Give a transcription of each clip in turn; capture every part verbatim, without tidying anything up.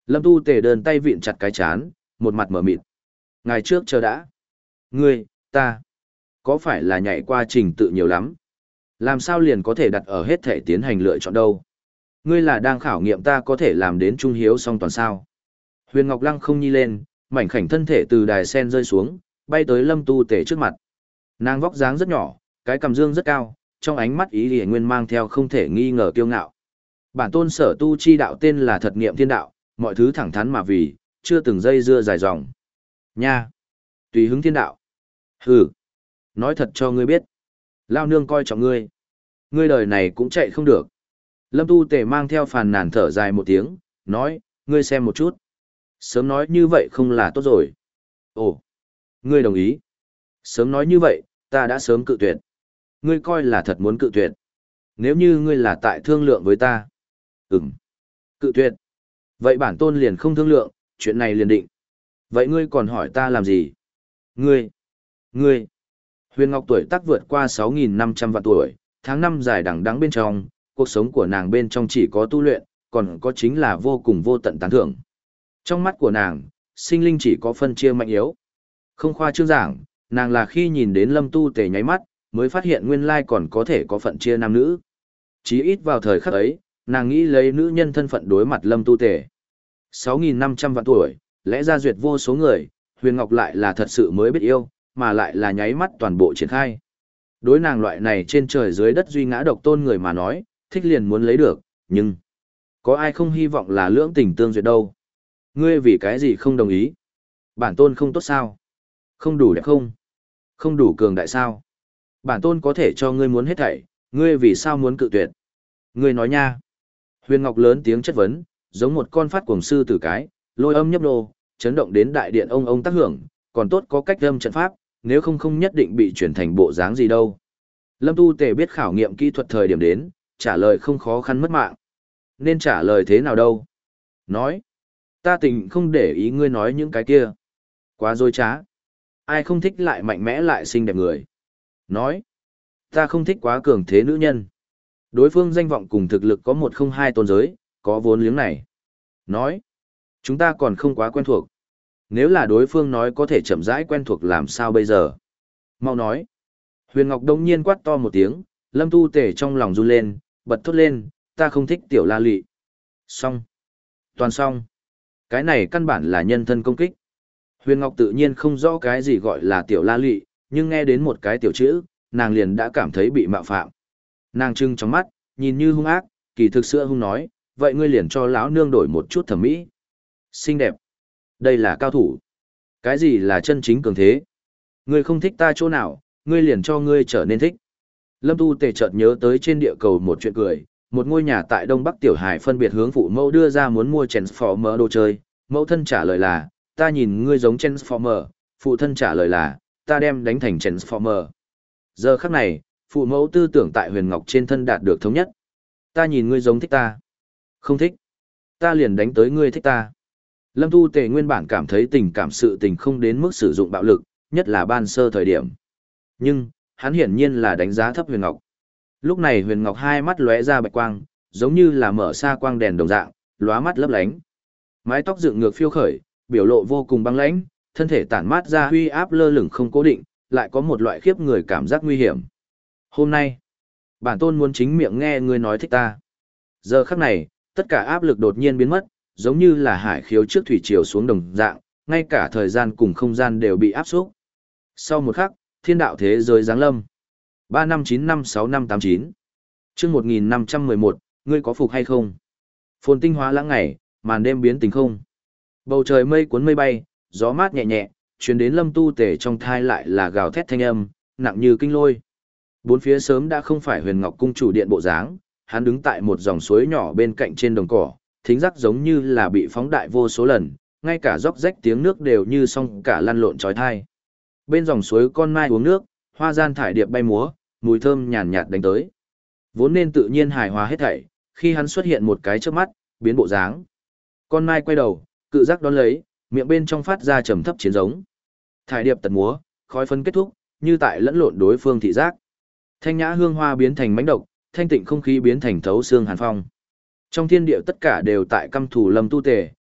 Lâm Tu Tề đơn tay vịn chặt cái chán, một mặt mở mịt. Ngày trước chờ đã. Ngươi, ta, có phải là nhảy qua trình tự nhiều lắm? Làm sao liền có thể đặt ở hết thể tiến hành lựa chọn đâu? Ngươi là đang khảo nghiệm ta có thể làm đến trung hiếu song toàn sao? Huyền Ngọc Lăng không nhi lên, mảnh khảnh thân thể từ đài sen rơi xuống, bay tới Lâm Tu Tề trước mặt. Nàng vóc dáng rất nhỏ, cái cằm dương rất cao, trong ánh mắt ý liễu nguyên mang theo không thể nghi ngờ kiêu ngạo. Bản tôn sở tu chi đạo tên là thật nghiệm thiên đạo, mọi thứ thẳng thắn mà vì, chưa từng dây dưa dài dòng. Nha! Tùy hứng thiên đạo. Hừ! Nói thật cho ngươi biết. Lao nương coi trọng ngươi. Ngươi đời này cũng chạy không được. Lâm Tu Tề mang theo phàn nàn thở dài một tiếng, nói, ngươi xem một chút. Sớm nói như vậy không là tốt rồi. Ồ! Ngươi đồng ý. Sớm nói như vậy, ta đã sớm cự tuyệt. Ngươi coi là thật muốn cự tuyệt. Nếu như ngươi là tại thương lượng với ta. Ừm. Cự tuyệt. Vậy bản tôn liền không thương lượng, chuyện này liền định. Vậy ngươi còn hỏi ta làm gì? Ngươi. Ngươi. Huyền Ngọc tuổi tác vượt qua sáu nghìn năm trăm vạn tuổi, tháng năm dài đằng đẵng bên trong, cuộc sống của nàng bên trong chỉ có tu luyện, còn có chính là vô cùng vô tận tán thưởng. Trong mắt của nàng, sinh linh chỉ có phân chia mạnh yếu. Không khoa trương giảng, nàng là khi nhìn đến Lâm Tu Tề nháy mắt, mới phát hiện nguyên lai còn có thể có phận chia nam nữ. Chí ít vào thời khắc ấy, nàng nghĩ lấy nữ nhân thân phận đối mặt Lâm Tu Tề. sáu nghìn năm trăm vạn tuổi, lẽ ra duyệt vô số người, Huyền Ngọc lại là thật sự mới biết yêu, mà lại là nháy mắt toàn bộ triển khai. Đối nàng loại này trên trời dưới đất duy ngã độc tôn người mà nói, thích liền muốn lấy được, nhưng có ai không hy vọng là lưỡng tình tương duyệt đâu. Ngươi vì cái gì không đồng ý? Bản tôn không tốt sao? Không đủ đẹp không? Không đủ cường đại sao? Bản tôn có thể cho ngươi muốn hết thảy, ngươi vì sao muốn cự tuyệt? Ngươi nói nha. Huyền Ngọc lớn tiếng chất vấn, giống một con phát cuồng sư tử cái, lôi âm nhấp nô, chấn động đến đại điện ông ông tác hưởng, còn tốt có cách âm trận pháp, nếu không không nhất định bị chuyển thành bộ dáng gì đâu. Lâm Tu Tề biết khảo nghiệm kỹ thuật thời điểm đến, trả lời không khó khăn mất mạng. Nên trả lời thế nào đâu? Nói. Ta tình không để ý ngươi nói những cái kia. Quá dối trá. Ai không thích lại mạnh mẽ lại xinh đẹp người. Nói. Ta không thích quá cường thế nữ nhân. Đối phương danh vọng cùng thực lực có một không hai tôn giới, có vốn liếng này. Nói. Chúng ta còn không quá quen thuộc. Nếu là đối phương nói có thể chậm rãi quen thuộc làm sao bây giờ? Mau nói. Huyền Ngọc đông nhiên quát to một tiếng, Lâm Tu Tề trong lòng run lên, bật thốt lên, ta không thích tiểu la lị. Xong. Toàn xong. Cái này căn bản là nhân thân công kích. Huyền Ngọc tự nhiên không rõ cái gì gọi là tiểu la lị, nhưng nghe đến một cái tiểu chữ, nàng liền đã cảm thấy bị mạo phạm. Nàng trưng trong mắt, nhìn như hung ác, kỳ thực sữa hung nói, vậy ngươi liền cho lão nương đổi một chút thẩm mỹ. Xinh đẹp. Đây là cao thủ. Cái gì là chân chính cường thế? Ngươi không thích ta chỗ nào, ngươi liền cho ngươi trở nên thích. Lâm Tu Tề chợt nhớ tới trên địa cầu một chuyện cười, một ngôi nhà tại Đông Bắc Tiểu Hải phân biệt hướng phụ mẫu đưa ra muốn mua Transformer đồ chơi, mẫu thân trả lời là, ta nhìn ngươi giống Transformer, phụ thân trả lời là, ta đem đánh thành Transformer. Giờ khắc này, phụ mẫu tư tưởng tại Huyền Ngọc trên thân đạt được thống nhất. Ta nhìn ngươi giống thích ta. Không thích. Ta liền đánh tới ngươi thích ta. Lâm Tu Tề nguyên bản cảm thấy tình cảm sự tình không đến mức sử dụng bạo lực, nhất là ban sơ thời điểm. Nhưng, hắn hiển nhiên là đánh giá thấp Huyền Ngọc. Lúc này Huyền Ngọc hai mắt lóe ra bạch quang, giống như là mở xa quang đèn đồng dạng, lóa mắt lấp lánh. Mái tóc dựng ngược phiêu khởi, biểu lộ vô cùng băng lãnh, thân thể tản mát ra huy áp lơ lửng không cố định, lại có một loại khiếp người cảm giác nguy hiểm. Hôm nay, bản tôn muốn chính miệng nghe ngươi nói thích ta. Giờ khắc này, tất cả áp lực đột nhiên biến mất, giống như là hải khiếu trước thủy triều xuống đồng dạng, ngay cả thời gian cùng không gian đều bị áp xúc. Sau một khắc, thiên đạo thế giới giáng lâm. ba năm chín năm sáu năm tám chín. Chương một nghìn năm trăm mười một, ngươi có phục hay không? Phồn tinh hóa lãng ngày, màn đêm biến tình không. Bầu trời mây cuốn mây bay, gió mát nhẹ nhẹ, truyền đến Lâm Tu Tề trong thai lại là gào thét thanh âm, nặng như kinh lôi. Bốn phía sớm đã không phải Huyền Ngọc cung chủ điện bộ dáng, hắn đứng tại một dòng suối nhỏ bên cạnh trên đồng cỏ, thính giác giống như là bị phóng đại vô số lần, ngay cả róc rách tiếng nước đều như song cả lăn lộn trói thai. Bên dòng suối con mai uống nước, hoa gian thải điệp bay múa, mùi thơm nhàn nhạt đánh tới. Vốn nên tự nhiên hài hòa hết thảy, khi hắn xuất hiện một cái chớp mắt, biến bộ dáng. Con mai quay đầu, cự giác đón lấy, miệng bên trong phát ra trầm thấp chiến giống. Thải điệp tật múa, khói phân kết thúc, như tại lẫn lộn đối phương thị giác. Thanh nhã hương hoa biến thành mãnh độc, thanh tịnh không khí biến thành thấu xương hàn phong. Trong thiên địa tất cả đều tại căm thủ Lâm Tu Tề,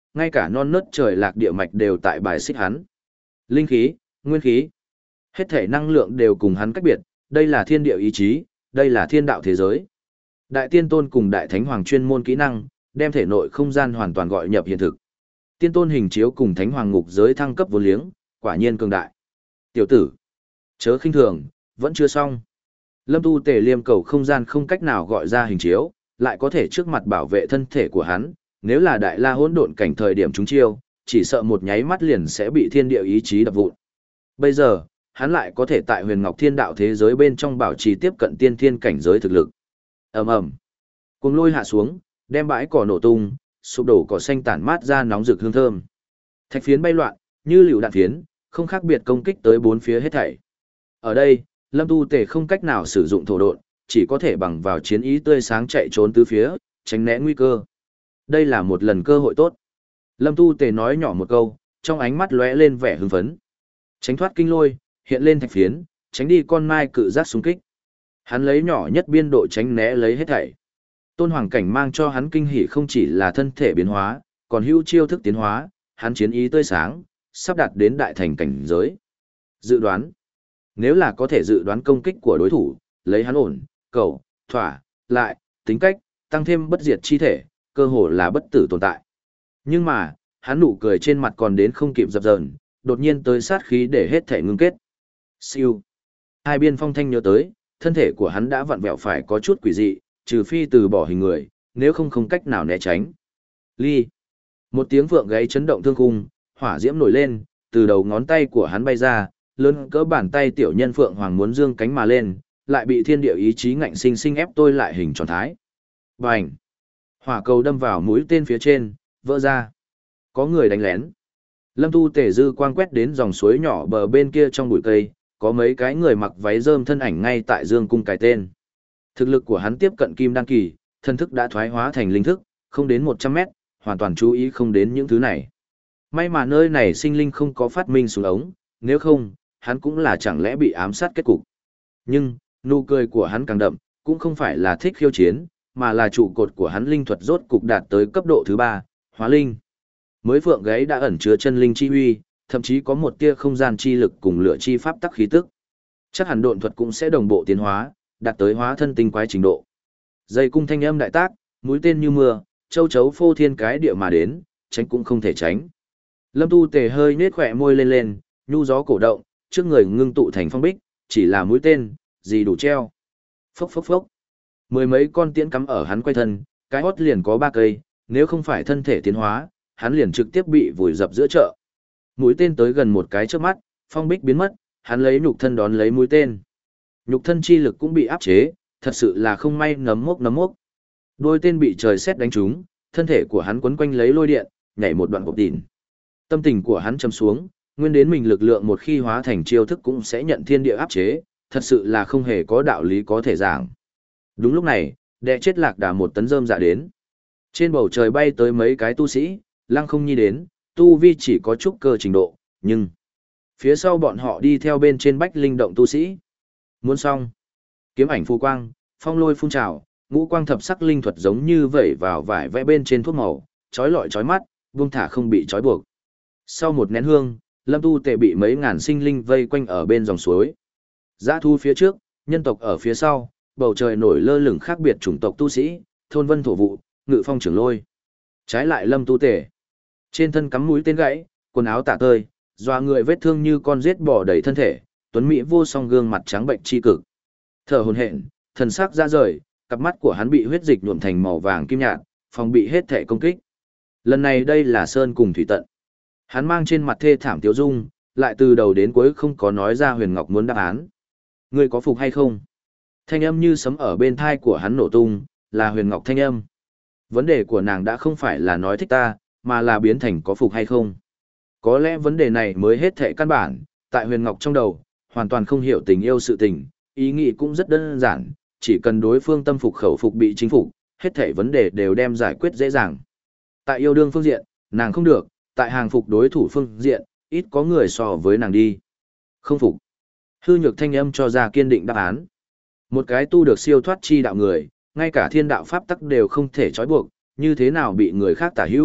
ngay cả non nớt trời lạc địa mạch đều tại bài xích hắn. Linh khí, nguyên khí, hết thể năng lượng đều cùng hắn cách biệt, đây là thiên địa ý chí, đây là thiên đạo thế giới. Đại tiên tôn cùng đại thánh hoàng chuyên môn kỹ năng, đem thể nội không gian hoàn toàn gọi nhập hiện thực. Tiên tôn hình chiếu cùng thánh hoàng ngục giới thăng cấp vô liếng, quả nhiên cường đại. Tiểu tử, chớ khinh thường, vẫn chưa xong. Lâm Tu Tề liêm cầu không gian không cách nào gọi ra hình chiếu, lại có thể trước mặt bảo vệ thân thể của hắn, nếu là đại la hỗn độn cảnh thời điểm chúng chiêu, chỉ sợ một nháy mắt liền sẽ bị thiên địa ý chí đập vụn. Bây giờ, hắn lại có thể tại Huyền Ngọc Thiên Đạo thế giới bên trong bảo trì tiếp cận tiên thiên cảnh giới thực lực. Ầm ầm. Cuồng lôi hạ xuống, đem bãi cỏ nổ tung, sụp đổ cỏ xanh tản mát ra nóng rực hương thơm. Thạch phiến bay loạn, như lựu đạn phiến, không khác biệt công kích tới bốn phía hết thảy. Ở đây, Lâm Tu Tề không cách nào sử dụng thổ độn, chỉ có thể bằng vào chiến ý tươi sáng chạy trốn tứ phía, tránh né nguy cơ. Đây là một lần cơ hội tốt. Lâm Tu Tề nói nhỏ một câu, trong ánh mắt lóe lên vẻ hưng phấn. Tránh thoát kinh lôi, hiện lên thạch phiến, tránh đi con mai cự giác xung kích. Hắn lấy nhỏ nhất biên độ tránh né lấy hết thảy. Tôn Hoàng Cảnh mang cho hắn kinh hỉ không chỉ là thân thể biến hóa, còn hữu chiêu thức tiến hóa, hắn chiến ý tươi sáng, sắp đạt đến đại thành cảnh giới. Dự đoán. Nếu là có thể dự đoán công kích của đối thủ, lấy hắn ổn, cầu, thỏa, lại, tính cách, tăng thêm bất diệt chi thể, cơ hồ là bất tử tồn tại. Nhưng mà, hắn nụ cười trên mặt còn đến không kịp dập dờn, đột nhiên tới sát khí để hết thể ngưng kết. Siêu. Hai biên phong thanh nhớ tới, thân thể của hắn đã vặn vẹo phải có chút quỷ dị, trừ phi từ bỏ hình người, nếu không không cách nào né tránh. Ly. Một tiếng vượng gáy chấn động thương khung, hỏa diễm nổi lên, từ đầu ngón tay của hắn bay ra, lớn cỡ bàn tay tiểu nhân phượng hoàng muốn dương cánh mà lên, lại bị thiên địa ý chí ngạnh sinh sinh ép tôi lại hình tròn thái. Bành! Hỏa cầu đâm vào mũi tên phía trên, vỡ ra. Có người đánh lén. Lâm Tu Tề dư quang quét đến dòng suối nhỏ bờ bên kia trong bụi cây, có mấy cái người mặc váy rơm thân ảnh ngay tại dương cung cái tên. Thực lực của hắn tiếp cận kim đan kỳ, thân thức đã thoái hóa thành linh thức, không đến một trăm mét, hoàn toàn chú ý không đến những thứ này. May mà nơi này sinh linh không có phát minh xuống ống, nếu không, hắn cũng là chẳng lẽ bị ám sát kết cục. Nhưng, nụ cười của hắn càng đậm, cũng không phải là thích khiêu chiến, mà là trụ cột của hắn linh thuật rốt cục đạt tới cấp độ thứ ba, hóa linh. Mới phượng gáy đã ẩn chứa chân linh chi huy, thậm chí có một tia không gian chi lực cùng lửa chi pháp tắc khí tức. Chắc hẳn độn thuật cũng sẽ đồng bộ tiến hóa, đạt tới hóa thân tinh quái trình độ. Dây cung thanh âm đại tác, mũi tên như mưa, châu chấu phô thiên cái địa mà đến, tránh cũng không thể tránh. Lâm Tu Tề hơi nết khỏe môi lên lên, nhu gió cổ động, trước người ngưng tụ thành phong bích, chỉ là mũi tên, gì đủ treo. Phốc phốc phốc. Mười mấy con tiễn cắm ở hắn quay thân, cái hót liền có ba cây, nếu không phải thân thể tiến hóa, hắn liền trực tiếp bị vùi dập giữa chợ. Mũi tên tới gần một cái trước mắt, phong bích biến mất, hắn lấy nhục thân đón lấy mũi tên. Nhục thân chi lực cũng bị áp chế, thật sự là không may nấm mốc nấm mốc. Đôi tên bị trời sét đánh trúng, thân thể của hắn quấn quanh lấy lôi điện, nhảy một đoạn bột đỉnh. Tâm tình của hắn trầm xuống, nguyên đến mình lực lượng một khi hóa thành chiêu thức cũng sẽ nhận thiên địa áp chế, thật sự là không hề có đạo lý có thể giảng. Đúng lúc này, đệ chết lạc đà một tấn rơm dạ đến. Trên bầu trời bay tới mấy cái tu sĩ, lăng không nhi đến, tu vi chỉ có chút cơ trình độ, nhưng phía sau bọn họ đi theo bên trên bách linh động tu sĩ. Muốn xong. Kiếm ảnh phù quang, phong lôi phun trào, ngũ quang thập sắc linh thuật giống như vẩy vào vải vẽ bên trên thuốc màu, chói lọi chói mắt, buông thả không bị chói buộc. Sau một nén hương, Lâm Tu Tề bị mấy ngàn sinh linh vây quanh ở bên dòng suối. Dã thu phía trước, nhân tộc ở phía sau, bầu trời nổi lơ lửng khác biệt chủng tộc tu sĩ, thôn vân thổ vụ, ngự phong trưởng lôi. Trái lại Lâm Tu Tề, trên thân cắm mũi tên gãy, quần áo tả tơi, doa người vết thương như con giết bò đầy thân thể, tuấn mỹ vô song gương mặt trắng bệnh chi cực. Thở hổn hển, thần sắc ra rời, cặp mắt của hắn bị huyết dịch nhuộm thành màu vàng kim nhạt, phòng bị hết thể công kích. Lần này đây là sơn cùng thủy tận. Hắn mang trên mặt thê thảm tiêu dung, lại từ đầu đến cuối không có nói ra Huyền Ngọc muốn đáp án. Ngươi có phục hay không? Thanh âm như sấm ở bên thai của hắn nổ tung, là Huyền Ngọc thanh âm. Vấn đề của nàng đã không phải là nói thích ta, mà là biến thành có phục hay không. Có lẽ vấn đề này mới hết thệ căn bản, tại Huyền Ngọc trong đầu, hoàn toàn không hiểu tình yêu sự tình, ý nghĩ cũng rất đơn giản, chỉ cần đối phương tâm phục khẩu phục bị chính phục, hết thảy vấn đề đều đem giải quyết dễ dàng. Tại yêu đương phương diện, nàng không được, tại hàng phục đối thủ phương diện, ít có người so với nàng đi. Không phục. Hư nhược thanh âm cho ra kiên định đáp án. Một cái tu được siêu thoát chi đạo người, ngay cả thiên đạo pháp tắc đều không thể trói buộc, như thế nào bị người khác tả hữu,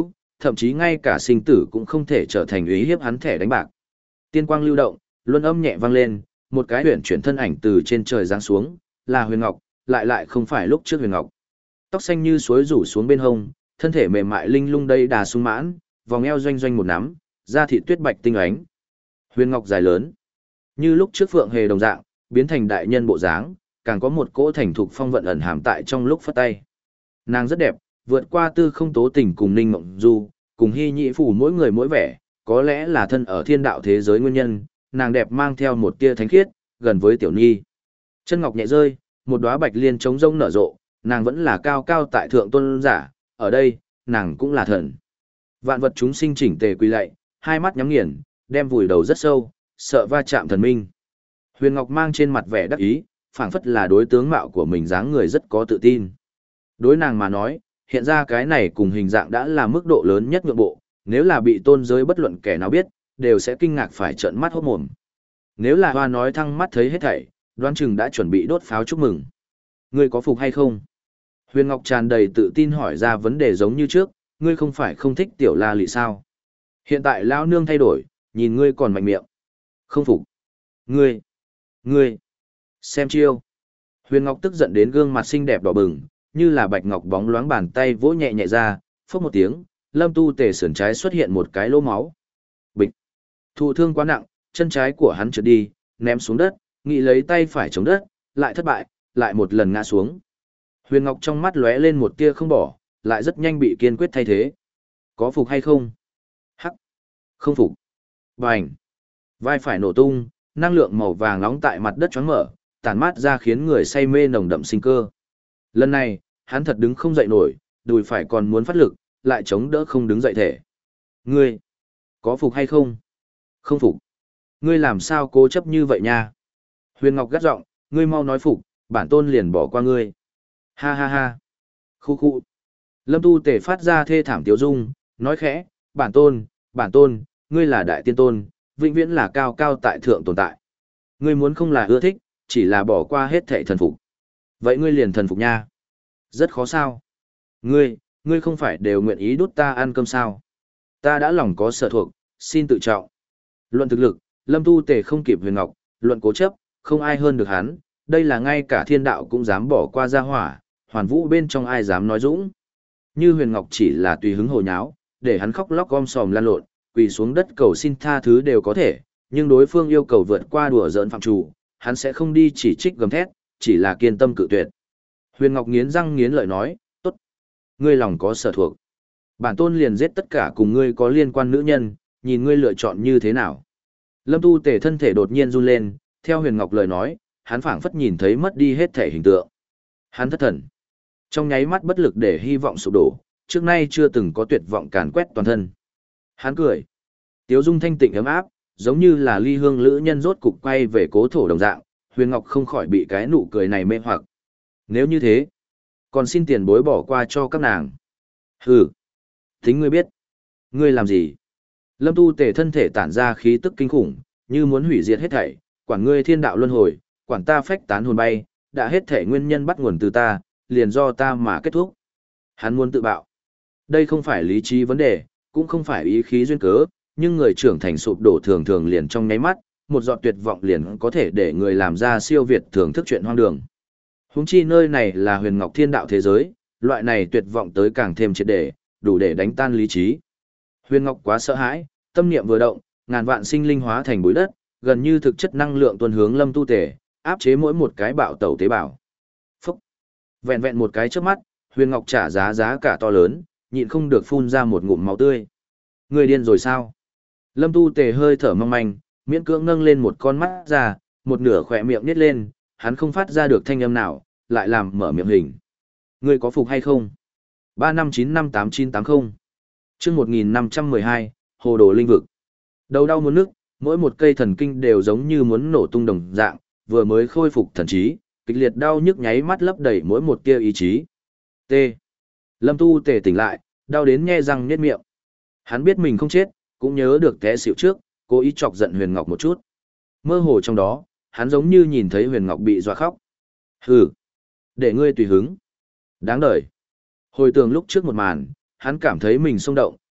thậm chí ngay cả sinh tử cũng không thể trở thành ý hiếp hắn thẻ đánh bạc. Tiên quang lưu động, luân âm nhẹ vang lên, một cái huyền chuyển thân ảnh từ trên trời giáng xuống, là Huyền Ngọc, lại lại không phải lúc trước Huyền Ngọc. Tóc xanh như suối rủ xuống bên hông, thân thể mềm mại linh lung đầy đà sung mãn, vòng eo doanh doanh một nắm, da thịt tuyết bạch tinh ánh. Huyền Ngọc dài lớn, như lúc trước Phượng Hề đồng dạng, biến thành đại nhân bộ dáng, càng có một cỗ thành thục phong vận ẩn hàm tại trong lúc phất tay. Nàng rất đẹp, vượt qua Tư Không Tố Tình cùng Ninh Mộng Du, cùng Hy Nhị Phủ mỗi người mỗi vẻ, có lẽ là thân ở thiên đạo thế giới nguyên nhân, nàng đẹp mang theo một tia thánh khiết, gần với Tiểu Nhi. Chân ngọc nhẹ rơi, một đóa bạch liên trống rông nở rộ, nàng vẫn là cao cao tại thượng tôn giả, ở đây, nàng cũng là thần. Vạn vật chúng sinh chỉnh tề quỳ lạy, hai mắt nhắm nghiền, đem vùi đầu rất sâu, sợ va chạm thần minh. Huyền Ngọc mang trên mặt vẻ đắc ý, phảng phất là đối tướng mạo của mình dáng người rất có tự tin. Đối nàng mà nói, hiện ra cái này cùng hình dạng đã là mức độ lớn nhất nhượng bộ, nếu là bị tôn giới bất luận kẻ nào biết, đều sẽ kinh ngạc phải trợn mắt hốt mồm. Nếu là hoa nói thăng mắt thấy hết thảy, đoán chừng đã chuẩn bị đốt pháo chúc mừng. Ngươi có phục hay không? Huyền Ngọc tràn đầy tự tin hỏi ra vấn đề giống như trước, ngươi không phải không thích tiểu la lị sao? Hiện tại lão nương thay đổi, nhìn ngươi còn mạnh miệng. Không phục. Ngươi, ngươi, xem chiêu. Huyền Ngọc tức giận đến gương mặt xinh đẹp đỏ bừng, như là bạch ngọc bóng loáng bàn tay vỗ nhẹ nhẹ ra, phốc một tiếng, Lâm Tu Tề sườn trái xuất hiện một cái lỗ máu. Bịch. Thụ thương quá nặng, chân trái của hắn trượt đi, ném xuống đất, nghĩ lấy tay phải chống đất, lại thất bại, lại một lần ngã xuống. Huyền Ngọc trong mắt lóe lên một tia không bỏ, lại rất nhanh bị kiên quyết thay thế. Có phục hay không? Hắc. Không phục. Bành. Vai phải nổ tung, năng lượng màu vàng nóng tại mặt đất choáng mở, tản mát ra khiến người say mê nồng đậm sinh cơ. Lần này, hắn thật đứng không dậy nổi, đùi phải còn muốn phát lực, lại chống đỡ không đứng dậy thể. Ngươi, có phục hay không? Không phục. Ngươi làm sao cố chấp như vậy nha? Huyền Ngọc gắt giọng, ngươi mau nói phục, bản tôn liền bỏ qua ngươi. Ha ha ha. Khu khu. Lâm Tu Tề phát ra thê thảm tiếu dung, nói khẽ, bản tôn, bản tôn, ngươi là đại tiên tôn, vĩnh viễn là cao cao tại thượng tồn tại. Ngươi muốn không là ưa thích, chỉ là bỏ qua hết thệ thần phục. Vậy ngươi liền thần phục nha. Rất khó sao. Ngươi, ngươi không phải đều nguyện ý đút ta ăn cơm sao. Ta đã lòng có sở thuộc, xin tự trọng. Luận thực lực, Lâm Tu Tề không kịp Huyền Ngọc, luận cố chấp, không ai hơn được hắn, đây là ngay cả thiên đạo cũng dám bỏ qua gia hỏa, hoàn vũ bên trong ai dám nói dũng. Như Huyền Ngọc chỉ là tùy hứng hồ nháo, để hắn khóc lóc gom sòm lan lộn, quỳ xuống đất cầu xin tha thứ đều có thể, nhưng đối phương yêu cầu vượt qua đùa giỡn phạm chủ, hắn sẽ không đi chỉ trích gầm thét, chỉ là kiên tâm cự tuyệt. Huyền Ngọc nghiến răng nghiến lợi nói, tốt, ngươi lòng có sở thuộc. Bản tôn liền giết tất cả cùng ngươi có liên quan nữ nhân, nhìn ngươi lựa chọn như thế nào. Lâm Tu Tề thân thể đột nhiên run lên, theo Huyền Ngọc lời nói, hắn phảng phất nhìn thấy mất đi hết thể hình tượng. Hắn thất thần. Trong nháy mắt bất lực để hy vọng sụp đổ, trước nay chưa từng có tuyệt vọng càn quét toàn thân. Hắn cười. Tiếu dung thanh tịnh ấm áp, giống như là ly hương lữ nhân rốt cục quay về cố thổ đồng dạng, Huyền Ngọc không khỏi bị cái nụ cười này mê hoặc. Nếu như thế, còn xin tiền bối bỏ qua cho các nàng. Hừ. Tính ngươi biết. Ngươi làm gì? Lâm Tu Tề thân thể tản ra khí tức kinh khủng, như muốn hủy diệt hết thảy, quản ngươi thiên đạo luân hồi, quản ta phách tán hồn bay, đã hết thảy nguyên nhân bắt nguồn từ ta, liền do ta mà kết thúc. Hắn muốn tự bạo. Đây không phải lý trí vấn đề, cũng không phải ý khí duyên cớ, nhưng người trưởng thành sụp đổ thường thường liền trong nháy mắt, một giọt tuyệt vọng liền có thể để người làm ra siêu việt thưởng thức chuyện hoang đường. Huống chi nơi này là Huyền Ngọc Thiên Đạo thế giới, loại này tuyệt vọng tới càng thêm triệt để, đủ để đánh tan lý trí. Huyền Ngọc quá sợ hãi, tâm niệm vừa động, ngàn vạn sinh linh hóa thành bụi đất, gần như thực chất năng lượng tuôn hướng Lâm Tu Tề, áp chế mỗi một cái bạo tẩu tế bào. Phúc! Vẹn vẹn một cái trước mắt, Huyền Ngọc trả giá giá cả to lớn, nhịn không được phun ra một ngụm máu tươi. Người điên rồi sao? Lâm Tu Tề hơi thở mong manh, miễn cưỡng nâng lên một con mắt ra, một nửa khỏe miệng nít lên, hắn không phát ra được thanh âm nào, lại làm mở miệng hình. Ngươi có phục hay không? ba năm chín năm tám chín tám mươi. Chương một nghìn năm trăm mười hai, Hồ Đồ Linh Vực. Đầu đau muốn nức, mỗi một cây thần kinh đều giống như muốn nổ tung đồng dạng, vừa mới khôi phục thần trí, kịch liệt đau nhức nháy mắt lấp đầy mỗi một tia ý chí. T. Lâm Tu Tề tỉnh lại, đau đến nhe răng nhếch miệng. Hắn biết mình không chết, cũng nhớ được té xỉu trước, cố ý chọc giận Huyền Ngọc một chút. Mơ hồ trong đó, hắn giống như nhìn thấy Huyền Ngọc bị dọa khóc. Hừ, để ngươi tùy hứng. Đáng đời. Hồi tưởng lúc trước một màn, hắn cảm thấy mình xông động,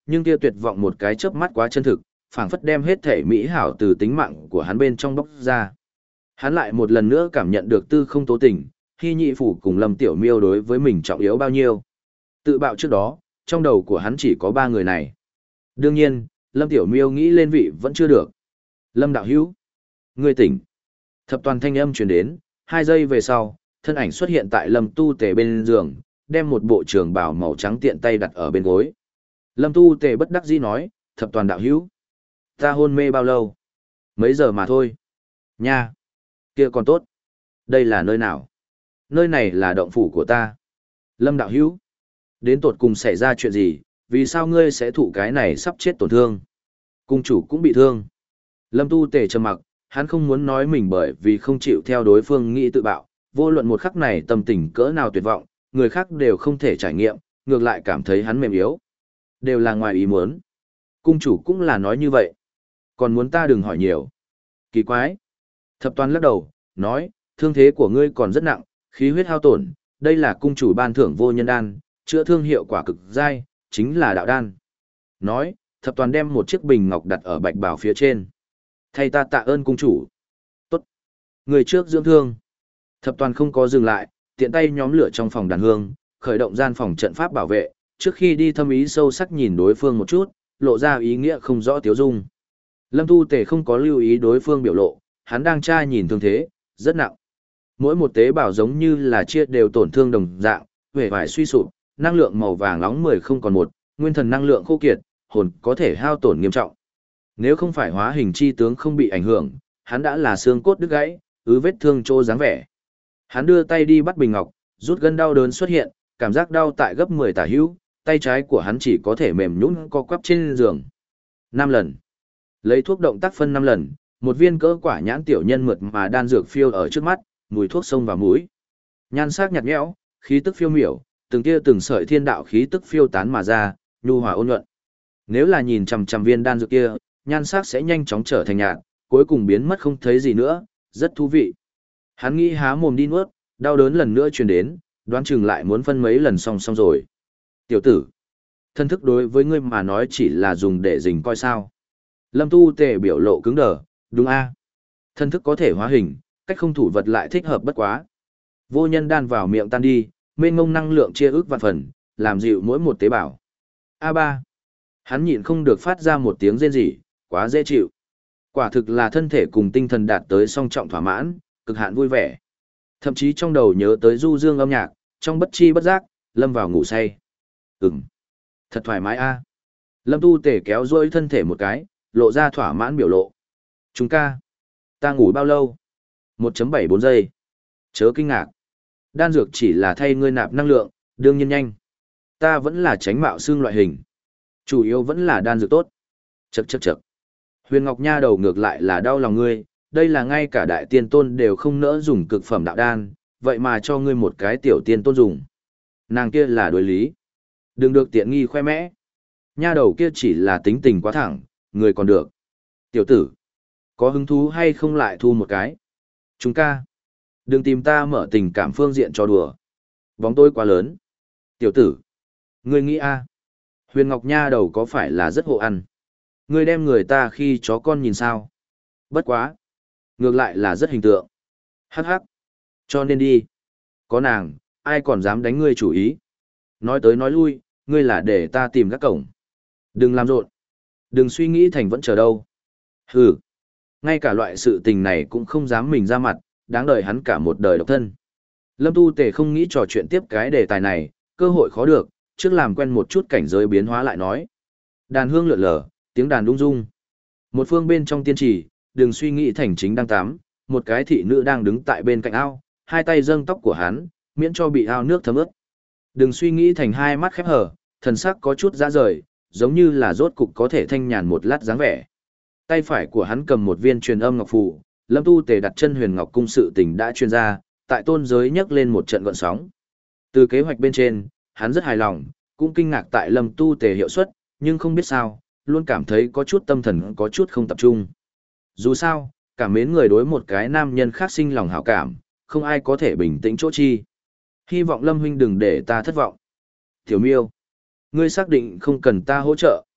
nhưng kia tuyệt vọng một cái chớp mắt quá chân thực, phảng phất đem hết thể mỹ hảo từ tính mạng của hắn bên trong bóc ra. Hắn lại một lần nữa cảm nhận được tư không tố tình, khi nhị phủ cùng Lâm Tiểu Miêu đối với mình trọng yếu bao nhiêu. Tự bạo trước đó, trong đầu của hắn chỉ có ba người này. Đương nhiên, Lâm Tiểu Miêu nghĩ lên vị vẫn chưa được. Lâm đạo hữu, ngươi tỉnh. Thập toàn thanh âm truyền đến, hai giây về sau, thân ảnh xuất hiện tại Lâm Tu Tề bên giường, đem một bộ trường bào màu trắng tiện tay đặt ở bên gối. Lâm Tu Tề bất đắc dĩ nói, thập toàn đạo hữu, ta hôn mê bao lâu? Mấy giờ mà thôi. Nha, kia còn tốt. Đây là nơi nào? Nơi này là động phủ của ta. Lâm đạo hữu, đến tột cùng xảy ra chuyện gì, vì sao ngươi sẽ thụ cái này sắp chết tổn thương? Cung chủ cũng bị thương. Lâm Tu Tề trầm mặc, hắn không muốn nói mình bởi vì không chịu theo đối phương nghĩ tự bạo, vô luận một khắc này tâm tình cỡ nào tuyệt vọng, người khác đều không thể trải nghiệm, ngược lại cảm thấy hắn mềm yếu. Đều là ngoài ý muốn. Cung chủ cũng là nói như vậy. Còn muốn ta đừng hỏi nhiều. Kỳ quái. Thập toàn lắc đầu, nói, thương thế của ngươi còn rất nặng, khí huyết hao tổn, đây là cung chủ ban thưởng vô nhân đan, chữa thương hiệu quả cực dai, chính là đạo đan. Nói, thập toàn đem một chiếc bình ngọc đặt ở bạch bào phía trên. Thay ta tạ ơn cung chủ. Tốt. Người trước dưỡng thương. Thập toàn không có dừng lại, tiện tay nhóm lửa trong phòng đàn hương, khởi động gian phòng trận pháp bảo vệ, trước khi đi thâm ý sâu sắc nhìn đối phương một chút, lộ ra ý nghĩa không rõ tiếu dung. Lâm Tu Tề không có lưu ý đối phương biểu lộ, hắn đang tra nhìn thương thế, rất nặng. Mỗi một tế bào giống như là chia đều tổn thương đồng dạng, vẻ vải suy sụp, năng lượng màu vàng nóng mười không còn một, nguyên thần năng lượng khô kiệt, hồn có thể hao tổn nghiêm trọng. Nếu không phải hóa hình chi tướng không bị ảnh hưởng, hắn đã là xương cốt đứt gãy, ứ vết thương trô dáng vẻ. Hắn đưa tay đi bắt bình ngọc, rút gân đau đớn xuất hiện, cảm giác đau tại gấp mười tả hữu, tay trái của hắn chỉ có thể mềm nhũn co quắp trên giường. Năm lần. Lấy thuốc động tác phân năm lần, một viên cỡ quả nhãn tiểu nhân mượt mà đan dược phiêu ở trước mắt, mùi thuốc xông vào mũi. Nhan sắc nhạt nhẽo, khí tức phiêu miểu, từng tia từng sợi thiên đạo khí tức phiêu tán mà ra, nhu hòa ôn nhuận. Nếu là nhìn chằm chằm viên đan dược kia, nhan sắc sẽ nhanh chóng trở thành nhạt, cuối cùng biến mất không thấy gì nữa, rất thú vị. Hắn nghĩ há mồm đi nuốt, đau đớn lần nữa truyền đến, đoán chừng lại muốn phân mấy lần xong xong rồi. Tiểu tử, thân thức đối với ngươi mà nói chỉ là dùng để dình coi sao. Lâm Tu Tề biểu lộ cứng đờ, đúng a? Thân thức có thể hóa hình, cách không thủ vật lại thích hợp bất quá. Vô nhân đan vào miệng tan đi, mênh mông năng lượng chia ước vạn phần, làm dịu mỗi một tế bào. a ba. Hắn nhịn không được phát ra một tiếng rên rỉ, quá dễ chịu. Quả thực là thân thể cùng tinh thần đạt tới song trọng thỏa mãn, cực hạn vui vẻ. Thậm chí trong đầu nhớ tới du dương âm nhạc, trong bất chi bất giác, lâm vào ngủ say. Ừm, thật thoải mái a. Lâm Tu Tề kéo duỗi thân thể một cái, lộ ra thỏa mãn biểu lộ. Chúng ca, ta ngủ bao lâu? một phẩy bảy bốn giây. Chớ kinh ngạc. Đan dược chỉ là thay ngươi nạp năng lượng, đương nhiên nhanh. Ta vẫn là tránh mạo xương loại hình. Chủ yếu vẫn là đan dược tốt. Chậc chậc chậc. Huyền Ngọc Nha đầu ngược lại là đau lòng ngươi, đây là ngay cả đại tiên tôn đều không nỡ dùng cực phẩm đạo đan, vậy mà cho ngươi một cái tiểu tiên tôn dùng. Nàng kia là đối lý. Đừng được tiện nghi khoe mẽ. Nha đầu kia chỉ là tính tình quá thẳng, người còn được. Tiểu tử, có hứng thú hay không lại thu một cái? Chúng ca, đừng tìm ta mở tình cảm phương diện cho đùa. Bóng tôi quá lớn. Tiểu tử, ngươi nghĩ a? Huyền Ngọc Nha đầu có phải là rất hộ ăn? Ngươi đem người ta khi chó con nhìn sao? Bất quá. Ngược lại là rất hình tượng. Hắc hắc. Cho nên đi. Có nàng, ai còn dám đánh ngươi chủ ý? Nói tới nói lui, ngươi là để ta tìm các cổng. Đừng làm rộn. Đừng suy nghĩ thành vẫn chờ đâu. Hừ. Ngay cả loại sự tình này cũng không dám mình ra mặt, đáng đời hắn cả một đời độc thân. Lâm Tu Tề không nghĩ trò chuyện tiếp cái đề tài này, cơ hội khó được, trước làm quen một chút cảnh giới biến hóa lại nói. Đàn hương lượn lờ, tiếng đàn rung rung. Một phương bên trong tiên trì, đừng suy nghĩ thành chính đang tắm, một cái thị nữ đang đứng tại bên cạnh ao, hai tay dâng tóc của hắn, miễn cho bị ao nước thấm ướt. Đừng suy nghĩ thành hai mắt khép hờ, thần sắc có chút ra rời, giống như là rốt cục có thể thanh nhàn một lát dáng vẻ. Tay phải của hắn cầm một viên truyền âm ngọc phù, Lâm Tu Tề đặt chân Huyền Ngọc cung sự tình đã chuyên ra, tại tôn giới nhấc lên một trận gợn sóng. Từ kế hoạch bên trên, hắn rất hài lòng, cũng kinh ngạc tại Lâm Tu Tề hiệu suất, nhưng không biết sao, luôn cảm thấy có chút tâm thần có chút không tập trung. Dù sao, cảm mến người đối một cái nam nhân khác sinh lòng hảo cảm, không ai có thể bình tĩnh chỗ chi. Hy vọng Lâm huynh đừng để ta thất vọng. Tiểu Miêu, ngươi xác định không cần ta hỗ trợ.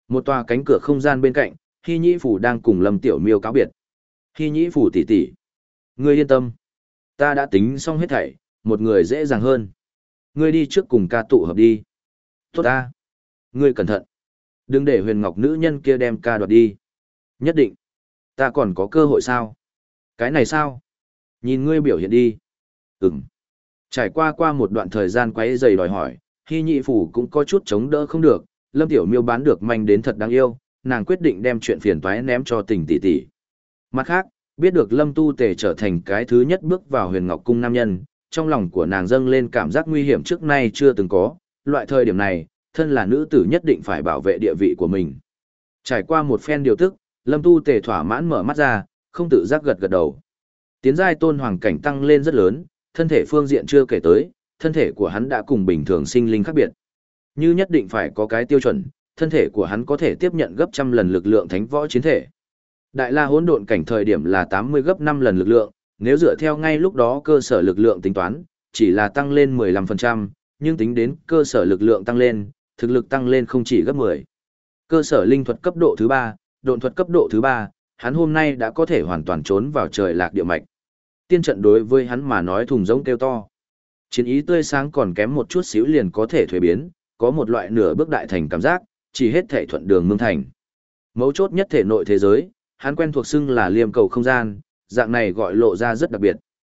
Một tòa cánh cửa không gian bên cạnh, Hy Nhĩ Phủ đang cùng Lâm Tiểu Miêu cáo biệt. Hy Nhĩ Phủ tỷ tỷ, ngươi yên tâm. Ta đã tính xong hết thảy, một người dễ dàng hơn. Ngươi đi trước cùng ca tụ hợp đi. Tốt ta. Ngươi cẩn thận. Đừng để huyền ngọc nữ nhân kia đem ca đoạt đi. Nhất định. Ta còn có cơ hội sao? Cái này sao? Nhìn ngươi biểu hiện đi. Ừm. Trải qua qua một đoạn thời gian quấy rầy đòi hỏi, Hy Nhĩ Phủ cũng có chút chống đỡ không được. Lâm Tiểu Miêu bán được manh đến thật đáng yêu, nàng quyết định đem chuyện phiền toái ném cho Tình tỷ tỷ. Mặt khác, biết được Lâm Tu Tề trở thành cái thứ nhất bước vào Huyền Ngọc Cung nam nhân, trong lòng của nàng dâng lên cảm giác nguy hiểm trước nay chưa từng có, loại thời điểm này, thân là nữ tử nhất định phải bảo vệ địa vị của mình. Trải qua một phen điều tức, Lâm Tu Tề thỏa mãn mở mắt ra, không tự giác gật gật đầu. Tiến giai tôn hoàng cảnh tăng lên rất lớn, thân thể phương diện chưa kể tới, thân thể của hắn đã cùng bình thường sinh linh khác biệt. Như nhất định phải có cái tiêu chuẩn, thân thể của hắn có thể tiếp nhận gấp trăm lần lực lượng thánh võ chiến thể. Đại La Hỗn Độn cảnh thời điểm là tám mươi gấp năm lần lực lượng, nếu dựa theo ngay lúc đó cơ sở lực lượng tính toán, chỉ là tăng lên mười lăm phần trăm, nhưng tính đến cơ sở lực lượng tăng lên, thực lực tăng lên không chỉ gấp mười. Cơ sở linh thuật cấp độ thứ ba, độn thuật cấp độ thứ ba, hắn hôm nay đã có thể hoàn toàn trốn vào trời lạc địa mạch. Tiên trận đối với hắn mà nói thùng rỗng kêu to. Chiến ý tươi sáng còn kém một chút xíu liền có thể thuế biến, có một loại nửa bước đại thành cảm giác, chỉ hết thể thuận đường mương thành. Mấu chốt nhất thể nội thế giới, hắn quen thuộc xưng là liêm cầu không gian, dạng này gọi lộ ra rất đặc biệt.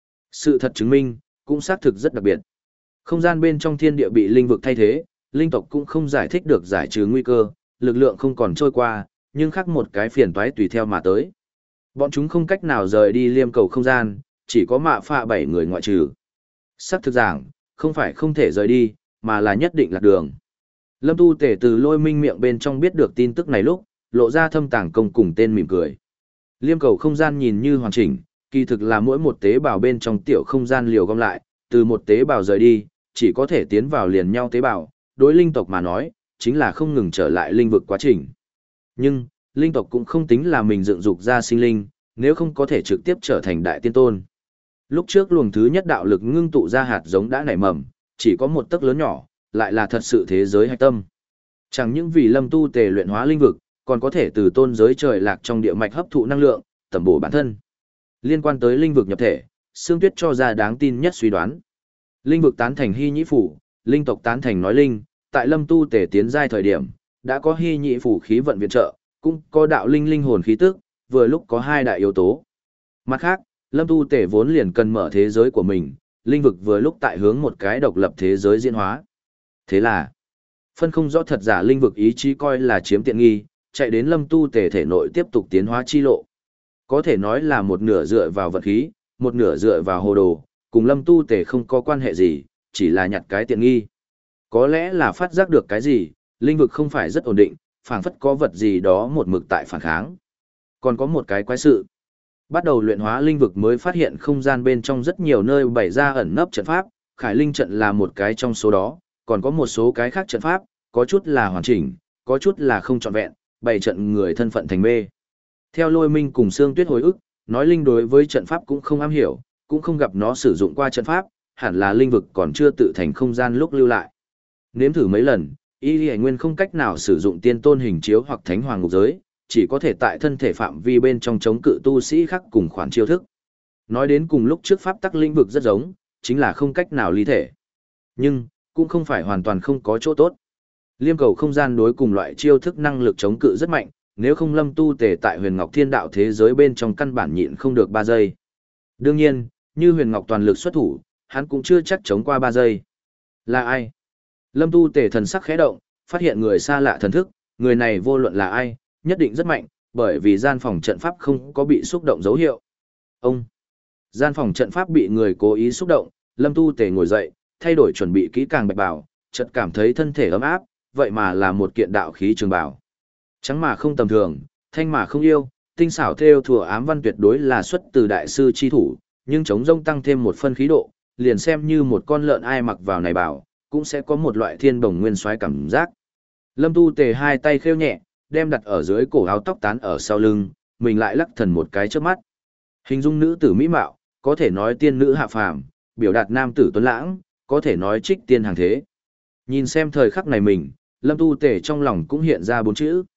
Sự thật chứng minh, cũng xác thực rất đặc biệt. Không gian bên trong thiên địa bị linh vực thay thế, linh tộc cũng không giải thích được giải trừ nguy cơ, lực lượng không còn trôi qua, nhưng khác một cái phiền toái tùy theo mà tới. Bọn chúng không cách nào rời đi liêm cầu không gian, chỉ có mạ phạ bảy người ngoại trừ. Sắc thực giảng, không phải không thể rời đi, mà là nhất định lạc đường. Lâm Tu Tể từ Lôi Minh miệng bên trong biết được tin tức này lúc, lộ ra thâm tàng công cùng tên mỉm cười. Liêm cầu không gian nhìn như hoàn chỉnh, kỳ thực là mỗi một tế bào bên trong tiểu không gian liều gom lại, từ một tế bào rời đi, chỉ có thể tiến vào liền nhau tế bào, đối linh tộc mà nói, chính là không ngừng trở lại linh vực quá trình. Nhưng, linh tộc cũng không tính là mình dựng dục ra sinh linh, nếu không có thể trực tiếp trở thành đại tiên tôn. Lúc trước luồng thứ nhất đạo lực ngưng tụ ra hạt giống đã nảy mầm, chỉ có một tấc lớn nhỏ, lại là thật sự thế giới hạch tâm. Chẳng những vì Lâm Tu Tề luyện hóa linh vực, còn có thể từ tôn giới trời lạc trong địa mạch hấp thụ năng lượng, tẩm bổ bản thân. Liên quan tới linh vực nhập thể, Sương Tuyết cho ra đáng tin nhất suy đoán. Linh vực tán thành Hy Nhĩ Phủ, linh tộc tán thành nói linh, tại Lâm Tu Tề tiến giai thời điểm, đã có Hy Nhĩ Phủ khí vận viện trợ, cũng có đạo linh linh hồn khí tức, vừa lúc có hai đại yếu tố. Mặt khác, Lâm Tu Tề vốn liền cần mở thế giới của mình, linh vực vừa lúc tại hướng một cái độc lập thế giới diễn hóa. Thế là, phân không rõ thật giả linh vực ý chí coi là chiếm tiện nghi, chạy đến Lâm Tu Tề thể nội tiếp tục tiến hóa chi lộ. Có thể nói là một nửa dựa vào vật khí, một nửa dựa vào hồ đồ, cùng Lâm Tu Tề không có quan hệ gì, chỉ là nhặt cái tiện nghi. Có lẽ là phát giác được cái gì, linh vực không phải rất ổn định, phảng phất có vật gì đó một mực tại phản kháng. Còn có một cái quái sự. Bắt đầu luyện hóa linh vực mới phát hiện không gian bên trong rất nhiều nơi bày ra ẩn nấp trận pháp, Khải Linh trận là một cái trong số đó, còn có một số cái khác trận pháp, có chút là hoàn chỉnh, có chút là không trọn vẹn, bày trận người thân phận thành mê. Theo Lôi Minh cùng Sương Tuyết hồi ức, nói linh đối với trận pháp cũng không am hiểu, cũng không gặp nó sử dụng qua trận pháp, hẳn là linh vực còn chưa tự thành không gian lúc lưu lại. Nếm thử mấy lần, Y Lì Nguyên không cách nào sử dụng tiên tôn hình chiếu hoặc thánh hoàng ngục giới, chỉ có thể tại thân thể phạm vi bên trong chống cự tu sĩ khác cùng khoản chiêu thức. Nói đến cùng lúc trước pháp tắc lĩnh vực rất giống, chính là không cách nào ly thể. Nhưng, cũng không phải hoàn toàn không có chỗ tốt. Liêm cầu không gian đối cùng loại chiêu thức năng lực chống cự rất mạnh, nếu không Lâm Tu Tề tại Huyền Ngọc Thiên Đạo thế giới bên trong căn bản nhịn không được ba giây. Đương nhiên, như Huyền Ngọc toàn lực xuất thủ, hắn cũng chưa chắc chống qua ba giây. Là ai? Lâm Tu Tề thần sắc khẽ động, phát hiện người xa lạ thần thức, người này vô luận là ai, nhất định rất mạnh, bởi vì gian phòng trận pháp không có bị xúc động dấu hiệu. Ông! Gian phòng trận pháp bị người cố ý xúc động, Lâm Tu Tề ngồi dậy, thay đổi chuẩn bị kỹ càng bạch bào, chợt cảm thấy thân thể ấm áp, vậy mà là một kiện đạo khí trường bào. Trắng mà không tầm thường, thanh mà không yêu, tinh xảo theo thùa ám văn tuyệt đối là xuất từ đại sư chi thủ, nhưng chống rông tăng thêm một phân khí độ, liền xem như một con lợn ai mặc vào này bảo, cũng sẽ có một loại thiên bồng nguyên soái cảm giác. Lâm Tu Tề hai tay khêu nhẹ, đem đặt ở dưới cổ áo tóc tán ở sau lưng, mình lại lắc thần một cái trước mắt. Hình dung nữ tử mỹ mạo, có thể nói tiên nữ hạ phàm, biểu đạt nam tử tuấn lãng, có thể nói trích tiên hàng thế. Nhìn xem thời khắc này mình, Lâm Tu Tề trong lòng cũng hiện ra bốn chữ.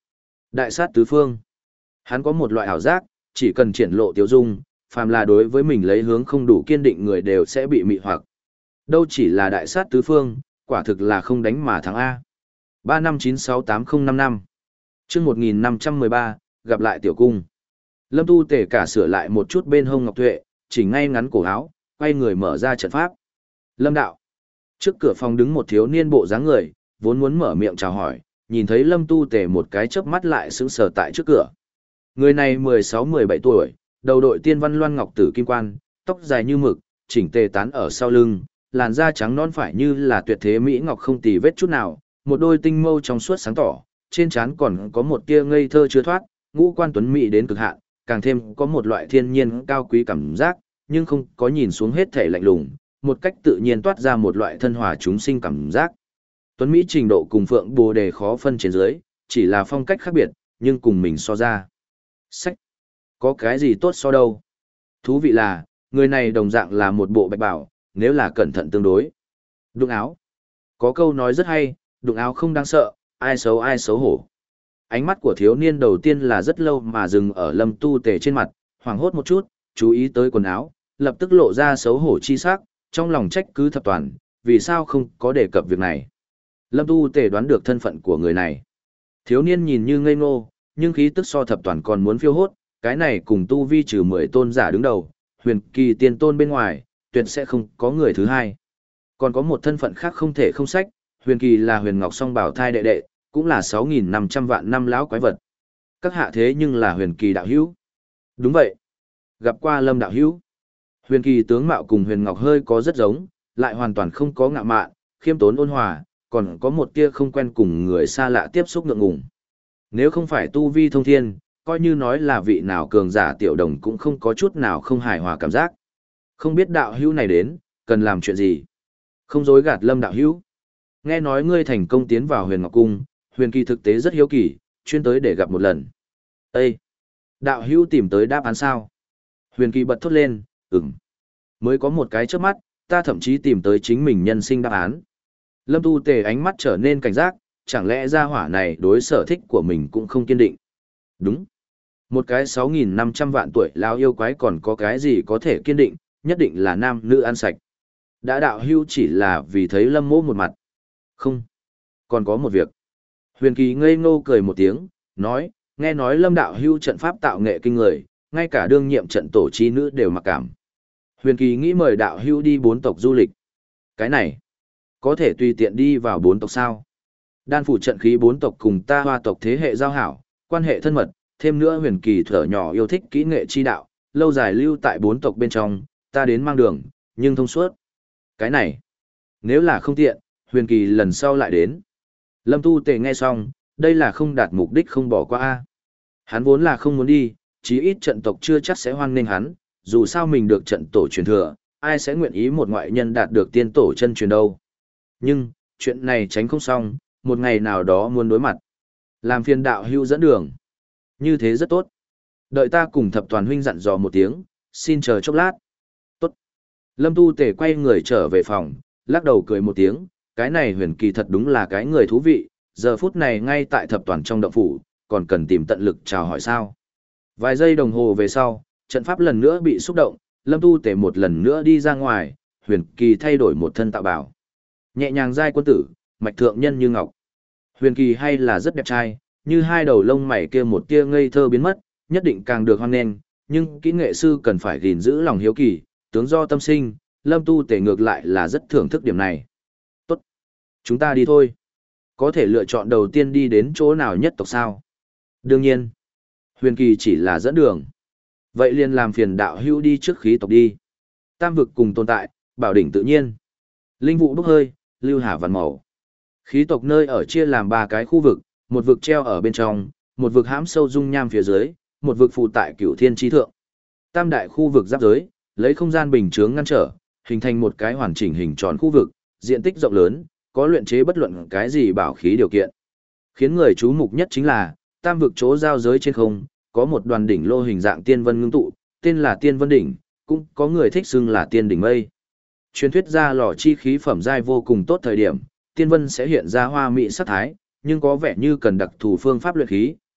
Đại sát tứ phương. Hắn có một loại ảo giác, chỉ cần triển lộ tiêu dung, phàm là đối với mình lấy hướng không đủ kiên định người đều sẽ bị mị hoặc. Đâu chỉ là đại sát tứ phương, quả thực là không đánh mà thắng A. ba năm chín sáu tám không năm năm. Trước một nghìn năm trăm mười ba, gặp lại tiểu cung. Lâm Tu Tể cả sửa lại một chút bên hông ngọc tuệ, chỉnh ngay ngắn cổ áo, quay người mở ra trận pháp. Lâm đạo. Trước cửa phòng đứng một thiếu niên bộ dáng người, vốn muốn mở miệng chào hỏi, nhìn thấy Lâm Tu Tể một cái chớp mắt lại sững sờ tại trước cửa. Người này mười sáu mười bảy tuổi, đầu đội tiên văn loan ngọc tử kim quan, tóc dài như mực, chỉnh tề tán ở sau lưng, làn da trắng non phải như là tuyệt thế mỹ ngọc không tì vết chút nào, một đôi tinh mâu trong suốt sáng tỏ, trên trán còn có một tia ngây thơ chưa thoát, ngũ quan tuấn mỹ đến cực hạn, càng thêm có một loại thiên nhiên cao quý cảm giác, nhưng không có nhìn xuống hết thể lạnh lùng, một cách tự nhiên toát ra một loại thân hòa chúng sinh cảm giác. Tuấn mỹ trình độ cùng Phượng Bồ Đề khó phân trên dưới, chỉ là phong cách khác biệt, nhưng cùng mình so ra. Sách! Có cái gì tốt so đâu? Thú vị là, người này đồng dạng là một bộ bạch bảo, nếu là cẩn thận tương đối. Đụng áo. Có câu nói rất hay, đụng áo không đáng sợ, ai xấu ai xấu hổ. Ánh mắt của thiếu niên đầu tiên là rất lâu mà dừng ở Lâm Tu Tề trên mặt, hoảng hốt một chút, chú ý tới quần áo, lập tức lộ ra xấu hổ chi sắc, trong lòng trách cứ thập toàn, vì sao không có đề cập việc này. Lâm Tu Tề đoán được thân phận của người này. Thiếu niên nhìn như ngây ngô, nhưng khí tức so thập toàn còn muốn phiêu hốt, cái này cùng tu vi trừ mười tôn giả đứng đầu, huyền kỳ tiên tôn bên ngoài, tuyệt sẽ không có người thứ hai. Còn có một thân phận khác không thể không sách, huyền kỳ là huyền ngọc song bảo thai đệ đệ, cũng là sáu nghìn năm trăm vạn năm lão quái vật. Các hạ thế nhưng là huyền kỳ đạo hữu. Đúng vậy. Gặp qua Lâm đạo hữu. Huyền kỳ tướng mạo cùng huyền ngọc hơi có rất giống, lại hoàn toàn không có ngạo mạn, khiêm tốn ôn hòa, còn có một tia không quen cùng người xa lạ tiếp xúc ngượng ngùng. Nếu không phải tu vi thông thiên, coi như nói là vị nào cường giả tiểu đồng cũng không có chút nào không hài hòa cảm giác. Không biết đạo hữu này đến, cần làm chuyện gì? Không dối gạt Lâm đạo hữu. Nghe nói ngươi thành công tiến vào huyền ngọc cung, huyền kỳ thực tế rất hiếu kỳ, chuyên tới để gặp một lần. Ê! Đạo hữu tìm tới đáp án sao? Huyền kỳ bật thốt lên, ừm. Mới có một cái trước mắt, ta thậm chí tìm tới chính mình nhân sinh đáp án. Lâm Tu Tề ánh mắt trở nên cảnh giác, chẳng lẽ gia hỏa này đối sở thích của mình cũng không kiên định. Đúng. Một cái sáu nghìn năm trăm vạn tuổi lao yêu quái còn có cái gì có thể kiên định, nhất định là nam nữ ăn sạch. Đã đạo hưu chỉ là vì thấy Lâm mỗ một mặt. Không. Còn có một việc. Huyền Kỳ ngây ngô cười một tiếng, nói, nghe nói Lâm đạo hưu trận pháp tạo nghệ kinh người, ngay cả đương nhiệm trận tổ chi nữ đều mặc cảm. Huyền Kỳ nghĩ mời đạo hưu đi bốn tộc du lịch. Cái này, có thể tùy tiện đi vào bốn tộc sao? Đan phủ trận khí bốn tộc cùng ta Hoa tộc thế hệ giao hảo, quan hệ thân mật, thêm nữa Huyền Kỳ thở nhỏ yêu thích kỹ nghệ chi đạo, lâu dài lưu tại bốn tộc bên trong, ta đến mang đường, nhưng thông suốt. Cái này, nếu là không tiện, Huyền Kỳ lần sau lại đến. Lâm Tu Tề nghe xong, đây là không đạt mục đích không bỏ qua a. Hắn vốn là không muốn đi, chí ít trận tộc chưa chắc sẽ hoan nghênh hắn, dù sao mình được trận tổ truyền thừa, ai sẽ nguyện ý một ngoại nhân đạt được tiên tổ chân truyền đâu. Nhưng, chuyện này tránh không xong, một ngày nào đó muốn đối mặt. Làm phiền đạo hưu dẫn đường. Như thế rất tốt. Đợi ta cùng thập toàn huynh dặn dò một tiếng, xin chờ chốc lát. Tốt. Lâm Tu Tề quay người trở về phòng, lắc đầu cười một tiếng, cái này Huyền Kỳ thật đúng là cái người thú vị, giờ phút này ngay tại thập toàn trong động phủ, còn cần tìm tận lực chào hỏi sao. Vài giây đồng hồ về sau, trận pháp lần nữa bị xúc động, Lâm Tu Tề một lần nữa đi ra ngoài, Huyền Kỳ thay đổi một thân tạo bảo. Nhẹ nhàng giai quân tử, mạch thượng nhân như ngọc. Huyền Kỳ hay là rất đẹp trai, như hai đầu lông mày kia một tia ngây thơ biến mất, nhất định càng được hoan nghênh, nhưng kỹ nghệ sư cần phải gìn giữ lòng hiếu kỳ, tướng do tâm sinh, Lâm Tu Tề ngược lại là rất thưởng thức điểm này. Tốt, chúng ta đi thôi. Có thể lựa chọn đầu tiên đi đến chỗ nào nhất tộc sao? Đương nhiên, Huyền Kỳ chỉ là dẫn đường. Vậy liền làm phiền đạo hữu đi trước khí tộc đi. Tam vực cùng tồn tại, bảo đỉnh tự nhiên. Linh vụ bốc hơi, lưu hà vằn màu. Khí tộc nơi ở chia làm ba cái khu vực, một vực treo ở bên trong, một vực hãm sâu dung nham phía dưới, một vực phụ tại cửu thiên chi thượng. Tam đại khu vực giáp giới, lấy không gian bình chướng ngăn trở, hình thành một cái hoàn chỉnh hình tròn khu vực, diện tích rộng lớn, có luyện chế bất luận cái gì bảo khí điều kiện. Khiến người chú mục nhất chính là, tam vực chỗ giao giới trên không, có một đoàn đỉnh lô hình dạng tiên vân ngưng tụ, tên là Tiên Vân Đỉnh, cũng có người thích xưng là Tiên Đỉnh Mây. Truyền thuyết ra lò chi khí phẩm giai vô cùng tốt thời điểm, tiên vân sẽ hiện ra hoa mỹ sắc thái, nhưng có vẻ như cần đặc thù phương pháp luyện khí,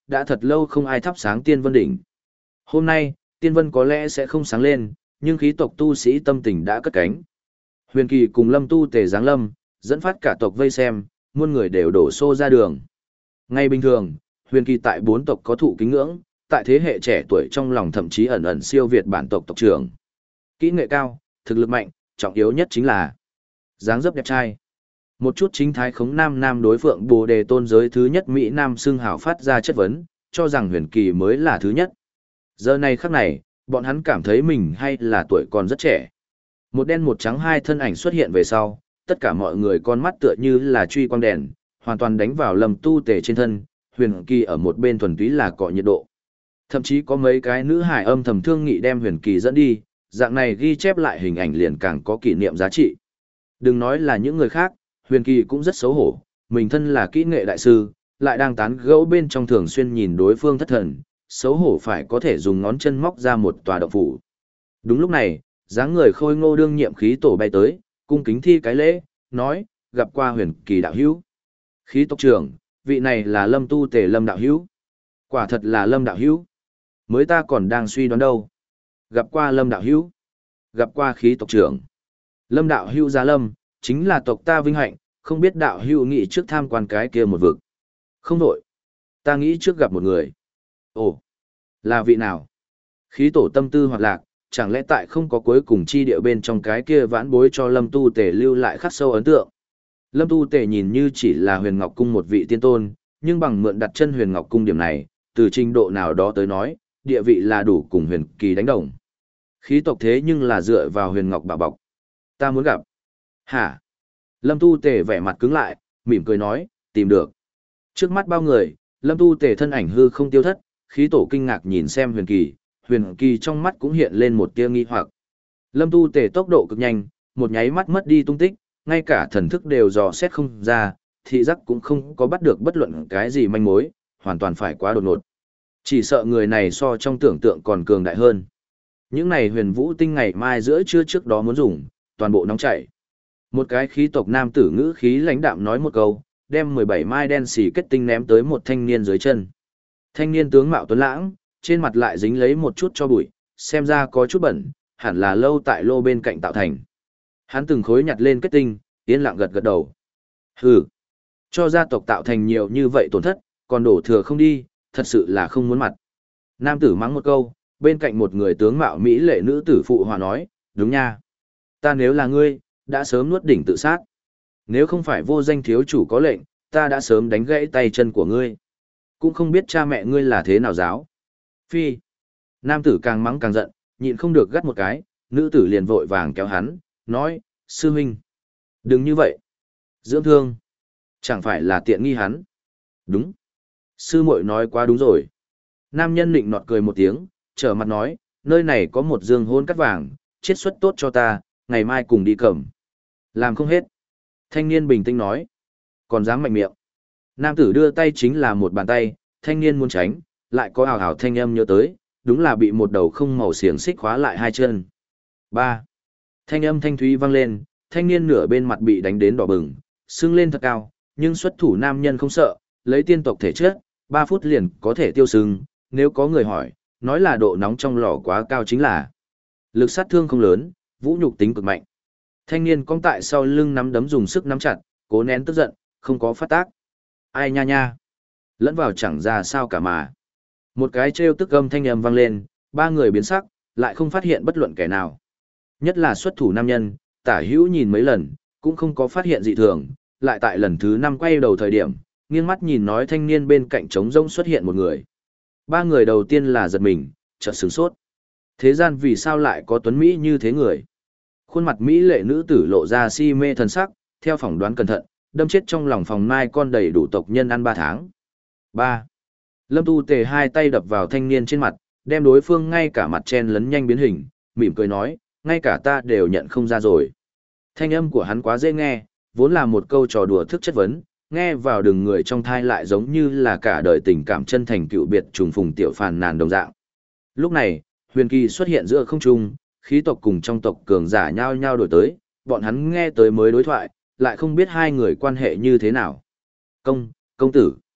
đã thật lâu không ai thắp sáng Tiên Vân đỉnh. Hôm nay, Tiên Vân có lẽ sẽ không sáng lên, nhưng khí tộc tu sĩ tâm tình đã cất cánh. Huyền Kỳ cùng Lâm Tu Tề giáng lâm, dẫn phát cả tộc vây xem, muôn người đều đổ xô ra đường. Ngay bình thường, Huyền Kỳ tại bốn tộc có thụ kính ngưỡng, tại thế hệ trẻ tuổi trong lòng thậm chí ẩn ẩn siêu việt bản tộc tộc trưởng. Kỹ nghệ cao, thực lực mạnh, trọng yếu nhất chính là dáng dấp đẹp trai. Một chút chính thái khống nam nam đối phượng Bồ Đề tôn giới thứ nhất Mỹ Nam xưng hào phát ra chất vấn, cho rằng Huyền Kỳ mới là thứ nhất. Giờ này khắc này, bọn hắn cảm thấy mình hay là tuổi còn rất trẻ. Một đen một trắng hai thân ảnh xuất hiện về sau, tất cả mọi người con mắt tựa như là truy quang đèn, hoàn toàn đánh vào Lâm Tu Tề trên thân, Huyền Kỳ ở một bên thuần túy là cọ nhiệt độ. Thậm chí có mấy cái nữ hải âm thầm thương nghị đem Huyền Kỳ dẫn đi, dạng này ghi chép lại hình ảnh liền càng có kỷ niệm giá trị. Đừng nói là những người khác, Huyền Kỳ cũng rất xấu hổ, mình thân là kỹ nghệ đại sư, lại đang tán gẫu bên trong thường xuyên nhìn đối phương thất thần, xấu hổ phải có thể dùng ngón chân móc ra một tòa động phủ. Đúng lúc này, dáng người khôi ngô đương nhiệm khí tổ bay tới, cung kính thi cái lễ, nói, gặp qua Huyền Kỳ đạo hữu. Khí tộc trưởng, vị này là Lâm Tu Tề Lâm đạo hữu. Quả thật là Lâm đạo hữu. Mới ta còn đang suy đoán đâu. Gặp qua Lâm đạo hữu. Gặp qua khí tộc trưởng. Lâm đạo hữu giá lâm, chính là tộc ta vinh hạnh, không biết đạo hữu nghĩ trước tham quan cái kia một vực. Không đổi. Ta nghĩ trước gặp một người. Ồ, là vị nào? Khí tổ tâm tư hoạt lạc, chẳng lẽ tại không có cuối cùng chi địa bên trong cái kia vãn bối cho Lâm Tu Tề lưu lại khắc sâu ấn tượng. Lâm Tu Tề nhìn như chỉ là Huyền Ngọc Cung một vị tiên tôn, nhưng bằng mượn đặt chân Huyền Ngọc Cung điểm này, từ trình độ nào đó tới nói, địa vị là đủ cùng Huyền Kỳ đánh đồng. Khí tộc thế nhưng là dựa vào Huyền Ngọc bảo bọc. Ta muốn gặp. Hả? Lâm Tu Tề vẻ mặt cứng lại, mỉm cười nói, tìm được. Trước mắt bao người, Lâm Tu Tề thân ảnh hư không tiêu thất, khí tổ kinh ngạc nhìn xem Huyền Kỳ, Huyền Kỳ trong mắt cũng hiện lên một tia nghi hoặc. Lâm Tu Tề tốc độ cực nhanh, một nháy mắt mất đi tung tích, ngay cả thần thức đều dò xét không ra, thị giác cũng không có bắt được bất luận cái gì manh mối, hoàn toàn phải quá đột ngột. Chỉ sợ người này so trong tưởng tượng còn cường đại hơn. Những này huyền vũ tinh ngày mai giữa trưa trước đó muốn dùng, toàn bộ nóng chảy. Một cái khí tộc nam tử ngữ khí lãnh đạm nói một câu, đem mười bảy mai đen xì kết tinh ném tới một thanh niên dưới chân. Thanh niên tướng mạo tuấn lãng, trên mặt lại dính lấy một chút cho bụi, xem ra có chút bẩn, hẳn là lâu tại lô bên cạnh tạo thành. Hắn từng khối nhặt lên kết tinh, yên lặng gật gật đầu. Hừ, cho gia tộc tạo thành nhiều như vậy tổn thất, còn đổ thừa không đi, thật sự là không muốn mặt. Nam tử mắng một câu, bên cạnh một người tướng mạo mỹ lệ nữ tử phụ hòa nói, đúng nha. Ta nếu là ngươi, đã sớm nuốt đỉnh tự sát. Nếu không phải vô danh thiếu chủ có lệnh, ta đã sớm đánh gãy tay chân của ngươi. Cũng không biết cha mẹ ngươi là thế nào giáo. Phi. Nam tử càng mắng càng giận, nhịn không được gắt một cái, nữ tử liền vội vàng kéo hắn, nói, sư huynh. Đừng như vậy. Dưỡng thương. Chẳng phải là tiện nghi hắn. Đúng. Sư muội nói quá đúng rồi. Nam nhân nịnh nọt cười một tiếng, trở mặt nói, nơi này có một dương hôn cắt vàng, chiết xuất tốt cho ta, ngày mai cùng đi cầm. Làm không hết. Thanh niên bình tĩnh nói. Còn dám mạnh miệng. Nam tử đưa tay chính là một bàn tay, thanh niên muốn tránh, lại có hào hào thanh âm nhớ tới, đúng là bị một đầu không màu xiềng xích khóa lại hai chân. Ba. Thanh âm thanh thúy vang lên, thanh niên nửa bên mặt bị đánh đến đỏ bừng, sưng lên thật cao, nhưng xuất thủ nam nhân không sợ, lấy tiên tộc thể chất, ba phút liền có thể tiêu sưng, nếu có người hỏi, nói là độ nóng trong lò quá cao chính là. Lực sát thương không lớn, vũ nhục tính cực mạnh. Thanh niên cong tại sau lưng nắm đấm dùng sức nắm chặt, cố nén tức giận, không có phát tác. Ai nha nha. Lẫn vào chẳng ra sao cả mà. Một cái trêu tức âm thanh âm vang lên, ba người biến sắc, lại không phát hiện bất luận kẻ nào. Nhất là xuất thủ nam nhân, tả hữu nhìn mấy lần, cũng không có phát hiện dị thường, lại tại lần thứ năm quay đầu thời điểm, nghiêng mắt nhìn nói thanh niên bên cạnh trống rỗng xuất hiện một người. Ba người đầu tiên là giật mình, chợt sửng sốt. Thế gian vì sao lại có tuấn Mỹ như thế người? Khuôn mặt Mỹ lệ nữ tử lộ ra si mê thần sắc, theo phỏng đoán cẩn thận, đâm chết trong lòng phòng mai con đầy đủ tộc nhân ăn ba tháng. Ba. Lâm Tu Tề hai tay đập vào thanh niên trên mặt, đem đối phương ngay cả mặt chen lấn nhanh biến hình, mỉm cười nói, ngay cả ta đều nhận không ra rồi. Thanh âm của hắn quá dễ nghe, vốn là một câu trò đùa thức chất vấn, nghe vào đường người trong thai lại giống như là cả đời tình cảm chân thành cựu biệt trùng phùng tiểu phàn nàn đồng dạng. Lúc này, Huyền Kỳ xuất hiện giữa không trung, khí tộc cùng trong tộc cường giả nhao nhao đổi tới, bọn hắn nghe tới mới đối thoại, lại không biết hai người quan hệ như thế nào. Công, công tử.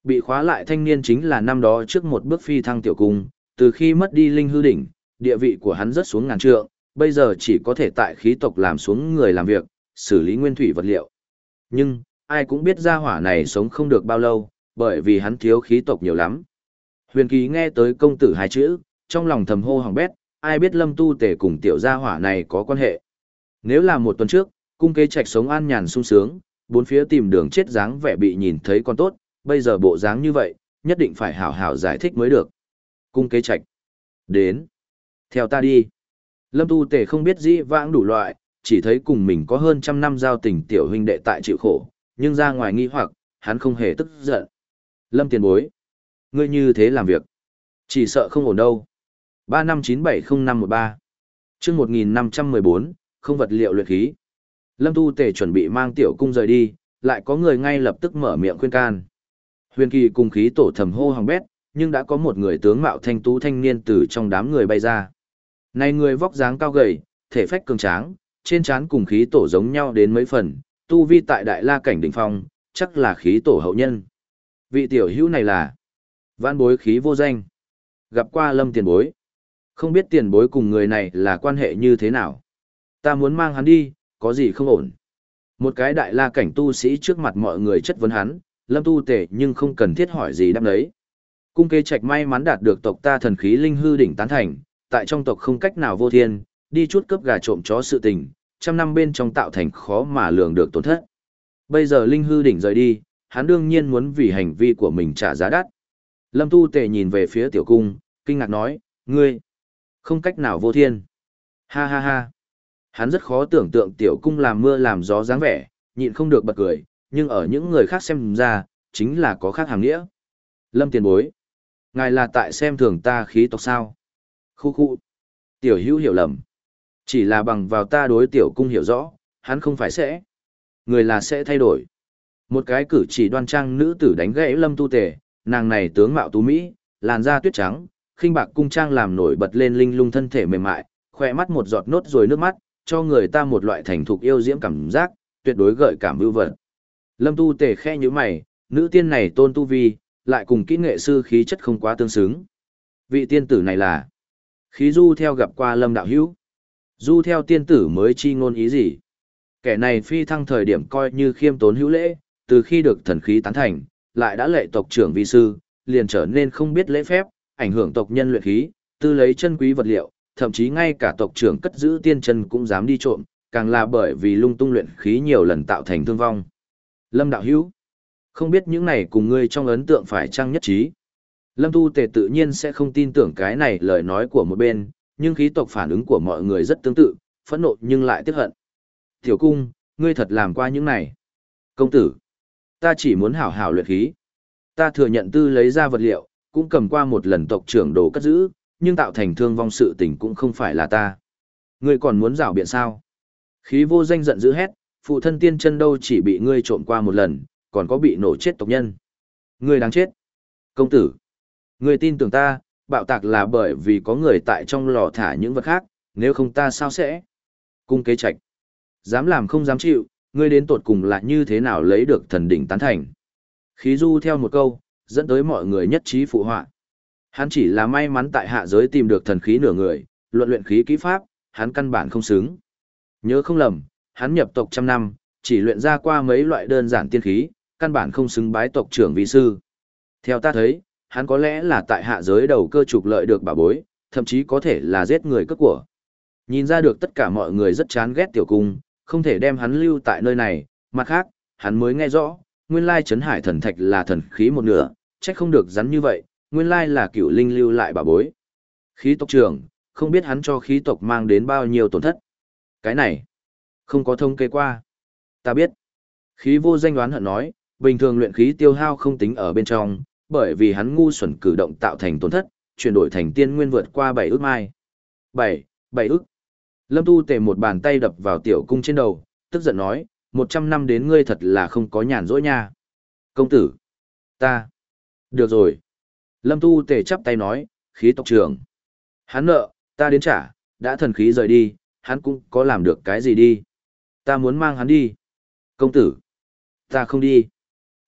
Bị khóa lại thanh niên chính là năm đó trước một bước phi thăng tiểu cung, từ khi mất đi linh hư đỉnh, địa vị của hắn rất xuống ngàn trượng, bây giờ chỉ có thể tại khí tộc làm xuống người làm việc, xử lý nguyên thủy vật liệu. Nhưng, ai cũng biết gia hỏa này sống không được bao lâu, bởi vì hắn thiếu khí tộc nhiều lắm. Huyền Kỳ nghe tới công tử hai chữ, trong lòng thầm hô hỏng bét, ai biết Lâm Tu Tề cùng tiểu gia hỏa này có quan hệ. Nếu là một tuần trước, cung kế trạch sống an nhàn sung sướng, bốn phía tìm đường chết dáng vẻ bị nhìn thấy còn tốt, bây giờ bộ dáng như vậy, nhất định phải hảo hảo giải thích mới được. Cung kế trạch. Đến. Theo ta đi. Lâm Tu Tề không biết dĩ vãng đủ loại, chỉ thấy cùng mình có hơn trăm năm giao tình tiểu huynh đệ tại chịu khổ, nhưng ra ngoài nghi hoặc, hắn không hề tức giận. Lâm tiền bối. Ngươi như thế làm việc. Chỉ sợ không ổn đâu. ba năm chín bảy không năm một ba chương một nghìn năm trăm mười bốn, không vật liệu luyện khí. Lâm Tu Tề chuẩn bị mang tiểu cung rời đi, lại có người ngay lập tức mở miệng khuyên can. Huyền Kỳ cùng khí tổ thầm hô hằng bét, nhưng đã có một người tướng mạo thanh tú thanh niên từ trong đám người bay ra. Này người vóc dáng cao gầy, thể phách cường tráng, trên trán cùng khí tổ giống nhau đến mấy phần, tu vi tại đại la cảnh đỉnh phong, chắc là khí tổ hậu nhân. Vị tiểu hữu này là Vãn Bối Khí Vô Danh. Gặp qua Lâm tiền bối. Không biết tiền bối cùng người này là quan hệ như thế nào. Ta muốn mang hắn đi, có gì không ổn. Một cái đại la cảnh tu sĩ trước mặt mọi người chất vấn hắn, Lâm Tu Tề nhưng không cần thiết hỏi gì đáp đấy. Cung kế trạch may mắn đạt được tộc ta thần khí linh hư đỉnh tán thành, tại trong tộc không cách nào vô thiên, đi chút cướp gà trộm chó sự tình, trăm năm bên trong tạo thành khó mà lường được tổn thất. Bây giờ linh hư đỉnh rời đi, hắn đương nhiên muốn vì hành vi của mình trả giá đắt. Lâm Tu Tề nhìn về phía tiểu cung, kinh ngạc nói, ngươi, không cách nào vô thiên. Ha ha ha. Hắn rất khó tưởng tượng tiểu cung làm mưa làm gió dáng vẻ, nhịn không được bật cười, nhưng ở những người khác xem ra, chính là có khác hàng nghĩa. Lâm tiền bối, ngài là tại xem thường ta khí tộc sao? Khu khu. Tiểu hữu hiểu lầm. Chỉ là bằng vào ta đối tiểu cung hiểu rõ, hắn không phải sẽ. Người là sẽ thay đổi. Một cái cử chỉ đoan trang nữ tử đánh gãy Lâm Tu Tề, nàng này tướng mạo tú mỹ, làn da tuyết trắng, khinh bạc cung trang làm nổi bật lên linh lung thân thể mềm mại, khỏe mắt một giọt nốt rồi nước mắt, cho người ta một loại thành thục yêu diễm cảm giác, tuyệt đối gợi cảm vưu vật. Lâm Tu Tề khe như mày, nữ tiên này tôn tu vi, lại cùng kỹ nghệ sư khí chất không quá tương xứng. Vị tiên tử này là khí du theo gặp qua Lâm đạo hữu. Du theo tiên tử mới chi ngôn ý gì? Kẻ này phi thăng thời điểm coi như khiêm tốn hữu lễ, từ khi được thần khí tán thành, lại đã lệ tộc trưởng vi sư, liền trở nên không biết lễ phép, ảnh hưởng tộc nhân luyện khí, tư lấy chân quý vật liệu, thậm chí ngay cả tộc trưởng cất giữ tiên chân cũng dám đi trộm, càng là bởi vì lung tung luyện khí nhiều lần tạo thành thương vong. Lâm đạo hữu, không biết những này cùng ngươi trong ấn tượng phải chăng nhất trí. Lâm Tu Tề tự nhiên sẽ không tin tưởng cái này lời nói của một bên, nhưng khí tộc phản ứng của mọi người rất tương tự, phẫn nộ nhưng lại tiếc hận. Tiểu cung, ngươi thật làm qua những này. Công tử, ta chỉ muốn hảo hảo luyện khí. Ta thừa nhận tư lấy ra vật liệu, cũng cầm qua một lần tộc trưởng đồ cất giữ, nhưng tạo thành thương vong sự tình cũng không phải là ta. Ngươi còn muốn rảo biện sao? Khí Vô Danh giận dữ hét, phụ thân tiên chân đâu chỉ bị ngươi trộm qua một lần, còn có bị nổ chết tộc nhân. Ngươi đáng chết. Công tử, ngươi tin tưởng ta, bạo tạc là bởi vì có người tại trong lò thả những vật khác, nếu không ta sao sẽ? Cung kế trạch. Dám làm không dám chịu, ngươi đến tột cùng là như thế nào lấy được thần đỉnh tán thành. Khí du theo một câu, dẫn tới mọi người nhất trí phụ họa. Hắn chỉ là may mắn tại hạ giới tìm được thần khí nửa người, luận luyện khí kỹ pháp, hắn căn bản không xứng. Nhớ không lầm, hắn nhập tộc trăm năm, chỉ luyện ra qua mấy loại đơn giản tiên khí, căn bản không xứng bái tộc trưởng vi sư. Theo ta thấy, hắn có lẽ là tại hạ giới đầu cơ trục lợi được bảo bối, thậm chí có thể là giết người cướp của. Nhìn ra được tất cả mọi người rất chán ghét tiểu cung, không thể đem hắn lưu tại nơi này, mặt khác, hắn mới nghe rõ, nguyên lai Trấn Hải thần thạch là thần khí một nửa, trách không được rắn như vậy, nguyên lai là cựu linh lưu lại bảo bối. Khí tộc trưởng, không biết hắn cho khí tộc mang đến bao nhiêu tổn thất. Cái này, không có thông kê qua. Ta biết. Khí Vô Danh đoán hận nói, bình thường luyện khí tiêu hao không tính ở bên trong, bởi vì hắn ngu xuẩn cử động tạo thành tổn thất, chuyển đổi thành tiên nguyên vượt qua bảy ước mai. bảy, bảy ước. Lâm Tu Tề một bàn tay đập vào tiểu cung trên đầu, tức giận nói, một trăm năm đến ngươi thật là không có nhàn rỗi nha. Công tử. Ta. Được rồi. Lâm Tu Tề chắp tay nói, khí tộc trưởng. Hắn nợ, ta đến trả, đã thần khí rời đi, hắn cũng có làm được cái gì đi. Ta muốn mang hắn đi. Công tử. Ta không đi.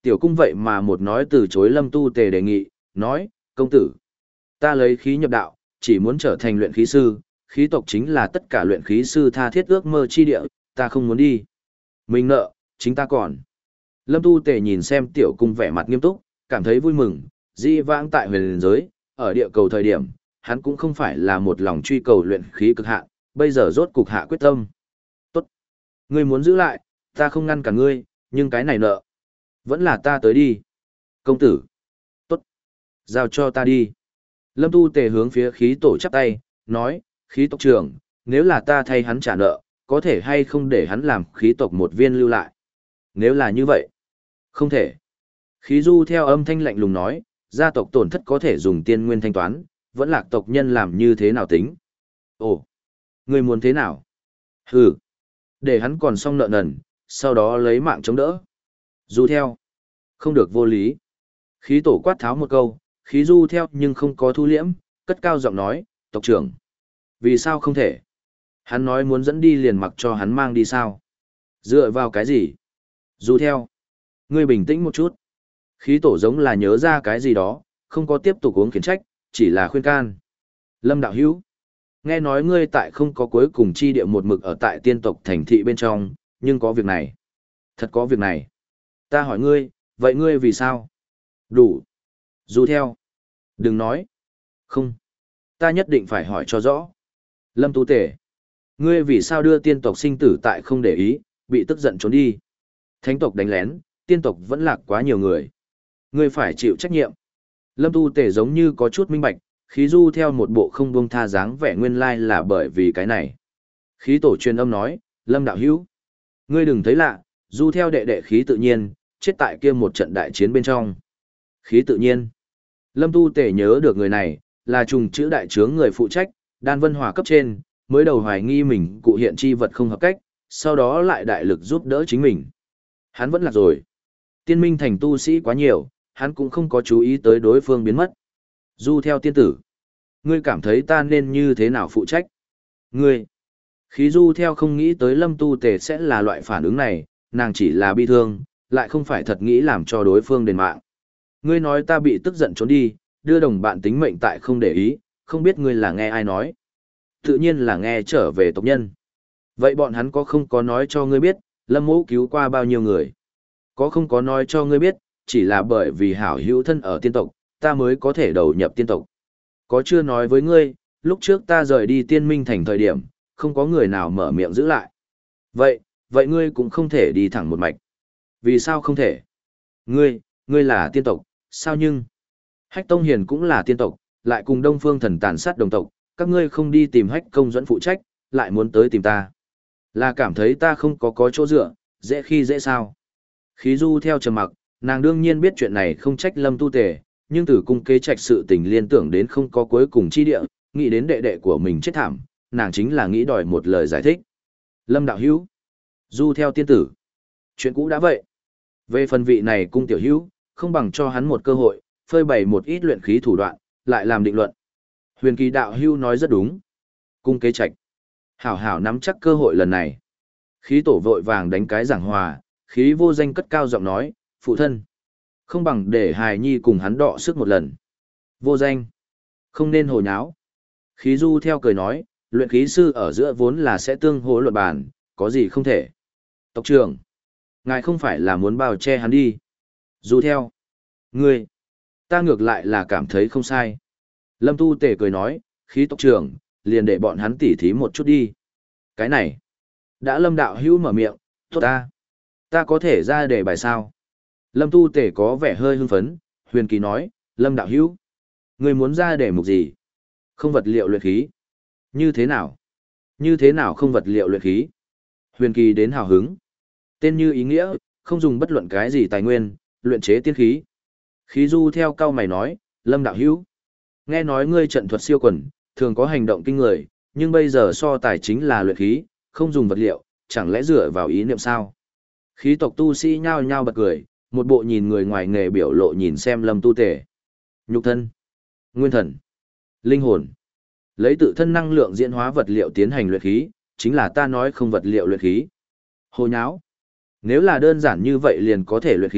Tiểu cung vậy mà một nói từ chối Lâm Tu Tề đề nghị, nói, công tử, ta lấy khí nhập đạo, chỉ muốn trở thành luyện khí sư, khí tộc chính là tất cả luyện khí sư tha thiết ước mơ chi địa, ta không muốn đi. Mình nợ, chính ta còn. Lâm Tu Tề nhìn xem tiểu cung vẻ mặt nghiêm túc, cảm thấy vui mừng, di vãng tại huyền giới, ở địa cầu thời điểm, hắn cũng không phải là một lòng truy cầu luyện khí cực hạn, bây giờ rốt cục hạ quyết tâm. Tốt. Ngươi muốn giữ lại, ta không ngăn cả ngươi, nhưng cái này nợ. Vẫn là ta tới đi. Công tử. Tốt. Giao cho ta đi. Lâm Tu Tề hướng phía khí tổ chắp tay, nói, khí tộc trưởng, nếu là ta thay hắn trả nợ, có thể hay không để hắn làm khí tộc một viên lưu lại. Nếu là như vậy, không thể. Khí du theo âm thanh lạnh lùng nói, gia tộc tổn thất có thể dùng tiên nguyên thanh toán, vẫn lạc tộc nhân làm như thế nào tính. Ồ, người muốn thế nào? Hừ, để hắn còn xong nợ nần, sau đó lấy mạng chống đỡ. Du theo, không được vô lý. Khí tổ quát tháo một câu, khí du theo nhưng không có thu liễm, cất cao giọng nói, tộc trưởng. Vì sao không thể? Hắn nói muốn dẫn đi liền mặc cho hắn mang đi sao? Dựa vào cái gì? Du theo, ngươi bình tĩnh một chút. Khí tổ giống là nhớ ra cái gì đó, không có tiếp tục uống khiển trách, chỉ là khuyên can. Lâm đạo hữu, nghe nói ngươi tại không có cuối cùng chi địa một mực ở tại tiên tộc thành thị bên trong, nhưng có việc này. Thật có việc này. Ta hỏi ngươi, vậy ngươi vì sao? Đủ. Du theo. Đừng nói. Không. Ta nhất định phải hỏi cho rõ. Lâm Tú Tể. Ngươi vì sao đưa tiên tộc sinh tử tại không để ý, bị tức giận trốn đi. Thánh tộc đánh lén, tiên tộc vẫn lạc quá nhiều người. Ngươi phải chịu trách nhiệm. Lâm Tu Tể giống như có chút minh bạch, khí du theo một bộ không buông tha dáng vẻ nguyên lai là bởi vì cái này. Khí tổ truyền âm nói, Lâm đạo hữu, ngươi đừng thấy lạ, du theo đệ đệ khí tự nhiên, chết tại kia một trận đại chiến bên trong. Khí tự nhiên. Lâm Tu Tể nhớ được người này, là trùng chữ đại trướng người phụ trách, đan vân hòa cấp trên, mới đầu hoài nghi mình cụ hiện chi vật không hợp cách, sau đó lại đại lực giúp đỡ chính mình. Hắn vẫn lạc rồi. Tiên minh thành tu sĩ quá nhiều, hắn cũng không có chú ý tới đối phương biến mất. Du theo tiên tử. Ngươi cảm thấy ta nên như thế nào phụ trách? Ngươi. Khí du theo không nghĩ tới Lâm Tu Tề sẽ là loại phản ứng này, nàng chỉ là bi thương, lại không phải thật nghĩ làm cho đối phương đền mạng. Ngươi nói ta bị tức giận trốn đi, đưa đồng bạn tính mệnh tại không để ý, không biết ngươi là nghe ai nói. Tự nhiên là nghe trở về tộc nhân. Vậy bọn hắn có không có nói cho ngươi biết, Lâm Mẫu cứu qua bao nhiêu người? Có không có nói cho ngươi biết, chỉ là bởi vì hảo hữu thân ở tiên tộc, ta mới có thể đầu nhập tiên tộc. Có chưa nói với ngươi, lúc trước ta rời đi tiên minh thành thời điểm, không có người nào mở miệng giữ lại. Vậy, vậy ngươi cũng không thể đi thẳng một mạch. Vì sao không thể? Ngươi, ngươi là tiên tộc, sao nhưng? Hách Tông Hiền cũng là tiên tộc, lại cùng Đông Phương Thần tàn sát đồng tộc, các ngươi không đi tìm Hách Công dẫn phụ trách, lại muốn tới tìm ta. Là cảm thấy ta không có có chỗ dựa, dễ khi dễ sao? Khí du theo trầm mặc, nàng đương nhiên biết chuyện này không trách Lâm Tu Tề, nhưng từ cung kế trạch sự tình liên tưởng đến không có cuối cùng chi địa, nghĩ đến đệ đệ của mình chết thảm, nàng chính là nghĩ đòi một lời giải thích. Lâm đạo hữu, du theo tiên tử, chuyện cũ đã vậy. Về phần vị này cung tiểu hữu, không bằng cho hắn một cơ hội, phơi bày một ít luyện khí thủ đoạn, lại làm định luận. Huyền Kỳ đạo hữu nói rất đúng. Cung kế trạch, hảo hảo nắm chắc cơ hội lần này. Khí tổ vội vàng đánh cái giảng hòa, khí vô danh cất cao giọng nói, phụ thân. Không bằng để hài nhi cùng hắn đọ sức một lần. Vô danh. Không nên hồ nháo. Khí du theo cười nói, luyện khí sư ở giữa vốn là sẽ tương hỗ luận bàn, có gì không thể. Tộc trưởng. Ngài không phải là muốn bao che hắn đi. Du theo. Ngươi. Ta ngược lại là cảm thấy không sai. Lâm Tu Tề cười nói, khí tộc trưởng, liền để bọn hắn tỉ thí một chút đi. Cái này. Đã Lâm đạo hữu mở miệng, tốt ta. Ta có thể ra để bài sao? Lâm Tu Tề có vẻ hơi hưng phấn, Huyền Kỳ nói, Lâm đạo hữu, người muốn ra để mục gì? Không vật liệu luyện khí. Như thế nào? Như thế nào không vật liệu luyện khí? Huyền Kỳ đến hào hứng. Tên như ý nghĩa, không dùng bất luận cái gì tài nguyên, luyện chế tiên khí. Khí du theo cao mày nói, Lâm đạo hữu, nghe nói ngươi trận thuật siêu quần, thường có hành động kinh người, nhưng bây giờ so tài chính là luyện khí, không dùng vật liệu, chẳng lẽ dựa vào ý niệm sao? Khí tộc tu sĩ nhao nhao bật cười, một bộ nhìn người ngoài nghề biểu lộ nhìn xem Lâm Tu Tề. Nhục thân, nguyên thần, linh hồn, lấy tự thân năng lượng diễn hóa vật liệu tiến hành luyện khí, chính là ta nói không vật liệu luyện khí. Hồ nháo. Nếu là đơn giản như vậy liền có thể luyện khí,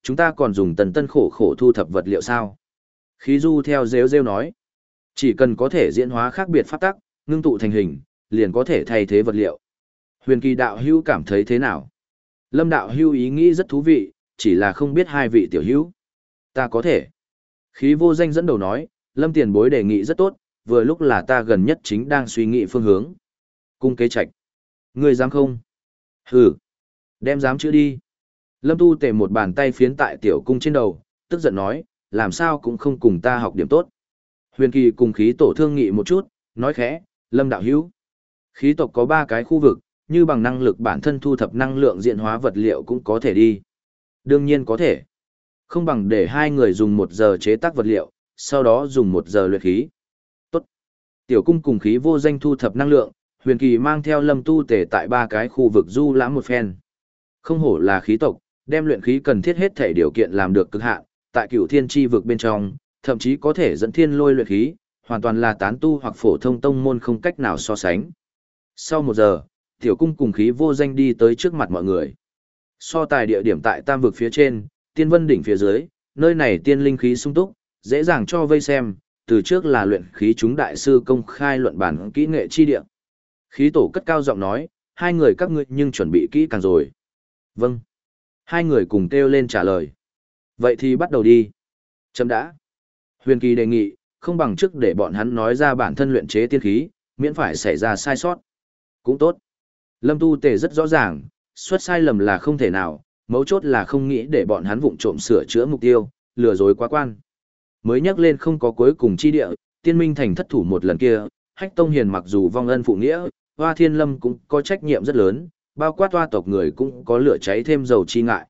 chúng ta còn dùng tần tân khổ khổ thu thập vật liệu sao? Khí du theo rêu rêu nói. Chỉ cần có thể diễn hóa khác biệt pháp tắc, ngưng tụ thành hình, liền có thể thay thế vật liệu. Huyền Kỳ đạo hữu cảm thấy thế nào? Lâm đạo hữu ý nghĩ rất thú vị, chỉ là không biết hai vị tiểu hữu. Ta có thể. Khí vô danh dẫn đầu nói, Lâm tiền bối đề nghị rất tốt, vừa lúc là ta gần nhất chính đang suy nghĩ phương hướng. Cung kế trạch. Ngươi dám không? Hừ. Đem dám chữa đi. Lâm tu tề một bàn tay phiến tại tiểu cung trên đầu, tức giận nói, làm sao cũng không cùng ta học điểm tốt. Huyền Kỳ cùng khí tổ thương nghị một chút, nói khẽ, Lâm đạo hữu. Khí tộc có ba cái khu vực, như bằng năng lực bản thân thu thập năng lượng diện hóa vật liệu cũng có thể đi. Đương nhiên có thể. Không bằng để hai người dùng một giờ chế tác vật liệu, sau đó dùng một giờ luyện khí. Tốt. Tiểu cung cùng khí vô danh thu thập năng lượng, Huyền Kỳ mang theo Lâm tu tề tại ba cái khu vực du lãm một phen. Không hổ là khí tộc, đem luyện khí cần thiết hết thể điều kiện làm được cực hạn, tại Cửu Thiên chi vực bên trong, thậm chí có thể dẫn thiên lôi luyện khí, hoàn toàn là tán tu hoặc phổ thông tông môn không cách nào so sánh. Sau một giờ, tiểu cung cùng khí vô danh đi tới trước mặt mọi người. So tài địa điểm tại Tam vực phía trên, Tiên Vân đỉnh phía dưới, nơi này tiên linh khí sung túc, dễ dàng cho vây xem, từ trước là luyện khí chúng đại sư công khai luận bản kỹ nghệ chi địa. Khí tổ cất cao giọng nói, hai người các ngươi nhưng chuẩn bị kỹ càng rồi. Vâng. Hai người cùng kêu lên trả lời. Vậy thì bắt đầu đi. Chấm đã. Huyền Kỳ đề nghị, không bằng trước để bọn hắn nói ra bản thân luyện chế tiên khí, miễn phải xảy ra sai sót. Cũng tốt. Lâm tu tề rất rõ ràng, xuất sai lầm là không thể nào, mấu chốt là không nghĩ để bọn hắn vụng trộm sửa chữa mục tiêu, lừa dối quá quan. Mới nhắc lên không có cuối cùng chi địa, tiên minh thành thất thủ một lần kia, Hách Tông Hiền mặc dù vong ân phụ nghĩa, Hoa Thiên Lâm cũng có trách nhiệm rất lớn, bao quát hoa tộc người cũng có lửa cháy thêm dầu chi ngại.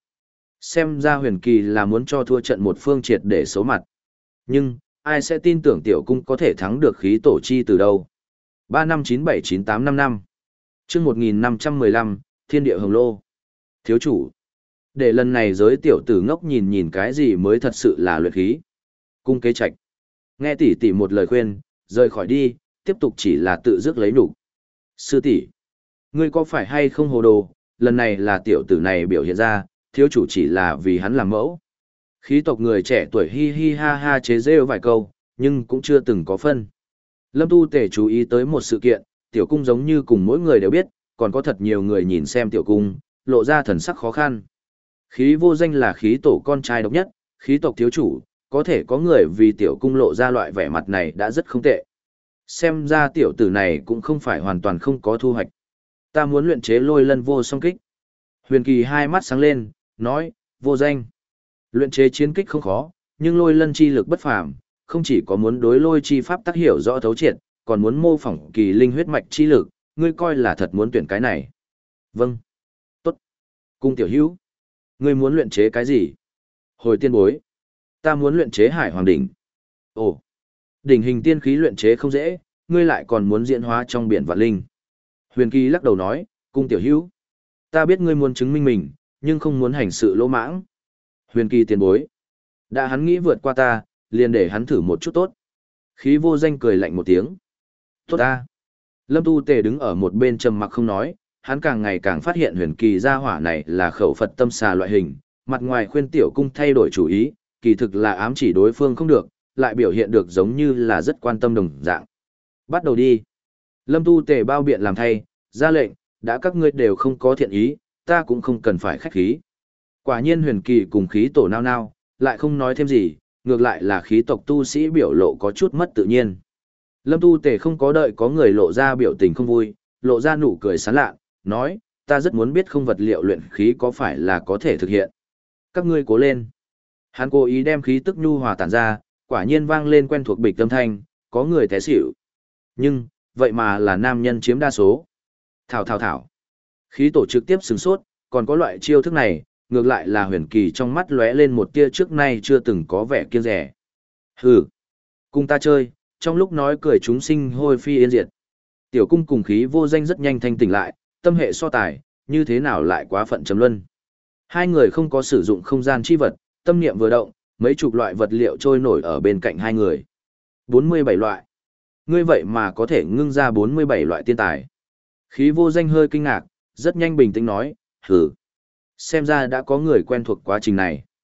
Xem ra Huyền Kỳ là muốn cho thua trận một phương triệt để xấu mặt. Nhưng, ai sẽ tin tưởng tiểu cung có thể thắng được khí tổ chi từ đâu? ba năm chín bảy chín tám năm năm. Chương một nghìn năm trăm mười lăm, Thiên địa hồng lô. Thiếu chủ. Để lần này giới tiểu tử ngốc nhìn nhìn cái gì mới thật sự là luyện khí. Cung kế trạch. Nghe tỷ tỷ một lời khuyên, rời khỏi đi, tiếp tục chỉ là tự dứt lấy nhục. Sư tỷ, ngươi có phải hay không hồ đồ, lần này là tiểu tử này biểu hiện ra, thiếu chủ chỉ là vì hắn làm mẫu. Khí tộc người trẻ tuổi hi hi ha ha chế rêu vài câu, nhưng cũng chưa từng có phân. Lâm tu tể chú ý tới một sự kiện, tiểu cung giống như cùng mỗi người đều biết, còn có thật nhiều người nhìn xem tiểu cung, lộ ra thần sắc khó khăn. Khí vô danh là khí tổ con trai độc nhất, khí tộc thiếu chủ, có thể có người vì tiểu cung lộ ra loại vẻ mặt này đã rất không tệ. Xem ra tiểu tử này cũng không phải hoàn toàn không có thu hoạch. Ta muốn luyện chế lôi lân vô song kích. Huyền Kỳ hai mắt sáng lên, nói, vô danh. Luyện chế chiến kích không khó, nhưng lôi lân chi lực bất phàm, không chỉ có muốn đối lôi chi pháp tác hiểu rõ thấu triệt, còn muốn mô phỏng kỳ linh huyết mạch chi lực, ngươi coi là thật muốn tuyển cái này. Vâng. Tốt. Cung tiểu hữu. Ngươi muốn luyện chế cái gì? Hồi tiên bối. Ta muốn luyện chế hải hoàng đỉnh. Ồ. Đỉnh hình tiên khí luyện chế không dễ, ngươi lại còn muốn diễn hóa trong biển vạn linh. Huyền Kỳ lắc đầu nói, cung tiểu hữu. Ta biết ngươi muốn chứng minh mình, nhưng không muốn hành sự lỗ mãng. Huyền Kỳ tiền bối. Đã hắn nghĩ vượt qua ta, liền để hắn thử một chút tốt. Khí vô danh cười lạnh một tiếng. Tốt ta. Lâm tu tề đứng ở một bên trầm mặc không nói, hắn càng ngày càng phát hiện Huyền Kỳ gia hỏa này là khẩu Phật tâm xà loại hình, mặt ngoài khuyên tiểu cung thay đổi chủ ý, kỳ thực là ám chỉ đối phương không được, lại biểu hiện được giống như là rất quan tâm đồng dạng. Bắt đầu đi. Lâm tu tề bao biện làm thay, ra lệnh, đã các ngươi đều không có thiện ý, ta cũng không cần phải khách khí. Quả nhiên Huyền Kỳ cùng khí tổ nao nao, lại không nói thêm gì, ngược lại là khí tộc tu sĩ biểu lộ có chút mất tự nhiên. Lâm tu tề không có đợi có người lộ ra biểu tình không vui, lộ ra nụ cười sán lạ, nói, ta rất muốn biết không vật liệu luyện khí có phải là có thể thực hiện. Các ngươi cố lên. Hắn cố ý đem khí tức nhu hòa tản ra, quả nhiên vang lên quen thuộc bịch âm thanh, có người té xỉu. Nhưng, vậy mà là nam nhân chiếm đa số. Thảo thảo thảo. Khí tổ trực tiếp sửng sốt, còn có loại chiêu thức này, ngược lại là Huyền Kỳ trong mắt lóe lên một tia trước nay chưa từng có vẻ kiêng rẻ. Hừ, cùng ta chơi, trong lúc nói cười chúng sinh hôi phi yên diệt. Tiểu cung cùng khí vô danh rất nhanh thanh tỉnh lại, tâm hệ so tài, như thế nào lại quá phận trầm luân. Hai người không có sử dụng không gian chi vật, tâm niệm vừa động, mấy chục loại vật liệu trôi nổi ở bên cạnh hai người. bốn mươi bảy loại. Ngươi vậy mà có thể ngưng ra bốn mươi bảy loại tiên tài. Khí vô danh hơi kinh ngạc, rất nhanh bình tĩnh nói, hừ. Xem ra đã có người quen thuộc quá trình này.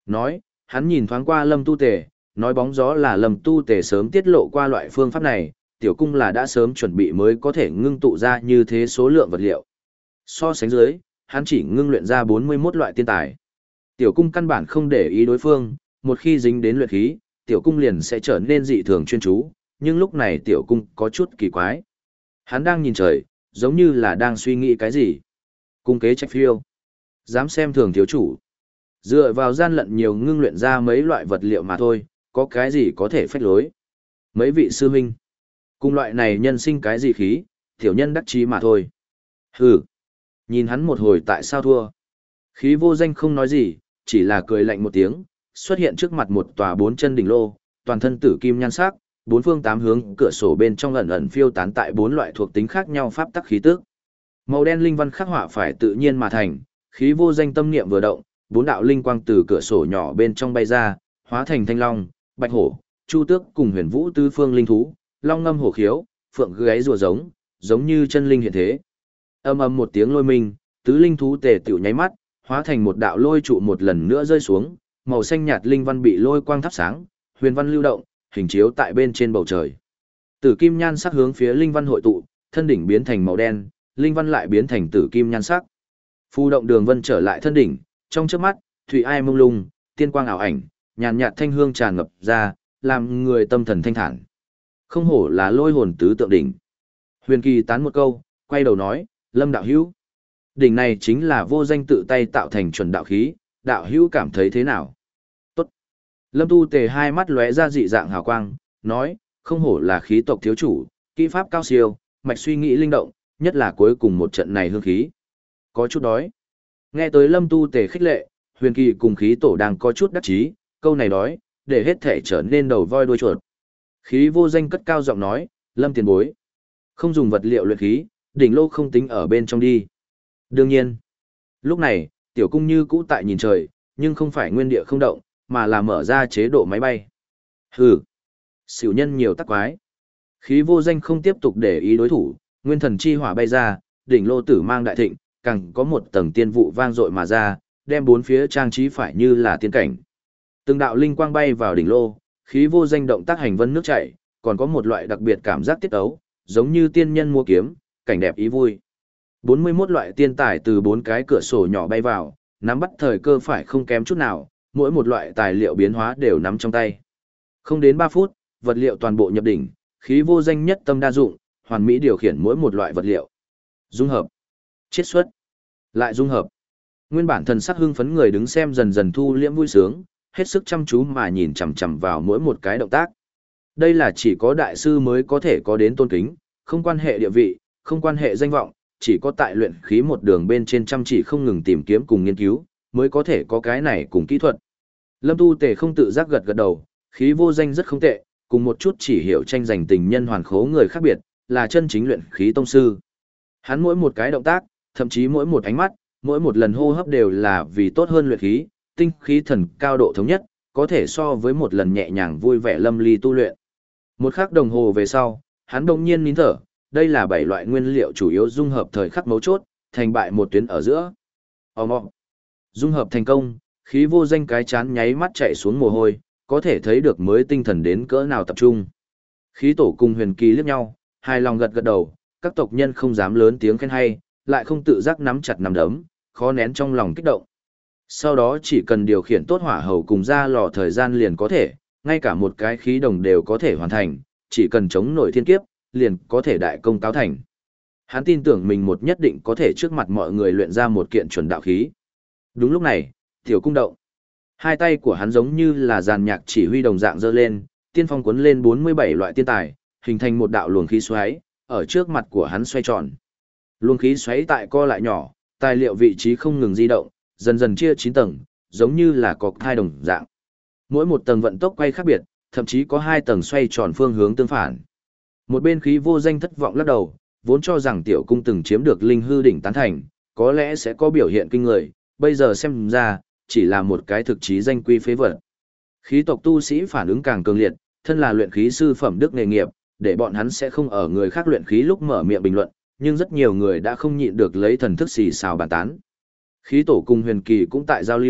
Nói, hắn nhìn thoáng qua Lâm Tu Tề, nói bóng gió là Lâm Tu Tề sớm tiết lộ qua loại phương pháp này, tiểu cung là đã sớm chuẩn bị mới có thể ngưng tụ ra như thế số lượng vật liệu. So sánh dưới, hắn chỉ ngưng luyện ra bốn mươi mốt loại tiên tài. Tiểu cung căn bản không để ý đối phương, một khi dính đến luyện khí, tiểu cung liền sẽ trở nên dị thường chuyên chú, nhưng lúc này tiểu cung có chút kỳ quái. Hắn đang nhìn trời, giống như là đang suy nghĩ cái gì. Cung kế trách phiêu. Dám xem thường thiếu chủ. Dựa vào gian lận nhiều ngưng luyện ra mấy loại vật liệu mà thôi, có cái gì có thể phách lối. Mấy vị sư huynh. Cùng loại này nhân sinh cái gì khí, tiểu nhân đắc chí mà thôi. Hừ. Nhìn hắn một hồi tại sao thua. Khí vô danh không nói gì, chỉ là cười lạnh một tiếng, xuất hiện trước mặt một tòa bốn chân đỉnh lô, toàn thân tử kim nhan sắc, bốn phương tám hướng cửa sổ bên trong ẩn ẩn phiêu tán tại bốn loại thuộc tính khác nhau pháp tắc khí tức. Màu đen linh văn khắc họa phải tự nhiên mà thành, khí vô danh tâm niệm vừa động, bốn đạo linh quang từ cửa sổ nhỏ bên trong bay ra, hóa thành thanh long, bạch hổ, chu tước cùng huyền vũ tứ phương linh thú, long ngâm hổ khiếu, phượng gáy rùa giống, giống như chân linh hiện thế. Âm ầm một tiếng lôi minh, tứ linh thú tề tiểu nháy mắt, hóa thành một đạo lôi trụ một lần nữa rơi xuống, màu xanh nhạt linh văn bị lôi quang thắp sáng, huyền văn lưu động, hình chiếu tại bên trên bầu trời. Tử kim nhan sắc hướng phía linh văn hội tụ, thân đỉnh biến thành màu đen, linh văn lại biến thành tử kim nhan sắc. Phù động đường vân trở lại thân đỉnh, trong chớp mắt, thủy ai mông lung, tiên quang ảo ảnh, nhàn nhạt thanh hương tràn ngập ra, làm người tâm thần thanh thản. Không hổ là lôi hồn tứ tượng đỉnh. Huyền Kỳ tán một câu, quay đầu nói, Lâm đạo hữu, đỉnh này chính là vô danh tự tay tạo thành chuẩn đạo khí, đạo hữu cảm thấy thế nào? Tốt. Lâm Tu Tề hai mắt lóe ra dị dạng hào quang, nói, không hổ là khí tộc thiếu chủ, kỹ pháp cao siêu, mạch suy nghĩ linh động, nhất là cuối cùng một trận này hương khí. Có chút đói. Nghe tới Lâm Tu Tề khích lệ, Huyền Kỳ cùng khí tổ đang có chút đắc chí, câu này đói, để hết thể trở nên đầu voi đuôi chuột. Khí vô danh cất cao giọng nói, Lâm tiền bối, không dùng vật liệu luyện khí, đỉnh lô không tính ở bên trong đi. Đương nhiên, lúc này, tiểu cung như cũ tại nhìn trời, nhưng không phải nguyên địa không động, mà là mở ra chế độ máy bay. Hừ, xỉu nhân nhiều tắc quái. Khí vô danh không tiếp tục để ý đối thủ, nguyên thần chi hỏa bay ra, đỉnh lô tử mang đại thịnh, càng có một tầng tiên vụ vang dội mà ra, đem bốn phía trang trí phải như là tiên cảnh. Từng đạo linh quang bay vào đỉnh lô, khí vô danh động tác hành vân nước chảy, còn có một loại đặc biệt cảm giác tiết ấu, giống như tiên nhân mua kiếm, cảnh đẹp ý vui. bốn mươi mốt loại tiên tài từ bốn cái cửa sổ nhỏ bay vào, nắm bắt thời cơ phải không kém chút nào, mỗi một loại tài liệu biến hóa đều nắm trong tay. Không đến ba phút, vật liệu toàn bộ nhập đỉnh, khí vô danh nhất tâm đa dụng, hoàn mỹ điều khiển mỗi một loại vật liệu. Dung hợp, chiết xuất, lại dung hợp. Nguyên bản thần sắc hưng phấn người đứng xem dần dần thu liễm vui sướng, hết sức chăm chú mà nhìn chằm chằm vào mỗi một cái động tác. Đây là chỉ có đại sư mới có thể có đến tôn kính, không quan hệ địa vị, không quan hệ danh vọng, chỉ có tại luyện khí một đường bên trên chăm chỉ không ngừng tìm kiếm cùng nghiên cứu, mới có thể có cái này cùng kỹ thuật. Lâm Tu Tề không tự giác gật gật đầu, khí vô danh rất không tệ, cùng một chút chỉ hiểu tranh giành tình nhân hoàn khố người khác biệt, là chân chính luyện khí tông sư. Hắn mỗi một cái động tác, thậm chí mỗi một ánh mắt, mỗi một lần hô hấp đều là vì tốt hơn luyện khí, tinh khí thần cao độ thống nhất, có thể so với một lần nhẹ nhàng vui vẻ lâm ly tu luyện. Một khắc đồng hồ về sau, hắn đột nhiên nín thở, đây là bảy loại nguyên liệu chủ yếu dung hợp thời khắc mấu chốt, thành bại một tuyến ở giữa. Ầm ầm. Dung hợp thành công, khí vô danh cái chán nháy mắt chạy xuống mồ hôi, có thể thấy được mới tinh thần đến cỡ nào tập trung. Khí tổ cùng Huyền Kỳ liếc nhau, hài lòng gật gật đầu, các tộc nhân không dám lớn tiếng khen hay, lại không tự giác nắm chặt nắm đấm, khó nén trong lòng kích động. Sau đó chỉ cần điều khiển tốt hỏa hầu cùng ra lò thời gian liền có thể, ngay cả một cái khí đồng đều có thể hoàn thành, chỉ cần chống nổi thiên kiếp, liền có thể đại công cáo thành. Hắn tin tưởng mình một nhất định có thể trước mặt mọi người luyện ra một kiện chuẩn đạo khí. Đúng lúc này, tiểu cung động. Hai tay của hắn giống như là dàn nhạc chỉ huy đồng dạng giơ lên, tiên phong cuốn lên bốn mươi bảy loại tiên tài, hình thành một đạo luồng khí xoáy, ở trước mặt của hắn xoay tròn. Luồng khí xoáy tại co lại nhỏ, tài liệu vị trí không ngừng di động, dần dần chia chín tầng, giống như là cọc thai đồng dạng. Mỗi một tầng vận tốc quay khác biệt, thậm chí có hai tầng xoay tròn phương hướng tương phản. Một bên khí vô danh thất vọng lắc đầu, vốn cho rằng tiểu cung từng chiếm được linh hư đỉnh tán thành, có lẽ sẽ có biểu hiện kinh người, bây giờ xem ra, chỉ là một cái thực chí danh quy phế vật. Khí tộc tu sĩ phản ứng càng cường liệt, thân là luyện khí sư phẩm đức nghề nghiệp, để bọn hắn sẽ không ở người khác luyện khí lúc mở miệng bình luận, nhưng rất nhiều người đã không nhịn được lấy thần thức xì xào bàn tán. Khí tổ cùng Huyền Kỳ cũng tại giao lưu,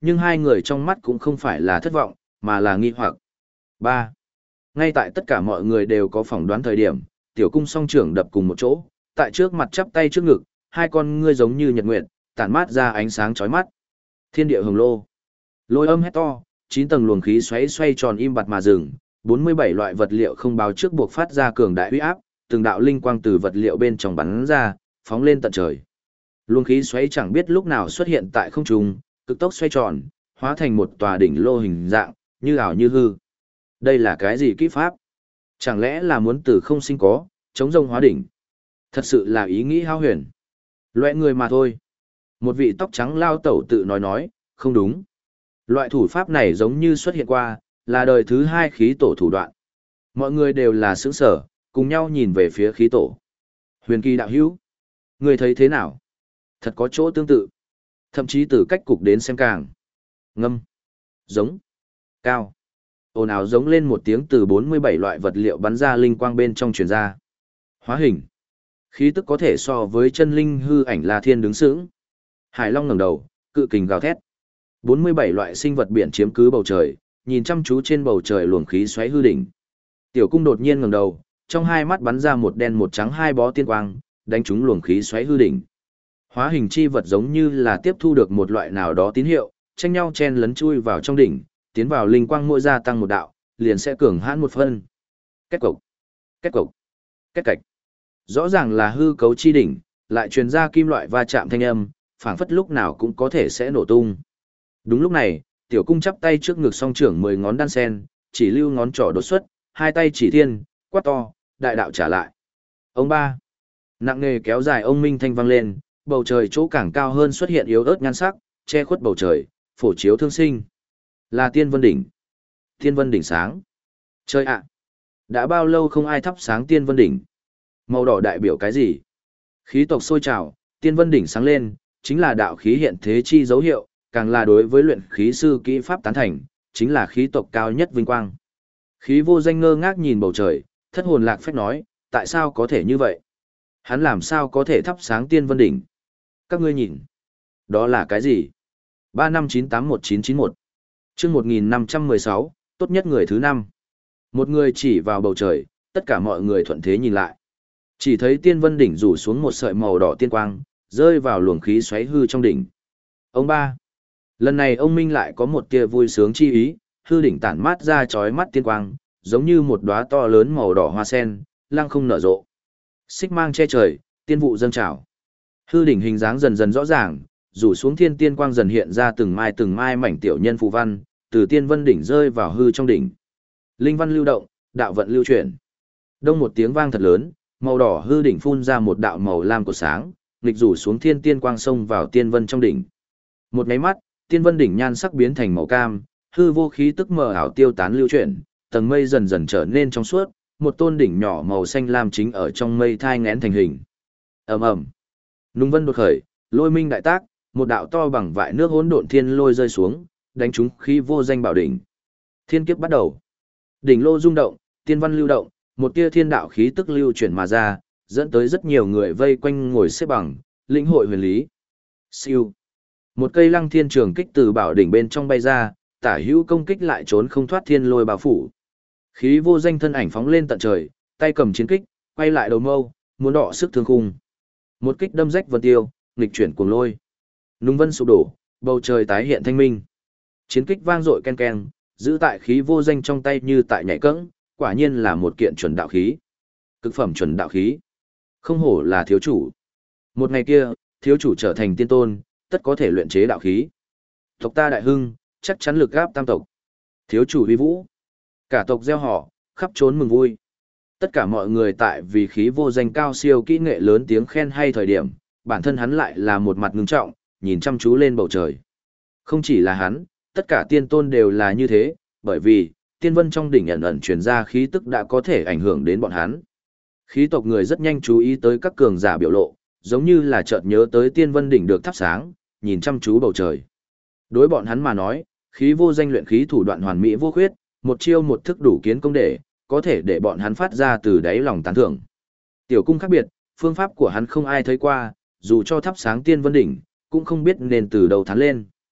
nhưng hai người trong mắt cũng không phải là thất vọng, mà là nghi hoặc. Ba. Ngay tại tất cả mọi người đều có phỏng đoán thời điểm, tiểu cung song trưởng đập cùng một chỗ, tại trước mặt chắp tay trước ngực, hai con ngươi giống như nhật nguyệt, tản mát ra ánh sáng chói mắt. Thiên địa hồng lô. Lôi âm hét to, chín tầng luồng khí xoáy xoay tròn im bặt mà dừng, bốn mươi bảy loại vật liệu không báo trước buộc phát ra cường đại uy áp, từng đạo linh quang từ vật liệu bên trong bắn ra, phóng lên tận trời. Luồng khí xoáy chẳng biết lúc nào xuất hiện tại không trung, cực tốc xoay tròn, hóa thành một tòa đỉnh lô hình dạng, như ảo như hư. Đây là cái gì kỹ pháp? Chẳng lẽ là muốn từ không sinh có, chống rông hóa đỉnh? Thật sự là ý nghĩ hao huyền. Loại người mà thôi. Một vị tóc trắng lao tẩu tự nói nói, không đúng. Loại thủ pháp này giống như xuất hiện qua, là đời thứ hai khí tổ thủ đoạn. Mọi người đều là sướng sở, cùng nhau nhìn về phía khí tổ. Huyền kỳ đạo hữu. Người thấy thế nào? Thật có chỗ tương tự. Thậm chí từ cách cục đến xem càng. Ngâm. Giống. Cao. Ồn ào giống lên một tiếng từ bốn mươi bảy loại vật liệu bắn ra linh quang bên trong truyền ra. Hóa hình. Khí tức có thể so với chân linh hư ảnh La Thiên đứng sững. Hải Long ngẩng đầu, cự kình gào thét. bốn mươi bảy loại sinh vật biển chiếm cứ bầu trời, nhìn chăm chú trên bầu trời luồng khí xoáy hư đỉnh. Tiểu cung đột nhiên ngẩng đầu, trong hai mắt bắn ra một đen một trắng hai bó tiên quang, đánh trúng luồng khí xoáy hư đỉnh. Hóa hình chi vật giống như là tiếp thu được một loại nào đó tín hiệu, tranh nhau chen lấn chui vào trong đỉnh, tiến vào linh quang mỗi gia tăng một đạo, liền sẽ cường hãn một phân. Kết cục, kết cục, kết cạch. Rõ ràng là hư cấu chi đỉnh, lại truyền ra kim loại va chạm thanh âm, phảng phất lúc nào cũng có thể sẽ nổ tung. Đúng lúc này, tiểu cung chắp tay trước ngực song trưởng mười ngón đan sen, chỉ lưu ngón trỏ đột xuất, hai tay chỉ thiên, quát to, đại đạo trả lại. Ông ba. Nặng nề kéo dài ông minh thanh vang lên, bầu trời chỗ càng cao hơn xuất hiện yếu ớt nhan sắc, che khuất bầu trời, phổ chiếu thương sinh. Là Tiên Vân Đỉnh. Tiên Vân Đỉnh sáng. Trời ạ! Đã bao lâu không ai thắp sáng Tiên Vân Đỉnh? Màu đỏ đại biểu cái gì? Khí tộc sôi trào, Tiên Vân Đỉnh sáng lên, chính là đạo khí hiện thế chi dấu hiệu, càng là đối với luyện khí sư kỹ pháp tán thành, chính là khí tộc cao nhất vinh quang. Khí vô danh ngơ ngác nhìn bầu trời, thất hồn lạc phách nói, tại sao có thể như vậy? Hắn làm sao có thể thắp sáng Tiên Vân Đỉnh? Các ngươi nhìn. Đó là cái gì? ba năm chín tám một chín chín một chương một nghìn năm trăm mười sáu, tốt nhất người thứ năm. Một người chỉ vào bầu trời, tất cả mọi người thuận thế nhìn lại. Chỉ thấy Tiên Vân Đỉnh rủ xuống một sợi màu đỏ tiên quang, rơi vào luồng khí xoáy hư trong đỉnh. Ông ba. Lần này ông Minh lại có một tia vui sướng chi ý, hư đỉnh tản mát ra chói mắt tiên quang, giống như một đóa to lớn màu đỏ hoa sen, lăng không nở rộ. Xích mang che trời, tiên vụ dâng trào. Hư đỉnh hình dáng dần dần rõ ràng, rủ xuống thiên tiên quang dần hiện ra từng mai từng mai mảnh tiểu nhân phù văn, từ Tiên Vân đỉnh rơi vào hư trong đỉnh. Linh văn lưu động, đạo vận lưu chuyển. Đông một tiếng vang thật lớn, màu đỏ hư đỉnh phun ra một đạo màu lam của sáng, nghịch rủ xuống thiên tiên quang xông vào tiên vân trong đỉnh. Một cái mắt, Tiên Vân đỉnh nhan sắc biến thành màu cam, hư vô khí tức mờ ảo tiêu tán lưu chuyển, tầng mây dần dần trở nên trong suốt, một tôn đỉnh nhỏ màu xanh lam chính ở trong mây thai nghén thành hình. Ầm ầm. Nung vân đột khởi, lôi minh đại tác, một đạo to bằng vại nước hỗn độn thiên lôi rơi xuống, đánh trúng khí vô danh bảo đỉnh. Thiên kiếp bắt đầu. Đỉnh lô rung động, tiên văn lưu động, một tia thiên đạo khí tức lưu chuyển mà ra, dẫn tới rất nhiều người vây quanh ngồi xếp bằng, lĩnh hội huyền lý. Siêu. Một cây lăng thiên trường kích từ bảo đỉnh bên trong bay ra, tả hữu công kích lại trốn không thoát thiên lôi bao phủ. Khí vô danh thân ảnh phóng lên tận trời, tay cầm chiến kích, quay lại đầu mâu, muốn đọ sức thương khung. Một kích đâm rách vân tiêu, nghịch chuyển cuồng lôi. Nung vân sụp đổ, bầu trời tái hiện thanh minh. Chiến kích vang dội ken ken, giữ tại khí vô danh trong tay như tại nhảy cẫng, quả nhiên là một kiện chuẩn đạo khí. Cực phẩm chuẩn đạo khí. Không hổ là thiếu chủ. Một ngày kia, thiếu chủ trở thành tiên tôn, tất có thể luyện chế đạo khí. Tộc ta đại hưng, chắc chắn lực gáp tam tộc. Thiếu chủ uy vũ. Cả tộc gieo họ, khắp trốn mừng vui. Tất cả mọi người tại vì khí vô danh cao siêu kỹ nghệ lớn tiếng khen hay thời điểm, bản thân hắn lại là một mặt ngưng trọng, nhìn chăm chú lên bầu trời. Không chỉ là hắn, tất cả tiên tôn đều là như thế, bởi vì, tiên vân trong đỉnh ẩn ẩn truyền ra khí tức đã có thể ảnh hưởng đến bọn hắn. Khí tộc người rất nhanh chú ý tới các cường giả biểu lộ, giống như là chợt nhớ tới tiên vân đỉnh được thắp sáng, nhìn chăm chú bầu trời. Đối bọn hắn mà nói, khí vô danh luyện khí thủ đoạn hoàn mỹ vô khuyết, một chiêu một thức đủ kiến công để, có thể để bọn hắn phát ra từ đáy lòng tán thưởng. Tiểu cung khác biệt, phương pháp của hắn không ai thấy qua, dù cho thắp sáng tiên vân đỉnh, cũng không biết nên từ đầu thán lên.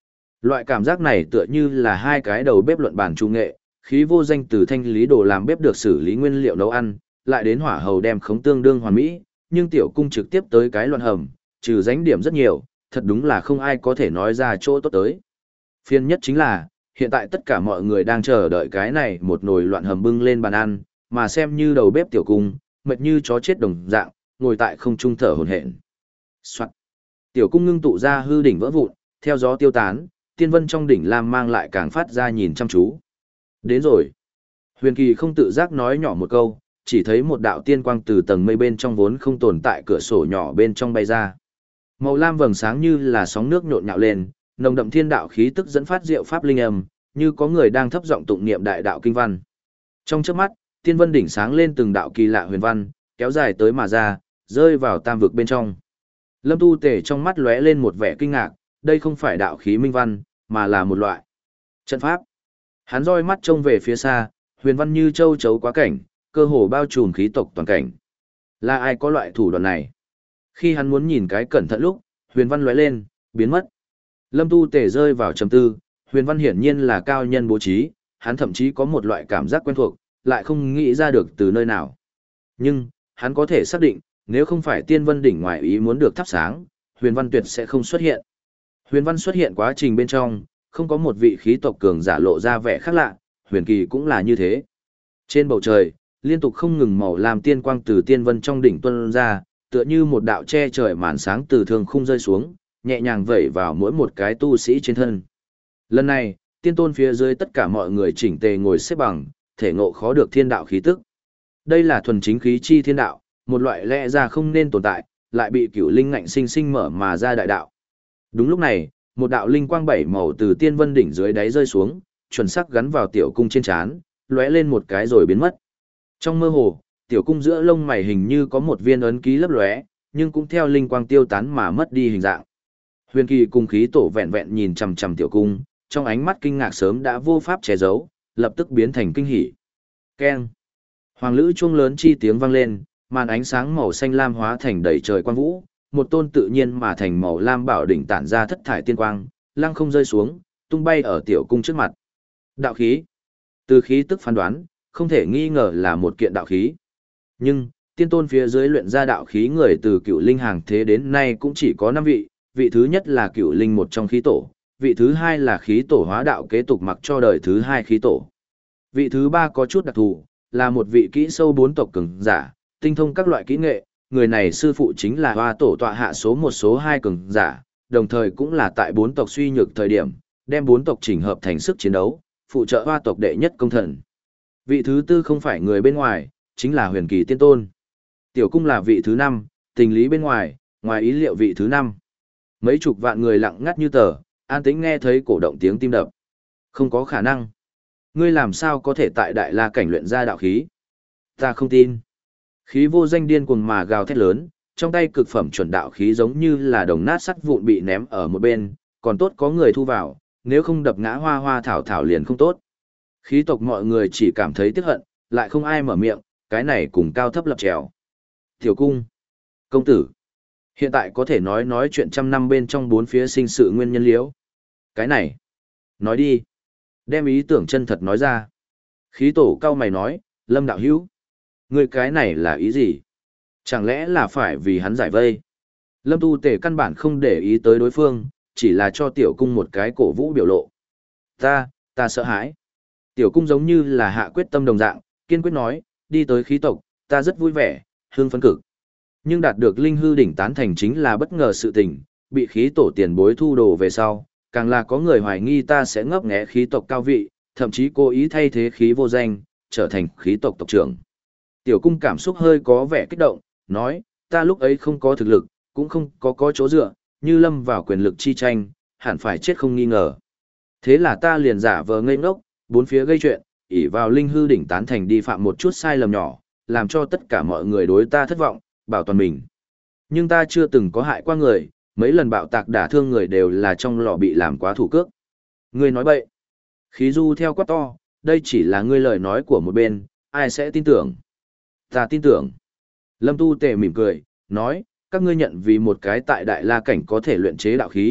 Loại cảm giác này tựa như là hai cái đầu bếp luận bàn trung nghệ, khí vô danh từ thanh lý đồ làm bếp được xử lý nguyên liệu nấu ăn, lại đến hỏa hầu đem khống tương đương hoàn mỹ, nhưng tiểu cung trực tiếp tới cái loạn hầm, trừ danh điểm rất nhiều, thật đúng là không ai có thể nói ra chỗ tốt tới. Phiên nhất chính là, hiện tại tất cả mọi người đang chờ đợi cái này một nồi loạn hầm bưng lên bàn ăn, mà xem như đầu bếp tiểu cung, mệt như chó chết đồng dạng, ngồi tại không trung thở hổn hển. Soạn. Tiểu cung ngưng tụ ra hư đỉnh vỡ vụn, theo gió tiêu tán, tiên vân trong đỉnh lam mang lại càng phát ra nhìn chăm chú. Đến rồi. Huyền Kỳ không tự giác nói nhỏ một câu, chỉ thấy một đạo tiên quang từ tầng mây bên trong vốn không tồn tại cửa sổ nhỏ bên trong bay ra. Màu lam vầng sáng như là sóng nước nhộn nhạo lên, nồng đậm thiên đạo khí tức dẫn phát diệu pháp linh âm, như có người đang thấp giọng tụng niệm đại đạo kinh văn. Trong chớp mắt, tiên vân đỉnh sáng lên từng đạo kỳ lạ huyền văn, kéo dài tới mà ra, rơi vào tam vực bên trong. Lâm Tu Tể trong mắt lóe lên một vẻ kinh ngạc, đây không phải đạo khí minh văn, mà là một loại trận pháp. Hắn roi mắt trông về phía xa, huyền văn như châu chấu quá cảnh, cơ hồ bao trùm khí tộc toàn cảnh. Là ai có loại thủ đoạn này? Khi hắn muốn nhìn cái cẩn thận lúc, huyền văn lóe lên, biến mất. Lâm Tu Tể rơi vào trầm tư, huyền văn hiển nhiên là cao nhân bố trí, hắn thậm chí có một loại cảm giác quen thuộc, lại không nghĩ ra được từ nơi nào. Nhưng, hắn có thể xác định, nếu không phải tiên vân đỉnh ngoài ý muốn được thắp sáng, huyền văn tuyệt sẽ không xuất hiện. Huyền văn xuất hiện quá trình bên trong, không có một vị khí tộc cường giả lộ ra vẻ khác lạ, huyền kỳ cũng là như thế. Trên bầu trời, liên tục không ngừng màu làm tiên quang từ tiên vân trong đỉnh tuôn ra, tựa như một đạo che trời màn sáng từ thường khung rơi xuống, nhẹ nhàng vẩy vào mỗi một cái tu sĩ trên thân. Lần này, tiên tôn phía dưới tất cả mọi người chỉnh tề ngồi xếp bằng, thể ngộ khó được thiên đạo khí tức. Đây là thuần chính khí chi thiên đạo, một loại lẽ ra không nên tồn tại, lại bị cửu linh ngạnh sinh sinh mở mà ra đại đạo. Đúng lúc này, một đạo linh quang bảy màu từ tiên vân đỉnh dưới đáy rơi xuống, chuẩn xác gắn vào tiểu cung trên trán, lóe lên một cái rồi biến mất. Trong mơ hồ, tiểu cung giữa lông mày hình như có một viên ấn ký lấp lóe, nhưng cũng theo linh quang tiêu tán mà mất đi hình dạng. Huyền Kỳ cùng khí tổ vẹn vẹn nhìn chằm chằm tiểu cung, trong ánh mắt kinh ngạc sớm đã vô pháp che giấu, lập tức biến thành kinh hỉ. Keng. Hoàng lữ chuông lớn chi tiếng vang lên, màn ánh sáng màu xanh lam hóa thành đầy trời quang vũ, một tôn tự nhiên mà thành màu lam bảo đỉnh tản ra thất thải tiên quang, lăng không rơi xuống, tung bay ở tiểu cung trước mặt. Đạo khí. Từ khí tức phán đoán, không thể nghi ngờ là một kiện đạo khí. Nhưng, tiên tôn phía dưới luyện ra đạo khí người từ cựu linh hàng thế đến nay cũng chỉ có năm vị, vị thứ nhất là cựu linh một trong khí tổ, vị thứ hai là khí tổ hóa đạo kế tục mặc cho đời thứ hai khí tổ. Vị thứ ba có chút đặc thù, là một vị kỹ sâu bốn tộc cường giả, tinh thông các loại kỹ nghệ, người này sư phụ chính là hoa tổ tọa hạ số một số hai cường giả, đồng thời cũng là tại bốn tộc suy nhược thời điểm, đem bốn tộc chỉnh hợp thành sức chiến đấu, phụ trợ hoa tộc đệ nhất công thần. Vị thứ tư không phải người bên ngoài, chính là huyền kỳ tiên tôn. Tiểu cung là vị thứ năm, tình lý bên ngoài, ngoài ý liệu vị thứ năm. Mấy chục vạn người lặng ngắt như tờ, an tĩnh nghe thấy cổ động tiếng tim đập. Không có khả năng. Ngươi làm sao có thể tại đại la cảnh luyện ra đạo khí? Ta không tin. Khí vô danh điên cuồng mà gào thét lớn, trong tay cực phẩm chuẩn đạo khí giống như là đồng nát sắt vụn bị ném ở một bên, còn tốt có người thu vào, nếu không đập ngã hoa hoa thảo thảo liền không tốt. Khí tộc mọi người chỉ cảm thấy tiếc hận, lại không ai mở miệng, cái này cùng cao thấp lập trèo. Tiểu cung. Công tử. Hiện tại có thể nói nói chuyện trăm năm bên trong bốn phía sinh sự nguyên nhân liễu. Cái này. Nói đi. Đem ý tưởng chân thật nói ra. Khí tổ cao mày nói, Lâm đạo hữu. Người cái này là ý gì? Chẳng lẽ là phải vì hắn giải vây? Lâm tu tể căn bản không để ý tới đối phương, chỉ là cho tiểu cung một cái cổ vũ biểu lộ. Ta, ta sợ hãi. Tiểu cung giống như là hạ quyết tâm đồng dạng, kiên quyết nói, đi tới khí tộc, ta rất vui vẻ, hương phấn cực. Nhưng đạt được linh hư đỉnh tán thành chính là bất ngờ sự tình, bị khí tổ tiền bối thu đồ về sau, càng là có người hoài nghi ta sẽ ngấp nghé khí tộc cao vị, thậm chí cố ý thay thế khí vô danh, trở thành khí tộc tộc trưởng. Tiểu cung cảm xúc hơi có vẻ kích động, nói, ta lúc ấy không có thực lực, cũng không có có chỗ dựa, như lâm vào quyền lực chi tranh, hẳn phải chết không nghi ngờ. Thế là ta liền giả vờ ngây ngốc, bốn phía gây chuyện, ỷ vào linh hư đỉnh tán thành đi phạm một chút sai lầm nhỏ, làm cho tất cả mọi người đối ta thất vọng, bảo toàn mình. Nhưng ta chưa từng có hại qua người, mấy lần bạo tạc đả thương người đều là trong lò bị làm quá thủ cước. Ngươi nói bậy. Khí du theo quát to, đây chỉ là ngươi lời nói của một bên, ai sẽ tin tưởng? Ta tin tưởng. Lâm tu tề mỉm cười, nói, các ngươi nhận vì một cái tại đại la cảnh có thể luyện chế đạo khí,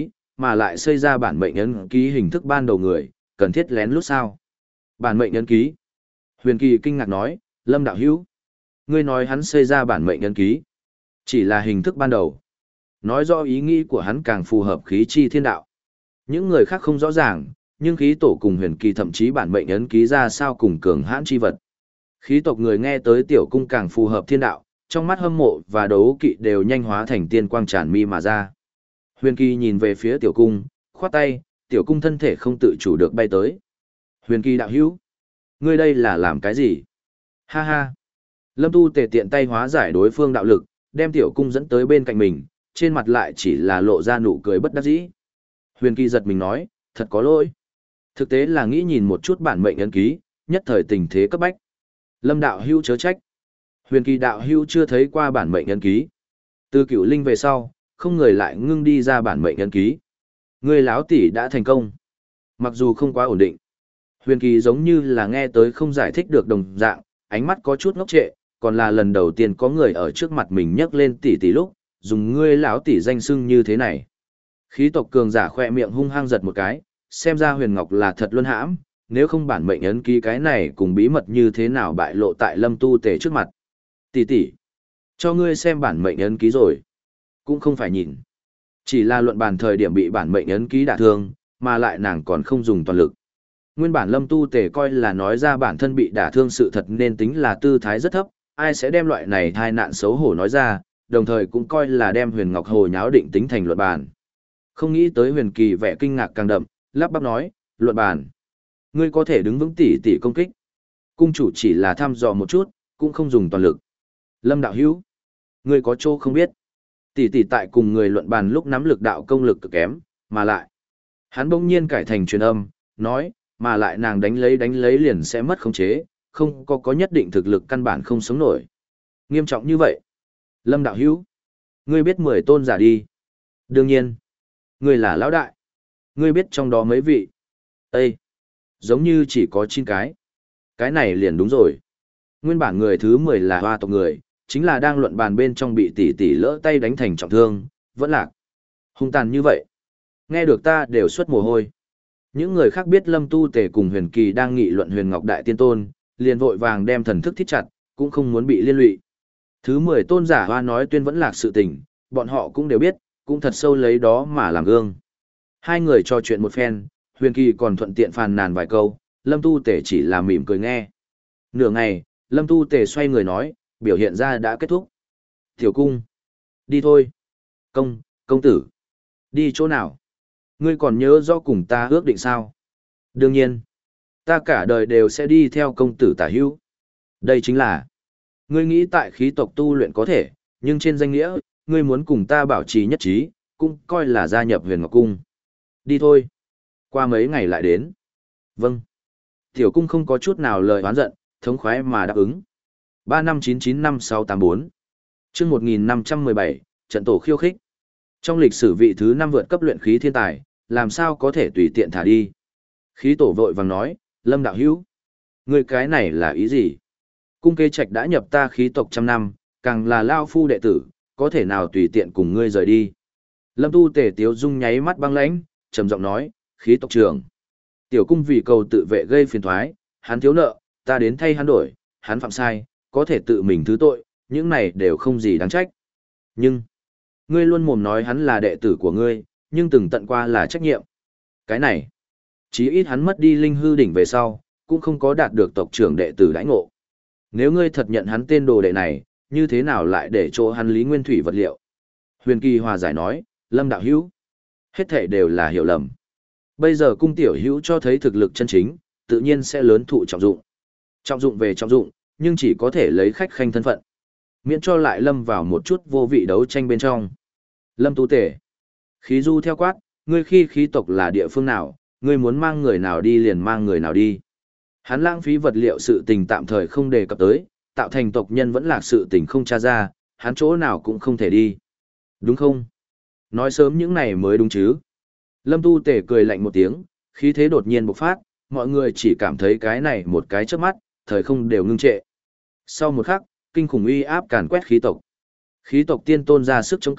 mà lại xây ra bản mệnh ấn ký hình thức ban đầu người, cần thiết lén lút sao? Bản mệnh ấn ký. Huyền Kỳ kinh ngạc nói, Lâm đạo hữu, ngươi nói hắn xây ra bản mệnh ấn ký, chỉ là hình thức ban đầu. Nói rõ ý nghĩ của hắn càng phù hợp khí chi thiên đạo. Những người khác không rõ ràng, nhưng khí tổ cùng Huyền Kỳ thậm chí bản mệnh ấn ký ra sao cùng cường hãn chi vật. Khí tộc người nghe tới tiểu cung càng phù hợp thiên đạo, trong mắt hâm mộ và đấu kỵ đều nhanh hóa thành tiên quang tràn mi mà ra. Huyền Kỳ nhìn về phía tiểu cung, khoát tay, tiểu cung thân thể không tự chủ được bay tới. Huyền Kỳ đạo hữu, ngươi đây là làm cái gì? Ha ha. Lâm Tu Tề tiện tay hóa giải đối phương đạo lực, đem tiểu cung dẫn tới bên cạnh mình, trên mặt lại chỉ là lộ ra nụ cười bất đắc dĩ. Huyền Kỳ giật mình nói, thật có lỗi. Thực tế là nghĩ nhìn một chút bản mệnh ấn ký, nhất thời tình thế cấp bách. Lâm đạo hữu chớ trách. Huyền Kỳ đạo hữu chưa thấy qua bản mệnh ấn ký. Từ Cửu Linh về sau, không người lại ngưng đi ra bản mệnh ấn ký. Ngươi láo tỷ đã thành công. Mặc dù không quá ổn định. Huyền Kỳ giống như là nghe tới không giải thích được đồng dạng, ánh mắt có chút ngốc trệ, còn là lần đầu tiên có người ở trước mặt mình nhắc lên tỷ tỷ lúc, dùng ngươi láo tỷ danh xưng như thế này. Khí tộc cường giả khỏe miệng hung hăng giật một cái, xem ra Huyền Ngọc là thật luân hãm, nếu không bản mệnh ấn ký cái này cùng bí mật như thế nào bại lộ tại Lâm Tu Tề trước mặt. Tỷ tỷ, cho ngươi xem bản mệnh ấn ký rồi. Cũng không phải nhìn. Chỉ là luận bàn thời điểm bị bản mệnh ấn ký đả thương, mà lại nàng còn không dùng toàn lực. Nguyên bản Lâm Tu Tề coi là nói ra bản thân bị đả thương sự thật nên tính là tư thái rất thấp, ai sẽ đem loại này thai nạn xấu hổ nói ra, đồng thời cũng coi là đem Huyền Ngọc Hồ nháo định tính thành luận bàn. Không nghĩ tới Huyền Kỳ vẻ kinh ngạc càng đậm, lắp bắp nói, luận bàn. Ngươi có thể đứng vững tỷ tỷ công kích. Cung chủ chỉ là thăm dò một chút, cũng không dùng toàn lực. Lâm đạo hữu, ngươi có chỗ không biết. Tỷ tỷ tại cùng người luận bàn lúc nắm lực đạo công lực cực kém, mà lại. Hắn bỗng nhiên cải thành truyền âm, nói, mà lại nàng đánh lấy đánh lấy liền sẽ mất khống chế, không có có nhất định thực lực căn bản không sống nổi. Nghiêm trọng như vậy. Lâm đạo hữu, ngươi biết mười tôn giả đi. Đương nhiên, ngươi là lão đại. Ngươi biết trong đó mấy vị. Ê! Giống như chỉ có chín cái. Cái này liền đúng rồi. Nguyên bản người thứ mười là hoa tộc người, chính là đang luận bàn bên trong bị tỷ tỷ lỡ tay đánh thành trọng thương, vẫn lạc. Hung tàn như vậy. Nghe được ta đều xuất mồ hôi. Những người khác biết Lâm Tu Tề cùng Huyền Kỳ đang nghị luận Huyền Ngọc Đại Tiên Tôn, liền vội vàng đem thần thức thít chặt, cũng không muốn bị liên lụy. Thứ mười tôn giả hoa nói tuyên vẫn lạc sự tình, bọn họ cũng đều biết, cũng thật sâu lấy đó mà làm gương. Hai người trò chuyện một phen, Huyền Kỳ còn thuận tiện phàn nàn vài câu, Lâm Tu Tề chỉ là mỉm cười nghe. Nửa ngày, Lâm Tu Tề xoay người nói, biểu hiện ra đã kết thúc. Tiểu cung. Đi thôi. Công, công tử. Đi chỗ nào? Ngươi còn nhớ rõ cùng ta ước định sao? Đương nhiên. Ta cả đời đều sẽ đi theo công tử tả hữu. Đây chính là. Ngươi nghĩ tại khí tộc tu luyện có thể, nhưng trên danh nghĩa, ngươi muốn cùng ta bảo trì nhất trí, cũng coi là gia nhập Huyền Ngọc Cung. Đi thôi. Qua mấy ngày lại đến. Vâng. Tiểu cung không có chút nào lời oán giận, thống khoái mà đáp ứng. ba năm chín chín năm sáu tám bốn Chương một nghìn năm trăm mười bảy, trận tổ khiêu khích. Trong lịch sử vị thứ năm vượt cấp luyện khí thiên tài, làm sao có thể tùy tiện thả đi. Khí tổ vội vàng nói, Lâm đạo hữu, ngươi cái này là ý gì? Cung Kế Trạch đã nhập ta khí tộc trăm năm, càng là lao phu đệ tử, có thể nào tùy tiện cùng ngươi rời đi. Lâm Tu Tề Tiếu Dung nháy mắt băng lãnh, trầm giọng nói, khí tộc trưởng. Tiểu cung vì cầu tự vệ gây phiền thoái, hắn thiếu nợ, ta đến thay hắn đổi, hắn phạm sai, có thể tự mình thứ tội, những này đều không gì đáng trách. Nhưng, ngươi luôn mồm nói hắn là đệ tử của ngươi, nhưng từng tận qua là trách nhiệm. Cái này, chí ít hắn mất đi linh hư đỉnh về sau, cũng không có đạt được tộc trưởng đệ tử đãi ngộ. Nếu ngươi thật nhận hắn tên đồ đệ này, như thế nào lại để chỗ hắn lý nguyên thủy vật liệu? Huyền Kỳ hòa giải nói, Lâm đạo hữu, hết thể đều là hiểu lầm. Bây giờ cung tiểu hữu cho thấy thực lực chân chính, tự nhiên sẽ lớn thụ trọng dụng. Trọng dụng về trọng dụng, nhưng chỉ có thể lấy khách khanh thân phận. Miễn cho lại lâm vào một chút vô vị đấu tranh bên trong. Lâm Tu Tề. Khí du theo quát, ngươi khi khí tộc là địa phương nào, ngươi muốn mang người nào đi liền mang người nào đi. Hắn lãng phí vật liệu sự tình tạm thời không đề cập tới, tạo thành tộc nhân vẫn là sự tình không tra ra, hắn chỗ nào cũng không thể đi. Đúng không? Nói sớm những này mới đúng chứ. Lâm Tu Tề cười lạnh một tiếng, khí thế đột nhiên bộc phát, mọi người chỉ cảm thấy cái này một cái chớp mắt, thời không đều ngưng trệ. Sau một khắc, kinh khủng uy áp càn quét khí tộc. Khí tộc tiên tôn ra sức chống cự,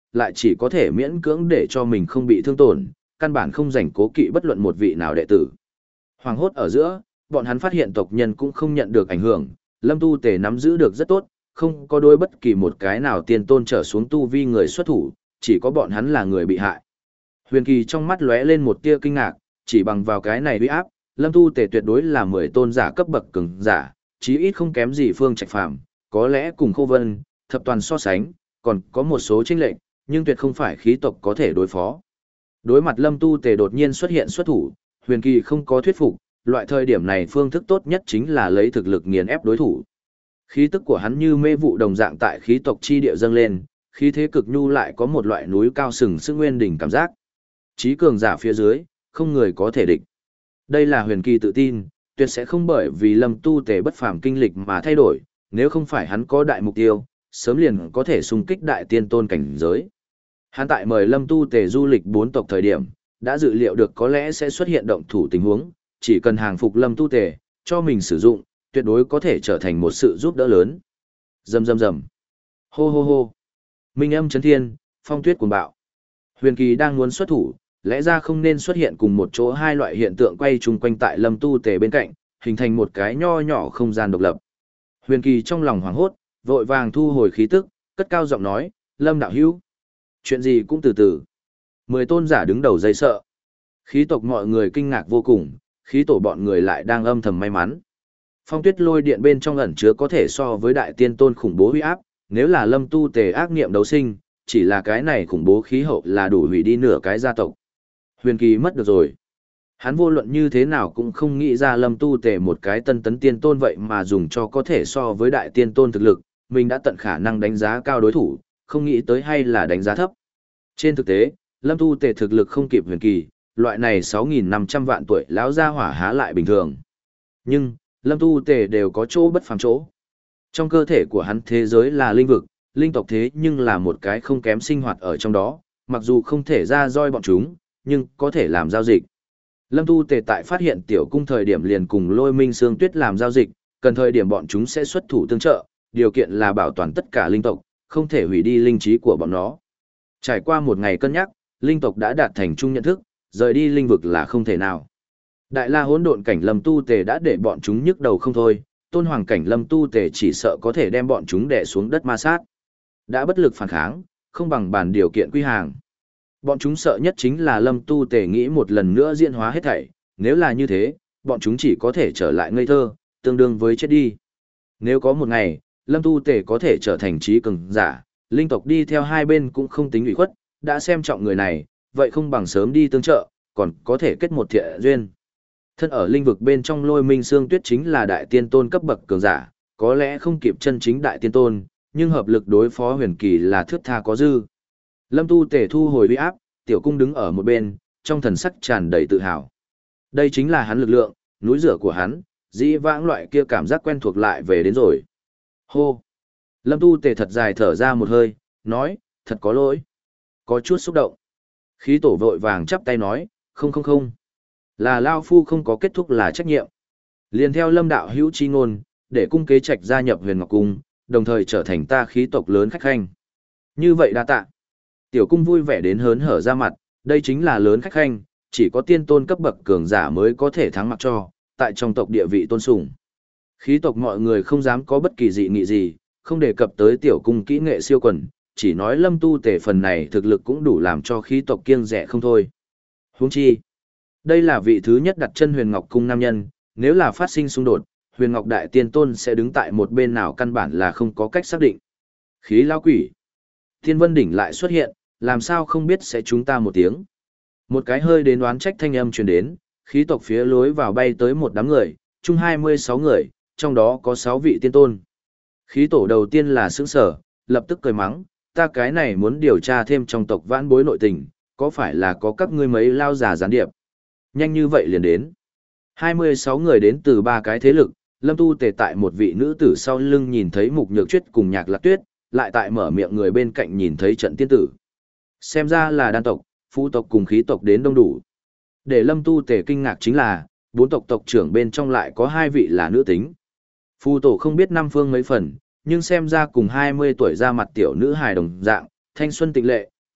lại chỉ có thể miễn cưỡng để cho mình không bị thương tổn, căn bản không dành cố kỵ bất luận một vị nào đệ tử. Hoàng hốt ở giữa, bọn hắn phát hiện tộc nhân cũng không nhận được ảnh hưởng, Lâm Tu Tề nắm giữ được rất tốt, không có đối bất kỳ một cái nào tiên tôn trở xuống tu vi người xuất thủ, chỉ có bọn hắn là người bị hại. Huyền Kỳ trong mắt lóe lên một tia kinh ngạc, chỉ bằng vào cái này uy áp, Lâm Tu Tề tuyệt đối là mười tôn giả cấp bậc cường giả, chí ít không kém gì Phương Trạch Phàm, có lẽ cùng Khô Vân, Thập Toàn so sánh, còn có một số chênh lệch, nhưng tuyệt không phải khí tộc có thể đối phó. Đối mặt Lâm Tu Tề đột nhiên xuất hiện xuất thủ, Huyền Kỳ không có thuyết phục, loại thời điểm này phương thức tốt nhất chính là lấy thực lực nghiền ép đối thủ. Khí tức của hắn như mê vụ đồng dạng tại khí tộc chi địa dâng lên, khí thế cực nhu lại có một loại núi cao sừng sững nguyên đỉnh cảm giác. Chí cường giả phía dưới, không người có thể địch. Đây là Huyền Kỳ tự tin, tuyệt sẽ không bởi vì Lâm Tu Tề bất phàm kinh lịch mà thay đổi, nếu không phải hắn có đại mục tiêu, sớm liền có thể xung kích đại tiên tôn cảnh giới. Hắn tại mời Lâm Tu Tề du lịch bốn tộc thời điểm, đã dự liệu được có lẽ sẽ xuất hiện động thủ tình huống, chỉ cần hàng phục Lâm Tu Tề, cho mình sử dụng, tuyệt đối có thể trở thành một sự giúp đỡ lớn. Rầm rầm rầm. Hô hô hô. Minh âm chấn thiên, phong tuyết cuồng bạo. Huyền Kỳ đang muốn xuất thủ, lẽ ra không nên xuất hiện cùng một chỗ hai loại hiện tượng quay chung quanh tại Lâm Tu Tề bên cạnh, hình thành một cái nho nhỏ không gian độc lập. Huyền Kỳ trong lòng hoảng hốt, vội vàng thu hồi khí tức, cất cao giọng nói, Lâm đạo hữu. Chuyện gì cũng từ từ. Mười tôn giả đứng đầu dây sợ. Khí tộc mọi người kinh ngạc vô cùng, khí tổ bọn người lại đang âm thầm may mắn. Phong tuyết lôi điện bên trong ẩn chứa có thể so với đại tiên tôn khủng bố huy áp, nếu là Lâm Tu Tề ác niệm đấu sinh, chỉ là cái này khủng bố khí hậu là đủ hủy đi nửa cái gia tộc. Huyền Kỳ mất được rồi. Hắn vô luận như thế nào cũng không nghĩ ra Lâm Tu Tề một cái tân tấn tiên tôn vậy mà dùng cho có thể so với đại tiên tôn thực lực, mình đã tận khả năng đánh giá cao đối thủ, không nghĩ tới hay là đánh giá thấp. Trên thực tế, Lâm Tu Tề thực lực không kịp Huyền Kỳ, loại này sáu nghìn năm trăm vạn tuổi lão gia hỏa há lại bình thường. Nhưng, Lâm Tu Tề đều có chỗ bất phàm chỗ. Trong cơ thể của hắn thế giới là linh vực, linh tộc thế nhưng là một cái không kém sinh hoạt ở trong đó, mặc dù không thể ra roi bọn chúng, nhưng có thể làm giao dịch. Lâm Tu Tề tại phát hiện tiểu cung thời điểm liền cùng Lôi Minh Sương Tuyết làm giao dịch, cần thời điểm bọn chúng sẽ xuất thủ tương trợ, điều kiện là bảo toàn tất cả linh tộc, không thể hủy đi linh trí của bọn nó. Trải qua một ngày cân nhắc, linh tộc đã đạt thành chung nhận thức, rời đi linh vực là không thể nào. Đại La Hỗn Độn cảnh Lâm Tu Tề đã để bọn chúng nhức đầu không thôi, Tôn Hoàng cảnh Lâm Tu Tề chỉ sợ có thể đem bọn chúng đè xuống đất ma sát. Đã bất lực phản kháng, không bằng bàn điều kiện quy hàng. Bọn chúng sợ nhất chính là Lâm Tu Tề nghĩ một lần nữa diễn hóa hết thảy, nếu là như thế, bọn chúng chỉ có thể trở lại ngây thơ, tương đương với chết đi. Nếu có một ngày, Lâm Tu Tề có thể trở thành trí cường giả, linh tộc đi theo hai bên cũng không tính ủy khuất, đã xem trọng người này, vậy không bằng sớm đi tương trợ, còn có thể kết một thiện duyên. Thân ở linh vực bên trong Lôi Minh Sương Tuyết chính là đại tiên tôn cấp bậc cường giả, có lẽ không kịp chân chính đại tiên tôn, nhưng hợp lực đối phó Huyền Kỳ là thước tha có dư. Lâm Tu Tề thu hồi uy áp, tiểu cung đứng ở một bên, trong thần sắc tràn đầy tự hào. Đây chính là hắn lực lượng, núi rửa của hắn, dĩ vãng loại kia cảm giác quen thuộc lại về đến rồi. Hô! Lâm Tu Tề thật dài thở ra một hơi, nói, thật có lỗi. Có chút xúc động. Khí tổ vội vàng chắp tay nói, không không không. Là Lao Phu không có kết thúc là trách nhiệm. Liền theo Lâm đạo hữu chi ngôn, để cung kế trạch gia nhập Huyền Ngọc Cung, đồng thời trở thành ta khí tộc lớn khách khanh. Như vậy đa tạ. Tiểu cung vui vẻ đến hớn hở ra mặt, đây chính là lớn khách khanh, chỉ có tiên tôn cấp bậc cường giả mới có thể thắng mặc cho, tại trong tộc địa vị tôn sùng. Khí tộc mọi người không dám có bất kỳ dị nghị gì, không đề cập tới tiểu cung kỹ nghệ siêu quần, chỉ nói Lâm Tu Tề phần này thực lực cũng đủ làm cho khí tộc kiêng rẻ không thôi. Huống chi, đây là vị thứ nhất đặt chân Huyền Ngọc Cung nam nhân, nếu là phát sinh xung đột, Huyền Ngọc Đại Tiên Tôn sẽ đứng tại một bên nào căn bản là không có cách xác định. Khí lão quỷ. Thiên Vân Đỉnh lại xuất hiện, làm sao không biết sẽ chúng ta một tiếng. Một cái hơi đến đoán trách thanh âm truyền đến, khí tộc phía lối vào bay tới một đám người, chung hai mươi sáu người, trong đó có sáu vị tiên tôn. Khí tổ đầu tiên là sững sở, lập tức cười mắng, ta cái này muốn điều tra thêm trong tộc vãn bối nội tình, có phải là có các ngươi mấy lao giả gián điệp. Nhanh như vậy liền đến. hai mươi sáu người đến từ ba cái thế lực, Lâm Tu Tề tại một vị nữ tử sau lưng nhìn thấy Mục Nhược Chuyết cùng Nhạc Lạc Tuyết, lại tại mở miệng người bên cạnh nhìn thấy trận tiên tử. Xem ra là đan tộc, phu tộc cùng khí tộc đến đông đủ. Để Lâm Tu Tề kinh ngạc chính là, bốn tộc tộc trưởng bên trong lại có hai vị là nữ tính. Phu tổ không biết năm phương mấy phần, nhưng xem ra cùng hai mươi tuổi ra mặt tiểu nữ hài đồng dạng, thanh xuân tịnh lệ,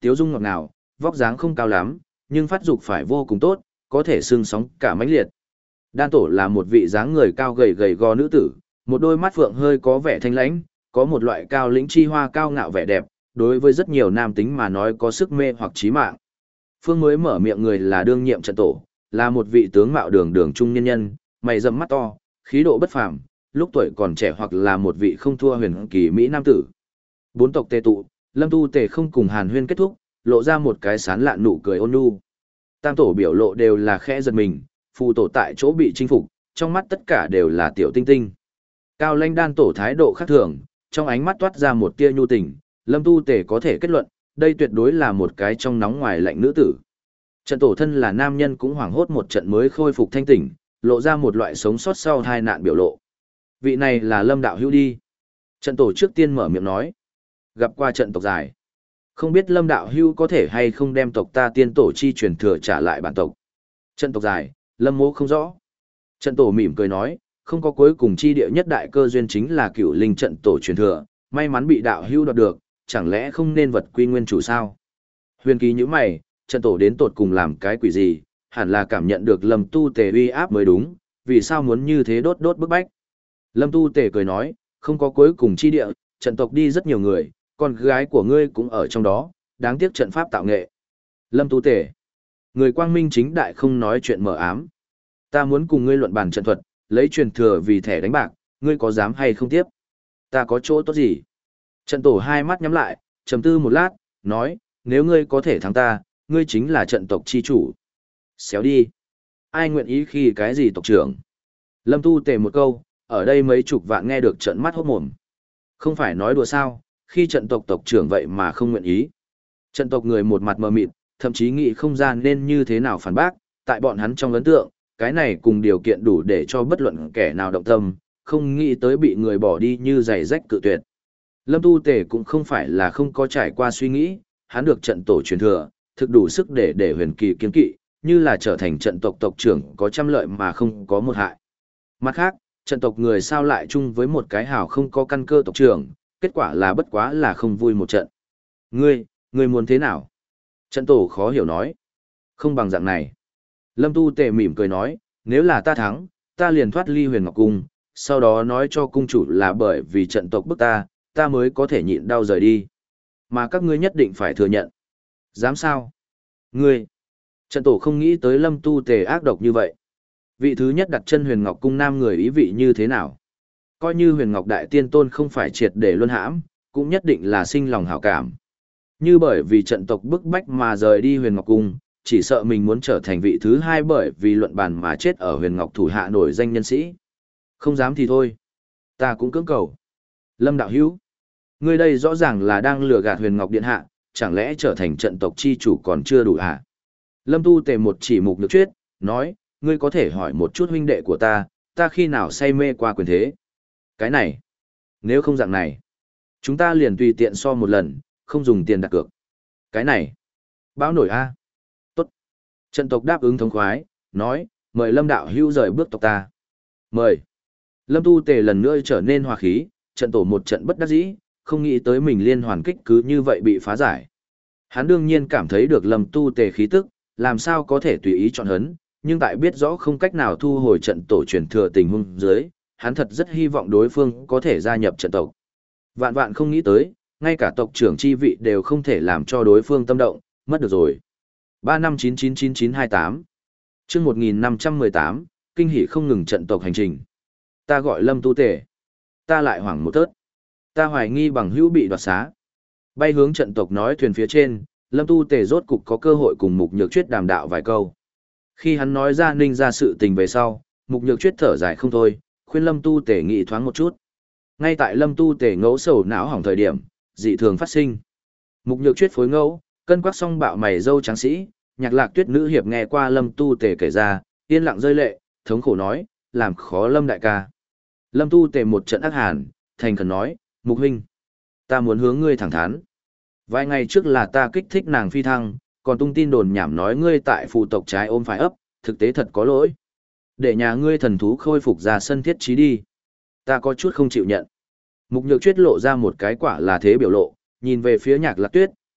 tiếu dung ngọt ngào, vóc dáng không cao lắm, nhưng phát dục phải vô cùng tốt, có thể xương sóng cả mãnh liệt. Đan tổ là một vị dáng người cao gầy gầy gò nữ tử, một đôi mắt phượng hơi có vẻ thanh lãnh, có một loại cao lĩnh chi hoa cao ngạo vẻ đẹp, đối với rất nhiều nam tính mà nói có sức mê hoặc chí mạng. Phương mới mở miệng người là đương nhiệm trận tổ, là một vị tướng mạo đường đường trung nhân nhân, mày rậm mắt to, khí độ bất phàm, lúc tuổi còn trẻ hoặc là một vị không thua huyền kỳ mỹ nam tử. Bốn tộc tề tụ, Lâm Tu Tề không cùng Hàn Huyên kết thúc, lộ ra một cái sán lạn nụ cười ôn nhu. Tam tổ biểu lộ đều là khẽ giật mình, phù tổ tại chỗ bị chinh phục, trong mắt tất cả đều là tiểu tinh tinh. Cao Lãnh Đan tổ thái độ khác thường, trong ánh mắt toát ra một tia nhu tình, Lâm Tu Tề có thể kết luận, đây tuyệt đối là một cái trong nóng ngoài lạnh nữ tử. Trận tổ thân là nam nhân cũng hoảng hốt một trận mới khôi phục thanh tỉnh, lộ ra một loại sống sót sau hai nạn biểu lộ. Vị này là Lâm đạo hữu đi. Trận tổ trước tiên mở miệng nói. Gặp qua trận tộc dài. Không biết Lâm đạo hữu có thể hay không đem tộc ta tiên tổ chi truyền thừa trả lại bản tộc. Trận tộc dài, Lâm mô không rõ. Trận tổ mỉm cười nói, không có cuối cùng chi địa nhất đại cơ duyên chính là cửu linh trận tổ truyền thừa, may mắn bị đạo hữu đoạt được, chẳng lẽ không nên vật quy nguyên chủ sao? Huyền Kỳ như mày, trận tổ đến tột cùng làm cái quỷ gì, hẳn là cảm nhận được Lâm Tu Tề uy áp mới đúng, vì sao muốn như thế đốt đốt bức bách? Lâm Tu Tề cười nói, không có cuối cùng chi địa, trận tộc đi rất nhiều người, con gái của ngươi cũng ở trong đó, đáng tiếc trận pháp tạo nghệ. Lâm Tu Tề, người quang minh chính đại không nói chuyện mờ ám. Ta muốn cùng ngươi luận bàn trận thuật, lấy truyền thừa vì thẻ đánh bạc, ngươi có dám hay không tiếp? Ta có chỗ tốt gì? Trận tổ hai mắt nhắm lại, trầm tư một lát, nói, nếu ngươi có thể thắng ta, ngươi chính là trận tộc chi chủ. Xéo đi. Ai nguyện ý khi cái gì tộc trưởng? Lâm Tu Tề một câu, ở đây mấy chục vạn nghe được trận mắt hốt mồm. Không phải nói đùa sao, khi trận tộc tộc trưởng vậy mà không nguyện ý. Trận tộc người một mặt mờ mịt, thậm chí nghĩ không ra nên như thế nào phản bác, tại bọn hắn trong ấn tượng, cái này cùng điều kiện đủ để cho bất luận kẻ nào động tâm, không nghĩ tới bị người bỏ đi như giày rách cự tuyệt. Lâm Tu Tề cũng không phải là không có trải qua suy nghĩ, hắn được trận tổ truyền thừa, thực đủ sức để để huyền kỳ kiến kỵ, như là trở thành trận tộc tộc trưởng có trăm lợi mà không có một hại. Mặt khác, trận tộc người sao lại chung với một cái hào không có căn cơ tộc trưởng, kết quả là bất quá là không vui một trận. Ngươi, ngươi muốn thế nào? Trận tổ khó hiểu nói. Không bằng dạng này. Lâm Tu Tề mỉm cười nói, nếu là ta thắng, ta liền thoát ly Huyền Ngọc Cung, sau đó nói cho cung chủ là bởi vì trận tộc bức ta, ta mới có thể nhịn đau rời đi. Mà các ngươi nhất định phải thừa nhận. Dám sao? Ngươi! Trận tổ không nghĩ tới Lâm Tu Tề ác độc như vậy. Vị thứ nhất đặt chân Huyền Ngọc Cung nam người ý vị như thế nào? Coi như Huyền Ngọc Đại Tiên Tôn không phải triệt để luân hãm, cũng nhất định là sinh lòng hảo cảm. Như bởi vì trận tộc bức bách mà rời đi Huyền Ngọc Cung, chỉ sợ mình muốn trở thành vị thứ hai bởi vì luận bàn mà chết ở Huyền Ngọc thủ hạ nổi danh nhân sĩ. Không dám thì thôi. Ta cũng cưỡng cầu. Lâm đạo hữu, ngươi đây rõ ràng là đang lừa gạt Huyền Ngọc điện hạ, chẳng lẽ trở thành trận tộc chi chủ còn chưa đủ hả? Lâm Tu Tề một chỉ mục nhược chuyết, nói, ngươi có thể hỏi một chút huynh đệ của ta, ta khi nào say mê qua quyền thế? Cái này, nếu không dạng này, chúng ta liền tùy tiện so một lần, không dùng tiền đặt cược. Cái này, báo nổi a. Tốt. Trận tộc đáp ứng thống khoái, nói, mời Lâm đạo hữu rời bước tộc ta. Mời. Lâm Tu Tề lần nữa trở nên hòa khí, trận tổ một trận bất đắc dĩ, không nghĩ tới mình liên hoàn kích cứ như vậy bị phá giải. Hắn đương nhiên cảm thấy được Lâm Tu Tề khí tức, làm sao có thể tùy ý chọn hấn, nhưng tại biết rõ không cách nào thu hồi trận tổ truyền thừa tình huống dưới, hắn thật rất hy vọng đối phương có thể gia nhập trận tộc. Vạn vạn không nghĩ tới, ngay cả tộc trưởng chi vị đều không thể làm cho đối phương tâm động, mất được rồi. ba năm chín chín chín chín hai tám chương một nghìn năm trăm mười tám, kinh hỉ không ngừng trận tộc hành trình. Ta gọi Lâm Tu Tề. Ta lại hoảng một tớt. Ta hoài nghi bằng hữu bị đoạt xá. Bay hướng trận tộc nói thuyền phía trên, Lâm Tu Tề rốt cục có cơ hội cùng Mục Nhược Chuyết đàm đạo vài câu. Khi hắn nói ra Ninh ra sự tình về sau, Mục Nhược Chuyết thở dài không thôi, khuyên Lâm Tu Tề nghĩ thoáng một chút. Ngay tại Lâm Tu Tề ngẫu sầu não hỏng thời điểm, dị thường phát sinh. Mục Nhược Chuyết phối ngẫu, cân quắc xong bạo mày dâu trắng sĩ, Nhạc Lạc Tuyết nữ hiệp nghe qua Lâm Tu Tề kể ra, yên lặng rơi lệ, thống khổ nói, làm khó Lâm đại ca. Lâm Tu Tề một trận ác hàn, thành khẩn nói, Mục huynh, ta muốn hướng ngươi thẳng thắn. Vài ngày trước là ta kích thích nàng phi thăng, còn tung tin đồn nhảm nói ngươi tại phụ tộc trái ôm phải ấp, thực tế thật có lỗi. Để nhà ngươi thần thú khôi phục ra sân thiết trí đi. Ta có chút không chịu nhận. Mục Nhược Chuyết lộ ra một cái quả là thế biểu lộ, nhìn về phía Nhạc Lạc Tuyết,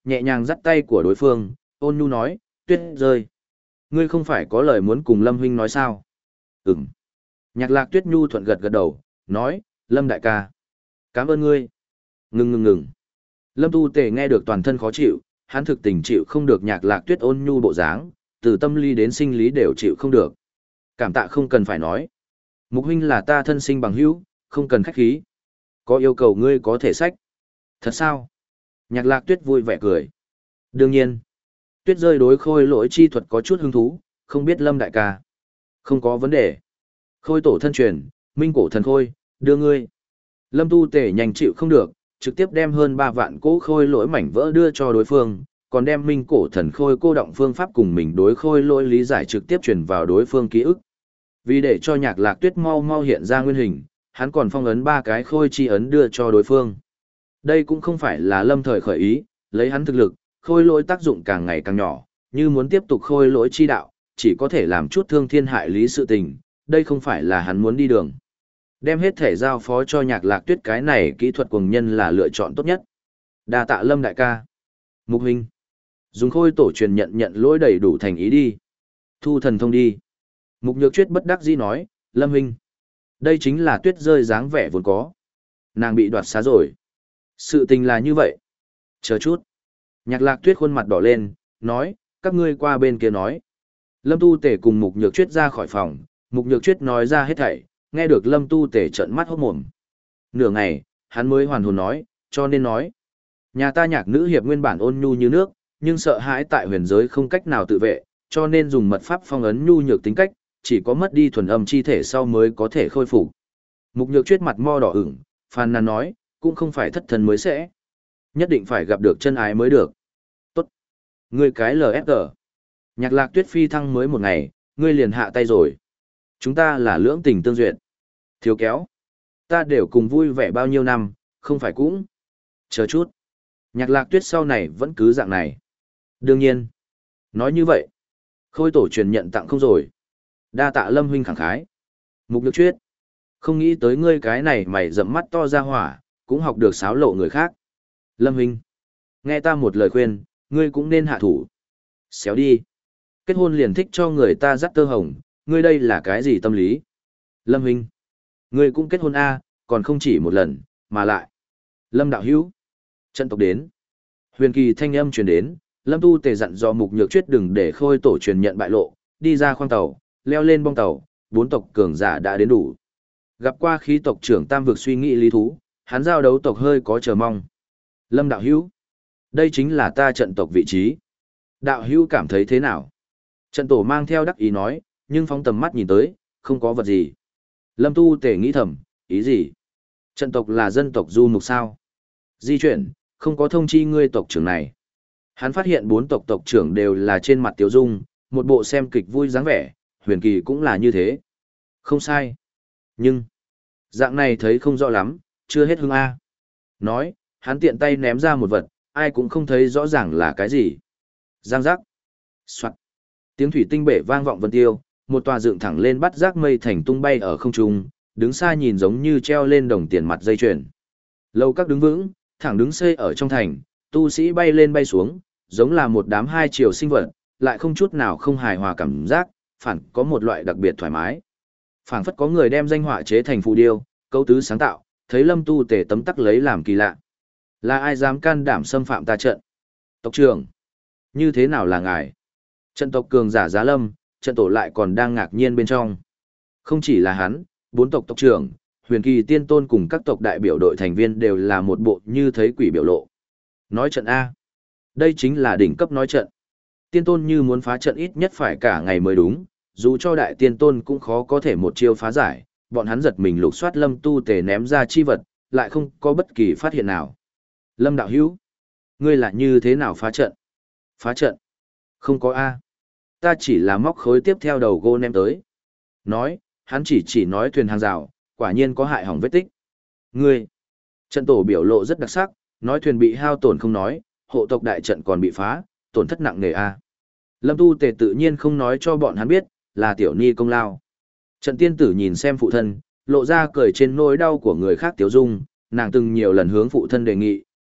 nhẹ nhàng dắt tay của đối phương, ôn nhu nói, Tuyết rơi. Ngươi không phải có lời muốn cùng Lâm huynh nói sao? Ừm. Nhạc Lạc Tuyết nhu thuận gật gật đầu, nói, Lâm đại ca. Cảm ơn ngươi. Ngừng ngừng ngừng. Lâm Tu Tề nghe được toàn thân khó chịu, hắn thực tình chịu không được Nhạc Lạc Tuyết ôn nhu bộ dáng, từ tâm lý đến sinh lý đều chịu không được. Cảm tạ không cần phải nói. Mục huynh là ta thân sinh bằng hữu, không cần khách khí. Có yêu cầu ngươi có thể sách. Thật sao? Nhạc Lạc Tuyết vui vẻ cười. Đương nhiên. Tuyết rơi đối khôi lỗi chi thuật có chút hứng thú, không biết Lâm đại ca. Không có vấn đề. Khôi tổ thân truyền, minh cổ thần khôi, đưa ngươi. Lâm Tu Tề nhanh chịu không được, trực tiếp đem hơn ba vạn cỗ khôi lỗi mảnh vỡ đưa cho đối phương, còn đem minh cổ thần khôi cô động phương pháp cùng mình đối khôi lỗi lý giải trực tiếp truyền vào đối phương ký ức. Vì để cho Nhạc Lạc Tuyết mau mau hiện ra nguyên hình, hắn còn phong ấn ba cái khôi chi ấn đưa cho đối phương. Đây cũng không phải là lâm thời khởi ý, lấy hắn thực lực, khôi lỗi tác dụng càng ngày càng nhỏ, như muốn tiếp tục khôi lỗi chi đạo, chỉ có thể làm chút thương thiên hại lý sự tình, đây không phải là hắn muốn đi đường. Đem hết thể giao phó cho Nhạc Lạc Tuyết cái này kỹ thuật cuồng nhân là lựa chọn tốt nhất. Đa tạ Lâm đại ca. Mục huynh. Dùng khôi tổ truyền nhận nhận lỗi đầy đủ thành ý đi. Thu thần thông đi. Mục Nhược Tuyết bất đắc dĩ nói, Lâm huynh. Đây chính là Tuyết rơi dáng vẻ vốn có. Nàng bị đoạt xá rồi. Sự tình là như vậy. Chờ chút. Nhạc Lạc Tuyết khuôn mặt đỏ lên, nói, các ngươi qua bên kia nói. Lâm Tu Tể cùng Mục Nhược Tuyết ra khỏi phòng, Mục Nhược Tuyết nói ra hết thảy, nghe được Lâm Tu Tể trợn mắt hốt mồm. Nửa ngày, hắn mới hoàn hồn nói, cho nên nói. Nhà ta nhạc nữ hiệp nguyên bản ôn nhu như nước, nhưng sợ hãi tại huyền giới không cách nào tự vệ, cho nên dùng mật pháp phong ấn nhu nhược tính cách, chỉ có mất đi thuần âm chi thể sau mới có thể khôi phục. Mục Nhược Tuyết mặt mo đỏ ửng, phàn nàn nói, cũng không phải thất thần mới sẽ. Nhất định phải gặp được chân ái mới được. Tốt. Ngươi cái lờ ép giê. Nhạc Lạc Tuyết phi thăng mới một ngày, ngươi liền hạ tay rồi. Chúng ta là lưỡng tình tương duyệt. Thiếu kéo. Ta đều cùng vui vẻ bao nhiêu năm, không phải cũng. Chờ chút. Nhạc Lạc Tuyết sau này vẫn cứ dạng này. Đương nhiên. Nói như vậy. Khôi tổ truyền nhận tặng không rồi. Đa tạ Lâm huynh khẳng khái. Mục Nhược Tuyết. Không nghĩ tới ngươi cái này mày rậm mắt to ra hỏa, cũng học được xáo lộ người khác. Lâm huynh. Nghe ta một lời khuyên, ngươi cũng nên hạ thủ. Xéo đi. Kết hôn liền thích cho người ta dắt tơ hồng, ngươi đây là cái gì tâm lý? Lâm huynh. Ngươi cũng kết hôn A, còn không chỉ một lần, mà lại. Lâm đạo hữu. Trận tộc đến. Huyền kỳ thanh âm truyền đến, Lâm Tu Tề dặn dò Mục Nhược Tuyết đừng để khôi tổ truyền nhận bại lộ, đi ra khoang tàu, leo lên bong tàu, bốn tộc cường giả đã đến đủ. Gặp qua khí tộc trưởng Tam vực suy nghĩ lý thú, hắn giao đấu tộc hơi có chờ mong. Lâm đạo hữu. Đây chính là ta trận tộc vị trí. Đạo hữu cảm thấy thế nào? Trận tổ mang theo đắc ý nói, nhưng phóng tầm mắt nhìn tới, không có vật gì. Lâm Tu Tề nghĩ thầm, ý gì? Trận tộc là dân tộc du mục sao? Di chuyển, không có thông chi ngươi tộc trưởng này. Hắn phát hiện bốn tộc tộc trưởng đều là trên mặt tiểu dung, một bộ xem kịch vui dáng vẻ, huyền kỳ cũng là như thế. Không sai. Nhưng, dạng này thấy không rõ lắm, chưa hết hương A. Nói, hắn tiện tay ném ra một vật, ai cũng không thấy rõ ràng là cái gì. Giang giác. Soạn. Tiếng thủy tinh bể vang vọng vân tiêu, một tòa dựng thẳng lên bắt rác mây thành tung bay ở không trung, đứng xa nhìn giống như treo lên đồng tiền mặt dây chuyền. Lâu các đứng vững, thẳng đứng xây ở trong thành, tu sĩ bay lên bay xuống, giống là một đám hai chiều sinh vật, lại không chút nào không hài hòa cảm giác, phản có một loại đặc biệt thoải mái. Phảng phất có người đem danh họa chế thành phù điêu, câu tứ sáng tạo, thấy Lâm Tu Tề tấm tắc lấy làm kỳ lạ. Là ai dám can đảm xâm phạm ta trận? Tộc trưởng, như thế nào là ngài? Trận tộc cường giả Giá Lâm, trận tổ lại còn đang ngạc nhiên bên trong. Không chỉ là hắn, bốn tộc tộc trưởng, Huyền Kỳ Tiên Tôn cùng các tộc đại biểu đội thành viên đều là một bộ như thấy quỷ biểu lộ. Nói trận A. Đây chính là đỉnh cấp nói trận. Tiên Tôn như muốn phá trận ít nhất phải cả ngày mới đúng, dù cho đại tiên tôn cũng khó có thể một chiêu phá giải, bọn hắn giật mình lục soát Lâm Tu Tề ném ra chi vật, lại không có bất kỳ phát hiện nào. Lâm đạo hữu, ngươi là như thế nào phá trận? Phá trận? Không có A. Ta chỉ là móc khối tiếp theo đầu gô ném tới. Nói, hắn chỉ chỉ nói thuyền hàng rào, quả nhiên có hại hỏng vết tích. Ngươi, trận tổ biểu lộ rất đặc sắc, nói thuyền bị hao tổn không nói, hộ tộc đại trận còn bị phá, tổn thất nặng nề A. Lâm Tu Tề tự nhiên không nói cho bọn hắn biết, là tiểu ni công lao. Trận tiên tử nhìn xem phụ thân, lộ ra cười trên nỗi đau của người khác tiểu dung, nàng từng nhiều lần hướng phụ thân đề nghị,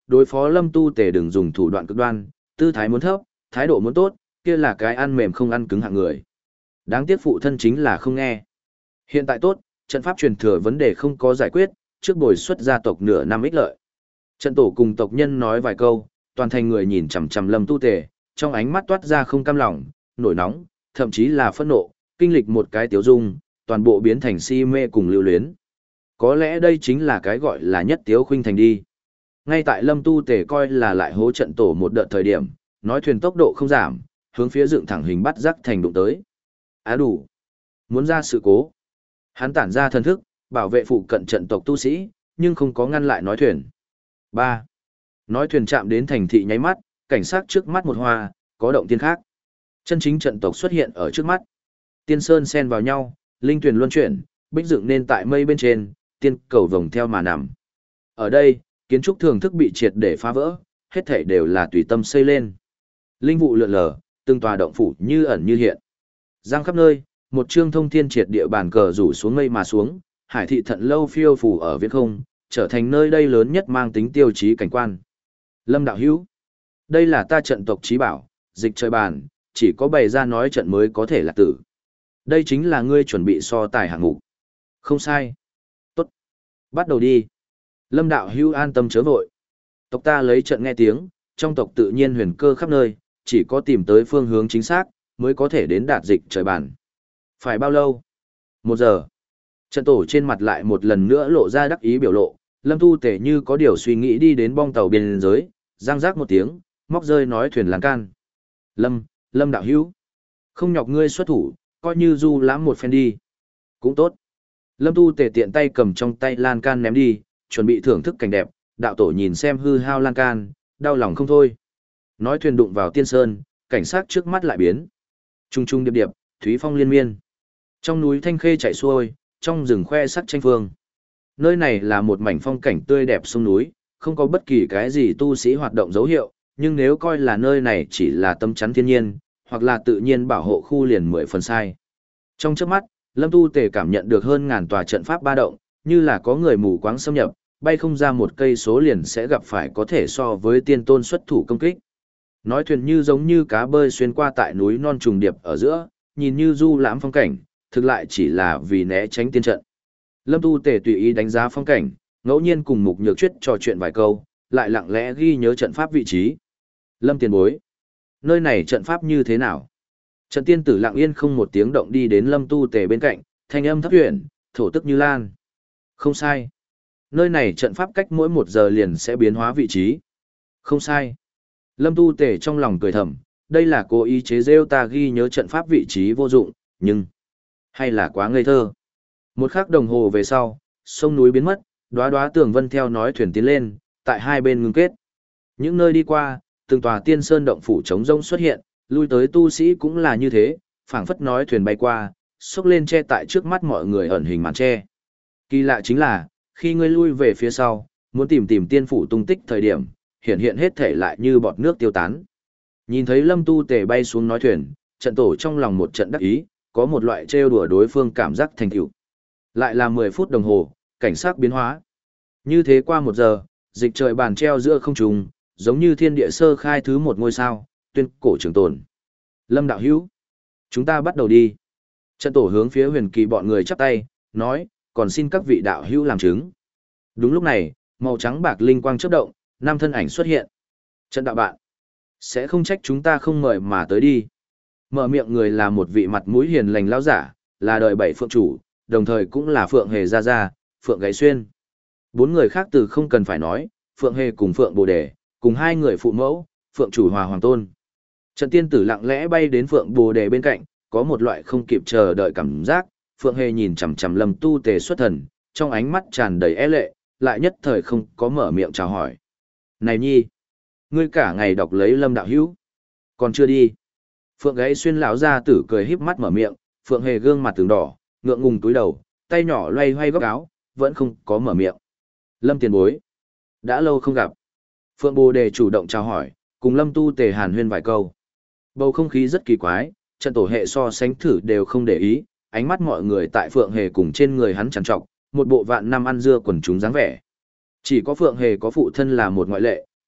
đối phó Lâm Tu Tề đừng dùng thủ đoạn cực đoan, tư thái muốn thấp, thái độ muốn tốt, kia là cái ăn mềm không ăn cứng hạng người. Đáng tiếc phụ thân chính là không nghe. Hiện tại tốt, trận pháp truyền thừa vấn đề không có giải quyết, trước bồi xuất gia tộc nửa năm ích lợi. Trận tổ cùng tộc nhân nói vài câu, toàn thành người nhìn chằm chằm Lâm Tu Tề, trong ánh mắt toát ra không cam lòng, nổi nóng, thậm chí là phẫn nộ, kinh lịch một cái tiếu dung, toàn bộ biến thành si mê cùng lưu luyến. Có lẽ đây chính là cái gọi là nhất tiếu khuynh thành đi. Ngay tại Lâm Tu Tề coi là lại hố trận tổ một đợt thời điểm, nói thuyền tốc độ không giảm, hướng phía dựng thẳng hình bắt rắc thành đụng tới. Á đủ. Muốn ra sự cố. Hắn tản ra thần thức, bảo vệ phụ cận trận tộc tu sĩ, nhưng không có ngăn lại nói thuyền. ba. Nói thuyền chạm đến thành thị nháy mắt, cảnh sát trước mắt một hoa, có động tiên khác. Chân chính trận tộc xuất hiện ở trước mắt. Tiên sơn xen vào nhau, linh thuyền luân chuyển, bích dựng nên tại mây bên trên, tiên cầu vồng theo mà nằm. Ở đây, kiến trúc thường thức bị triệt để phá vỡ, hết thảy đều là tùy tâm xây lên. Linh vụ lượn lờ, từng tòa động phủ như ẩn như hiện. Giang khắp nơi, một chương thông thiên triệt địa bàn cờ rủ xuống mây mà xuống, hải thị thận lâu phiêu phù ở viễn không, trở thành nơi đây lớn nhất mang tính tiêu chí cảnh quan. Lâm đạo hữu, đây là ta trận tộc trí bảo, dịch trời bàn, chỉ có bày ra nói trận mới có thể là tử. Đây chính là ngươi chuẩn bị so tài hạng mục. Không sai. Tốt. Bắt đầu đi. Lâm đạo hữu an tâm chớ vội. Tộc ta lấy trận nghe tiếng, trong tộc tự nhiên huyền cơ khắp nơi, chỉ có tìm tới phương hướng chính xác, mới có thể đến đạt dịch trời bàn. Phải bao lâu? Một giờ. Trận tổ trên mặt lại một lần nữa lộ ra đắc ý biểu lộ, Lâm Tu Tề như có điều suy nghĩ đi đến bong tàu biên giới, răng rác một tiếng, móc rơi nói thuyền lan can. Lâm, Lâm đạo hữu, không nhọc ngươi xuất thủ, coi như du lãm một phen đi. Cũng tốt. Lâm Tu Tề tiện tay cầm trong tay lan can ném đi, chuẩn bị thưởng thức cảnh đẹp, đạo tổ nhìn xem hư hao lan can, đau lòng không thôi. Nói thuyền đụng vào tiên sơn, cảnh sát trước mắt lại biến. Trung trung điệp điệp, thúy phong liên miên. Trong núi thanh khê chảy xuôi, trong rừng khoe sắc tranh phương. Nơi này là một mảnh phong cảnh tươi đẹp sông núi, không có bất kỳ cái gì tu sĩ hoạt động dấu hiệu, nhưng nếu coi là nơi này chỉ là tâm chắn thiên nhiên, hoặc là tự nhiên bảo hộ khu liền mười phần sai. Trong chớp mắt, Lâm Tu Tề cảm nhận được hơn ngàn tòa trận pháp ba động, như là có người mù quáng xâm nhập, bay không ra một cây số liền sẽ gặp phải có thể so với tiên tôn xuất thủ công kích. Nói thuyền như giống như cá bơi xuyên qua tại núi non trùng điệp ở giữa, nhìn như du lãm phong cảnh, thực lại chỉ là vì né tránh tiên trận. Lâm Tu Tề tùy ý đánh giá phong cảnh, ngẫu nhiên cùng Mục Nhược Chuyết trò chuyện vài câu, lại lặng lẽ ghi nhớ trận pháp vị trí. Lâm tiền bối, nơi này trận pháp như thế nào? Trận tiên tử lặng yên không một tiếng động đi đến Lâm Tu Tề bên cạnh, thanh âm thấp huyền, thổ tức như lan. Không sai. Nơi này trận pháp cách mỗi một giờ liền sẽ biến hóa vị trí. Không sai. Lâm Tu Tề trong lòng cười thầm, đây là cố ý chế rêu ta ghi nhớ trận pháp vị trí vô dụng, nhưng hay là quá ngây thơ. Một khắc đồng hồ về sau, sông núi biến mất, đóa đóa tường vân theo nói thuyền tiến lên, tại hai bên ngưng kết. Những nơi đi qua, từng tòa tiên sơn động phủ trống rông xuất hiện, lui tới tu sĩ cũng là như thế, phảng phất nói thuyền bay qua, xốc lên che tại trước mắt mọi người ẩn hình màn che. Kỳ lạ chính là, khi ngươi lui về phía sau, muốn tìm tìm tiên phủ tung tích thời điểm, hiện hiện hết thể lại như bọt nước tiêu tán. Nhìn thấy Lâm Tu Tề bay xuống nói thuyền, trận tổ trong lòng một trận đắc ý, có một loại trêu đùa đối phương cảm giác thành tựu. Lại là mười phút đồng hồ, cảnh sắc biến hóa. Như thế qua một giờ, dịch trời bàn treo giữa không trung, giống như thiên địa sơ khai thứ một ngôi sao, tuyên cổ trường tồn. Lâm đạo hữu, chúng ta bắt đầu đi. Trận tổ hướng phía huyền kỳ bọn người chắp tay, nói, còn xin các vị đạo hữu làm chứng. Đúng lúc này, màu trắng bạc linh quang chớp động, năm thân ảnh xuất hiện. Trận đạo bạn, sẽ không trách chúng ta không mời mà tới đi. Mở miệng người là một vị mặt mũi hiền lành lão giả, là đời bảy phượng chủ, đồng thời cũng là Phượng Hề Gia Gia, Phượng Gáy Xuyên. Bốn người khác từ không cần phải nói, Phượng Hề cùng Phượng Bồ Đề, cùng hai người phụ mẫu, Phượng Chủ Hòa Hoàng Tôn. Trận tiên tử lặng lẽ bay đến Phượng Bồ Đề bên cạnh, có một loại không kịp chờ đợi cảm giác, Phượng Hề nhìn chằm chằm Lâm Tu Tề xuất thần, trong ánh mắt tràn đầy é lệ, lại nhất thời không có mở miệng chào hỏi. Này nhi, ngươi cả ngày đọc lấy Lâm đạo hữu, còn chưa đi. Phượng Gáy Xuyên lão gia tử cười híp mắt mở miệng, Phượng Hề gương mặt từng đỏ, ngượng ngùng túi đầu, tay nhỏ loay hoay góc áo, vẫn không có mở miệng. Lâm tiền bối, đã lâu không gặp. Phượng Bồ Đề chủ động chào hỏi, cùng Lâm Tu Tề hàn huyên vài câu. Bầu không khí rất kỳ quái, trận tổ hệ so sánh thử đều không để ý, ánh mắt mọi người tại Phượng Hề cùng trên người hắn trằn trọc, một bộ vạn năm ăn dưa quần chúng dáng vẻ. Chỉ có Phượng Hề có phụ thân là một ngoại lệ,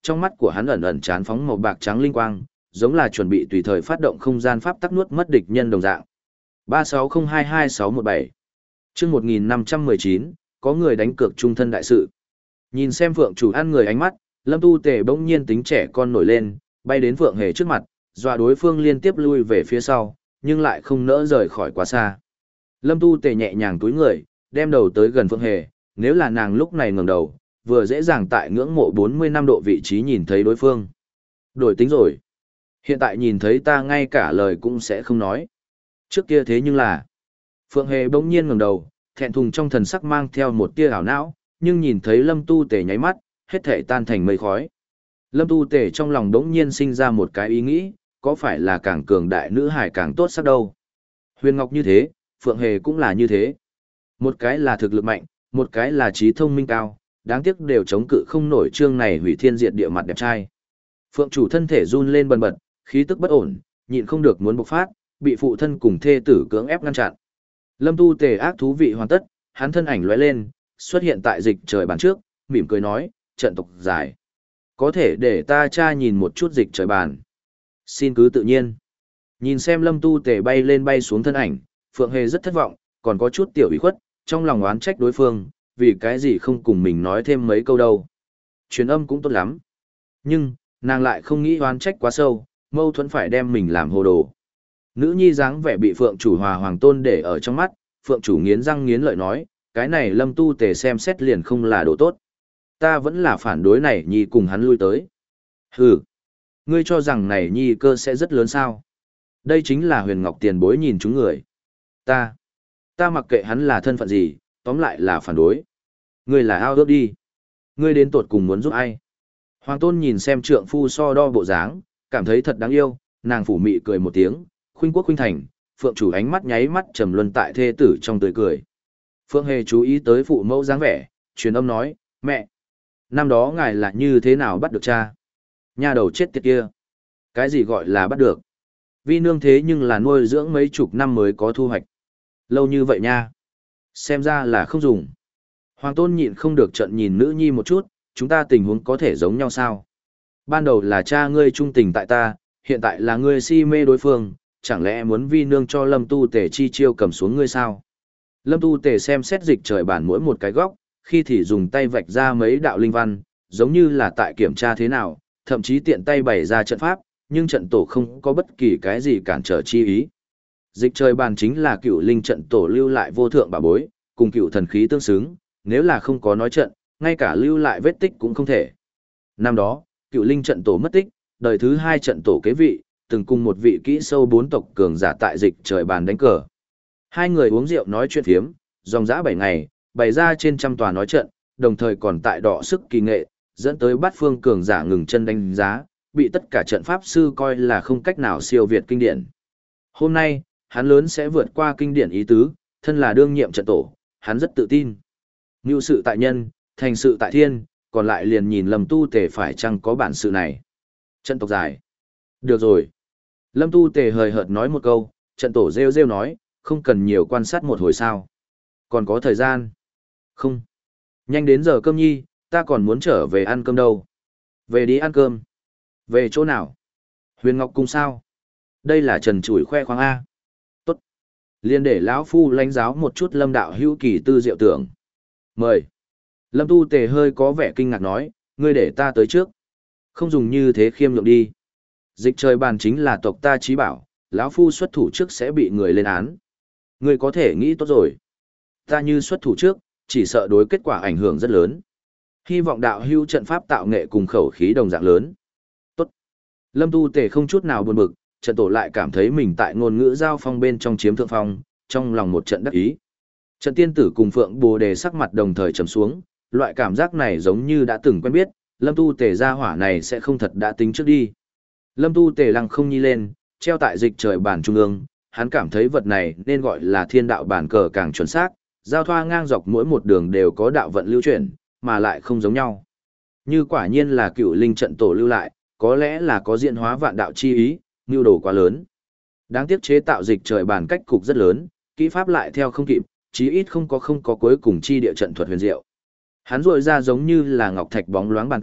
trong mắt của hắn ẩn ẩn chán phóng màu bạc trắng linh quang, giống là chuẩn bị tùy thời phát động không gian pháp tắc nuốt mất địch nhân đồng dạng. ba sáu không hai hai sáu một bảy Chương một nghìn năm trăm mười chín, có người đánh cược trung thân đại sự. Nhìn xem Phượng chủ ăn người ánh mắt, Lâm Tu Tề bỗng nhiên tính trẻ con nổi lên, bay đến Phượng Hề trước mặt, dọa đối phương liên tiếp lui về phía sau, nhưng lại không nỡ rời khỏi quá xa. Lâm Tu Tề nhẹ nhàng túi người, đem đầu tới gần Phượng Hề, nếu là nàng lúc này ngẩng đầu, vừa dễ dàng tại ngưỡng mộ bốn mươi năm độ vị trí nhìn thấy đối phương. Đổi tính rồi. Hiện tại nhìn thấy ta ngay cả lời cũng sẽ không nói. Trước kia thế nhưng là... Phượng Hề bỗng nhiên ngẩng đầu, thẹn thùng trong thần sắc mang theo một tia ảo não, nhưng nhìn thấy Lâm Tu Tề nháy mắt, hết thể tan thành mây khói. Lâm Tu Tề trong lòng đống nhiên sinh ra một cái ý nghĩ, có phải là càng cường đại nữ hải càng tốt sắc đâu. Huyền Ngọc như thế, Phượng Hề cũng là như thế. Một cái là thực lực mạnh, một cái là trí thông minh cao, đáng tiếc đều chống cự không nổi chương này hủy thiên diệt địa mặt đẹp trai. Phượng chủ thân thể run lên bần bật, khí tức bất ổn, nhịn không được muốn bộc phát, bị phụ thân cùng thê tử cưỡng ép ngăn chặn. Lâm Tu Tề ác thú vị hoàn tất, hắn thân ảnh lóe lên, xuất hiện tại dịch trời bàn trước, mỉm cười nói, trận tộc giải. Có thể để ta tra nhìn một chút dịch trời bàn. Xin cứ tự nhiên. Nhìn xem Lâm Tu Tề bay lên bay xuống thân ảnh, Phượng Hề rất thất vọng, còn có chút tiểu ủy khuất, trong lòng oán trách đối phương, vì cái gì không cùng mình nói thêm mấy câu đâu. Truyền âm cũng tốt lắm. Nhưng, nàng lại không nghĩ oán trách quá sâu, mâu thuẫn phải đem mình làm hồ đồ. Nữ nhi dáng vẻ bị Phượng chủ Hòa Hoàng Tôn để ở trong mắt, Phượng chủ nghiến răng nghiến lợi nói, cái này Lâm Tu Tề xem xét liền không là đồ tốt. Ta vẫn là phản đối này nhi cùng hắn lui tới. Hừ, ngươi cho rằng này nhi cơ sẽ rất lớn sao? Đây chính là Huyền Ngọc tiền bối nhìn chúng người. Ta, ta mặc kệ hắn là thân phận gì, tóm lại là phản đối. Ngươi là ao ước đi. Ngươi đến tột cùng muốn giúp ai? Hoàng Tôn nhìn xem trượng phu so đo bộ dáng, cảm thấy thật đáng yêu, nàng phủ mị cười một tiếng, khuynh quốc khuynh thành, Phượng chủ ánh mắt nháy mắt trầm luân tại thê tử trong tươi cười. Phượng Hề chú ý tới phụ mẫu dáng vẻ, truyền âm nói, mẹ, năm đó ngài là như thế nào bắt được cha? Nha đầu chết tiệt kia. Cái gì gọi là bắt được? Vi nương thế nhưng là nuôi dưỡng mấy chục năm mới có thu hoạch. Lâu như vậy nha. Xem ra là không dùng. Hoàng Tôn nhịn không được trận nhìn nữ nhi một chút, chúng ta tình huống có thể giống nhau sao? Ban đầu là cha ngươi trung tình tại ta, hiện tại là ngươi si mê đối phương, chẳng lẽ muốn vi nương cho Lâm Tu Tề chi chiêu cầm xuống ngươi sao? Lâm Tu Tề xem xét dịch trời bản mỗi một cái góc, khi thì dùng tay vạch ra mấy đạo linh văn, giống như là tại kiểm tra thế nào, thậm chí tiện tay bày ra trận pháp, nhưng trận tổ không có bất kỳ cái gì cản trở chi ý. Dịch trời bản chính là cựu linh trận tổ lưu lại vô thượng bảo bối, cùng cựu thần khí tương xứng, nếu là không có nói trận, ngay cả lưu lại vết tích cũng không thể. Năm đó, cựu linh trận tổ mất tích, đời thứ hai trận tổ kế vị, từng cùng một vị kỹ sâu bốn tộc cường giả tại dịch trời bàn đánh cờ. Hai người uống rượu nói chuyện phiếm, dòng dã bảy ngày, bày ra trên trăm tòa nói trận, đồng thời còn tại đọ sức kỳ nghệ, dẫn tới bát phương cường giả ngừng chân đánh giá, bị tất cả trận pháp sư coi là không cách nào siêu việt kinh điển. Hôm nay, hắn lớn sẽ vượt qua kinh điển ý tứ, thân là đương nhiệm trận tổ, hắn rất tự tin. Ngưu sự tại nhân, thành sự tại thiên, còn lại liền nhìn Lâm Tu Tề phải chăng có bản sự này. Trận tộc giải. Được rồi. Lâm Tu Tề hời hợt nói một câu, trận tổ rêu rêu nói, không cần nhiều quan sát một hồi sao. Còn có thời gian. Không. Nhanh đến giờ cơm nhi, ta còn muốn trở về ăn cơm đâu. Về đi ăn cơm. Về chỗ nào? Huyền Ngọc Cung sao? Đây là trần chủi khoe khoang A. Tốt. Liên để lão phu lãnh giáo một chút Lâm đạo hữu kỳ tư diệu tưởng. Mời. Lâm Tu Tề hơi có vẻ kinh ngạc nói, ngươi để ta tới trước. Không dùng như thế khiêm nhượng đi. Dịch trời bàn chính là tộc ta trí bảo, lão phu xuất thủ trước sẽ bị người lên án. Ngươi có thể nghĩ tốt rồi. Ta như xuất thủ trước, chỉ sợ đối kết quả ảnh hưởng rất lớn. Hy vọng đạo hữu trận pháp tạo nghệ cùng khẩu khí đồng dạng lớn. Tốt. Lâm Tu Tề không chút nào buồn bực, trận tổ lại cảm thấy mình tại ngôn ngữ giao phong bên trong chiếm thượng phong, trong lòng một trận đắc ý. Trận tiên tử cùng Phượng Bồ Đề sắc mặt đồng thời trầm xuống, loại cảm giác này giống như đã từng quen biết, Lâm Tu Tề gia hỏa này sẽ không thật đã tính trước đi. Lâm Tu Tề lăng không nhi lên, treo tại dịch trời bản trung ương, hắn cảm thấy vật này nên gọi là thiên đạo bản cờ càng chuẩn xác, giao thoa ngang dọc mỗi một đường đều có đạo vận lưu chuyển, mà lại không giống nhau. Như quả nhiên là cựu linh trận tổ lưu lại, có lẽ là có diễn hóa vạn đạo chi ý, nhu đồ quá lớn. Đáng tiếc chế tạo dịch trời bản cách cục rất lớn, kỹ pháp lại theo không kịp, chí ít không có không có cuối cùng chi địa trận thuật huyền diệu. Hắn rội ra giống như là ngọc thạch bóng loáng bàn tay,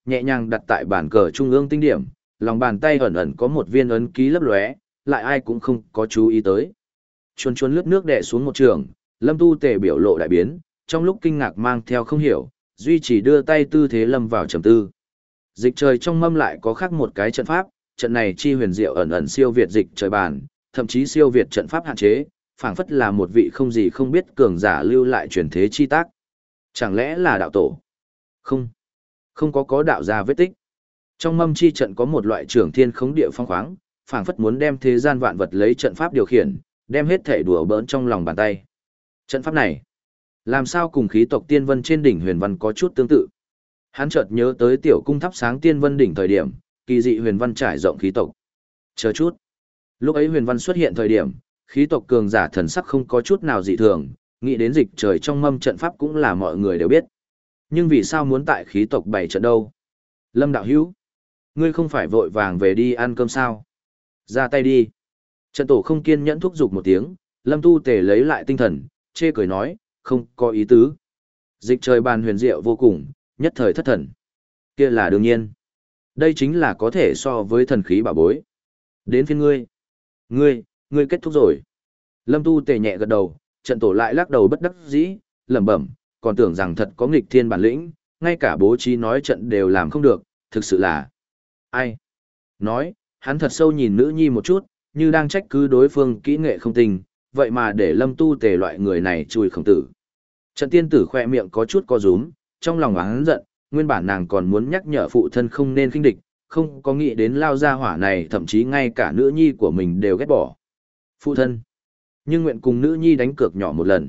nhẹ nhàng đặt tại bàn cờ trung ương tinh điểm, lòng bàn tay ẩn ẩn có một viên ấn ký lấp lóe, lại ai cũng không có chú ý tới. Chuồn chuồn lướt nước đè xuống một trường, Lâm Tu Tề biểu lộ đại biến, trong lúc kinh ngạc mang theo không hiểu, duy chỉ đưa tay tư thế lâm vào trầm tư. Dịch trời trong mâm lại có khác một cái trận pháp, trận này chi huyền diệu ẩn ẩn siêu việt dịch trời bàn, thậm chí siêu việt trận pháp hạn chế, phảng phất là một vị không gì không biết cường giả lưu lại truyền thế chi tác. Chẳng lẽ là đạo tổ? Không, không có có đạo gia vết tích. Trong mâm chi trận có một loại trưởng thiên khống địa phong khoáng, phảng phất muốn đem thế gian vạn vật lấy trận pháp điều khiển, đem hết thể đùa bỡn trong lòng bàn tay. Trận pháp này, làm sao cùng khí tộc tiên vân trên đỉnh huyền văn có chút tương tự? Hắn chợt nhớ tới tiểu cung thắp sáng tiên vân đỉnh thời điểm, kỳ dị huyền văn trải rộng khí tộc. Chờ chút. Lúc ấy huyền văn xuất hiện thời điểm, khí tộc cường giả thần sắc không có chút nào dị thường, nghĩ đến dịch trời trong mâm trận pháp cũng là mọi người đều biết. Nhưng vì sao muốn tại khí tộc bày trận đâu? Lâm đạo hữu, ngươi không phải vội vàng về đi ăn cơm sao? Ra tay đi. Trận tổ không kiên nhẫn thúc giục một tiếng, Lâm Tu Tề lấy lại tinh thần, chê cười nói, không có ý tứ. Dịch trời bàn huyền diệu vô cùng, nhất thời thất thần. Kia là đương nhiên. Đây chính là có thể so với thần khí bảo bối. Đến phiên ngươi. Ngươi, ngươi kết thúc rồi. Lâm Tu Tề nhẹ gật đầu, trận tổ lại lắc đầu bất đắc dĩ, lẩm bẩm, còn tưởng rằng thật có nghịch thiên bản lĩnh, ngay cả bố trí nói trận đều làm không được, thực sự là... Ai? Nói, hắn thật sâu nhìn nữ nhi một chút, như đang trách cứ đối phương kỹ nghệ không tình, vậy mà để Lâm Tu Tề loại người này chui khổng tử. Trận tiên tử khoe miệng có chút co rúm, trong lòng hắn giận, nguyên bản nàng còn muốn nhắc nhở phụ thân không nên khinh địch, không có nghĩ đến lao ra hỏa này, thậm chí ngay cả nữ nhi của mình đều ghét bỏ. Phụ thân, nhưng nguyện cùng nữ nhi đánh cược nhỏ một lần.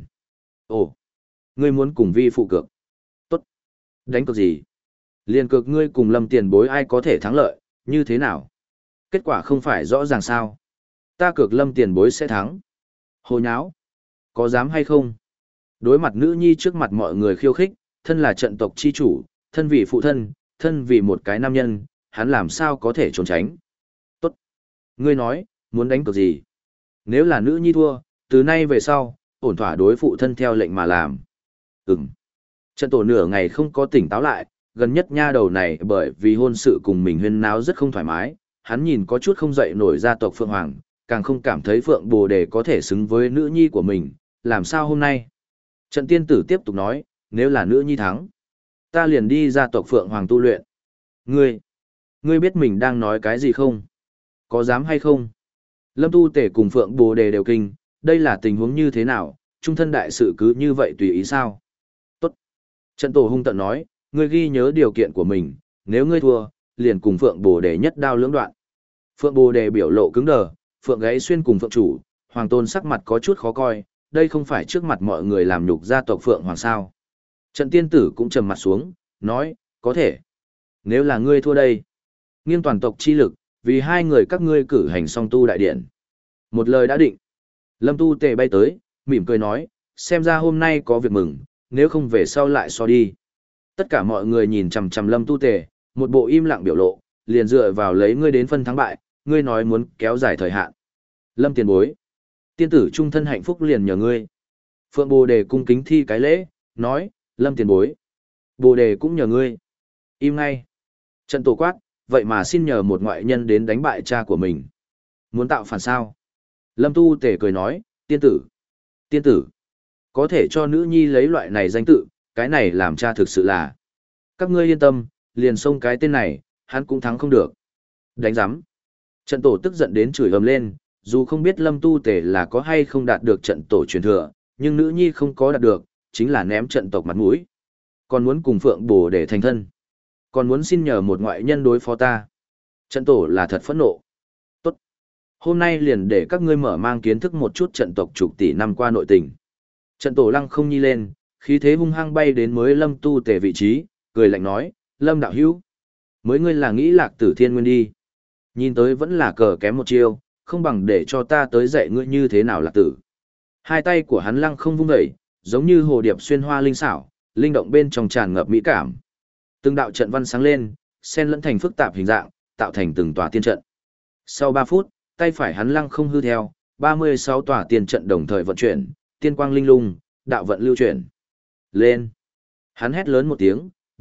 Ồ, ngươi muốn cùng vi phụ cược? Tốt. Đánh cược gì? Liên cược ngươi cùng Lâm tiền bối ai có thể thắng lợi, như thế nào? Kết quả không phải rõ ràng sao? Ta cược Lâm tiền bối sẽ thắng. Hồ nháo. Có dám hay không? Đối mặt nữ nhi trước mặt mọi người khiêu khích, thân là trận tộc chi chủ, thân vì phụ thân, thân vì một cái nam nhân, hắn làm sao có thể trốn tránh. Tốt. Ngươi nói, muốn đánh cược gì? Nếu là nữ nhi thua, từ nay về sau, ổn thỏa đối phụ thân theo lệnh mà làm. Ừm. Trận tổ nửa ngày không có tỉnh táo lại, gần nhất nha đầu này bởi vì hôn sự cùng mình huyên náo rất không thoải mái, hắn nhìn có chút không dậy nổi gia tộc Phượng Hoàng, càng không cảm thấy Phượng Bồ Đề có thể xứng với nữ nhi của mình, làm sao hôm nay? Trận tiên tử tiếp tục nói, nếu là nữ nhi thắng, ta liền đi gia tộc Phượng Hoàng tu luyện. Ngươi, ngươi biết mình đang nói cái gì không? Có dám hay không? Lâm Tu Tể cùng Phượng Bồ Đề đều kinh, đây là tình huống như thế nào, trung thân đại sự cứ như vậy tùy ý sao? Tốt. Trận tổ hung tận nói, ngươi ghi nhớ điều kiện của mình, nếu ngươi thua, liền cùng Phượng Bồ Đề nhất đao lưỡng đoạn. Phượng Bồ Đề biểu lộ cứng đờ, Phượng Gáy Xuyên cùng Phượng Chủ, Hoàng Tôn sắc mặt có chút khó coi, đây không phải trước mặt mọi người làm nhục gia tộc Phượng Hoàng sao. Trận tiên tử cũng trầm mặt xuống, nói, có thể. Nếu là ngươi thua đây, nghiêng toàn tộc chi lực, vì hai người các ngươi cử hành song tu đại điện. Một lời đã định. Lâm Tu Tề bay tới, mỉm cười nói, xem ra hôm nay có việc mừng, nếu không về sau lại so đi. Tất cả mọi người nhìn chằm chằm Lâm Tu Tề, một bộ im lặng biểu lộ, liền dựa vào lấy ngươi đến phân thắng bại, ngươi nói muốn kéo dài thời hạn. Lâm tiền bối, tiên tử trung thân hạnh phúc liền nhờ ngươi. Phượng Bồ Đề cung kính thi cái lễ, nói, Lâm tiền bối, Bồ Đề cũng nhờ ngươi. Im ngay. Trận tổ quát, vậy mà xin nhờ một ngoại nhân đến đánh bại cha của mình. Muốn tạo phản sao? Lâm Tu Tề cười nói, tiên tử, tiên tử, có thể cho nữ nhi lấy loại này danh tự, cái này làm cha thực sự là. Các ngươi yên tâm, liền xông cái tên này, hắn cũng thắng không được. Đánh giám. Trận tổ tức giận đến chửi ầm lên, dù không biết Lâm Tu Tề là có hay không đạt được trận tổ truyền thừa, nhưng nữ nhi không có đạt được, chính là ném trận tộc mặt mũi. Còn muốn cùng Phượng Bồ để thành thân. Còn muốn xin nhờ một ngoại nhân đối phó ta. Trận tổ là thật phẫn nộ. Tốt. Hôm nay liền để các ngươi mở mang kiến thức một chút trận tộc chục tỷ năm qua nội tình. Trận tổ lăng không nhi lên, khí thế hung hăng bay đến mới Lâm Tu Tề vị trí, cười lạnh nói, Lâm đạo hữu, mới ngươi là nghĩ lạc tử thiên nguyên đi. Nhìn tới vẫn là cờ kém một chiêu, không bằng để cho ta tới dạy ngươi như thế nào lạc tử. Hai tay của hắn lăng không vung dậy, giống như hồ điệp xuyên hoa linh xảo, linh động bên trong tràn ngập mỹ cảm. Từng đạo trận văn sáng lên, xen lẫn thành phức tạp hình dạng, tạo thành từng tòa tiên trận. Sau ba phút, tay phải hắn lăng không hư theo, ba mươi sáu tòa tiên trận đồng thời vận chuyển, tiên quang linh lung, đạo vận lưu chuyển. Lên. Hắn hét lớn một tiếng,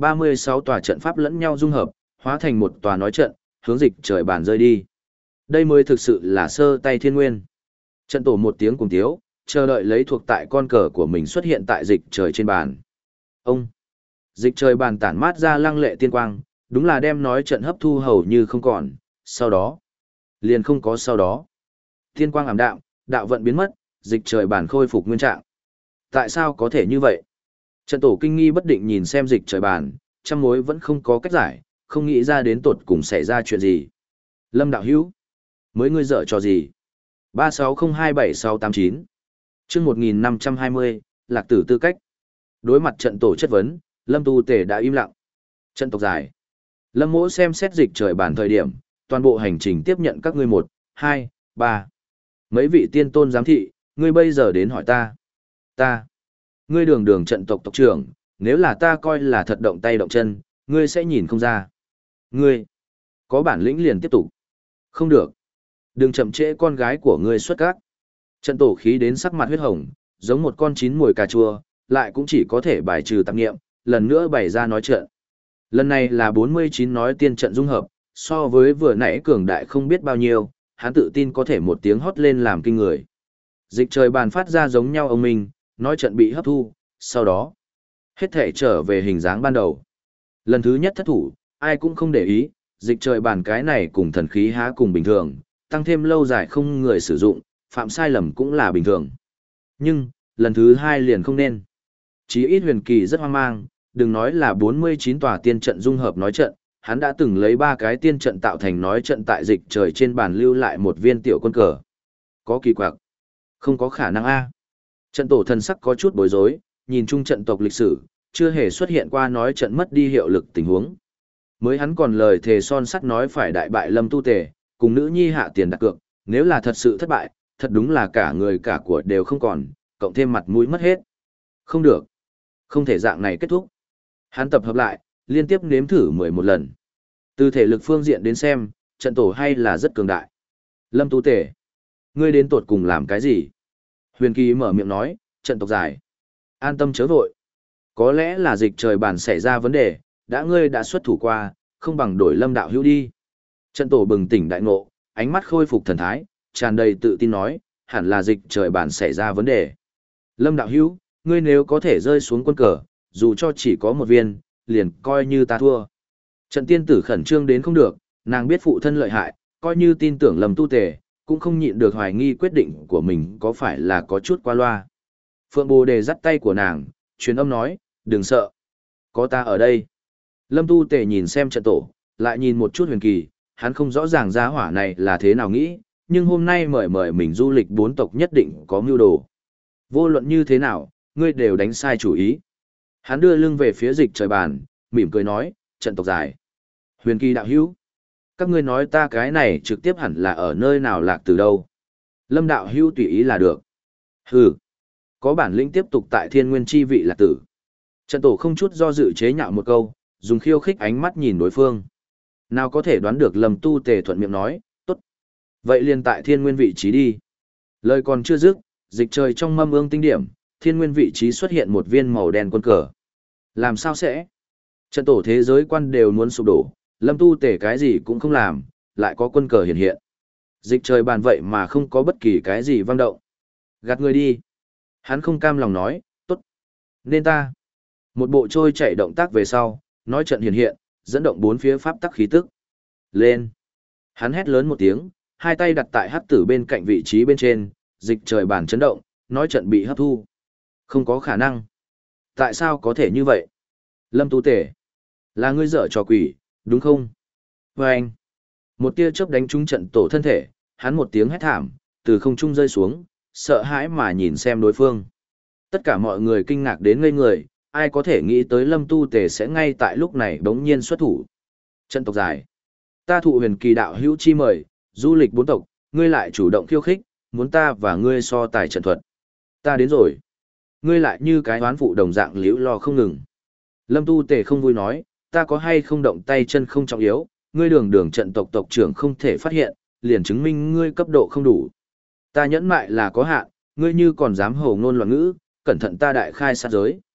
ba mươi sáu tòa trận pháp lẫn nhau dung hợp, hóa thành một tòa nói trận, hướng dịch trời bàn rơi đi. Đây mới thực sự là sơ tay thiên nguyên. Trận tổ một tiếng cùng tiếu, chờ đợi lấy thuộc tại con cờ của mình xuất hiện tại dịch trời trên bàn. Ông! Dịch trời bàn tản mát ra lăng lệ tiên quang, đúng là đem nói trận hấp thu hầu như không còn, sau đó. Liền không có sau đó. Tiên quang ảm đạm, đạo vận biến mất, dịch trời bàn khôi phục nguyên trạng. Tại sao có thể như vậy? Trận tổ kinh nghi bất định nhìn xem dịch trời bàn, trăm mối vẫn không có cách giải, không nghĩ ra đến tột cùng xảy ra chuyện gì. Lâm đạo hữu, mới ngươi dở trò gì? ba sáu không hai bảy sáu tám chín chương một nghìn năm trăm hai mươi, lạc tử tư cách. Đối mặt trận tổ chất vấn, Lâm Tu Tề đã im lặng. Trận tộc dài. Lâm Mỗ xem xét dịch trời bàn thời điểm, toàn bộ hành trình tiếp nhận các ngươi một, hai, ba. Mấy vị tiên tôn giám thị, ngươi bây giờ đến hỏi ta. Ta. Ngươi đường đường trận tộc tộc trưởng, nếu là ta coi là thật động tay động chân, ngươi sẽ nhìn không ra. Ngươi. Có bản lĩnh liền tiếp tục. Không được. Đừng chậm trễ con gái của ngươi xuất các. Trận tổ khí đến sắc mặt huyết hồng, giống một con chín mùi cà chua, lại cũng chỉ có thể bài trừ tạp nghiệm, lần nữa bày ra nói trận. Lần này là bốn mươi chín nói tiên trận dung hợp, so với vừa nãy cường đại không biết bao nhiêu, hắn tự tin có thể một tiếng hót lên làm kinh người. Dịch trời bàn phát ra giống nhau ông minh, nói trận bị hấp thu, sau đó, hết thể trở về hình dáng ban đầu. Lần thứ nhất thất thủ, ai cũng không để ý, dịch trời bàn cái này cùng thần khí há cùng bình thường, tăng thêm lâu dài không người sử dụng, phạm sai lầm cũng là bình thường. Nhưng, lần thứ hai liền không nên. Chí ít huyền kỳ rất hoang mang, đừng nói là bốn mươi chín tòa tiên trận dung hợp nói trận, hắn đã từng lấy ba cái tiên trận tạo thành nói trận tại dịch trời trên bàn lưu lại một viên tiểu quân cờ. Có kỳ quặc. Không có khả năng a. Trận tổ thần sắc có chút bối rối, nhìn chung trận tộc lịch sử, chưa hề xuất hiện qua nói trận mất đi hiệu lực tình huống. Mới hắn còn lời thề son sắt nói phải đại bại Lâm Tu Tề, cùng nữ nhi hạ tiền đặt cược, nếu là thật sự thất bại, thật đúng là cả người cả của đều không còn, cộng thêm mặt mũi mất hết. Không được. Không thể dạng này kết thúc. Hắn tập hợp lại, liên tiếp nếm thử mười một lần. Từ thể lực phương diện đến xem, trận tổ hay là rất cường đại. Lâm Tu Tề, ngươi đến tột cùng làm cái gì? Huyền Kỳ mở miệng nói, trận tộc dài. An tâm chớ vội. Có lẽ là dịch trời bàn xảy ra vấn đề, đã ngươi đã xuất thủ qua, không bằng đổi Lâm đạo hữu đi. Trận tổ bừng tỉnh đại ngộ, ánh mắt khôi phục thần thái, tràn đầy tự tin nói, hẳn là dịch trời bàn xảy ra vấn đề. Lâm đạo hữu, ngươi nếu có thể rơi xuống quân cờ, dù cho chỉ có một viên, liền coi như ta thua. Trận tiên tử khẩn trương đến không được, nàng biết phụ thân lợi hại, coi như tin tưởng Lâm Tu Tề, cũng không nhịn được hoài nghi quyết định của mình có phải là có chút qua loa. Phượng Bồ Đề dắt tay của nàng, truyền âm nói, đừng sợ. Có ta ở đây. Lâm Tu Tề nhìn xem trận tổ, lại nhìn một chút Huyền Kỳ, hắn không rõ ràng gia hỏa này là thế nào nghĩ, nhưng hôm nay mời mời mình du lịch bốn tộc nhất định có mưu đồ. Vô luận như thế nào, ngươi đều đánh sai chủ ý. Hắn đưa lưng về phía dịch trời bàn, mỉm cười nói, trận tộc dài. Huyền Kỳ đạo hữu, các ngươi nói ta cái này trực tiếp hẳn là ở nơi nào lạc từ đâu. Lâm đạo hữu tùy ý là được. Hừ, có bản lĩnh tiếp tục tại thiên nguyên chi vị lạc tử. Trận tổ không chút do dự chế nhạo một câu, dùng khiêu khích ánh mắt nhìn đối phương. Nào có thể đoán được Lâm Tu Tề thuận miệng nói, tốt. Vậy liền tại thiên nguyên vị trí đi. Lời còn chưa dứt, dịch trời trong mâm ương tinh điểm, thiên nguyên vị trí xuất hiện một viên màu đen quân cờ. Làm sao sẽ? Trận tổ thế giới quan đều muốn sụp đổ, Lâm Tu Tề cái gì cũng không làm, lại có quân cờ hiện hiện. Dịch trời bàn vậy mà không có bất kỳ cái gì vang động. Gạt người đi. Hắn không cam lòng nói, tốt. Nên ta. Một bộ trôi chạy động tác về sau, nói trận hiện hiện, dẫn động bốn phía pháp tắc khí tức. Lên. Hắn hét lớn một tiếng, hai tay đặt tại hắc tử bên cạnh vị trí bên trên, dịch trời bàn chấn động, nói trận bị hấp thu. Không có khả năng. Tại sao có thể như vậy? Lâm Tu Tề, là ngươi dở trò quỷ, đúng không? Và anh, một tia chớp đánh trúng trận tổ thân thể, hắn một tiếng hét thảm, từ không trung rơi xuống, sợ hãi mà nhìn xem đối phương. Tất cả mọi người kinh ngạc đến ngây người, ai có thể nghĩ tới Lâm Tu Tề sẽ ngay tại lúc này bỗng nhiên xuất thủ. Trận tộc dài. Ta thụ Huyền Kỳ đạo hữu chi mời, du lịch bốn tộc, ngươi lại chủ động khiêu khích, muốn ta và ngươi so tài trận thuật. Ta đến rồi. Ngươi lại như cái oán phụ đồng dạng liễu lo không ngừng. Lâm Tu Tề không vui nói, ta có hay không động tay chân không trọng yếu, ngươi đường đường trận tộc tộc trưởng không thể phát hiện, liền chứng minh ngươi cấp độ không đủ. Ta nhẫn mại là có hạn, ngươi như còn dám hồ ngôn loạn ngữ, cẩn thận ta đại khai sát giới.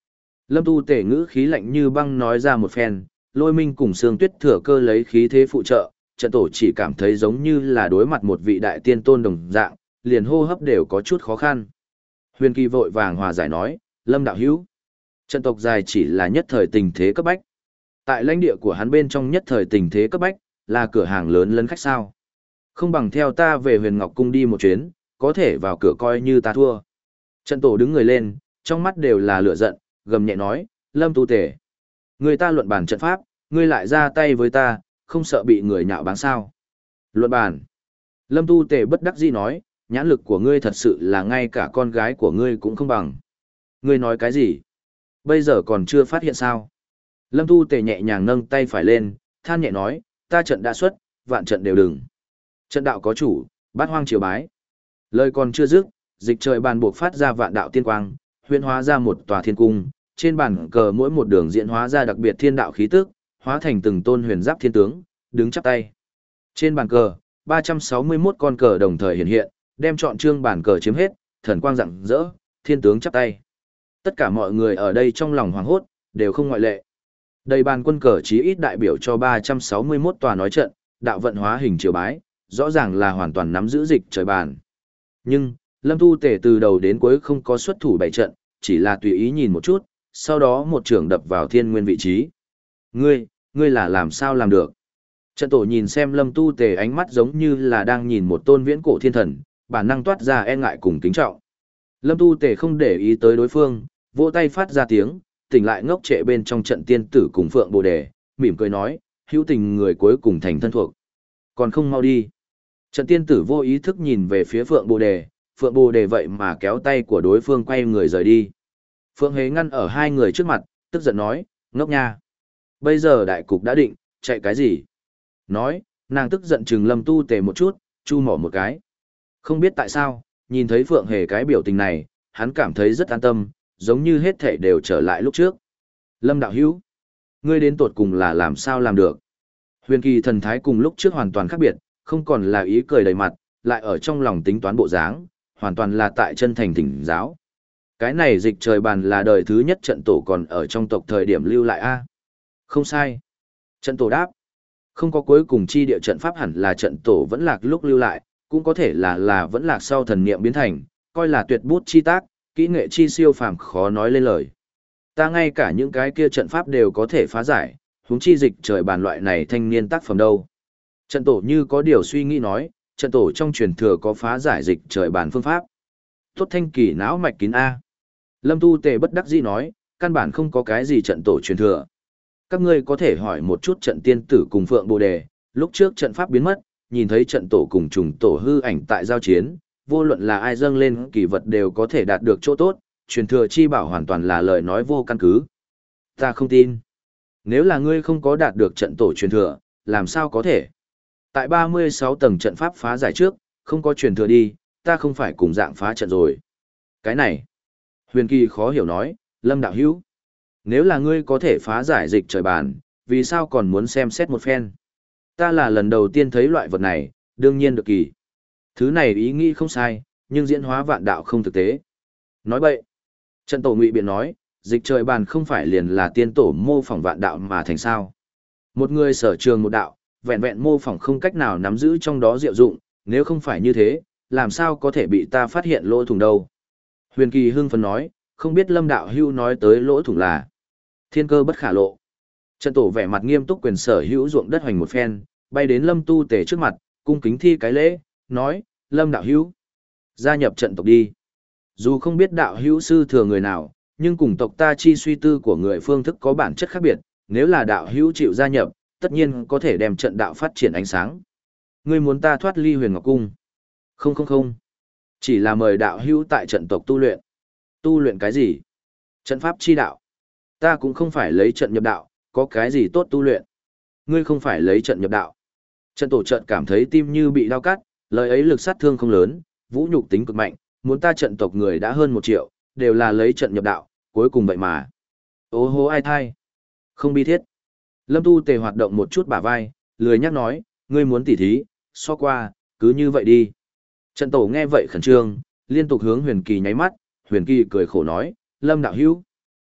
Lâm Tu Tể ngữ khí lạnh như băng nói ra một phen, Lôi Minh cùng Sương Tuyết thừa cơ lấy khí thế phụ trợ, trận tổ chỉ cảm thấy giống như là đối mặt một vị đại tiên tôn đồng dạng, liền hô hấp đều có chút khó khăn. Huyền Kỳ vội vàng hòa giải nói, Lâm đạo hữu, trận tộc dài chỉ là nhất thời tình thế cấp bách. Tại lãnh địa của hắn bên trong nhất thời tình thế cấp bách, là cửa hàng lớn lấn khách sao. Không bằng theo ta về Huyền Ngọc Cung đi một chuyến, có thể vào cửa coi như ta thua. Trận tổ đứng người lên, trong mắt đều là lửa giận, gầm nhẹ nói, Lâm Tu Tể, người ta luận bàn trận pháp, ngươi lại ra tay với ta, không sợ bị người nhạo báng sao. Luận bàn. Lâm Tu Tể bất đắc dĩ nói, nhãn lực của ngươi thật sự là ngay cả con gái của ngươi cũng không bằng. Ngươi nói cái gì? Bây giờ còn chưa phát hiện sao? Lâm Tu Tể nhẹ nhàng nâng tay phải lên, than nhẹ nói, ta trận đã xuất, vạn trận đều đừng. Trận đạo có chủ, bát hoang triều bái. Lời còn chưa dứt, dịch trời bàn buộc phát ra vạn đạo tiên quang, huyễn hóa ra một tòa thiên cung, trên bàn cờ mỗi một đường diễn hóa ra đặc biệt thiên đạo khí tức, hóa thành từng tôn huyền giáp thiên tướng, đứng chắp tay. Trên bàn cờ, ba trăm sáu mươi mốt con cờ đồng thời hiện hiện, đem chọn trương bàn cờ chiếm hết, thần quang rạng rỡ, thiên tướng chắp tay. Tất cả mọi người ở đây trong lòng hoảng hốt, đều không ngoại lệ. Đầy bàn quân cờ chí ít đại biểu cho ba trăm sáu mươi mốt tòa nói trận, đạo vận hóa hình triều bái, rõ ràng là hoàn toàn nắm giữ dịch trời bàn. Nhưng, Lâm Tu Tể từ đầu đến cuối không có xuất thủ bảy trận, chỉ là tùy ý nhìn một chút, sau đó một trường đập vào thiên nguyên vị trí. Ngươi, ngươi là làm sao làm được? Trận tổ nhìn xem Lâm Tu Tể ánh mắt giống như là đang nhìn một tôn viễn cổ thiên thần, bản năng toát ra e ngại cùng kính trọng. Lâm Tu Tể không để ý tới đối phương, vỗ tay phát ra tiếng, tỉnh lại ngốc trệ bên trong trận tiên tử cùng Phượng Bồ Đề, mỉm cười nói, hữu tình người cuối cùng thành thân thuộc. Còn không mau đi. Trận tiên tử vô ý thức nhìn về phía Phượng Bồ Đề, Phượng Bồ Đề vậy mà kéo tay của đối phương quay người rời đi. Phượng Hế ngăn ở hai người trước mặt, tức giận nói, ngốc nha. Bây giờ đại cục đã định, chạy cái gì? Nói, nàng tức giận chừng Lâm Tu Tể một chút, chu mỏ một cái. Không biết tại sao, nhìn thấy Phượng Hề cái biểu tình này, hắn cảm thấy rất an tâm, giống như hết thảy đều trở lại lúc trước. Lâm đạo hữu, ngươi đến tột cùng là làm sao làm được? Huyền Kỳ thần thái cùng lúc trước hoàn toàn khác biệt, không còn là ý cười đầy mặt, lại ở trong lòng tính toán bộ dáng, hoàn toàn là tại chân thành thỉnh giáo. Cái này dịch trời bàn là đời thứ nhất trận tổ còn ở trong tộc thời điểm lưu lại a. Không sai. Trận tổ đáp. Không có cuối cùng chi địa trận pháp hẳn là trận tổ vẫn lạc lúc lưu lại, cũng có thể là là vẫn lạc sau thần niệm biến thành, coi là tuyệt bút chi tác, kỹ nghệ chi siêu phàm khó nói lên lời. Ta ngay cả những cái kia trận pháp đều có thể phá giải, huống chi dịch trời bàn loại này thanh niên tác phẩm đâu. Trận tổ như có điều suy nghĩ nói, trận tổ trong truyền thừa có phá giải dịch trời bàn phương pháp. Tốt thanh kỳ não mạch kín A. Lâm Tu Tề bất đắc dĩ nói, căn bản không có cái gì trận tổ truyền thừa. Các ngươi có thể hỏi một chút trận tiên tử cùng Phượng Bồ Đề, lúc trước trận pháp biến mất, nhìn thấy trận tổ cùng trùng tổ hư ảnh tại giao chiến, vô luận là ai dâng lên kỳ vật đều có thể đạt được chỗ tốt, truyền thừa chi bảo hoàn toàn là lời nói vô căn cứ. Ta không tin. Nếu là ngươi không có đạt được trận tổ truyền thừa, làm sao có thể? Tại ba mươi sáu tầng trận pháp phá giải trước, không có truyền thừa đi, ta không phải cùng dạng phá trận rồi. Cái này, Huyền Kỳ khó hiểu nói, Lâm đạo hữu, nếu là ngươi có thể phá giải dịch trời bàn, vì sao còn muốn xem xét một phen? Ta là lần đầu tiên thấy loại vật này, đương nhiên được kỳ. Thứ này ý nghĩ không sai, nhưng diễn hóa vạn đạo không thực tế. Nói bậy. Trận tổ ngụy biện nói, dịch trời bàn không phải liền là tiên tổ mô phỏng vạn đạo mà thành sao. Một người sở trường một đạo, vẹn vẹn mô phỏng không cách nào nắm giữ trong đó diệu dụng, nếu không phải như thế, làm sao có thể bị ta phát hiện lỗ thủng đâu. Huyền Kỳ hưng phấn nói, không biết Lâm đạo hữu nói tới lỗ thủng là thiên cơ bất khả lộ. Trận tổ vẻ mặt nghiêm túc quyền sở hữu ruộng đất hoành một phen, bay đến Lâm Tu Tề trước mặt, cung kính thi cái lễ, nói, Lâm đạo hữu, gia nhập trận tộc đi. Dù không biết đạo hữu sư thừa người nào, nhưng cùng tộc ta chi suy tư của người phương thức có bản chất khác biệt, nếu là đạo hữu chịu gia nhập, tất nhiên có thể đem trận đạo phát triển ánh sáng. Ngươi muốn ta thoát ly Huyền Ngọc Cung? Không không không. Chỉ là mời đạo hữu tại trận tộc tu luyện. Tu luyện cái gì? Trận pháp chi đạo. Ta cũng không phải lấy trận nhập đạo, có cái gì tốt tu luyện. Ngươi không phải lấy trận nhập đạo. Trận tổ trận cảm thấy tim như bị đau cắt, lời ấy lực sát thương không lớn, vũ nhục tính cực mạnh, muốn ta trận tộc người đã hơn một triệu, đều là lấy trận nhập đạo, cuối cùng vậy mà. Ô hô ai thai. Không bi thiết. Lâm Tu Tề hoạt động một chút bả vai, lười nhắc nói, ngươi muốn tỉ thí, so qua, cứ như vậy đi. Trận tổ nghe vậy khẩn trương, liên tục hướng Huyền Kỳ nháy mắt, Huyền Kỳ cười khổ nói, Lâm đạo hữu,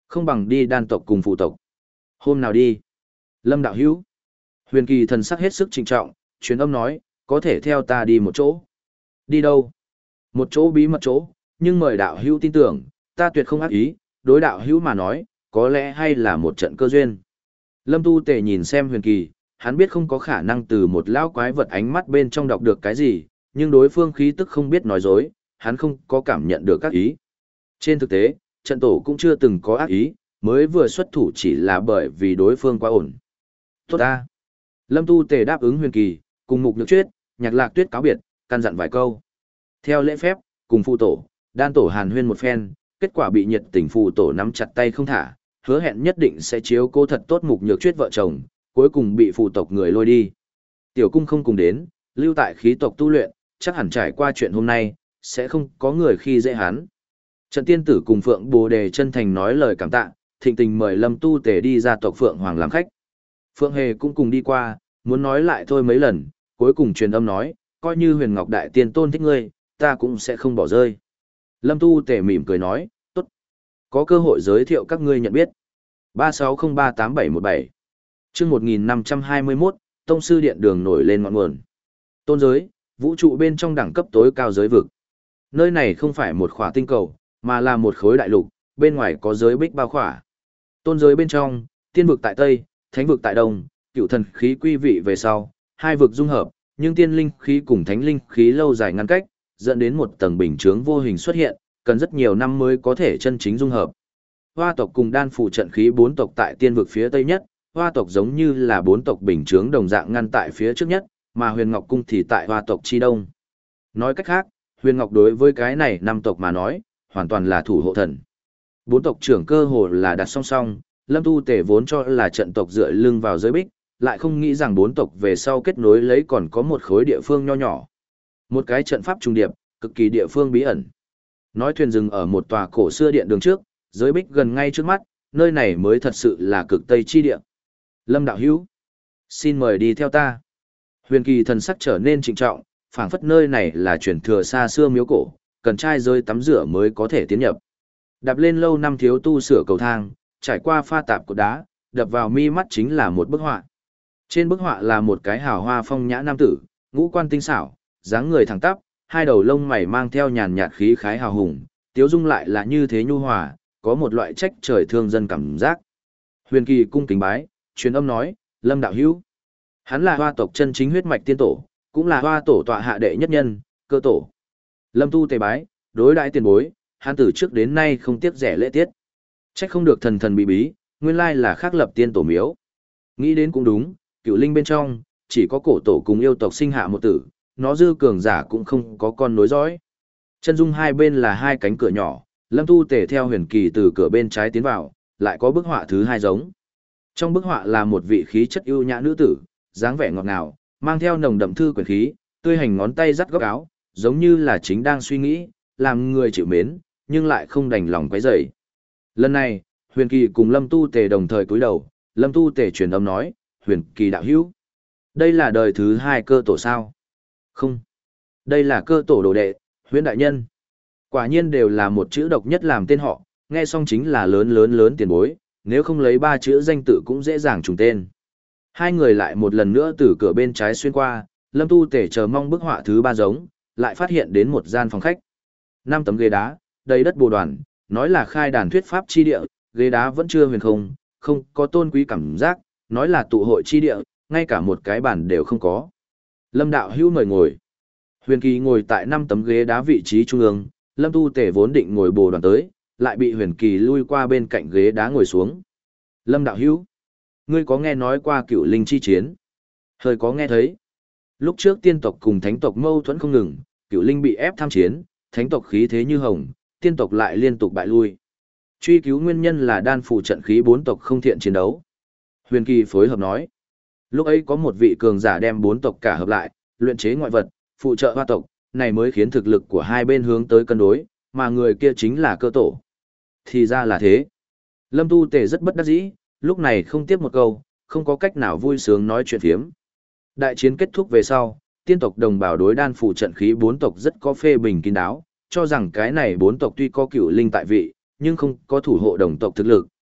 Không bằng đi đan tộc cùng phụ tộc. Hôm nào đi. Lâm đạo hữu. Huyền Kỳ thần sắc hết sức trịnh trọng, truyền âm nói, có thể theo ta đi một chỗ. Đi đâu? Một chỗ bí mật chỗ, nhưng mời đạo hữu tin tưởng, ta tuyệt không ác ý, đối đạo hữu mà nói, có lẽ hay là một trận cơ duyên. Lâm Tu Tề nhìn xem Huyền Kỳ, hắn biết không có khả năng từ một lão quái vật ánh mắt bên trong đọc được cái gì, nhưng đối phương khí tức không biết nói dối, hắn không có cảm nhận được các ý. Trên thực tế, trận tổ cũng chưa từng có ác ý, mới vừa xuất thủ chỉ là bởi vì đối phương quá ổn. Tốt ta. Lâm Tu Tề đáp ứng Huyền Kỳ, cùng Mục Nhược Chuyết, Nhạc Lạc Tuyết cáo biệt, căn dặn vài câu. Theo lễ phép, cùng phụ tổ, đan tổ hàn huyên một phen, kết quả bị nhiệt tình phụ tổ nắm chặt tay không thả, hứa hẹn nhất định sẽ chiếu cố thật tốt Mục Nhược Chuyết vợ chồng, cuối cùng bị phụ tộc người lôi đi. Tiểu cung không cùng đến, lưu tại khí tộc tu luyện, chắc hẳn trải qua chuyện hôm nay, sẽ không có người khi dễ hắn. Trận tiên tử cùng Phượng Bồ Đề chân thành nói lời cảm tạ, thịnh tình mời Lâm Tu Tề đi ra tộc Phượng Hoàng làm khách. Phượng Hề cũng cùng đi qua, muốn nói lại thôi mấy lần, cuối cùng truyền âm nói, coi như Huyền Ngọc Đại Tiên tôn thích ngươi, ta cũng sẽ không bỏ rơi. Lâm Tu Tề mỉm cười nói, tốt. Có cơ hội giới thiệu các ngươi nhận biết. ba sáu không ba tám bảy một bảy chương một nghìn năm trăm hai mươi mốt, Tông sư điện đường nổi lên ngọn nguồn. Tôn giới, vũ trụ bên trong đẳng cấp tối cao giới vực. Nơi này không phải một khỏa tinh cầu, mà là một khối đại lục, bên ngoài có giới bích bao khỏa. Tôn giới bên trong, tiên vực tại Tây, thánh vực tại Đông, cựu thần khí quy vị về sau, hai vực dung hợp, nhưng tiên linh khí cùng thánh linh khí lâu dài ngăn cách, dẫn đến một tầng bình chướng vô hình xuất hiện, cần rất nhiều năm mới có thể chân chính dung hợp. Hoa tộc cùng đan phụ trận khí bốn tộc tại tiên vực phía Tây nhất, hoa tộc giống như là bốn tộc bình chướng đồng dạng ngăn tại phía trước nhất, mà huyền ngọc cung thì tại hoa tộc chi đông. Nói cách khác, huyền ngọc đối với cái này năm tộc mà nói, hoàn toàn là thủ hộ thần. Bốn tộc trưởng cơ hồ là đặt song song, Lâm Tu Tề vốn cho là trận tộc dựa lưng vào giới bích, lại không nghĩ rằng bốn tộc về sau kết nối lấy còn có một khối địa phương nho nhỏ. Một cái trận pháp trùng điệp, cực kỳ địa phương bí ẩn. Nói thuyền dừng ở một tòa cổ xưa điện đường trước, giới bích gần ngay trước mắt, nơi này mới thật sự là cực Tây chi địa. Lâm đạo hữu, xin mời đi theo ta. Huyền Kỳ thần sắc trở nên trịnh trọng, phảng phất nơi này là truyền thừa xa xưa miếu cổ, cần trai rơi tắm rửa mới có thể tiến nhập. Đạp lên lâu năm thiếu tu sửa cầu thang, trải qua pha tạp cột đá, đập vào mi mắt chính là một bức họa. Trên bức họa là một cái hào hoa phong nhã nam tử, ngũ quan tinh xảo, dáng người thẳng tắp, hai đầu lông mày mang theo nhàn nhạt khí khái hào hùng, tiếu dung lại là như thế nhu hòa, có một loại trách trời thương dân cảm giác. Huyền Kỳ cung kính bái, truyền âm nói, Lâm đạo hữu. Hắn là hoa tộc chân chính huyết mạch tiên tổ, cũng là hoa tổ tọa hạ đệ nhất nhân, cơ tổ. Lâm Tu Tề bái, đối đãi tiền bối, hắn từ trước đến nay không tiếc rẻ lễ tiết. Trách không được thần thần bí bí, nguyên lai là khắc lập tiên tổ miếu. Nghĩ đến cũng đúng, cựu linh bên trong, chỉ có cổ tổ cùng yêu tộc sinh hạ một tử, nó dư cường giả cũng không có con nối dõi. Chân dung hai bên là hai cánh cửa nhỏ, Lâm Tu Tề theo Huyền Kỳ từ cửa bên trái tiến vào, lại có bức họa thứ hai giống. Trong bức họa là một vị khí chất ưu nhã nữ tử, dáng vẻ ngọt ngào, mang theo nồng đậm thư quyển khí, tươi hành ngón tay dắt góc áo, giống như là chính đang suy nghĩ, làm người chịu mến, nhưng lại không đành lòng quấy rầy. Lần này, Huyền Kỳ cùng Lâm Tu Tề đồng thời cúi đầu, Lâm Tu Tề truyền âm nói, Huyền Kỳ đạo hữu, đây là đời thứ hai cơ tổ sao? Không, đây là cơ tổ đồ đệ, Huyền đại nhân. Quả nhiên đều là một chữ độc nhất làm tên họ, nghe xong chính là lớn lớn lớn tiền bối, nếu không lấy ba chữ danh tự cũng dễ dàng trùng tên. Hai người lại một lần nữa từ cửa bên trái xuyên qua, Lâm Tu Tề chờ mong bức họa thứ ba giống, lại phát hiện đến một gian phòng khách. Năm tấm ghế đá, đầy đất bồ đoàn, nói là khai đàn thuyết pháp chi địa, ghế đá vẫn chưa huyền không, không có tôn quý cảm giác, nói là tụ hội chi địa, ngay cả một cái bàn đều không có. Lâm đạo hữu mời ngồi. Huyền Kỳ ngồi tại năm tấm ghế đá vị trí trung ương, Lâm Tu Tề vốn định ngồi bồ đoàn tới, lại bị Huyền Kỳ lui qua bên cạnh ghế đá ngồi xuống. Lâm đạo hữu, ngươi có nghe nói qua cựu linh chi chiến? Hơi có nghe thấy. Lúc trước tiên tộc cùng thánh tộc mâu thuẫn không ngừng, cựu linh bị ép tham chiến, thánh tộc khí thế như hồng, tiên tộc lại liên tục bại lui. Truy cứu nguyên nhân là đan phủ trận khí bốn tộc không thiện chiến đấu. Huyền Kỳ phối hợp nói. Lúc ấy có một vị cường giả đem bốn tộc cả hợp lại, luyện chế ngoại vật, phụ trợ hoa tộc, này mới khiến thực lực của hai bên hướng tới cân đối, mà người kia chính là cơ tổ. Thì ra là thế. Lâm Tu Tề rất bất đắc dĩ, lúc này không tiếp một câu, không có cách nào vui sướng nói chuyện phiếm. Đại chiến kết thúc về sau, tiên tộc đồng bào đối đan phủ trận khí bốn tộc rất có phê bình kín đáo, cho rằng cái này bốn tộc tuy có cựu linh tại vị, nhưng không có thủ hộ đồng tộc thực lực,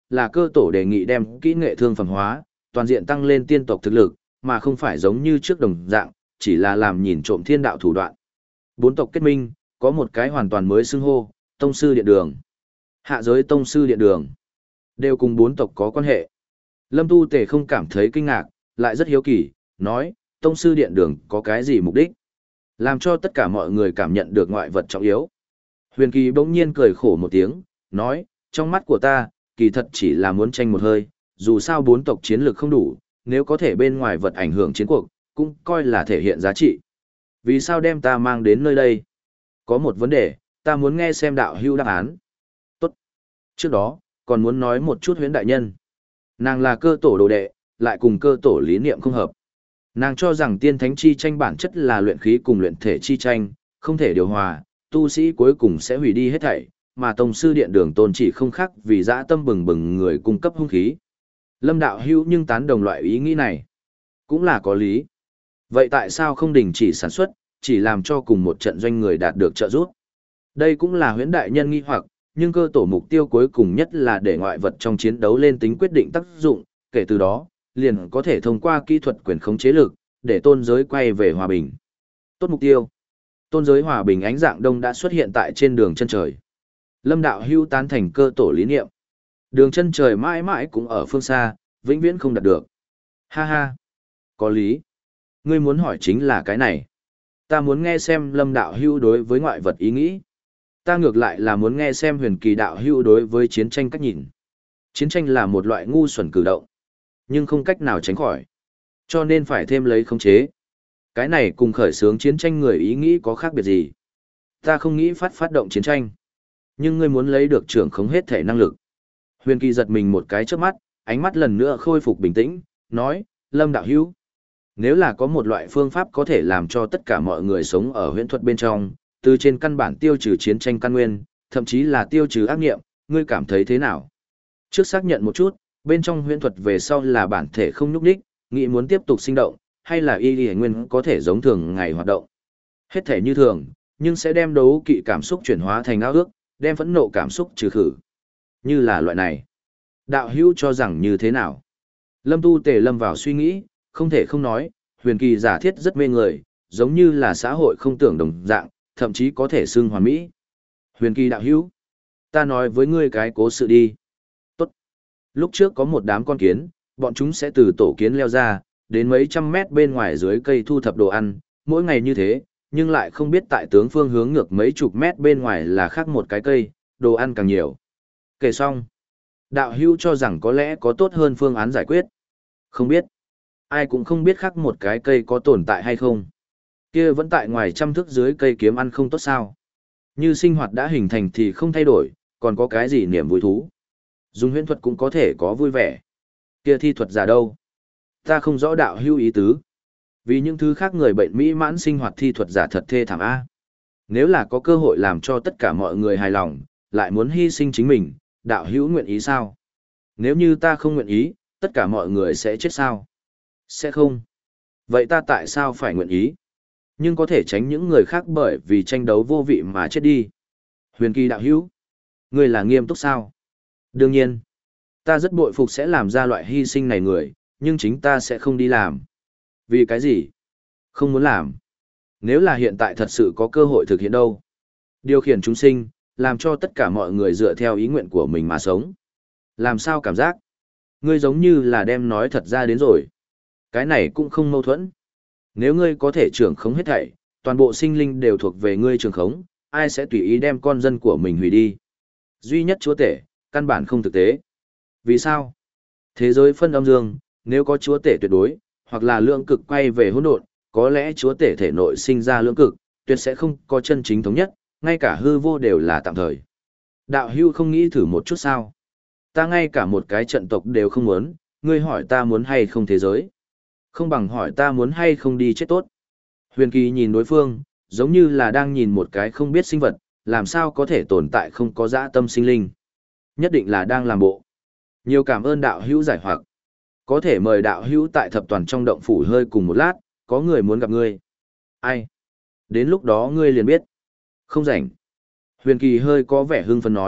là cơ tổ đề nghị đem kỹ nghệ thương phẩm hóa, toàn diện tăng lên tiên tộc thực lực, mà không phải giống như trước đồng dạng, chỉ là làm nhìn trộm thiên đạo thủ đoạn. Bốn tộc kết minh, có một cái hoàn toàn mới xưng hô, tông sư điện đường. Hạ giới tông sư điện đường, đều cùng bốn tộc có quan hệ. Lâm Tu Tề không cảm thấy kinh ngạc, lại rất hiếu kỳ, nói, tông sư điện đường có cái gì mục đích? Làm cho tất cả mọi người cảm nhận được ngoại vật trọng yếu. Huyền Kỳ bỗng nhiên cười khổ một tiếng, nói, trong mắt của ta, kỳ thật chỉ là muốn tranh một hơi, dù sao bốn tộc chiến lược không đủ, nếu có thể bên ngoài vật ảnh hưởng chiến cuộc, cũng coi là thể hiện giá trị. Vì sao đem ta mang đến nơi đây? Có một vấn đề, ta muốn nghe xem đạo hưu đáp án. Tốt. Trước đó, còn muốn nói một chút huyễn đại nhân. Nàng là cơ tổ đồ đệ, lại cùng cơ tổ lý niệm không hợp. Nàng cho rằng tiên thánh chi tranh bản chất là luyện khí cùng luyện thể chi tranh, không thể điều hòa, tu sĩ cuối cùng sẽ hủy đi hết thảy, mà tông sư điện đường tôn chỉ không khác vì dã tâm bừng bừng người cung cấp hung khí. Lâm đạo hữu nhưng tán đồng loại ý nghĩ này, cũng là có lý. Vậy tại sao không đình chỉ sản xuất, chỉ làm cho cùng một trận doanh người đạt được trợ giúp? Đây cũng là huyễn đại nhân nghi hoặc, nhưng cơ tổ mục tiêu cuối cùng nhất là để ngoại vật trong chiến đấu lên tính quyết định tác dụng, kể từ đó, liền có thể thông qua kỹ thuật quyền khống chế lực, để tôn giới quay về hòa bình. Tốt mục tiêu. Tôn giới hòa bình ánh dạng đông đã xuất hiện tại trên đường chân trời. Lâm đạo hưu tán thành cơ tổ lý niệm. Đường chân trời mãi mãi cũng ở phương xa, vĩnh viễn không đạt được. Ha ha. Có lý. Ngươi muốn hỏi chính là cái này. Ta muốn nghe xem Lâm đạo hưu đối với ngoại vật ý nghĩ. Ta ngược lại là muốn nghe xem Huyền Kỳ đạo hưu đối với chiến tranh cách nhìn. Chiến tranh là một loại ngu xuẩn cử động, nhưng không cách nào tránh khỏi. Cho nên phải thêm lấy khống chế. Cái này cùng khởi xướng chiến tranh người ý nghĩ có khác biệt gì? Ta không nghĩ phát phát động chiến tranh. Nhưng ngươi muốn lấy được trưởng khống hết thể năng lực. Huyền Kỳ giật mình một cái trước mắt, ánh mắt lần nữa khôi phục bình tĩnh, nói, Lâm đạo hữu, nếu là có một loại phương pháp có thể làm cho tất cả mọi người sống ở huyễn thuật bên trong, từ trên căn bản tiêu trừ chiến tranh căn nguyên, thậm chí là tiêu trừ ác nghiệm, ngươi cảm thấy thế nào? Trước xác nhận một chút, bên trong huyễn thuật về sau là bản thể không nhúc đích, nghĩ muốn tiếp tục sinh động, hay là y y nguyên có thể giống thường ngày hoạt động. Hết thể như thường, nhưng sẽ đem đấu kỵ cảm xúc chuyển hóa thành ao ước, đem phẫn nộ cảm xúc trừ khử. Như là loại này. Đạo hữu cho rằng như thế nào? Lâm Tu Tề lâm vào suy nghĩ, không thể không nói, Huyền Kỳ giả thiết rất mê người, giống như là xã hội không tưởng đồng dạng, thậm chí có thể xưng hoàn mỹ. Huyền Kỳ đạo hữu, ta nói với ngươi cái cố sự đi. Tốt. Lúc trước có một đám con kiến, bọn chúng sẽ từ tổ kiến leo ra, đến mấy trăm mét bên ngoài dưới cây thu thập đồ ăn, mỗi ngày như thế, nhưng lại không biết tại tướng phương hướng ngược mấy chục mét bên ngoài là khác một cái cây, đồ ăn càng nhiều. Kể xong, đạo hữu cho rằng có lẽ có tốt hơn phương án giải quyết. Không biết. Ai cũng không biết khác một cái cây có tồn tại hay không. Kia vẫn tại ngoài trăm thước dưới cây kiếm ăn không tốt sao. Như sinh hoạt đã hình thành thì không thay đổi, còn có cái gì niềm vui thú. Dùng huyễn thuật cũng có thể có vui vẻ. Kia thi thuật giả đâu? Ta không rõ đạo hữu ý tứ. Vì những thứ khác người bệnh mỹ mãn sinh hoạt thi thuật giả thật thê thảm A. Nếu là có cơ hội làm cho tất cả mọi người hài lòng, lại muốn hy sinh chính mình, đạo hữu nguyện ý sao? Nếu như ta không nguyện ý, tất cả mọi người sẽ chết sao? Sẽ không. Vậy ta tại sao phải nguyện ý? Nhưng có thể tránh những người khác bởi vì tranh đấu vô vị mà chết đi. Huyền Kỳ đạo hữu, ngươi là nghiêm túc sao? Đương nhiên, ta rất bội phục sẽ làm ra loại hy sinh này người, nhưng chính ta sẽ không đi làm. Vì cái gì? Không muốn làm. Nếu là hiện tại thật sự có cơ hội thực hiện đâu? Điều khiển chúng sinh, làm cho tất cả mọi người dựa theo ý nguyện của mình mà sống. Làm sao cảm giác? Ngươi giống như là đem nói thật ra đến rồi. Cái này cũng không mâu thuẫn. Nếu ngươi có thể trưởng khống hết thảy, toàn bộ sinh linh đều thuộc về ngươi trưởng khống, ai sẽ tùy ý đem con dân của mình hủy đi? Duy nhất chúa tể, căn bản không thực tế. Vì sao? Thế giới phân âm dương, nếu có chúa tể tuyệt đối, hoặc là lượng cực quay về hỗn độn, có lẽ chúa tể thể nội sinh ra lượng cực, tuyệt sẽ không có chân chính thống nhất, ngay cả hư vô đều là tạm thời. Đạo hưu không nghĩ thử một chút sao? Ta ngay cả một cái trận tộc đều không muốn, ngươi hỏi ta muốn hay không thế giới? Không bằng hỏi ta muốn hay không đi chết tốt. Huyền Kỳ nhìn đối phương, giống như là đang nhìn một cái không biết sinh vật, làm sao có thể tồn tại không có dã tâm sinh linh. Nhất định là đang làm bộ. Nhiều cảm ơn đạo hữu giải hoặc. Có thể mời đạo hữu tại thập toàn trong động phủ hơi cùng một lát, có người muốn gặp ngươi. Ai? Đến lúc đó ngươi liền biết. Không rảnh. Huyền Kỳ hơi có vẻ hưng phấn nói,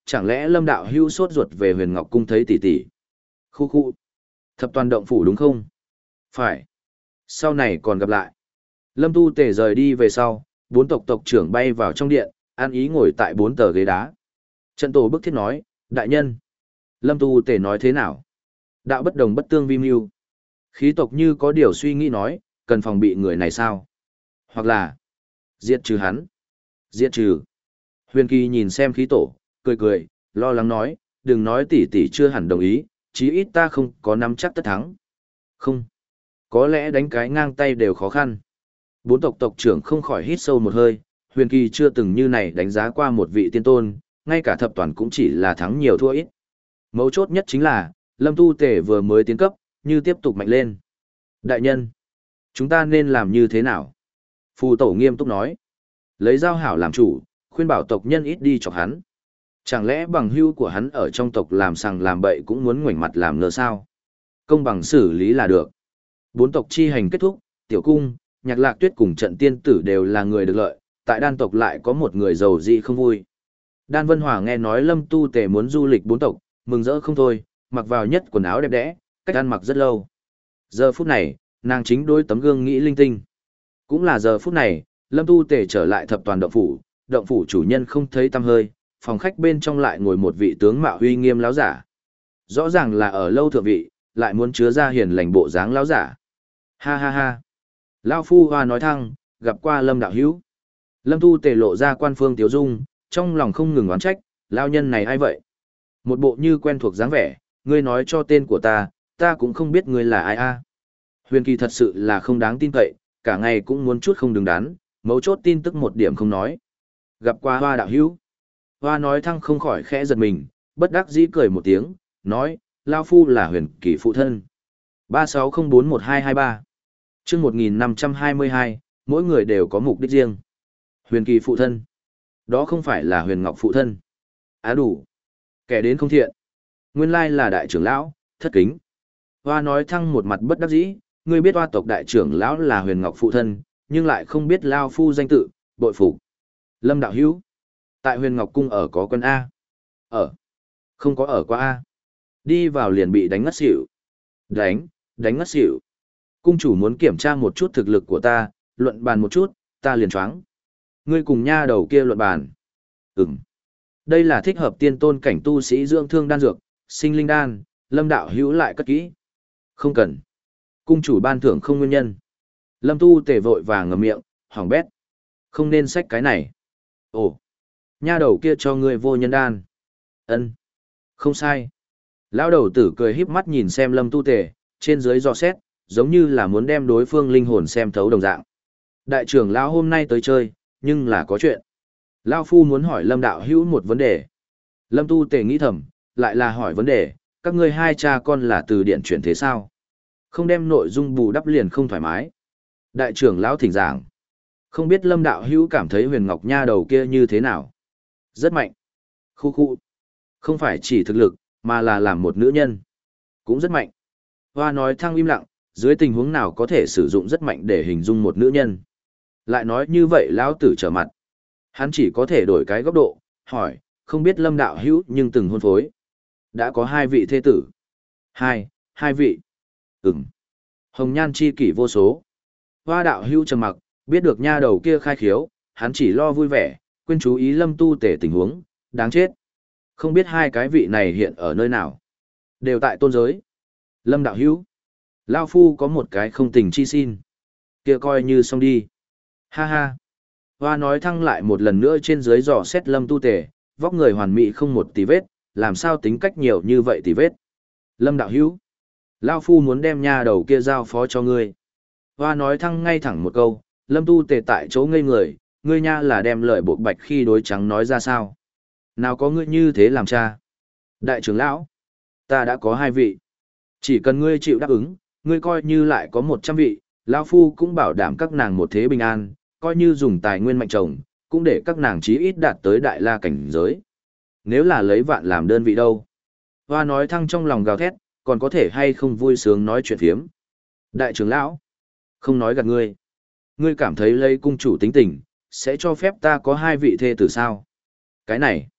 chẳng lẽ Lâm đạo hữu sốt ruột về Huyền Ngọc cung thấy tỷ tỷ? Khu khu. Thập toàn động phủ đúng không? Phải. Sau này còn gặp lại. Lâm Tu Tề rời đi về sau, bốn tộc tộc trưởng bay vào trong điện, an ý ngồi tại bốn tờ ghế đá. Trận tổ bức thiết nói, đại nhân. Lâm Tu Tề nói thế nào? Đạo bất đồng bất tương vi mưu. Khí tộc như có điều suy nghĩ nói, cần phòng bị người này sao? Hoặc là, diệt trừ hắn. Diệt trừ. Huyền Kỳ nhìn xem khí tổ, cười cười, lo lắng nói, đừng nói tỷ tỷ chưa hẳn đồng ý, chí ít ta không có nắm chắc tất thắng. Không. Có lẽ đánh cái ngang tay đều khó khăn. Bốn tộc tộc trưởng không khỏi hít sâu một hơi, Huyền Kỳ chưa từng như này đánh giá qua một vị tiên tôn, ngay cả thập toàn cũng chỉ là thắng nhiều thua ít. Mấu chốt nhất chính là, Lâm Tu Tề vừa mới tiến cấp, như tiếp tục mạnh lên. Đại nhân, chúng ta nên làm như thế nào? Phù tổ nghiêm túc nói. Lấy giao hảo làm chủ, khuyên bảo tộc nhân ít đi chọc hắn. Chẳng lẽ bằng hữu của hắn ở trong tộc làm sằng làm bậy cũng muốn ngoảnh mặt làm ngơ sao? Công bằng xử lý là được. Bốn tộc chi hành kết thúc, Tiểu Cung, Nhạc Lạc Tuyết cùng Trận Tiên Tử đều là người được lợi, tại đan tộc lại có một người giàu dị không vui. Đan Vân Hòa nghe nói Lâm Tu Tề muốn du lịch bốn tộc, mừng rỡ không thôi, mặc vào nhất quần áo đẹp đẽ, cách ăn mặc rất lâu. Giờ phút này, nàng chính đối tấm gương nghĩ linh tinh. Cũng là giờ phút này, Lâm Tu Tề trở lại thập toàn động phủ, động phủ chủ nhân không thấy tăm hơi, phòng khách bên trong lại ngồi một vị tướng mạo huy nghiêm láo giả. Rõ ràng là ở lâu thượng vị, lại muốn chứa ra hiền lành bộ dáng láo giả. Ha ha ha. Lao phu hoa nói thăng, gặp qua Lâm đạo hữu. Lâm Tu Tề lộ ra quan phương tiếu dung, trong lòng không ngừng oán trách, lao nhân này ai vậy? Một bộ như quen thuộc dáng vẻ, ngươi nói cho tên của ta, ta cũng không biết ngươi là ai a. Huyền Kỳ thật sự là không đáng tin cậy, cả ngày cũng muốn chút không đứng đắn, mấu chốt tin tức một điểm không nói. Gặp qua hoa đạo hữu. Hoa nói thăng không khỏi khẽ giật mình, bất đắc dĩ cười một tiếng, nói, lao phu là Huyền Kỳ phụ thân. ba sáu không bốn một hai hai ba chương một nghìn năm trăm hai mươi hai, mỗi người đều có mục đích riêng. Huyền Kỳ phụ thân. Đó không phải là Huyền Ngọc phụ thân. Á đủ. Kẻ đến không thiện. Nguyên lai là đại trưởng lão, thất kính. Hoa nói thăng một mặt bất đắc dĩ, ngươi biết hoa tộc đại trưởng lão là Huyền Ngọc phụ thân, nhưng lại không biết lao phu danh tự, bội phục. Lâm đạo hữu. Tại Huyền Ngọc cung ở có quân A. Ở. Không có ở qua A. Đi vào liền bị đánh ngất xỉu. Đánh, đánh ngất xỉu. Cung chủ muốn kiểm tra một chút thực lực của ta, luận bàn một chút, ta liền choáng. Ngươi cùng nha đầu kia luận bàn. Ừm. Đây là thích hợp tiên tôn cảnh tu sĩ dưỡng thương đan dược, sinh linh đan, Lâm đạo hữu lại cất kỹ. Không cần. Cung chủ ban thưởng không nguyên nhân. Lâm Tu Tề vội vàng ngậm miệng, hỏng bét. Không nên xách cái này. Ồ. Nha đầu kia cho ngươi vô nhân đan. Ân. Không sai. Lão đầu tử cười híp mắt nhìn xem Lâm Tu Tề, trên dưới dò xét, giống như là muốn đem đối phương linh hồn xem thấu đồng dạng. Đại trưởng lão hôm nay tới chơi, nhưng là có chuyện. Lão phu muốn hỏi Lâm đạo hữu một vấn đề. Lâm Tu Tề nghĩ thầm, lại là hỏi vấn đề, các ngươi hai cha con là từ điện chuyển thế sao? Không đem nội dung bù đắp liền không thoải mái. Đại trưởng lão thỉnh giảng. Không biết Lâm đạo hữu cảm thấy Huyền Ngọc nha đầu kia như thế nào? Rất mạnh. Khu khu. Không phải chỉ thực lực, mà là làm một nữ nhân. Cũng rất mạnh. Hoa nói thăng im lặng, dưới tình huống nào có thể sử dụng rất mạnh để hình dung một nữ nhân. Lại nói như vậy lão tử trở mặt. Hắn chỉ có thể đổi cái góc độ, hỏi, không biết Lâm đạo hữu nhưng từng hôn phối. Đã có hai vị thê tử. Hai, hai vị. Ừm. Hồng nhan chi kỷ vô số. Hoa đạo hữu trầm mặc, biết được nha đầu kia khai khiếu, hắn chỉ lo vui vẻ, quên chú ý Lâm Tu Tề tình huống, đáng chết. Không biết hai cái vị này hiện ở nơi nào. Đều tại tôn giới. Lâm đạo hữu. Lao phu có một cái không tình chi xin. Kia coi như xong đi. Ha ha. Hoa nói thăng lại một lần nữa trên dưới dò xét Lâm Tu Tề, vóc người hoàn mỹ không một tì vết, làm sao tính cách nhiều như vậy tì vết. Lâm đạo hữu. Lao phu muốn đem nha đầu kia giao phó cho ngươi. Hoa nói thăng ngay thẳng một câu, Lâm Tu Tề tại chỗ ngây người, ngươi nha là đem lời bộ bạch khi đối trắng nói ra sao. Nào có ngươi như thế làm cha. Đại trưởng lão. Ta đã có hai vị. Chỉ cần ngươi chịu đáp ứng, ngươi coi như lại có một trăm vị, Lao phu cũng bảo đảm các nàng một thế bình an, coi như dùng tài nguyên mạnh chồng, cũng để các nàng chí ít đạt tới đại la cảnh giới. Nếu là lấy vạn làm đơn vị đâu? Hoa nói thăng trong lòng gào thét, còn có thể hay không vui sướng nói chuyện phiếm. Đại trưởng lão, không nói gạt ngươi. Ngươi cảm thấy lấy cung chủ tính tình, sẽ cho phép ta có hai vị thê tử sao? Cái này,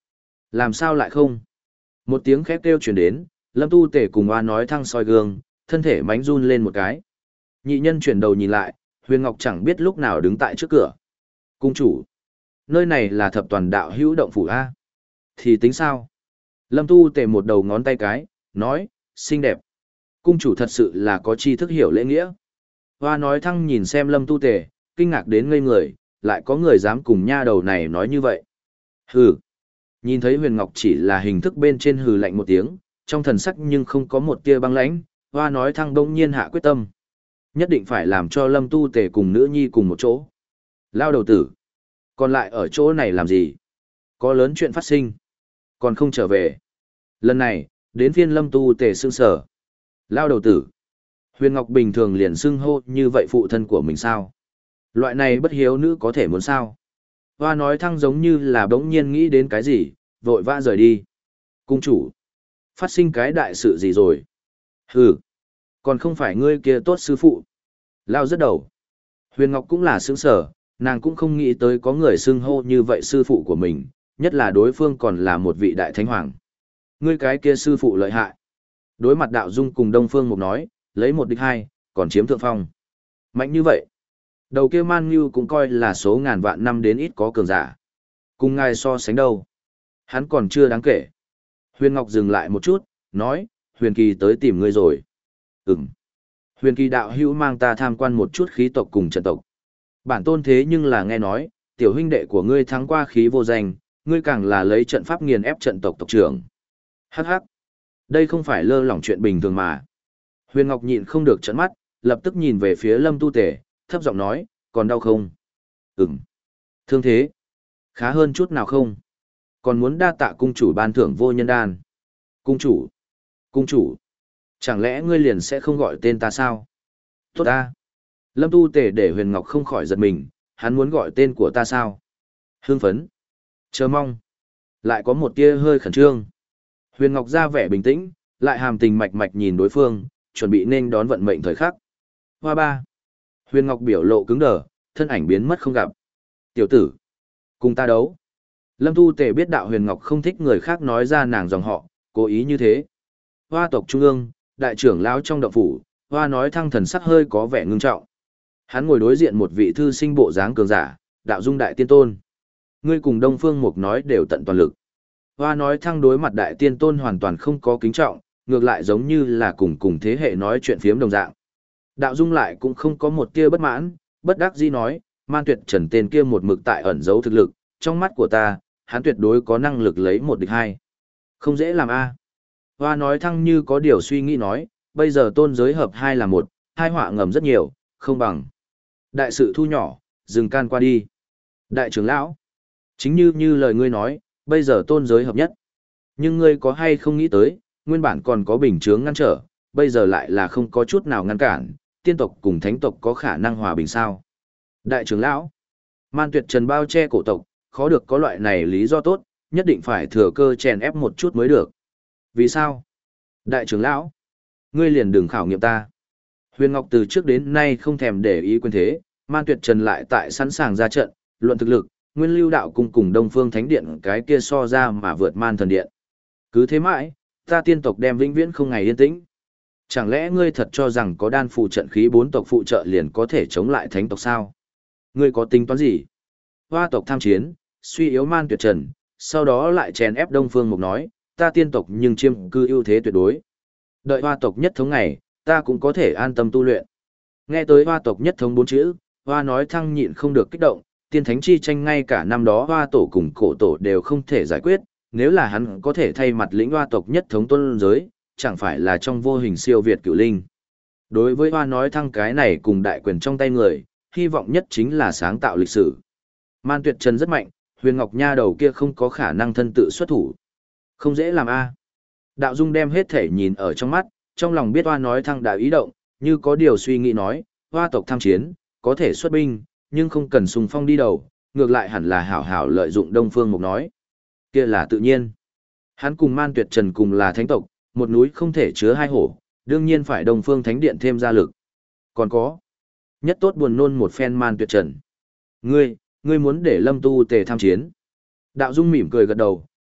Làm sao lại không? Một tiếng khét kêu truyền đến, Lâm Tu Tể cùng Hoa nói thăng soi gương, thân thể mánh run lên một cái. Nhị nhân chuyển đầu nhìn lại, Huyền Ngọc chẳng biết lúc nào đứng tại trước cửa. Cung chủ, nơi này là thập toàn đạo hữu động phủ A. Thì tính sao? Lâm Tu Tể một đầu ngón tay cái, nói, xinh đẹp. Cung chủ thật sự là có tri thức hiểu lễ nghĩa. Hoa nói thăng nhìn xem Lâm Tu Tể, kinh ngạc đến ngây người, lại có người dám cùng nha đầu này nói như vậy. Hừ. Nhìn thấy Huyền Ngọc chỉ là hình thức bên trên hừ lạnh một tiếng, trong thần sắc nhưng không có một tia băng lãnh, Hoa nói thăng đông nhiên hạ quyết tâm. Nhất định phải làm cho Lâm Tu Tề cùng nữ nhi cùng một chỗ. Lao đầu tử. Còn lại ở chỗ này làm gì? Có lớn chuyện phát sinh. Còn không trở về. Lần này, đến phiên Lâm Tu Tề sương sở. Lao đầu tử. Huyền Ngọc bình thường liền xưng hô như vậy phụ thân của mình sao? Loại này bất hiếu nữ có thể muốn sao? Hoa nói thăng giống như là bỗng nhiên nghĩ đến cái gì, vội vã rời đi. Cung chủ. Phát sinh cái đại sự gì rồi? Hừ. Còn không phải ngươi kia tốt sư phụ. Lao rất đầu. Huyền Ngọc cũng là sướng sở, nàng cũng không nghĩ tới có người xưng hô như vậy sư phụ của mình, nhất là đối phương còn là một vị đại thánh hoàng. Ngươi cái kia sư phụ lợi hại. Đối mặt đạo dung cùng Đông Phương Mục nói, lấy một địch hai, còn chiếm thượng phong. Mạnh như vậy. Đầu kia Man Ngưu cũng coi là số ngàn vạn năm đến ít có cường giả. Cùng ngài so sánh đâu. Hắn còn chưa đáng kể. Huyền Ngọc dừng lại một chút, nói, Huyền Kỳ tới tìm ngươi rồi. Ừm. Huyền Kỳ đạo hữu mang ta tham quan một chút khí tộc cùng trận tộc. Bản tôn thế nhưng là nghe nói, tiểu huynh đệ của ngươi thắng qua khí vô danh, ngươi càng là lấy trận pháp nghiền ép trận tộc tộc trưởng. Hắc hắc. Đây không phải lơ lỏng chuyện bình thường mà. Huyền Ngọc nhịn không được trợn mắt, lập tức nhìn về phía Lâm Tu Tề, thấp giọng nói, còn đau không? Ừm. Thương thế? Khá hơn chút nào không? Còn muốn đa tạ cung chủ ban thưởng vô nhân đan. Cung chủ? Cung chủ? Chẳng lẽ ngươi liền sẽ không gọi tên ta sao? Tốt ta. Lâm Tu Tề để Huyền Ngọc không khỏi giật mình, hắn muốn gọi tên của ta sao? Hưng phấn. Chờ mong. Lại có một tia hơi khẩn trương. Huyền Ngọc ra vẻ bình tĩnh, lại hàm tình mạch mạch nhìn đối phương, chuẩn bị nên đón vận mệnh thời khắc. Hoa ba. Huyền Ngọc biểu lộ cứng đờ, thân ảnh biến mất không gặp. Tiểu tử. Cùng ta đấu. Lâm Tu Tề biết đạo Huyền Ngọc không thích người khác nói ra nàng dòng họ, cố ý như thế. Hoa tộc trung ương, đại trưởng lão trong động phủ, Hoa nói thăng thần sắc hơi có vẻ ngưng trọng. Hắn ngồi đối diện một vị thư sinh bộ dáng cường giả, đạo dung đại tiên tôn. Ngươi cùng Đông Phương Mục nói đều tận toàn lực. Hoa nói thăng đối mặt đại tiên tôn hoàn toàn không có kính trọng, ngược lại giống như là cùng cùng thế hệ nói chuyện phiếm đồng dạng. Đạo dung lại cũng không có một tia bất mãn, bất đắc dĩ nói, Man Tuyệt Trần tên kia một mực tại ẩn giấu thực lực, trong mắt của ta, hắn tuyệt đối có năng lực lấy một địch hai. Không dễ làm a. Hoa nói thăng như có điều suy nghĩ nói, bây giờ tôn giới hợp hai là một, hai họa ngầm rất nhiều, không bằng. Đại sự thu nhỏ, dừng can qua đi. Đại trưởng lão, chính như như lời ngươi nói, bây giờ tôn giới hợp nhất. Nhưng ngươi có hay không nghĩ tới, nguyên bản còn có bình chướng ngăn trở, bây giờ lại là không có chút nào ngăn cản, tiên tộc cùng thánh tộc có khả năng hòa bình sao. Đại trưởng lão, Man Tuyệt Trần bao che cổ tộc, khó được có loại này lý do tốt, nhất định phải thừa cơ chèn ép một chút mới được. Vì sao? Đại trưởng lão, ngươi liền đừng khảo nghiệm ta. Huyền Ngọc từ trước đến nay không thèm để ý quyền thế, Man Tuyệt Trần lại tại sẵn sàng ra trận, luận thực lực, Nguyên Lưu đạo cùng cùng Đông Phương Thánh Điện cái kia so ra mà vượt Man Thần Điện. Cứ thế mãi, ta tiên tộc đem vĩnh viễn không ngày yên tĩnh. Chẳng lẽ ngươi thật cho rằng có đan phụ trận khí bốn tộc phụ trợ liền có thể chống lại thánh tộc sao? Ngươi có tính toán gì? Hoa tộc tham chiến, suy yếu Man Tuyệt Trần, sau đó lại chèn ép Đông Phương Mục nói, ta tiên tộc nhưng chiêm cư ưu thế tuyệt đối. Đợi hoa tộc nhất thống ngày, ta cũng có thể an tâm tu luyện. Nghe tới hoa tộc nhất thống bốn chữ, hoa nói thăng nhịn không được kích động, tiên thánh chi tranh ngay cả năm đó hoa tổ cùng cổ tổ đều không thể giải quyết, nếu là hắn có thể thay mặt lĩnh hoa tộc nhất thống tôn giới, chẳng phải là trong vô hình siêu việt cửu linh. Đối với hoa nói thăng cái này cùng đại quyền trong tay người, hy vọng nhất chính là sáng tạo lịch sử. Man Tuyệt Trần rất mạnh, Huyền Ngọc Nha đầu kia không có khả năng thân tự xuất thủ. Không dễ làm a. Đạo Dung đem hết thể nhìn ở trong mắt, trong lòng biết hoa nói thăng đã ý động, như có điều suy nghĩ nói, hoa tộc tham chiến, có thể xuất binh, nhưng không cần xung phong đi đầu, ngược lại hẳn là hảo hảo lợi dụng Đông Phương Mục nói. Kia là tự nhiên. Hắn cùng Man Tuyệt Trần cùng là thánh tộc, một núi không thể chứa hai hổ, đương nhiên phải Đông Phương Thánh Điện thêm gia lực. Còn có, nhất tốt buồn nôn một phen Man Tuyệt Trần. Ngươi, ngươi muốn để Lâm Tu Tề tham chiến. Đạo Dung mỉm cười gật đầu,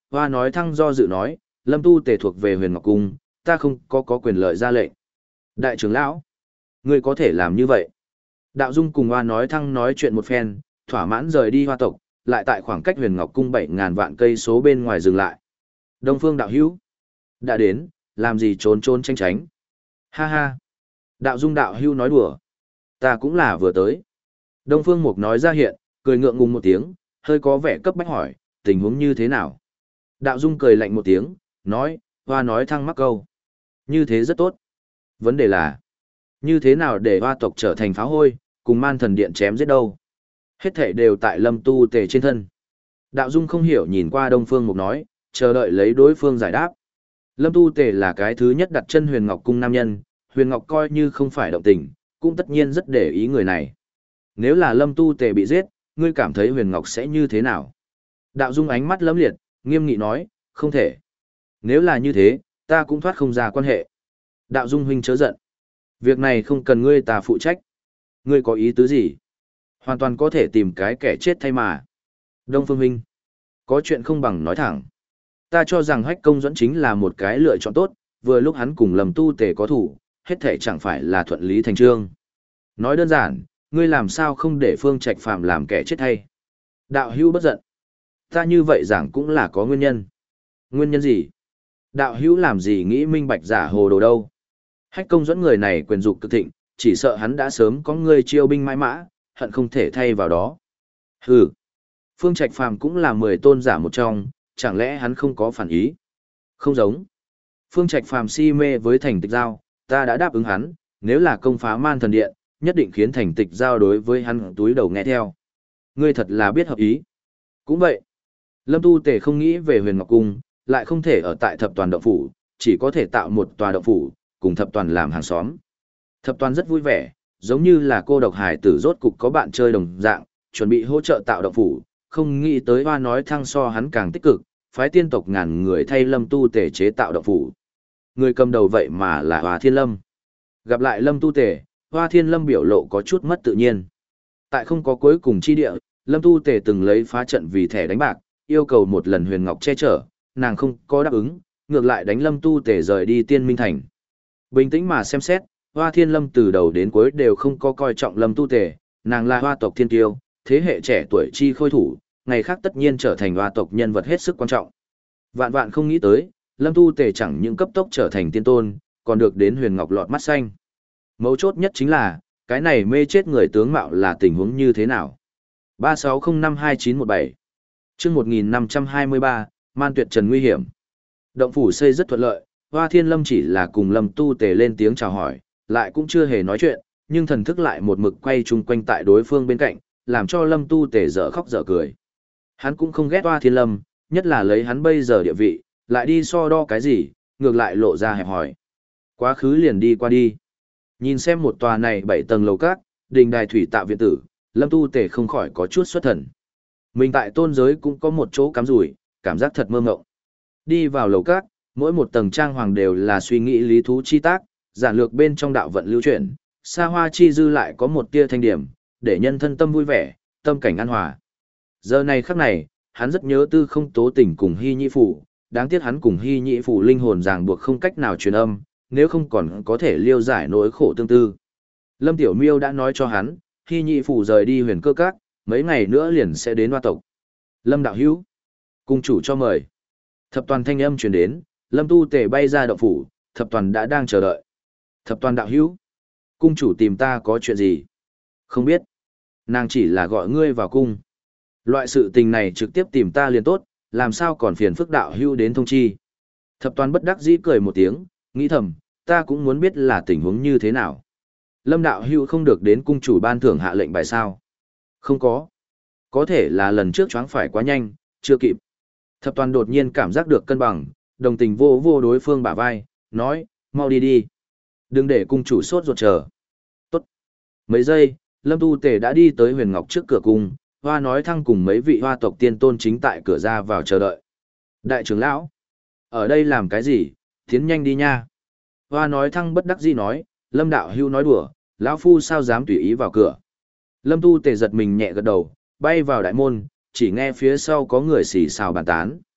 Hoa nói thăng do dự nói, Lâm Tu Tề thuộc về Huyền Ngọc Cung, ta không có có quyền lợi ra lệnh. Đại trưởng lão, ngươi có thể làm như vậy. Đạo Dung cùng Hoa nói thăng nói chuyện một phen, thỏa mãn rời đi Hoa tộc, lại tại khoảng cách Huyền Ngọc Cung bảy ngàn vạn cây số bên ngoài dừng lại. Đông Phương đạo hữu, đã đến, làm gì trốn trốn tránh tránh. Ha ha. Đạo Dung đạo hữu nói đùa. Ta cũng là vừa tới. Đông Phương Mục nói ra hiện, cười ngượng ngùng một tiếng, hơi có vẻ cấp bách hỏi, tình huống như thế nào? Đạo Dung cười lạnh một tiếng, nói, Hoa nói thăng mắc câu. Như thế rất tốt. Vấn đề là, như thế nào để Hoa tộc trở thành pháo hôi, cùng Man Thần Điện chém giết đâu? Hết thảy đều tại Lâm Tu Tề trên thân. Đạo Dung không hiểu nhìn qua Đông Phương Mục nói, chờ đợi lấy đối phương giải đáp. Lâm Tu Tề là cái thứ nhất đặt chân Huyền Ngọc Cung nam nhân, Huyền Ngọc coi như không phải động tình, cũng tất nhiên rất để ý người này. Nếu là Lâm Tu Tề bị giết, ngươi cảm thấy Huyền Ngọc sẽ như thế nào? Đạo Dung ánh mắt lấm liệt, nghiêm nghị nói, không thể. Nếu là như thế, ta cũng thoát không ra quan hệ. Đạo Dung huynh chớ giận. Việc này không cần ngươi ta phụ trách. Ngươi có ý tứ gì? Hoàn toàn có thể tìm cái kẻ chết thay mà. Đông Phương huynh, có chuyện không bằng nói thẳng. Ta cho rằng Hách Công Duẫn chính là một cái lựa chọn tốt, vừa lúc hắn cùng Lâm Tu Tề có thủ, hết thể chẳng phải là thuận lý thành trương. Nói đơn giản, ngươi làm sao không để Phương Trạch Phàm làm kẻ chết thay? Đạo hữu bất giận. Ta như vậy giảng cũng là có nguyên nhân. Nguyên nhân gì? Đạo hữu làm gì nghĩ minh bạch giả hồ đồ đâu? Hách Công Duẫn người này quyền dục cực thịnh, chỉ sợ hắn đã sớm có người chiêu binh mãi mã, hận không thể thay vào đó. Hừ. Phương Trạch Phàm cũng là mười tôn giả một trong, chẳng lẽ hắn không có phản ý? Không giống. Phương Trạch Phàm si mê với thành tịch giao, ta đã đáp ứng hắn, nếu là công phá Man Thần Điện, nhất định khiến thành tịch giao đối với hắn túi đầu nghe theo. Ngươi thật là biết hợp ý. Cũng vậy. Lâm Tu Tề không nghĩ về Huyền Ngọc Cung, lại không thể ở tại thập toàn động phủ, chỉ có thể tạo một tòa động phủ, cùng thập toàn làm hàng xóm. Thập toàn rất vui vẻ, giống như là cô độc hải tử rốt cục có bạn chơi đồng dạng, chuẩn bị hỗ trợ tạo động phủ, không nghĩ tới Hoa nói thăng so hắn càng tích cực, phái tiên tộc ngàn người thay Lâm Tu Tề chế tạo động phủ. Người cầm đầu vậy mà là Hoa Thiên Lâm. Gặp lại Lâm Tu Tề, Hoa Thiên Lâm biểu lộ có chút mất tự nhiên. Tại không có cuối cùng chi địa, Lâm Tu Tề từng lấy phá trận vì thẻ đánh bạc, yêu cầu một lần Huyền Ngọc che chở, nàng không có đáp ứng, ngược lại đánh Lâm Tu Tề rời đi Tiên Minh Thành. Bình tĩnh mà xem xét, Hoa Thiên Lâm từ đầu đến cuối đều không có coi trọng Lâm Tu Tề, nàng là Hoa tộc thiên kiêu, thế hệ trẻ tuổi chi khôi thủ, ngày khác tất nhiên trở thành Hoa tộc nhân vật hết sức quan trọng. Vạn vạn không nghĩ tới, Lâm Tu Tề chẳng những cấp tốc trở thành tiên tôn, còn được đến Huyền Ngọc lọt mắt xanh. Mấu chốt nhất chính là, cái này mê chết người tướng mạo là tình huống như thế nào? ba sáu không năm hai chín một bảy Chương một nghìn năm trăm hai mươi ba, Man Tuyệt Trần nguy hiểm. Động phủ xây rất thuận lợi, Hoa Thiên Lâm chỉ là cùng Lâm Tu Tề lên tiếng chào hỏi, lại cũng chưa hề nói chuyện, nhưng thần thức lại một mực quay chung quanh tại đối phương bên cạnh, làm cho Lâm Tu Tề dở khóc dở cười. Hắn cũng không ghét Hoa Thiên Lâm, nhất là lấy hắn bây giờ địa vị, lại đi so đo cái gì, ngược lại lộ ra hẹp hỏi. Quá khứ liền đi qua đi. Nhìn xem một tòa này bảy tầng lầu các, đình đài thủy tạ viện tử, Lâm Tu Tề không khỏi có chút xuất thần. Mình tại tôn giới cũng có một chỗ cắm rủi, cảm giác thật mơ ngộng. Đi vào lầu các, mỗi một tầng trang hoàng đều là suy nghĩ lý thú chi tác, giản lược bên trong đạo vận lưu chuyển, xa hoa chi dư lại có một tia thanh điểm, để nhân thân tâm vui vẻ, tâm cảnh an hòa. Giờ này khắc này, hắn rất nhớ Tư Không Tố Tình cùng Hy Nhĩ Phủ, đáng tiếc hắn cùng Hy Nhĩ Phủ linh hồn ràng buộc không cách nào truyền âm, nếu không còn có thể liêu giải nỗi khổ tương tư. Lâm Tiểu Miêu đã nói cho hắn, Hy Nhĩ Phủ rời đi Huyền Cơ Các, mấy ngày nữa liền sẽ đến Hoa tộc. Lâm đạo hữu, cung chủ cho mời. Thập toàn thanh âm truyền đến, Lâm Tu Tề bay ra động phủ, thập toàn đã đang chờ đợi. Thập toàn đạo hữu, cung chủ tìm ta có chuyện gì? Không biết. Nàng chỉ là gọi ngươi vào cung. Loại sự tình này trực tiếp tìm ta liền tốt, làm sao còn phiền phức đạo hữu đến thông chi. Thập toàn bất đắc dĩ cười một tiếng, nghĩ thầm, ta cũng muốn biết là tình huống như thế nào. Lâm đạo hữu không được đến cung chủ ban thưởng hạ lệnh bài sao? Không có. Có thể là lần trước choáng phải quá nhanh, chưa kịp. Thập toàn đột nhiên cảm giác được cân bằng, đồng tình vô vô đối phương bả vai, nói, mau đi đi. Đừng để cung chủ sốt ruột chờ. Tốt. Mấy giây, Lâm Tu Tề đã đi tới Huyền Ngọc trước cửa cung, Hoa nói thăng cùng mấy vị Hoa tộc tiên tôn chính tại cửa ra vào chờ đợi. Đại trưởng lão, ở đây làm cái gì, tiến nhanh đi nha. Hoa nói thăng bất đắc dĩ nói, Lâm đạo hưu nói đùa, lão phu sao dám tùy ý vào cửa. Lâm Tu Tề giật mình nhẹ gật đầu, bay vào đại môn, chỉ nghe phía sau có người xì xào bàn tán.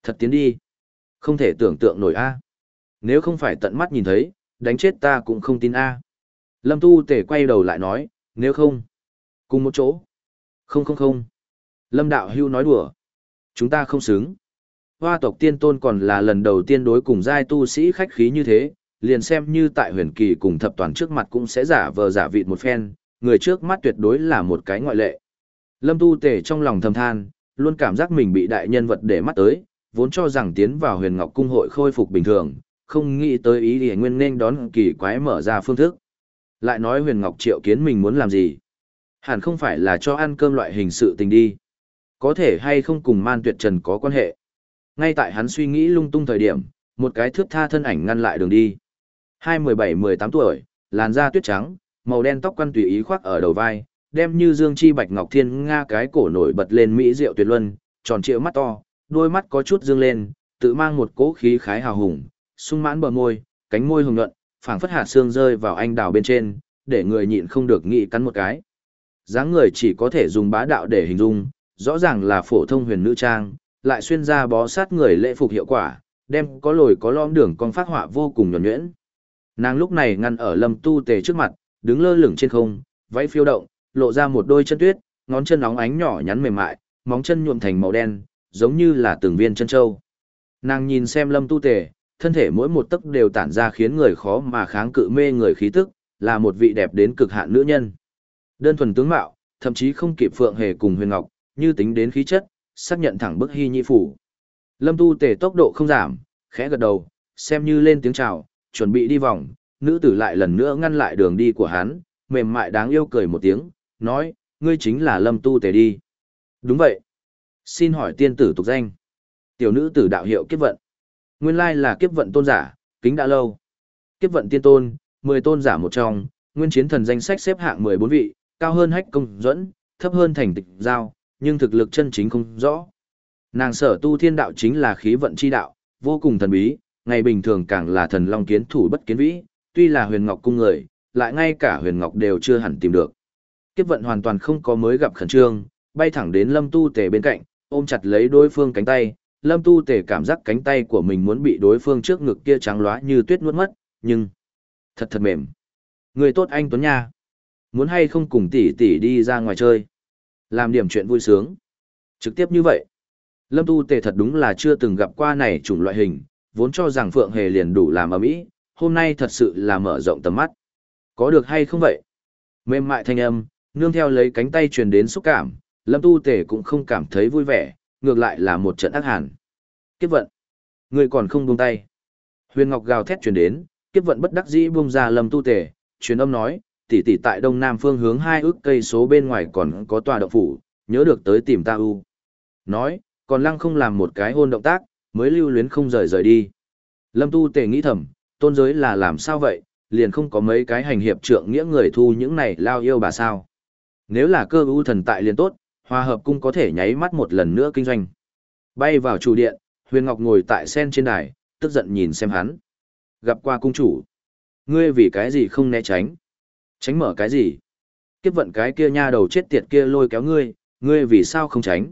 Thật tiến đi. Không thể tưởng tượng nổi a. Nếu không phải tận mắt nhìn thấy, đánh chết ta cũng không tin a. Lâm Tu Tề quay đầu lại nói, nếu không, cùng một chỗ. Không không không. Lâm Đạo Hưu nói đùa. Chúng ta không xứng. Hoa tộc tiên tôn còn là lần đầu tiên đối cùng giai tu sĩ khách khí như thế, liền xem như tại huyền kỳ cùng thập toàn trước mặt cũng sẽ giả vờ giả vịt một phen, người trước mắt tuyệt đối là một cái ngoại lệ. Lâm Tu Tề trong lòng thầm than, luôn cảm giác mình bị đại nhân vật để mắt tới, vốn cho rằng tiến vào huyền ngọc cung hội khôi phục bình thường, không nghĩ tới ý thì nguyên nên đón kỳ quái mở ra phương thức. Lại nói huyền ngọc triệu kiến mình muốn làm gì? Hẳn không phải là cho ăn cơm loại hình sự tình đi. Có thể hay không cùng Man Tuyệt Trần có quan hệ. Ngay tại hắn suy nghĩ lung tung thời điểm, một cái thước tha thân ảnh ngăn lại đường đi. Hai mười bảy mười tám tuổi, làn da tuyết trắng, màu đen tóc quăn tùy ý khoác ở đầu vai, đem như dương chi bạch ngọc thiên nga cái cổ nổi bật lên mỹ diệu tuyệt luân, tròn trịa mắt to, đôi mắt có chút dương lên, tự mang một cỗ khí khái hào hùng, sung mãn bờ môi, cánh môi hồng nhuận, phảng phất hạt xương rơi vào anh đào bên trên, để người nhịn không được nghĩ cắn một cái. Dáng người chỉ có thể dùng bá đạo để hình dung, rõ ràng là phổ thông huyền nữ trang, lại xuyên ra bó sát người lễ phục hiệu quả, đem có lồi có lõm đường con phát họa vô cùng nhuần nhuyễn. Nàng lúc này ngăn ở Lâm Tu Tề trước mặt, đứng lơ lửng trên không, váy phiêu động, lộ ra một đôi chân tuyết, ngón chân óng ánh nhỏ nhắn mềm mại, móng chân nhuộm thành màu đen, giống như là từng viên chân châu. Nàng nhìn xem Lâm Tu Tề, thân thể mỗi một tấc đều tản ra khiến người khó mà kháng cự mê người khí tức, là một vị đẹp đến cực hạn nữ nhân. Đơn thuần tướng mạo, thậm chí không kịp Phượng Hề cùng Huyền Ngọc, như tính đến khí chất, xác nhận thẳng bức hy nhị phủ. Lâm Tu Tề tốc độ không giảm, khẽ gật đầu, xem như lên tiếng chào, chuẩn bị đi vòng, nữ tử lại lần nữa ngăn lại đường đi của hắn, mềm mại đáng yêu cười một tiếng, nói, ngươi chính là Lâm Tu Tề đi. Đúng vậy. Xin hỏi tiên tử tục danh. Tiểu nữ tử đạo hiệu kiếp vận. Nguyên lai là kiếp vận tôn giả, kính đã lâu. Kiếp vận tiên tôn, mười tôn giả một trong, nguyên chiến thần danh sách xếp hạng mười bốn vị, cao hơn Hách Công Duẫn, thấp hơn Thành Tịch Giao, nhưng thực lực chân chính không rõ. Nàng sở tu thiên đạo chính là khí vận chi đạo, vô cùng thần bí, ngày bình thường càng là thần long kiến thủ bất kiến vĩ, tuy là huyền ngọc cung người, lại ngay cả huyền ngọc đều chưa hẳn tìm được. Kiếp vận hoàn toàn không có mới gặp khẩn trương, bay thẳng đến Lâm Tu Tề bên cạnh, ôm chặt lấy đối phương cánh tay, Lâm Tu Tề cảm giác cánh tay của mình muốn bị đối phương trước ngực kia trắng loá như tuyết nuốt mất, nhưng thật thật mềm. Người tốt anh Tuấn nha. Muốn hay không cùng tỷ tỷ đi ra ngoài chơi, làm điểm chuyện vui sướng. Trực tiếp như vậy. Lâm Tu Tề thật đúng là chưa từng gặp qua này chủng loại hình, vốn cho rằng Phượng Hề liền đủ làm ầm ĩ, hôm nay thật sự là mở rộng tầm mắt. Có được hay không vậy? Mềm mại thanh âm, nương theo lấy cánh tay truyền đến xúc cảm, Lâm Tu Tề cũng không cảm thấy vui vẻ, ngược lại là một trận ác hàn. Kiếp vận, người còn không buông tay. Huyền Ngọc gào thét truyền đến, Kiếp vận bất đắc dĩ buông ra Lâm Tu Tề, truyền âm nói, tỷ tỷ tại đông nam phương hướng hai ước cây số bên ngoài còn có tòa động phủ, nhớ được tới tìm ta u. Nói, còn lăng không làm một cái hôn động tác, mới lưu luyến không rời rời đi. Lâm Tu Tề nghĩ thầm, tôn giới là làm sao vậy, liền không có mấy cái hành hiệp trượng nghĩa người thu những này lao yêu bà sao. Nếu là cơ ưu thần tại liền tốt, hòa hợp cung có thể nháy mắt một lần nữa kinh doanh. Bay vào chủ điện, Huyền Ngọc ngồi tại sen trên đài, tức giận nhìn xem hắn. Gặp qua cung chủ. Ngươi vì cái gì không né tránh? Tránh mở cái gì? Kiếp vận cái kia nha đầu chết tiệt kia lôi kéo ngươi, ngươi vì sao không tránh?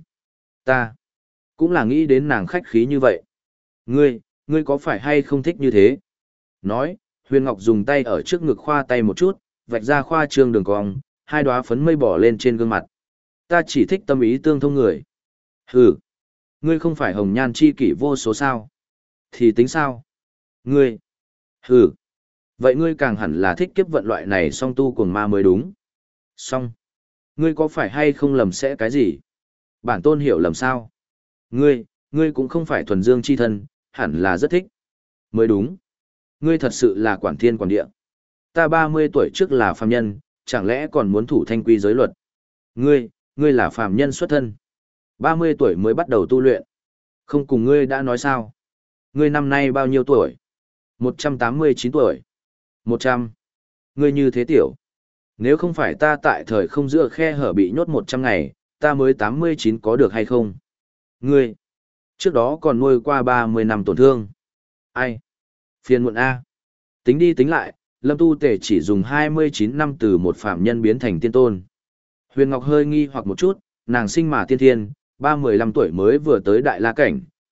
Ta cũng là nghĩ đến nàng khách khí như vậy. Ngươi, ngươi có phải hay không thích như thế? Nói, Huyền Ngọc dùng tay ở trước ngực khoa tay một chút, vạch ra khoa trương đường cong, hai đóa phấn mây bỏ lên trên gương mặt. Ta chỉ thích tâm ý tương thông người. Hừ, ngươi không phải hồng nhan chi kỷ vô số sao? Thì tính sao? Ngươi, hừ, vậy ngươi càng hẳn là thích kiếp vận loại này song tu cuồng ma mới đúng. Song, ngươi có phải hay không lầm sẽ cái gì? Bản tôn hiểu lầm sao? Ngươi, ngươi cũng không phải thuần dương chi thân, hẳn là rất thích. Mới đúng. Ngươi thật sự là quản thiên quản địa. Ta ba mươi tuổi trước là phàm nhân, chẳng lẽ còn muốn thủ thanh quy giới luật? Ngươi, ngươi là phàm nhân xuất thân. ba mươi tuổi mới bắt đầu tu luyện. Không cùng ngươi đã nói sao? Ngươi năm nay bao nhiêu tuổi? một trăm tám mươi chín tuổi. một trăm. Ngươi như thế tiểu. Nếu không phải ta tại thời không giữa khe hở bị nhốt một trăm ngày, ta mới tám mươi chín có được hay không? Ngươi, trước đó còn nuôi qua ba mươi năm tổn thương. Ai? Phiền muộn A. Tính đi tính lại, Lâm Tu Tề chỉ dùng hai mươi chín năm từ một phạm nhân biến thành tiên tôn. Huyền Ngọc hơi nghi hoặc một chút, nàng sinh mà tiên thiên, ba mươi lăm tuổi mới vừa tới đại la cảnh,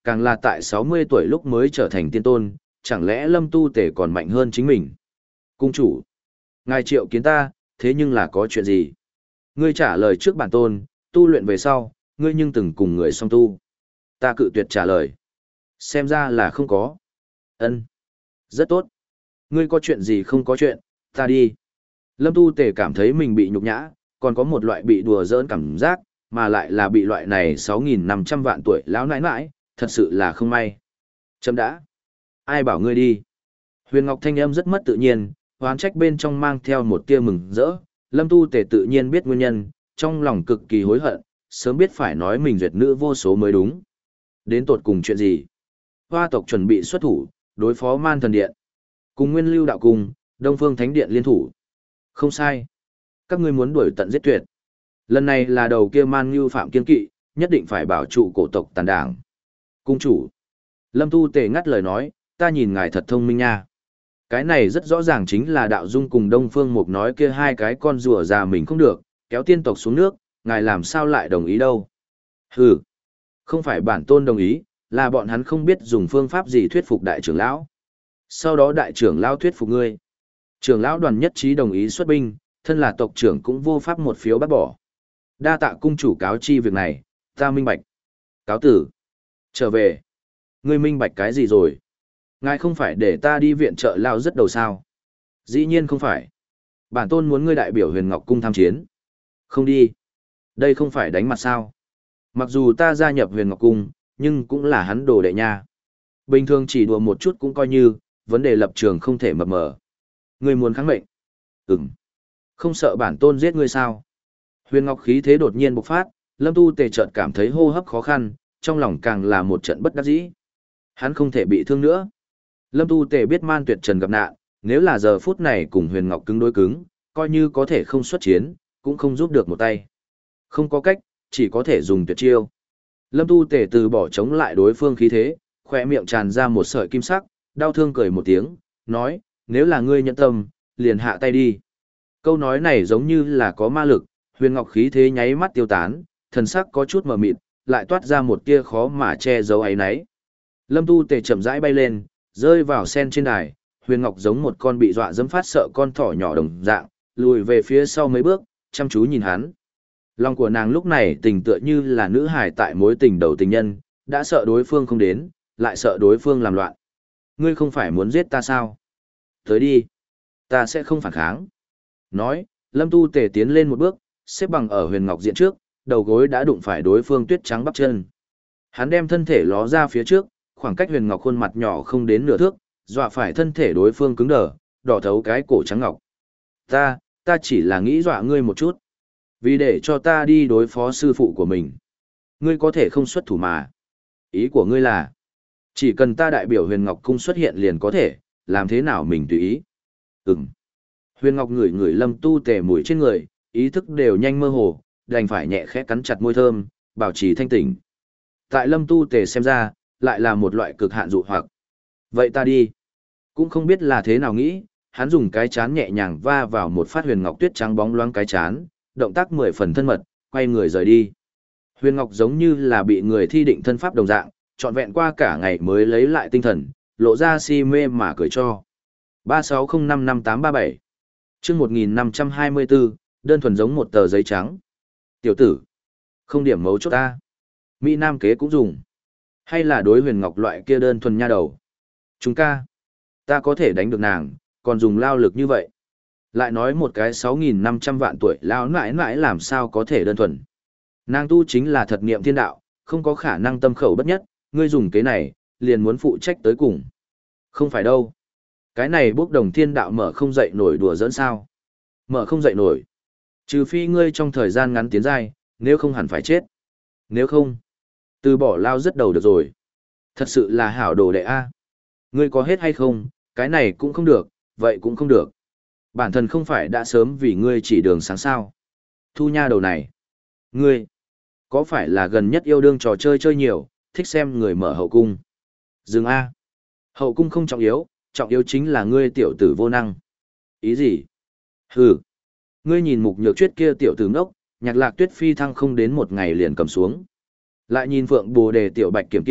càng là tại sáu mươi tuổi lúc mới trở thành tiên tôn, chẳng lẽ Lâm Tu Tể còn mạnh hơn chính mình? Cung chủ, ngài triệu kiến ta, thế nhưng là có chuyện gì? Ngươi trả lời trước bản tôn, tu luyện về sau, ngươi nhưng từng cùng người song tu. Ta cự tuyệt trả lời. Xem ra là không có. Ân, rất tốt. Ngươi có chuyện gì không có chuyện, ta đi. Lâm Tu Tể cảm thấy mình bị nhục nhã, còn có một loại bị đùa giỡn cảm giác, mà lại là bị loại này sáu nghìn năm trăm vạn tuổi lão nãi nãi, thật sự là không may. Chấm đã. Ai bảo ngươi đi? Huyền Ngọc thanh âm rất mất tự nhiên, hoán trách bên trong mang theo một tia mừng rỡ. Lâm Tu Tể tự nhiên biết nguyên nhân, trong lòng cực kỳ hối hận, sớm biết phải nói mình duyệt nữ vô số mới đúng. Đến tột cùng chuyện gì? Hoa tộc chuẩn bị xuất thủ, đối phó Man Thần Điện. Cùng Nguyên Lưu Đạo Cung, Đông Phương Thánh Điện liên thủ. Không sai. Các ngươi muốn đuổi tận giết tuyệt. Lần này là đầu kia Man Ngưu Phạm kiên kỵ, nhất định phải bảo trụ cổ tộc tàn đảng. Cung chủ. Lâm Tu Tề ngắt lời nói, ta nhìn ngài thật thông minh nha. Cái này rất rõ ràng chính là Đạo Dung cùng Đông Phương Mục nói kia hai cái con rùa già mình không được, kéo tiên tộc xuống nước, ngài làm sao lại đồng ý đâu. Hừ. Không phải bản tôn đồng ý, là bọn hắn không biết dùng phương pháp gì thuyết phục đại trưởng lão. Sau đó đại trưởng lão thuyết phục ngươi. Trưởng lão đoàn nhất trí đồng ý xuất binh, thân là tộc trưởng cũng vô pháp một phiếu bắt bỏ. Đa tạ cung chủ cáo chi việc này, ta minh bạch. Cáo tử. Trở về. Ngươi minh bạch cái gì rồi? Ngài không phải để ta đi viện trợ lao rất đầu sao? Dĩ nhiên không phải. Bản tôn muốn ngươi đại biểu Huyền Ngọc Cung tham chiến. Không đi. Đây không phải đánh mặt sao? Mặc dù ta gia nhập Huyền Ngọc Cung, nhưng cũng là hắn đồ đệ nha. Bình thường chỉ đùa một chút cũng coi như, vấn đề lập trường không thể mập mờ. Ngươi muốn kháng mệnh? Ừm. Không sợ bản tôn giết ngươi sao? Huyền Ngọc khí thế đột nhiên bộc phát, Lâm Tu Tề chợt cảm thấy hô hấp khó khăn, trong lòng càng là một trận bất đắc dĩ. Hắn không thể bị thương nữa. Lâm Tu Tề biết Man Tuyệt Trần gặp nạn, nếu là giờ phút này cùng Huyền Ngọc cứng đối cứng, coi như có thể không xuất chiến, cũng không giúp được một tay. Không có cách, chỉ có thể dùng tuyệt chiêu. Lâm Tu Tề từ bỏ chống lại đối phương khí thế, khỏe miệng tràn ra một sợi kim sắc, đau thương cười một tiếng, nói, nếu là ngươi nhẫn tâm, liền hạ tay đi. Câu nói này giống như là có ma lực, Huyền Ngọc khí thế nháy mắt tiêu tán, thần sắc có chút mờ mịt, lại toát ra một tia khó mà che giấu ấy nấy. Lâm Tu Tề chậm rãi bay lên, rơi vào sen trên đài, Huyền Ngọc giống một con bị dọa dẫm phát sợ con thỏ nhỏ đồng dạng, lùi về phía sau mấy bước, chăm chú nhìn hắn. Lòng của nàng lúc này tình tựa như là nữ hài tại mối tình đầu tình nhân, đã sợ đối phương không đến, lại sợ đối phương làm loạn. Ngươi không phải muốn giết ta sao? Tới đi. Ta sẽ không phản kháng. Nói, Lâm Tu Tề tiến lên một bước, xếp bằng ở Huyền Ngọc diện trước, đầu gối đã đụng phải đối phương tuyết trắng bắp chân. Hắn đem thân thể ló ra phía trước, khoảng cách Huyền Ngọc khuôn mặt nhỏ không đến nửa thước, dọa phải thân thể đối phương cứng đờ, đỏ thấu cái cổ trắng ngọc. Ta, ta chỉ là nghĩ dọa ngươi một chút. Vì để cho ta đi đối phó sư phụ của mình. Ngươi có thể không xuất thủ mà. Ý của ngươi là, chỉ cần ta đại biểu Huyền Ngọc Cung xuất hiện liền có thể, làm thế nào mình tùy ý. Ừm. Huyền Ngọc ngửi ngửi Lâm Tu Tề mùi trên người, ý thức đều nhanh mơ hồ, đành phải nhẹ khẽ cắn chặt môi thơm, bảo trì thanh tỉnh. Tại Lâm Tu Tề xem ra, lại là một loại cực hạn dụ hoặc. Vậy ta đi. Cũng không biết là thế nào nghĩ, hắn dùng cái chán nhẹ nhàng va vào một phát Huyền Ngọc tuyết trắng bóng loáng cái chán, động tác mười phần thân mật, quay người rời đi. Huyền Ngọc giống như là bị người thi định thân pháp đồng dạng, trọn vẹn qua cả ngày mới lấy lại tinh thần, lộ ra si mê mà cười cho. ba sáu không năm năm tám ba bảy Chương một nghìn năm trăm hai mươi bốn, đơn thuần giống một tờ giấy trắng. Tiểu tử, không điểm mấu chốt ta. Mỹ Nam kế cũng dùng. Hay là đối Huyền Ngọc loại kia đơn thuần nha đầu. Chúng ca, ta có thể đánh được nàng, còn dùng lao lực như vậy. Lại nói một cái sáu nghìn năm trăm vạn tuổi lao nãi nãi làm sao có thể đơn thuần. Nàng tu chính là thật niệm thiên đạo, không có khả năng tâm khẩu bất nhất, ngươi dùng cái này, liền muốn phụ trách tới cùng. Không phải đâu. Cái này bốc đồng thiên đạo mở không dậy nổi đùa giỡn sao. Mở không dậy nổi. Trừ phi ngươi trong thời gian ngắn tiến giai, nếu không hẳn phải chết. Nếu không, từ bỏ lao rất đầu được rồi. Thật sự là hảo đồ đệ A. Ngươi có hết hay không, cái này cũng không được, vậy cũng không được. Bản thân không phải đã sớm vì ngươi chỉ đường sáng sao. Thu nha đầu này. Ngươi, có phải là gần nhất yêu đương trò chơi chơi nhiều, thích xem người mở hậu cung? Dừng A. Hậu cung không trọng yếu, trọng yếu chính là ngươi tiểu tử vô năng. Ý gì? Hừ. Ngươi nhìn mục nhược chuyết kia tiểu tử ngốc, nhạc lạc tuyết phi thăng không đến một ngày liền cầm xuống. Lại nhìn phượng bồ đề tiểu bạch kiểm kia,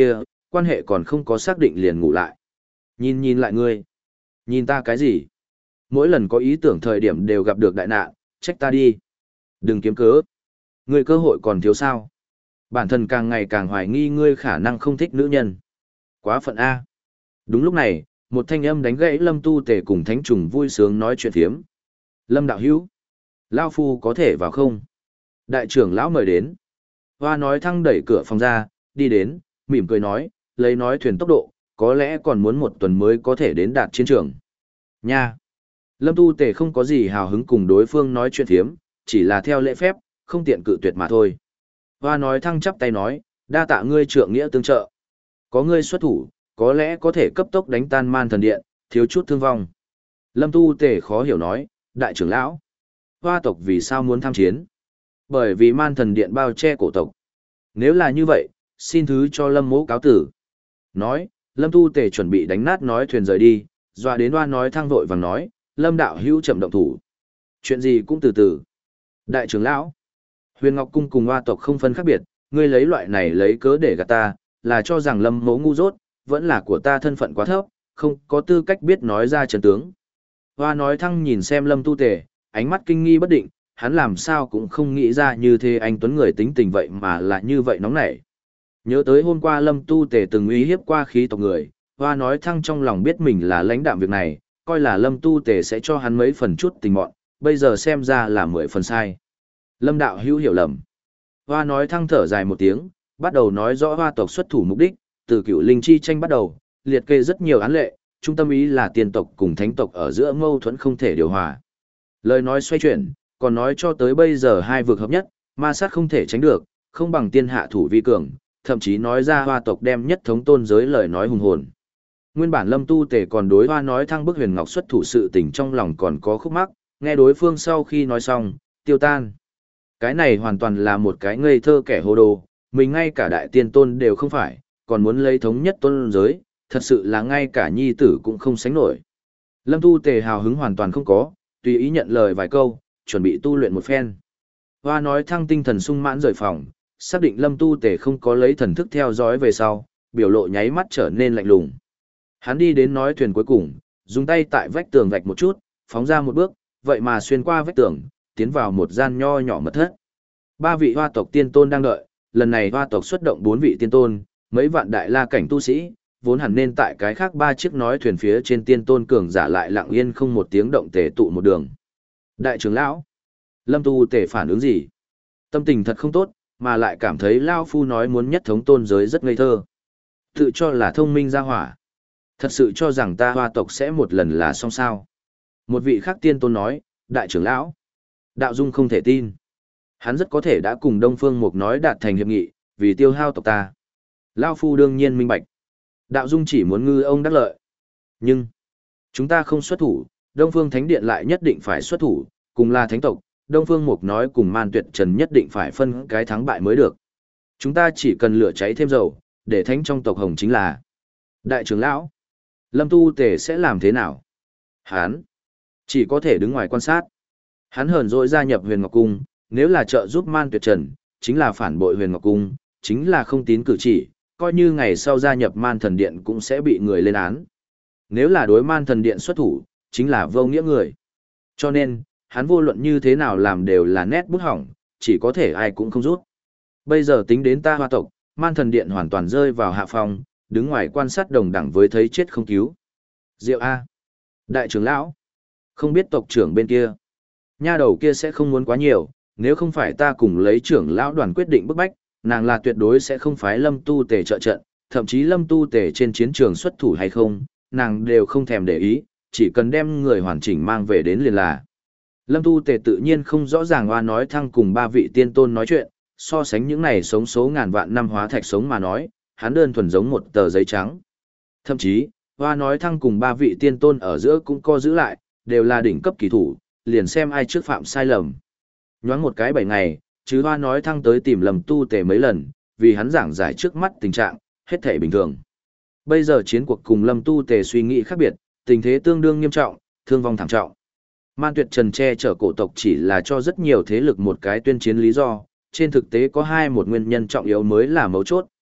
quan hệ còn không có xác định liền ngủ lại. Nhìn nhìn lại ngươi. Nhìn ta cái gì? Mỗi lần có ý tưởng thời điểm đều gặp được đại nạn, trách ta đi. Đừng kiếm cớ. Ngươi cơ hội còn thiếu sao? Bản thân càng ngày càng hoài nghi ngươi khả năng không thích nữ nhân. Quá phận A. Đúng lúc này, một thanh âm đánh gãy Lâm Tu Tề cùng Thánh Trùng vui sướng nói chuyện phiếm. Lâm đạo hữu, Lao Phu có thể vào không? Đại trưởng lão mời đến. Hoa nói thăng đẩy cửa phòng ra, đi đến, mỉm cười nói, lấy nói thuyền tốc độ, có lẽ còn muốn một tuần mới có thể đến đạt chiến trường. Nha! Lâm Tu Tề không có gì hào hứng cùng đối phương nói chuyện phiếm, chỉ là theo lễ phép, không tiện cự tuyệt mà thôi. Hoa nói thăng chắp tay nói, đa tạ ngươi trượng nghĩa tương trợ. Có ngươi xuất thủ, có lẽ có thể cấp tốc đánh tan man thần điện, thiếu chút thương vong. Lâm Tu Tề khó hiểu nói, đại trưởng lão, hoa tộc vì sao muốn tham chiến? Bởi vì man thần điện bao che cổ tộc. Nếu là như vậy, xin thứ cho Lâm mỗ cáo tử. Nói, Lâm Tu Tề chuẩn bị đánh nát nói thuyền rời đi, dọa đến hoa nói thăng vội vàng nói, Lâm đạo hữu chậm động thủ. Chuyện gì cũng từ từ. Đại trưởng lão, Huyền Ngọc Cung cùng hoa tộc không phân khác biệt, ngươi lấy loại này lấy cớ để gạt ta, là cho rằng Lâm mỗ ngu dốt, vẫn là của ta thân phận quá thấp, không có tư cách biết nói ra chân tướng. Hoa nói thăng nhìn xem Lâm Tu Tề, ánh mắt kinh nghi bất định, hắn làm sao cũng không nghĩ ra như thế anh Tuấn người tính tình vậy mà là như vậy nóng nảy. Nhớ tới hôm qua Lâm Tu Tề từng uy hiếp qua khí tộc người, Hoa nói thăng trong lòng biết mình là lãnh đạm việc này, coi là Lâm Tu Tề sẽ cho hắn mấy phần chút tình mọn, bây giờ xem ra là mười phần sai. Lâm đạo hữu hiểu lầm. Hoa nói thăng thở dài một tiếng, bắt đầu nói rõ hoa tộc xuất thủ mục đích, từ cựu linh chi tranh bắt đầu, liệt kê rất nhiều án lệ, trung tâm ý là tiên tộc cùng thánh tộc ở giữa mâu thuẫn không thể điều hòa. Lời nói xoay chuyển, còn nói cho tới bây giờ hai vực hợp nhất, ma sát không thể tránh được, không bằng tiên hạ thủ vi cường, thậm chí nói ra hoa tộc đem nhất thống tôn giới lời nói hùng hồn. Nguyên bản Lâm Tu Tề còn đối hoa nói thăng bức Huyền Ngọc xuất thủ sự tình trong lòng còn có khúc mắc, nghe đối phương sau khi nói xong, tiêu tan. Cái này hoàn toàn là một cái ngây thơ kẻ hồ đồ, mình ngay cả đại tiên tôn đều không phải, còn muốn lấy thống nhất tôn giới, thật sự là ngay cả nhi tử cũng không sánh nổi. Lâm Tu Tề hào hứng hoàn toàn không có, tùy ý nhận lời vài câu, chuẩn bị tu luyện một phen. Hoa nói thăng tinh thần sung mãn rời phòng, xác định Lâm Tu Tề không có lấy thần thức theo dõi về sau, biểu lộ nháy mắt trở nên lạnh lùng. Hắn đi đến nói thuyền cuối cùng, dùng tay tại vách tường vạch một chút, phóng ra một bước, vậy mà xuyên qua vách tường, tiến vào một gian nho nhỏ mật thất. Ba vị hoa tộc tiên tôn đang đợi, lần này hoa tộc xuất động bốn vị tiên tôn, mấy vạn đại la cảnh tu sĩ, vốn hẳn nên tại cái khác ba chiếc nói thuyền phía trên tiên tôn cường giả lại lặng yên không một tiếng động tề tụ một đường. Đại trưởng lão, Lâm Tu Tề phản ứng gì? Tâm tình thật không tốt, mà lại cảm thấy Lao Phu nói muốn nhất thống tôn giới rất ngây thơ. Tự cho là thông minh ra hỏa. Thật sự cho rằng ta hoa tộc sẽ một lần là xong sao. Một vị khác tiên tôn nói, đại trưởng lão, Đạo Dung không thể tin. Hắn rất có thể đã cùng Đông Phương Mục nói đạt thành hiệp nghị, vì tiêu hao tộc ta. Lao Phu đương nhiên minh bạch. Đạo Dung chỉ muốn ngư ông đắc lợi. Nhưng, chúng ta không xuất thủ, Đông Phương Thánh Điện lại nhất định phải xuất thủ, cùng là thánh tộc, Đông Phương Mục nói cùng Man Tuyệt Trần nhất định phải phân cái thắng bại mới được. Chúng ta chỉ cần lửa cháy thêm dầu, để thánh trong tộc Hồng chính là đại trưởng lão. Lâm Tu Tề sẽ làm thế nào? Hắn chỉ có thể đứng ngoài quan sát. Hắn hờn dỗi gia nhập Huyền Ngọc Cung, nếu là trợ giúp Man Tuyệt Trần, chính là phản bội Huyền Ngọc Cung, chính là không tín cử chỉ, coi như ngày sau gia nhập Man Thần Điện cũng sẽ bị người lên án. Nếu là đối Man Thần Điện xuất thủ, chính là vô nghĩa người. Cho nên, hắn vô luận như thế nào làm đều là nét bút hỏng, chỉ có thể ai cũng không rút. Bây giờ tính đến ta hoa tộc, Man Thần Điện hoàn toàn rơi vào hạ phong, đứng ngoài quan sát đồng đẳng với thấy chết không cứu. Diệu A. Đại trưởng lão. Không biết tộc trưởng bên kia. Nha đầu kia sẽ không muốn quá nhiều, nếu không phải ta cùng lấy trưởng lão đoàn quyết định bức bách, nàng là tuyệt đối sẽ không phái Lâm Tu Tề trợ trận, thậm chí Lâm Tu Tề trên chiến trường xuất thủ hay không, nàng đều không thèm để ý, chỉ cần đem người hoàn chỉnh mang về đến liền là. Lâm Tu Tề tự nhiên không rõ ràng Hoa nói thăng cùng ba vị tiên tôn nói chuyện, so sánh những này sống số ngàn vạn năm hóa thạch sống mà nói, hắn đơn thuần giống một tờ giấy trắng. Thậm chí, Hoa nói thăng cùng ba vị tiên tôn ở giữa cũng co giữ lại, đều là đỉnh cấp kỳ thủ, liền xem ai trước phạm sai lầm. Nhoáng một cái bảy ngày, chứ Hoa nói thăng tới tìm Lâm Tu Tề mấy lần, vì hắn giảng giải trước mắt tình trạng, hết thảy bình thường. Bây giờ chiến cuộc cùng Lâm Tu Tề suy nghĩ khác biệt, tình thế tương đương nghiêm trọng, thương vong thảm trọng. Man Tuyệt Trần che chở cổ tộc chỉ là cho rất nhiều thế lực một cái tuyên chiến lý do, trên thực tế có hai một nguyên nhân trọng yếu mới là mấu chốt.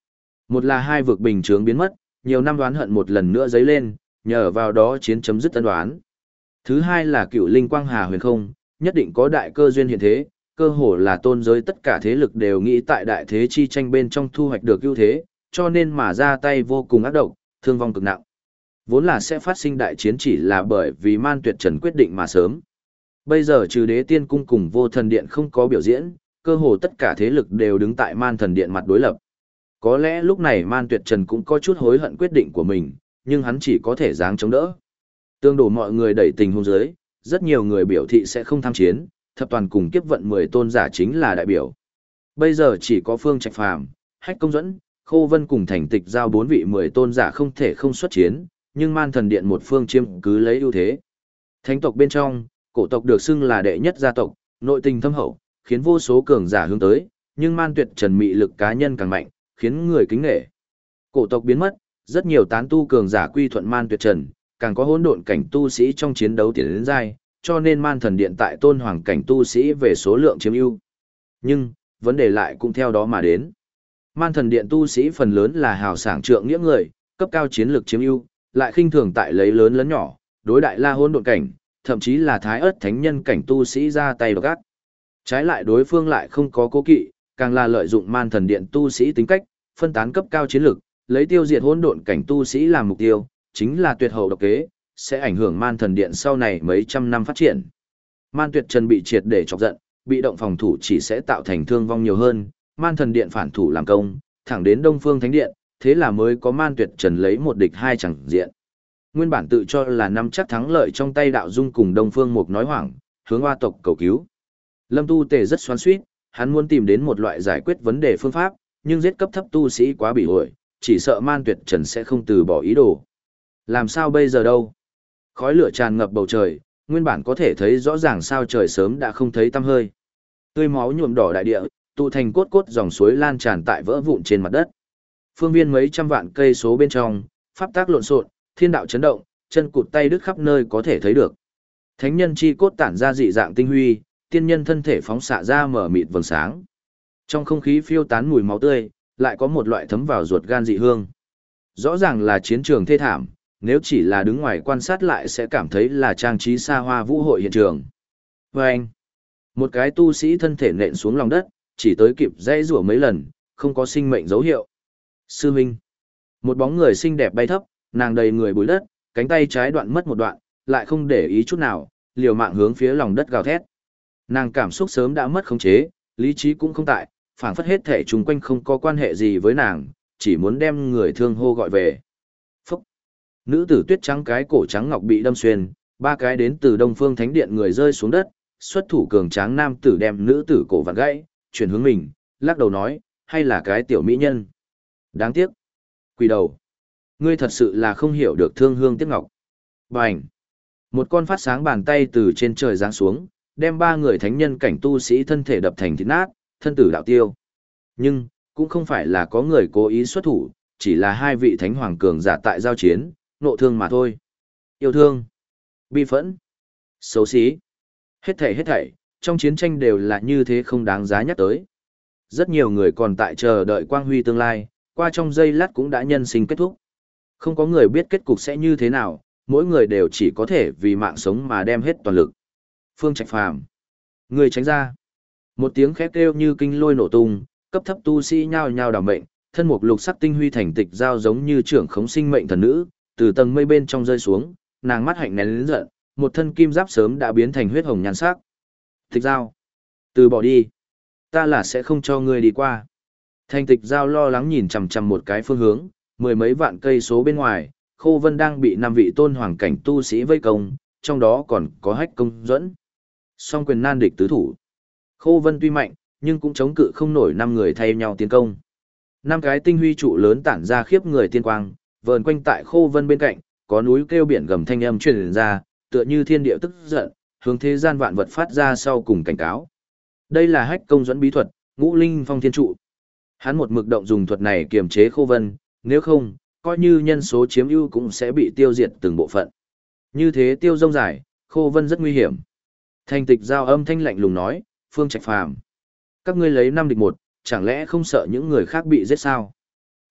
Một là hai vực bình chướng biến mất, nhiều năm đoán hận một lần nữa dấy lên, nhờ vào đó chiến chấm dứt tân đoán. Thứ hai là cựu linh quang hà huyền không, nhất định có đại cơ duyên hiện thế, cơ hồ là tôn giới tất cả thế lực đều nghĩ tại đại thế chi tranh bên trong thu hoạch được ưu thế, cho nên mà ra tay vô cùng ác độc, thương vong cực nặng. Vốn là sẽ phát sinh đại chiến chỉ là bởi vì Man Tuyệt Trần quyết định mà sớm. Bây giờ trừ Đế Tiên cung cùng Vô Thần Điện không có biểu diễn, cơ hồ tất cả thế lực đều đứng tại Man Thần Điện mặt đối lập. Có lẽ lúc này Man Tuyệt Trần cũng có chút hối hận quyết định của mình, nhưng hắn chỉ có thể giáng chống đỡ. Tương đổ mọi người đẩy tình hôn giới, rất nhiều người biểu thị sẽ không tham chiến, thập toàn cùng kiếp vận mười tôn giả chính là đại biểu. Bây giờ chỉ có Phương Trạch Phàm, Hách Công Duẫn, Khô Vân cùng Thành Tịch giao bốn vị mười tôn giả không thể không xuất chiến, nhưng Man Thần Điện một phương chiếm cứ lấy ưu thế. Thánh tộc bên trong, cổ tộc được xưng là đệ nhất gia tộc, nội tình thâm hậu, khiến vô số cường giả hướng tới, nhưng Man Tuyệt Trần mị lực cá nhân càng mạnh, khiến người kính nể. Cổ tộc biến mất, rất nhiều tán tu cường giả quy thuận Man Tuyệt Trần, càng có hỗn độn cảnh tu sĩ trong chiến đấu tiến đến giai, cho nên Man Thần Điện tại tôn hoàng cảnh tu sĩ về số lượng chiếm ưu. Nhưng, vấn đề lại cũng theo đó mà đến. Man Thần Điện tu sĩ phần lớn là hào sảng trượng nghĩa người, cấp cao chiến lược chiếm ưu, lại khinh thường tại lấy lớn lớn nhỏ, đối đại la hỗn độn cảnh, thậm chí là thái ớt thánh nhân cảnh tu sĩ ra tay độc ác. Trái lại đối phương lại không có cố kỵ, càng là lợi dụng Man Thần Điện tu sĩ tính cách, phân tán cấp cao chiến lược, lấy tiêu diệt hỗn độn cảnh tu sĩ làm mục tiêu, chính là tuyệt hậu độc kế, sẽ ảnh hưởng Man Thần Điện sau này mấy trăm năm phát triển. Man Tuyệt Trần bị triệt để chọc giận, bị động phòng thủ chỉ sẽ tạo thành thương vong nhiều hơn, Man Thần Điện phản thủ làm công, thẳng đến Đông Phương Thánh Điện, thế là mới có Man Tuyệt Trần lấy một địch hai chẳng diện. Nguyên bản tự cho là nắm chắc thắng lợi trong tay Đạo Dung cùng Đông Phương Mục nói hoảng, hướng Hoa tộc cầu cứu. Lâm Tu Tề rất xoắn xuýt, hắn muốn tìm đến một loại giải quyết vấn đề phương pháp, nhưng giết cấp thấp tu sĩ quá bị ổi, chỉ sợ Man Tuyệt Trần sẽ không từ bỏ ý đồ. Làm sao bây giờ đâu? Khói lửa tràn ngập bầu trời, nguyên bản có thể thấy rõ ràng sao trời sớm đã không thấy tăm hơi. Tươi máu nhuộm đỏ đại địa, tụ thành cốt cốt dòng suối lan tràn tại vỡ vụn trên mặt đất. Phương viên mấy trăm vạn cây số bên trong, pháp tác lộn xộn, thiên đạo chấn động, chân cụt tay đứt khắp nơi có thể thấy được. Thánh nhân chi cốt tản ra dị dạng tinh huy, tiên nhân thân thể phóng xạ ra mở mịt vầng sáng. Trong không khí phiêu tán mùi máu tươi, lại có một loại thấm vào ruột gan dị hương. Rõ ràng là chiến trường thê thảm, nếu chỉ là đứng ngoài quan sát lại sẽ cảm thấy là trang trí xa hoa vũ hội hiện trường. Và anh, một cái tu sĩ thân thể nện xuống lòng đất, chỉ tới kịp dãy rủa mấy lần, không có sinh mệnh dấu hiệu. Sư Minh, một bóng người xinh đẹp bay thấp, nàng đầy người bụi đất, cánh tay trái đoạn mất một đoạn, lại không để ý chút nào, liều mạng hướng phía lòng đất gào thét. Nàng cảm xúc sớm đã mất khống chế, lý trí cũng không tại, phảng phất hết thể chung quanh không có quan hệ gì với nàng, chỉ muốn đem người thương hô gọi về. Phúc! Nữ tử tuyết trắng cái cổ trắng ngọc bị đâm xuyên, ba cái đến từ Đông Phương Thánh Điện người rơi xuống đất, xuất thủ cường tráng nam tử đem nữ tử cổ vặn gãy, chuyển hướng mình, lắc đầu nói, hay là cái tiểu mỹ nhân. Đáng tiếc. Quỷ đầu. Ngươi thật sự là không hiểu được thương hương tiếc ngọc. Bành. Một con phát sáng bàn tay từ trên trời giáng xuống, đem ba người thánh nhân cảnh tu sĩ thân thể đập thành thịt nát, thân tử đạo tiêu. Nhưng, cũng không phải là có người cố ý xuất thủ, chỉ là hai vị thánh hoàng cường giả tại giao chiến, nộ thương mà thôi. Yêu thương. Bi phẫn. Xấu xí. Hết thảy hết thảy, trong chiến tranh đều là như thế không đáng giá nhắc tới. Rất nhiều người còn tại chờ đợi quang huy tương lai, qua trong giây lát cũng đã nhân sinh kết thúc. Không có người biết kết cục sẽ như thế nào, mỗi người đều chỉ có thể vì mạng sống mà đem hết toàn lực. Phương Trạch Phàm, người tránh ra. Một tiếng khét kêu như kinh lôi nổ tung, cấp thấp tu sĩ nhao nhao đảm mệnh, thân mục lục sắc tinh huy thành tịch giao giống như trưởng khống sinh mệnh thần nữ, từ tầng mây bên trong rơi xuống, nàng mắt hạnh nén lớn giận, một thân kim giáp sớm đã biến thành huyết hồng nhan sắc. Tịch giao, từ bỏ đi, ta là sẽ không cho ngươi đi qua. Thành tịch giao lo lắng nhìn chằm chằm một cái phương hướng, mười mấy vạn cây số bên ngoài, Khô Vân đang bị năm vị tôn hoàng cảnh tu sĩ vây công, trong đó còn có Hách Công Duẫn. Song quyền nan địch tứ thủ. Khô Vân tuy mạnh, nhưng cũng chống cự không nổi năm người thay nhau tiến công. Năm cái tinh huy trụ lớn tản ra khiếp người tiên quang, vờn quanh tại Khô Vân bên cạnh, có núi kêu biển gầm thanh âm truyền ra, tựa như thiên địa tức giận, hướng thế gian vạn vật phát ra sau cùng cảnh cáo. Đây là Hách Công Duẫn bí thuật, Ngũ Linh Phong Thiên Trụ. Hắn một mực động dùng thuật này kiềm chế Khô Vân, nếu không, coi như nhân số chiếm ưu cũng sẽ bị tiêu diệt từng bộ phận. Như thế tiêu rông dài, Khô Vân rất nguy hiểm. Thành tịch giao âm thanh lạnh lùng nói, Phương Trạch Phàm, các ngươi lấy năm địch một, chẳng lẽ không sợ những người khác bị giết sao?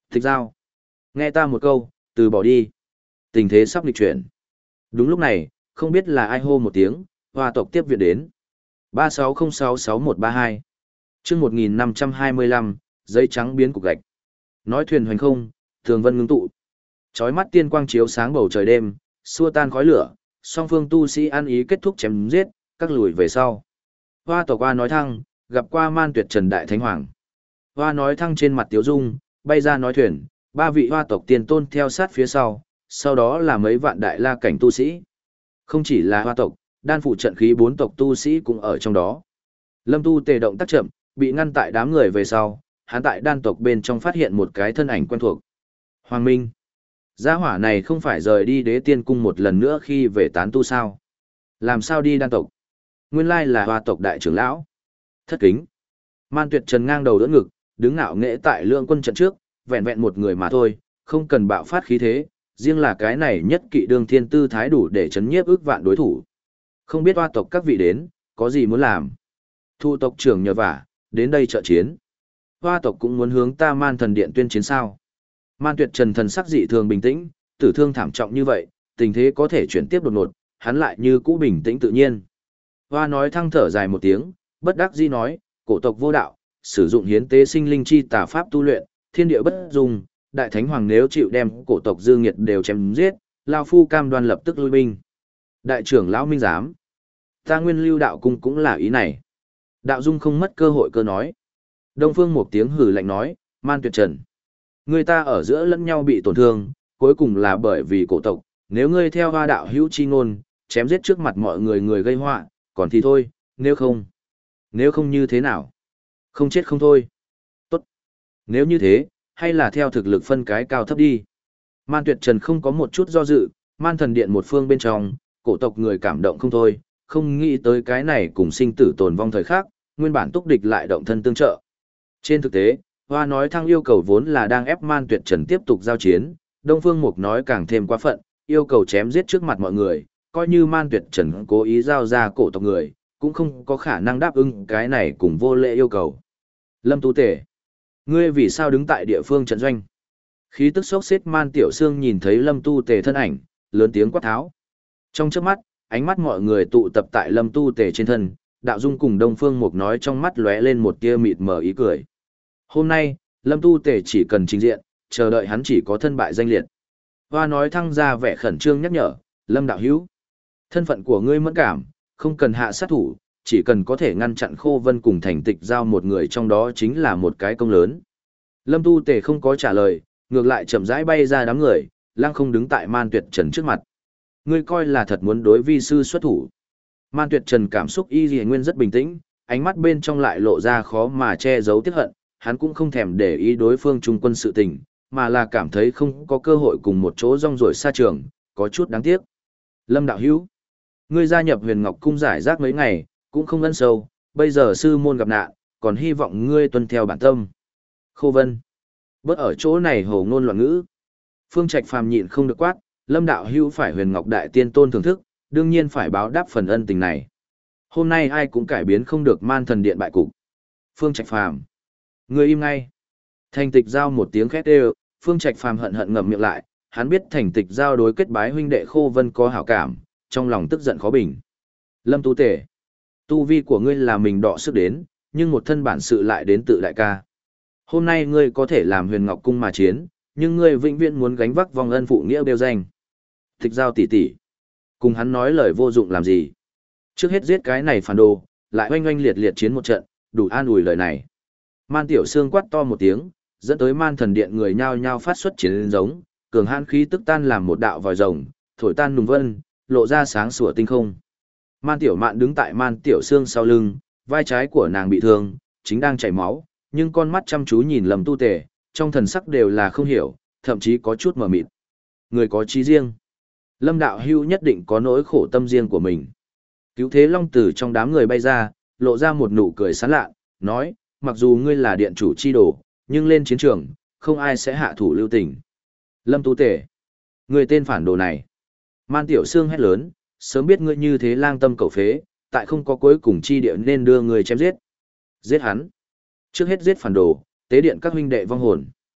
Tịch giao. Nghe ta một câu, từ bỏ đi. Tình thế sắp nghịch chuyển. Đúng lúc này, không biết là ai hô một tiếng, hoa tộc tiếp viện đến. ba sáu không sáu sáu một ba hai. chương một nghìn năm trăm hai mươi lăm, giấy trắng biến cục gạch. Nói thuyền hoành không, tường vân ngưng tụ. Chói mắt tiên quang chiếu sáng bầu trời đêm, xua tan khói lửa, song phương tu sĩ ăn ý kết thúc chém giết, các lùi về sau. Hoa tộc Hoa nói thăng, gặp qua Man Tuyệt Trần Đại Thánh Hoàng. Hoa nói thăng trên mặt tiếu dung, bay ra nói thuyền, ba vị hoa tộc tiên tôn theo sát phía sau, sau đó là mấy vạn đại la cảnh tu sĩ. Không chỉ là hoa tộc, đan phụ trận khí bốn tộc tu sĩ cũng ở trong đó. Lâm Tu Tề động tác chậm, bị ngăn tại đám người về sau, hắn tại đan tộc bên trong phát hiện một cái thân ảnh quen thuộc. Hoàng Minh. Gia hỏa này không phải rời đi đế tiên cung một lần nữa khi về tán tu sao? Làm sao đi đan tộc? Nguyên lai là hoa tộc đại trưởng lão. Thất kính. Man Tuyệt Trần ngang đầu đỡ ngực, đứng ngạo nghễ tại lượng quân trận trước, vẹn vẹn một người mà thôi, không cần bạo phát khí thế, riêng là cái này nhất kỵ đương thiên tư thái đủ để chấn nhiếp ước vạn đối thủ. Không biết hoa tộc các vị đến, có gì muốn làm? Thu tộc trưởng nhờ vả, đến đây trợ chiến. Hoa tộc cũng muốn hướng ta Man Thần Điện tuyên chiến sao? Man Tuyệt Trần thần sắc dị thường bình tĩnh, tử thương thảm trọng như vậy, tình thế có thể chuyển tiếp đột ngột, hắn lại như cũ bình tĩnh tự nhiên. Hoa nói thăng thở dài một tiếng, bất đắc dĩ nói, cổ tộc vô đạo, sử dụng hiến tế sinh linh chi tà pháp tu luyện, thiên địa bất dung, đại thánh hoàng nếu chịu đem cổ tộc dư nghiệt đều chém giết, lão phu cam đoan lập tức lui binh. Đại trưởng lão minh giám, ta nguyên lưu đạo cung cũng là ý này. Đạo dung không mất cơ hội cơ nói. Đông Phương một tiếng hừ lạnh nói, Man Tuyệt Trần, người ta ở giữa lẫn nhau bị tổn thương, cuối cùng là bởi vì cổ tộc, nếu ngươi theo hoa đạo hữu chi ngôn, chém giết trước mặt mọi người người gây họa, còn thì thôi, nếu không. Nếu không như thế nào? Không chết không thôi. Tốt. Nếu như thế, hay là theo thực lực phân cái cao thấp đi. Man Tuyệt Trần không có một chút do dự, Man Thần Điện một phương bên trong, cổ tộc người cảm động không thôi, không nghĩ tới cái này cùng sinh tử tồn vong thời khắc, nguyên bản túc địch lại động thân tương trợ. Trên thực tế, Hoa nói thăng yêu cầu vốn là đang ép Man Tuyệt Trần tiếp tục giao chiến, Đông Phương Mục nói càng thêm quá phận, yêu cầu chém giết trước mặt mọi người, coi như Man Tuyệt Trần cố ý giao ra cổ tộc người, cũng không có khả năng đáp ứng cái này cùng vô lễ yêu cầu. Lâm Tu Tể, ngươi vì sao đứng tại địa phương trận doanh? Khí tức sốc xếp Man Tiểu Sương nhìn thấy Lâm Tu Tể thân ảnh, lớn tiếng quát tháo. Trong chớp mắt, ánh mắt mọi người tụ tập tại Lâm Tu Tể trên thân, Đạo Dung cùng Đông Phương Mục nói trong mắt lóe lên một tia mịt mờ ý cười. Hôm nay, Lâm Tu Tể chỉ cần trình diện, chờ đợi hắn chỉ có thân bại danh liệt. Hoa nói thăng ra vẻ khẩn trương nhắc nhở, Lâm đạo hữu, thân phận của ngươi mẫn cảm, không cần hạ sát thủ, chỉ cần có thể ngăn chặn Khô Vân cùng Thành Tịch giao một người trong đó chính là một cái công lớn. Lâm Tu Tề không có trả lời, ngược lại chậm rãi bay ra đám người, lăng không đứng tại Man Tuyệt Trần trước mặt. Ngươi coi là thật muốn đối vi sư xuất thủ. Man Tuyệt Trần cảm xúc y dị nguyên rất bình tĩnh, ánh mắt bên trong lại lộ ra khó mà che giấu tiếc hận, hắn cũng không thèm để ý đối phương trung quân sự tình, mà là cảm thấy không có cơ hội cùng một chỗ rong ruổi xa trường, có chút đáng tiếc. Lâm đạo hữu, ngươi gia nhập Huyền Ngọc Cung giải rác mấy ngày, cũng không ân sâu, bây giờ sư môn gặp nạn, còn hy vọng ngươi tuân theo bản tâm. Khô Vân, bớt ở chỗ này hồ ngôn loạn ngữ. Phương Trạch phàm nhịn không được quát, Lâm đạo hữu phải Huyền Ngọc đại tiên tôn thưởng thức, đương nhiên phải báo đáp phần ân tình này. Hôm nay ai cũng cải biến không được Man Thần Điện bại cục. Phương Trạch phàm, ngươi im ngay. Thành Tịch giao một tiếng khét đều, Phương Trạch phàm hận hận ngậm miệng lại, hắn biết Thành Tịch giao đối kết bái huynh đệ Khô Vân có hảo cảm, trong lòng tức giận khó bình. Lâm Tu Tể, tu vi của ngươi là mình đọ sức đến, nhưng một thân bản sự lại đến tự đại ca. Hôm nay ngươi có thể làm Huyền Ngọc Cung mà chiến, nhưng ngươi vĩnh viễn muốn gánh vác vong ân phụ nghĩa bêu danh. Tịch giao tỷ tỷ, cùng hắn nói lời vô dụng làm gì? Trước hết giết cái này phản đồ, lại oanh oanh liệt liệt chiến một trận, đủ an ủi lời này. Man Tiểu Sương quát to một tiếng, dẫn tới Man Thần Điện người nhao nhao phát xuất chiến giống, cường hãn khí tức tan làm một đạo vòi rồng, thổi tan nùng vân, lộ ra sáng sủa tinh không. Man Tiểu Mạn đứng tại Man Tiểu Sương sau lưng, vai trái của nàng bị thương, chính đang chảy máu, nhưng con mắt chăm chú nhìn Lâm Tu Tề, trong thần sắc đều là không hiểu, thậm chí có chút mờ mịt. Người có chí riêng. Lâm đạo hưu nhất định có nỗi khổ tâm riêng của mình. Cứu Thế Long từ trong đám người bay ra, lộ ra một nụ cười sán lạ, nói, mặc dù ngươi là điện chủ chi đồ, nhưng lên chiến trường, không ai sẽ hạ thủ lưu tình. Lâm Tu Tề, người tên phản đồ này. Man Tiểu Sương hét lớn, sớm biết ngươi như thế lang tâm cầu phế, tại không có cuối cùng chi địa nên đưa người chém giết. Giết hắn. Trước hết giết phản đồ, tế điện các huynh đệ vong hồn.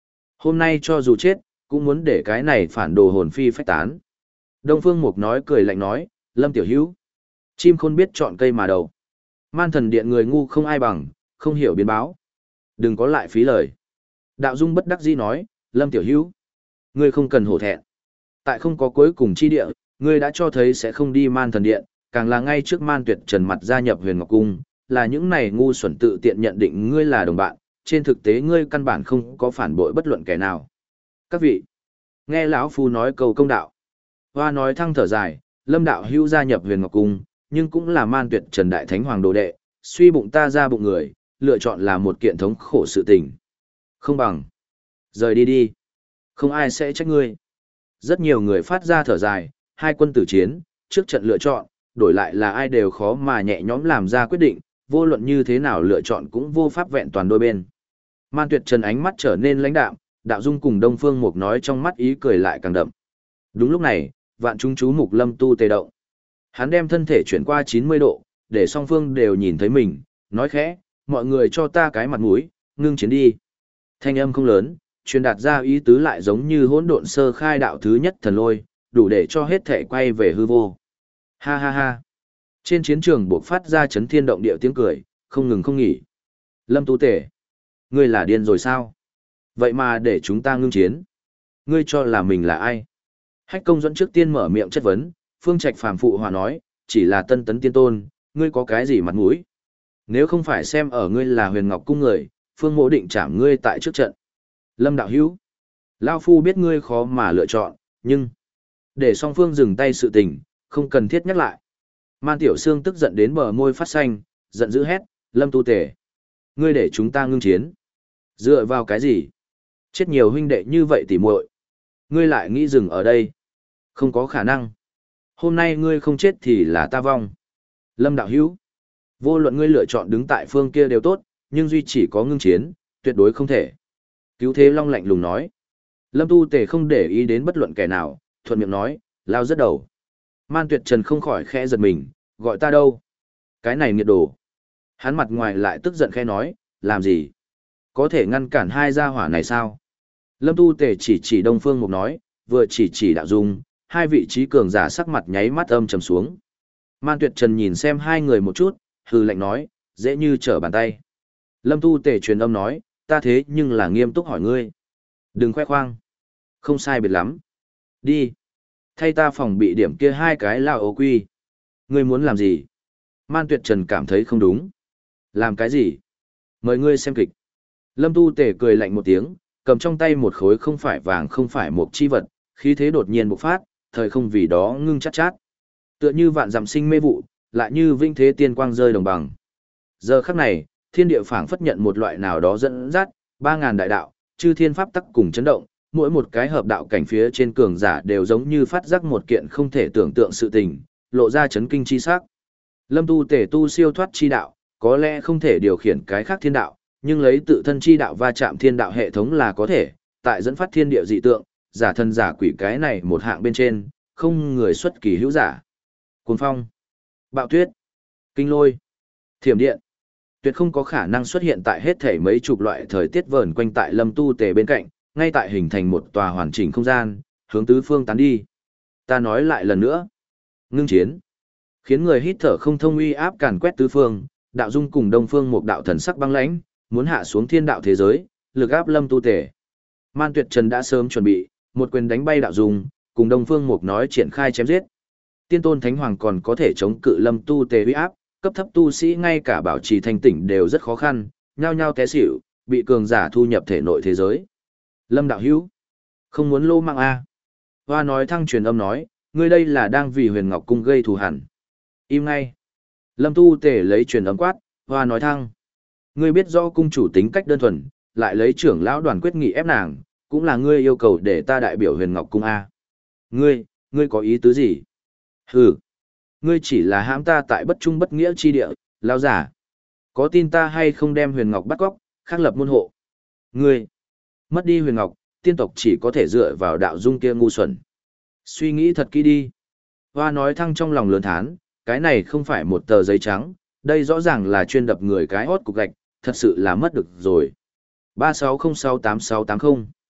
Hôm nay cho dù chết, cũng muốn để cái này phản đồ hồn phi phách tán. Đông Phương Mục nói cười lạnh nói, Lâm Tiểu Hữu, chim khôn biết chọn cây mà đầu. Man thần điện người ngu không ai bằng, không hiểu biến báo. Đừng có lại phí lời. Đạo Dung bất đắc dĩ nói, Lâm Tiểu Hữu, ngươi không cần hổ thẹn. Tại không có cuối cùng chi địa, ngươi đã cho thấy sẽ không đi Man thần điện, càng là ngay trước Man Tuyệt Trần mặt gia nhập Huyền Ngọc Cung, là những này ngu xuẩn tự tiện nhận định ngươi là đồng bạn, trên thực tế ngươi căn bản không có phản bội bất luận kẻ nào. Các vị, nghe lão phu nói câu công đạo. Hoa nói thăng thở dài, Lâm đạo hữu gia nhập Huyền Ngọc Cung, nhưng cũng là Man Tuyệt Trần đại thánh hoàng đồ đệ, suy bụng ta ra bụng người, lựa chọn là một kiện thống khổ sự tình. Không bằng rời đi đi, không ai sẽ trách ngươi. Rất nhiều người phát ra thở dài, hai quân tử chiến, trước trận lựa chọn, đổi lại là ai đều khó mà nhẹ nhõm làm ra quyết định, vô luận như thế nào lựa chọn cũng vô pháp vẹn toàn đôi bên. Man Tuyệt Trần ánh mắt trở nên lãnh đạm, Đạo Dung cùng Đông Phương Mục nói trong mắt ý cười lại càng đậm. Đúng lúc này, vạn chúng chú mục Lâm Tu Tề động. Hắn đem thân thể chuyển qua chín mươi độ, để song phương đều nhìn thấy mình, nói khẽ, mọi người cho ta cái mặt mũi, ngưng chiến đi. Thanh âm không lớn, truyền đạt ra ý tứ lại giống như hỗn độn sơ khai đạo thứ nhất thần lôi, đủ để cho hết thể quay về hư vô. Ha ha ha. Trên chiến trường buộc phát ra chấn thiên động địa tiếng cười, không ngừng không nghỉ. Lâm Tu Tề, ngươi là điên rồi sao? Vậy mà để chúng ta ngưng chiến. Ngươi cho là mình là ai? Hách Công Duẫn trước tiên mở miệng chất vấn, Phương Trạch phàm phụ hòa nói, chỉ là tân tấn tiên tôn, ngươi có cái gì mặt mũi? Nếu không phải xem ở ngươi là Huyền Ngọc Cung người, Phương Mộ định trảm ngươi tại trước trận. Lâm đạo hữu, lão phu biết ngươi khó mà lựa chọn, nhưng để song phương dừng tay sự tình, không cần thiết nhắc lại. Man Tiểu Sương tức giận đến bờ môi phát xanh, giận dữ hét, Lâm Tu Tề, ngươi để chúng ta ngưng chiến. Dựa vào cái gì? Chết nhiều huynh đệ như vậy tỉ muội, ngươi lại nghĩ dừng ở đây? Không có khả năng. Hôm nay ngươi không chết thì là ta vong. Lâm đạo hữu, vô luận ngươi lựa chọn đứng tại phương kia đều tốt, nhưng duy chỉ có ngưng chiến, tuyệt đối không thể. Cứu Thế Long lạnh lùng nói. Lâm Tu Tề không để ý đến bất luận kẻ nào, thuận miệng nói, lao rất đầu. Man Tuyệt Trần không khỏi khẽ giật mình, gọi ta đâu? Cái này nghiệt đồ. Hắn mặt ngoài lại tức giận khẽ nói, làm gì? Có thể ngăn cản hai gia hỏa này sao? Lâm Tu Tề chỉ chỉ Đông Phương Mục nói, vừa chỉ chỉ Đạo Dung, hai vị trí cường giả sắc mặt nháy mắt âm trầm xuống. Man Tuyệt Trần nhìn xem hai người một chút, hừ lạnh nói, dễ như trở bàn tay. Lâm Tu Tề truyền âm nói, ta thế nhưng là nghiêm túc hỏi ngươi. Đừng khoe khoang. Không sai biệt lắm. Đi. Thay ta phòng bị điểm kia hai cái lao ấu quy. Ngươi muốn làm gì? Man Tuyệt Trần cảm thấy không đúng. Làm cái gì? Mời ngươi xem kịch. Lâm Tu Tề cười lạnh một tiếng, cầm trong tay một khối không phải vàng không phải một chi vật, khí thế đột nhiên bộc phát, thời không vì đó ngưng chát chát. Tựa như vạn dặm sinh mê vụ, lại như vinh thế tiên quang rơi đồng bằng. Giờ khắc này, thiên địa phảng phất nhận một loại nào đó dẫn dắt, ba ngàn đại đạo, chư thiên pháp tắc cùng chấn động, mỗi một cái hợp đạo cảnh phía trên cường giả đều giống như phát giác một kiện không thể tưởng tượng sự tình, lộ ra chấn kinh chi sắc. Lâm Tu Tề tu siêu thoát chi đạo, có lẽ không thể điều khiển cái khác thiên đạo, nhưng lấy tự thân chi đạo va chạm thiên đạo hệ thống là có thể, tại dẫn phát thiên địa dị tượng, giả thân giả quỷ cái này một hạng bên trên, không người xuất kỳ hữu giả. Cuồng phong, bạo tuyết, kinh lôi, thiểm điện, tuyệt không có khả năng xuất hiện tại hết thể mấy chục loại thời tiết vờn quanh tại Lâm Tu Tề bên cạnh, ngay tại hình thành một tòa hoàn chỉnh không gian, hướng tứ phương tán đi. Ta nói lại lần nữa, ngưng chiến, khiến người hít thở không thông uy áp càn quét tứ phương, Đạo Dung cùng Đông Phương một đạo thần sắc băng lãnh, muốn hạ xuống thiên đạo thế giới, lực áp Lâm Tu Tề. Man Tuyệt Trần đã sớm chuẩn bị, một quyền đánh bay Đạo Dung, cùng Đông Phương Mục nói triển khai chém giết. Tiên tôn thánh hoàng còn có thể chống cự Lâm Tu Tề uy áp, cấp thấp tu sĩ ngay cả bảo trì thanh tỉnh đều rất khó khăn, nhao nhao té xỉu, bị cường giả thu nhập thể nội thế giới. Lâm đạo hữu, không muốn lô mạng a. Hoa nói thăng truyền âm nói, ngươi đây là đang vì Huyền Ngọc Cung gây thù hằn. Im ngay. Lâm Tu Tề lấy truyền âm quát, Hoa nói thăng, ngươi biết rõ cung chủ tính cách đơn thuần, lại lấy trưởng lão đoàn quyết nghị ép nàng, cũng là ngươi yêu cầu để ta đại biểu Huyền Ngọc Cung a. Ngươi, ngươi có ý tứ gì? Hừ, ngươi chỉ là hãm ta tại bất trung bất nghĩa chi địa, lão giả. Có tin ta hay không đem Huyền Ngọc bắt cóc, khắc lập môn hộ? Ngươi, mất đi Huyền Ngọc, tiên tộc chỉ có thể dựa vào Đạo Dung kia ngu xuẩn. Suy nghĩ thật kỹ đi. Hoa nói thăng trong lòng lớn thán, cái này không phải một tờ giấy trắng, đây rõ ràng là chuyên đập người cái hót cục gạch, thật sự là mất được rồi. ba sáu không sáu tám sáu tám không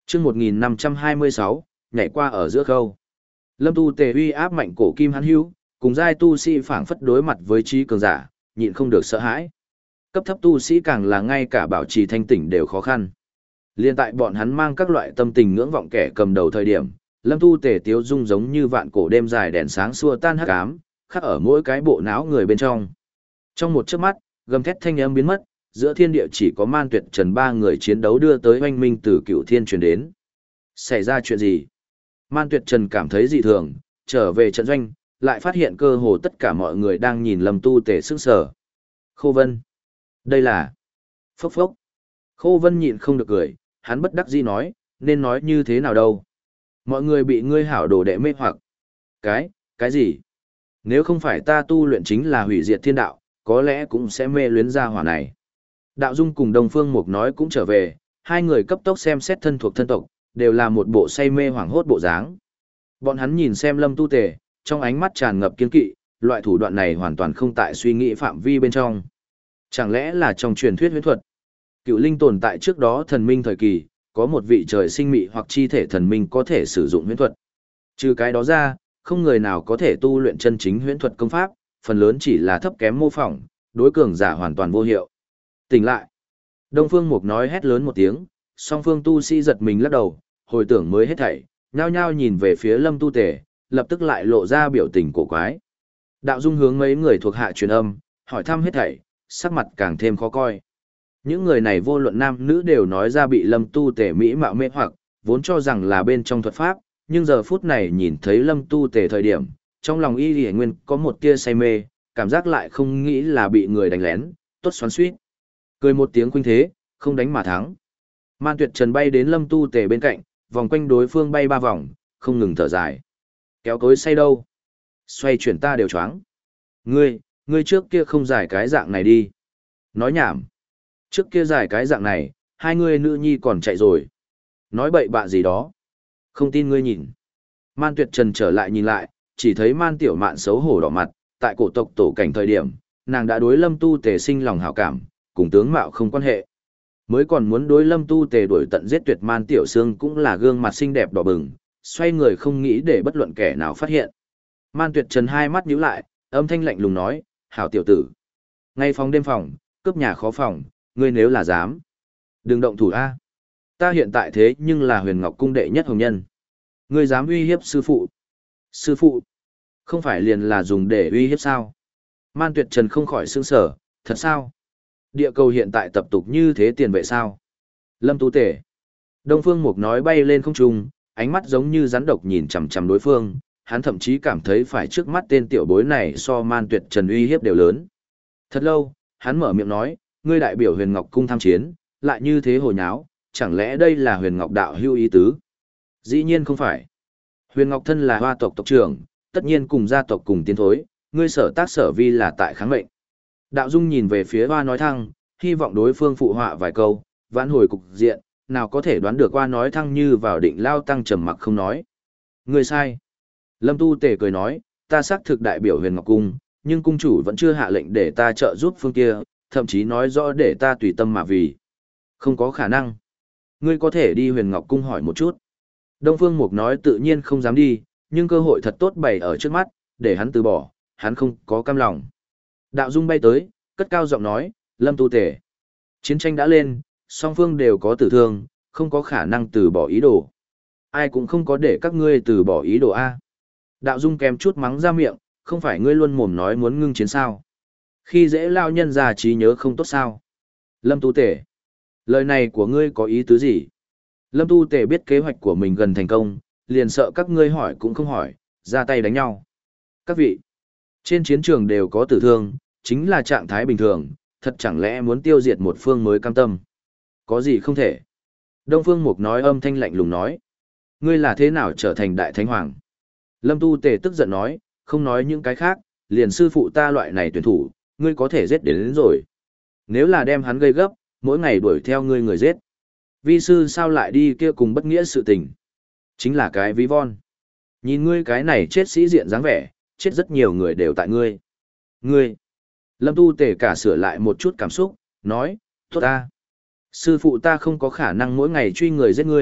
Chương một nghìn năm trăm hai mươi sáu, nhảy qua ở giữa khâu. Lâm Tu Tề uy áp mạnh cổ kim hắn hữu, cùng giai tu sĩ phảng phất đối mặt với trí cường giả, nhịn không được sợ hãi. Cấp thấp tu sĩ càng là ngay cả bảo trì thanh tỉnh đều khó khăn. Liên tại bọn hắn mang các loại tâm tình ngưỡng vọng kẻ cầm đầu thời điểm, Lâm Tu Tề tiếu dung giống như vạn cổ đêm dài đèn sáng xua tan hắc ám, khắc ở mỗi cái bộ não người bên trong. Trong một chớp mắt, gầm thét thanh âm biến mất, giữa thiên địa chỉ có Man Tuyệt Trần ba người chiến đấu đưa tới oanh minh từ Cửu Thiên truyền đến. Xảy ra chuyện gì? Man Tuyệt Trần cảm thấy dị thường, trở về trận doanh, lại phát hiện cơ hồ tất cả mọi người đang nhìn Lâm Tu Tề sững sờ. Khô Vân, đây là... Phốc phốc. Khô Vân nhịn không được cười, hắn bất đắc dĩ nói, nên nói như thế nào đâu. Mọi người bị ngươi hảo đồ đệ mê hoặc. Cái, cái gì? Nếu không phải ta tu luyện chính là hủy diệt thiên đạo, có lẽ cũng sẽ mê luyến ra hỏa này. Đạo Dung cùng Đông Phương Mục nói cũng trở về, hai người cấp tốc xem xét thân thuộc thân tộc, đều là một bộ say mê hoảng hốt bộ dáng. Bọn hắn nhìn xem Lâm Tu Tề, trong ánh mắt tràn ngập kiên kỵ, loại thủ đoạn này hoàn toàn không tại suy nghĩ phạm vi bên trong. Chẳng lẽ là trong truyền thuyết huyễn thuật? Cựu linh tồn tại trước đó thần minh thời kỳ, có một vị trời sinh mị hoặc chi thể thần minh có thể sử dụng huyễn thuật. Trừ cái đó ra, không người nào có thể tu luyện chân chính huyễn thuật công pháp, phần lớn chỉ là thấp kém mô phỏng, đối cường giả hoàn toàn vô hiệu. Tỉnh lại. Đông Phương Mục nói hét lớn một tiếng, song phương tu sĩ giật mình lắc đầu, hồi tưởng mới hết thảy, nhao nhao nhìn về phía Lâm Tu Tề, lập tức lại lộ ra biểu tình cổ quái. Đạo Dung hướng mấy người thuộc hạ truyền âm, hỏi thăm hết thảy, sắc mặt càng thêm khó coi. Những người này vô luận nam nữ đều nói ra bị Lâm Tu Tề mỹ mạo mê hoặc, vốn cho rằng là bên trong thuật pháp, nhưng giờ phút này nhìn thấy Lâm Tu Tề thời điểm, trong lòng y lìa nguyên có một tia say mê, cảm giác lại không nghĩ là bị người đánh lén, tốt xoắn suýt. Cười một tiếng khuynh thế, không đánh mà thắng. Man Tuyệt Trần bay đến Lâm Tu Tề bên cạnh, vòng quanh đối phương bay ba vòng, không ngừng thở dài. Kéo cối say đâu? Xoay chuyển ta đều choáng. Ngươi, ngươi trước kia không giải cái dạng này đi. Nói nhảm. Trước kia giải cái dạng này, hai ngươi nữ nhi còn chạy rồi. Nói bậy bạ gì đó. Không tin ngươi nhìn. Man Tuyệt Trần trở lại nhìn lại, chỉ thấy Man Tiểu Mạn xấu hổ đỏ mặt, tại cổ tộc tổ cảnh thời điểm, nàng đã đối Lâm Tu Tề sinh lòng hảo cảm, cùng tướng mạo không quan hệ. Mới còn muốn đối Lâm Tu Tề đuổi tận giết tuyệt Man Tiểu Sương cũng là gương mặt xinh đẹp đỏ bừng, xoay người không nghĩ để bất luận kẻ nào phát hiện. Man Tuyệt Trần hai mắt nhíu lại, âm thanh lạnh lùng nói, hảo tiểu tử. Ngay phòng đêm phòng, cướp nhà khó phòng, ngươi nếu là dám. Đừng động thủ A. Ta hiện tại thế nhưng là Huyền Ngọc Cung đệ nhất hồng nhân. Ngươi dám uy hiếp sư phụ. Sư phụ. Không phải liền là dùng để uy hiếp sao. Man Tuyệt Trần không khỏi sững sở, thật sao? Địa cầu hiện tại tập tục như thế tiền vệ sao? Lâm Tu Tề. Đông Phương Mục nói bay lên không trung, ánh mắt giống như rắn độc nhìn chằm chằm đối phương, hắn thậm chí cảm thấy phải trước mắt tên tiểu bối này so Man Tuyệt Trần uy hiếp đều lớn. Thật lâu, hắn mở miệng nói, ngươi đại biểu Huyền Ngọc Cung tham chiến, lại như thế hồ nháo, chẳng lẽ đây là Huyền Ngọc đạo hưu ý tứ? Dĩ nhiên không phải. Huyền Ngọc thân là Hoa tộc tộc trưởng, tất nhiên cùng gia tộc cùng tiến thối, ngươi sở tác sở vi là tại kháng mệnh. Đạo Dung nhìn về phía Hoa nói thăng, hy vọng đối phương phụ họa vài câu, vãn hồi cục diện, nào có thể đoán được Hoa nói thăng như vào định lao tăng trầm mặc không nói. Ngươi sai. Lâm Tu Tề cười nói, ta xác thực đại biểu Huyền Ngọc Cung, nhưng cung chủ vẫn chưa hạ lệnh để ta trợ giúp phương kia, thậm chí nói rõ để ta tùy tâm mà vì. Không có khả năng. Ngươi có thể đi Huyền Ngọc Cung hỏi một chút. Đông Phương Mục nói tự nhiên không dám đi, nhưng cơ hội thật tốt bày ở trước mắt, để hắn từ bỏ, hắn không có cam lòng. Đạo Dung bay tới, cất cao giọng nói, Lâm Tu Tề. Chiến tranh đã lên, song phương đều có tử thương, không có khả năng từ bỏ ý đồ. Ai cũng không có để các ngươi từ bỏ ý đồ A. Đạo Dung kèm chút mắng ra miệng, không phải ngươi luôn mồm nói muốn ngưng chiến sao. Khi dễ lao nhân già trí nhớ không tốt sao. Lâm Tu Tề. Lời này của ngươi có ý tứ gì? Lâm Tu Tề biết kế hoạch của mình gần thành công, liền sợ các ngươi hỏi cũng không hỏi, ra tay đánh nhau. Các vị, trên chiến trường đều có tử thương, chính là trạng thái bình thường, thật chẳng lẽ muốn tiêu diệt một phương mới cam tâm. Có gì không thể. Đông Phương Mục nói âm thanh lạnh lùng nói. Ngươi là thế nào trở thành đại thánh hoàng? Lâm Tu Tề tức giận nói, không nói những cái khác, liền sư phụ ta loại này tuyển thủ, ngươi có thể giết đến, đến rồi. Nếu là đem hắn gây gấp, mỗi ngày đuổi theo ngươi người giết. Vi sư sao lại đi kia cùng bất nghĩa sự tình? Chính là cái ví von. Nhìn ngươi cái này chết sĩ diện dáng vẻ, chết rất nhiều người đều tại ngươi. Ngươi. Lâm Tu Tề cả sửa lại một chút cảm xúc, nói, tốt ta. Sư phụ ta không có khả năng mỗi ngày truy người giết ngươi,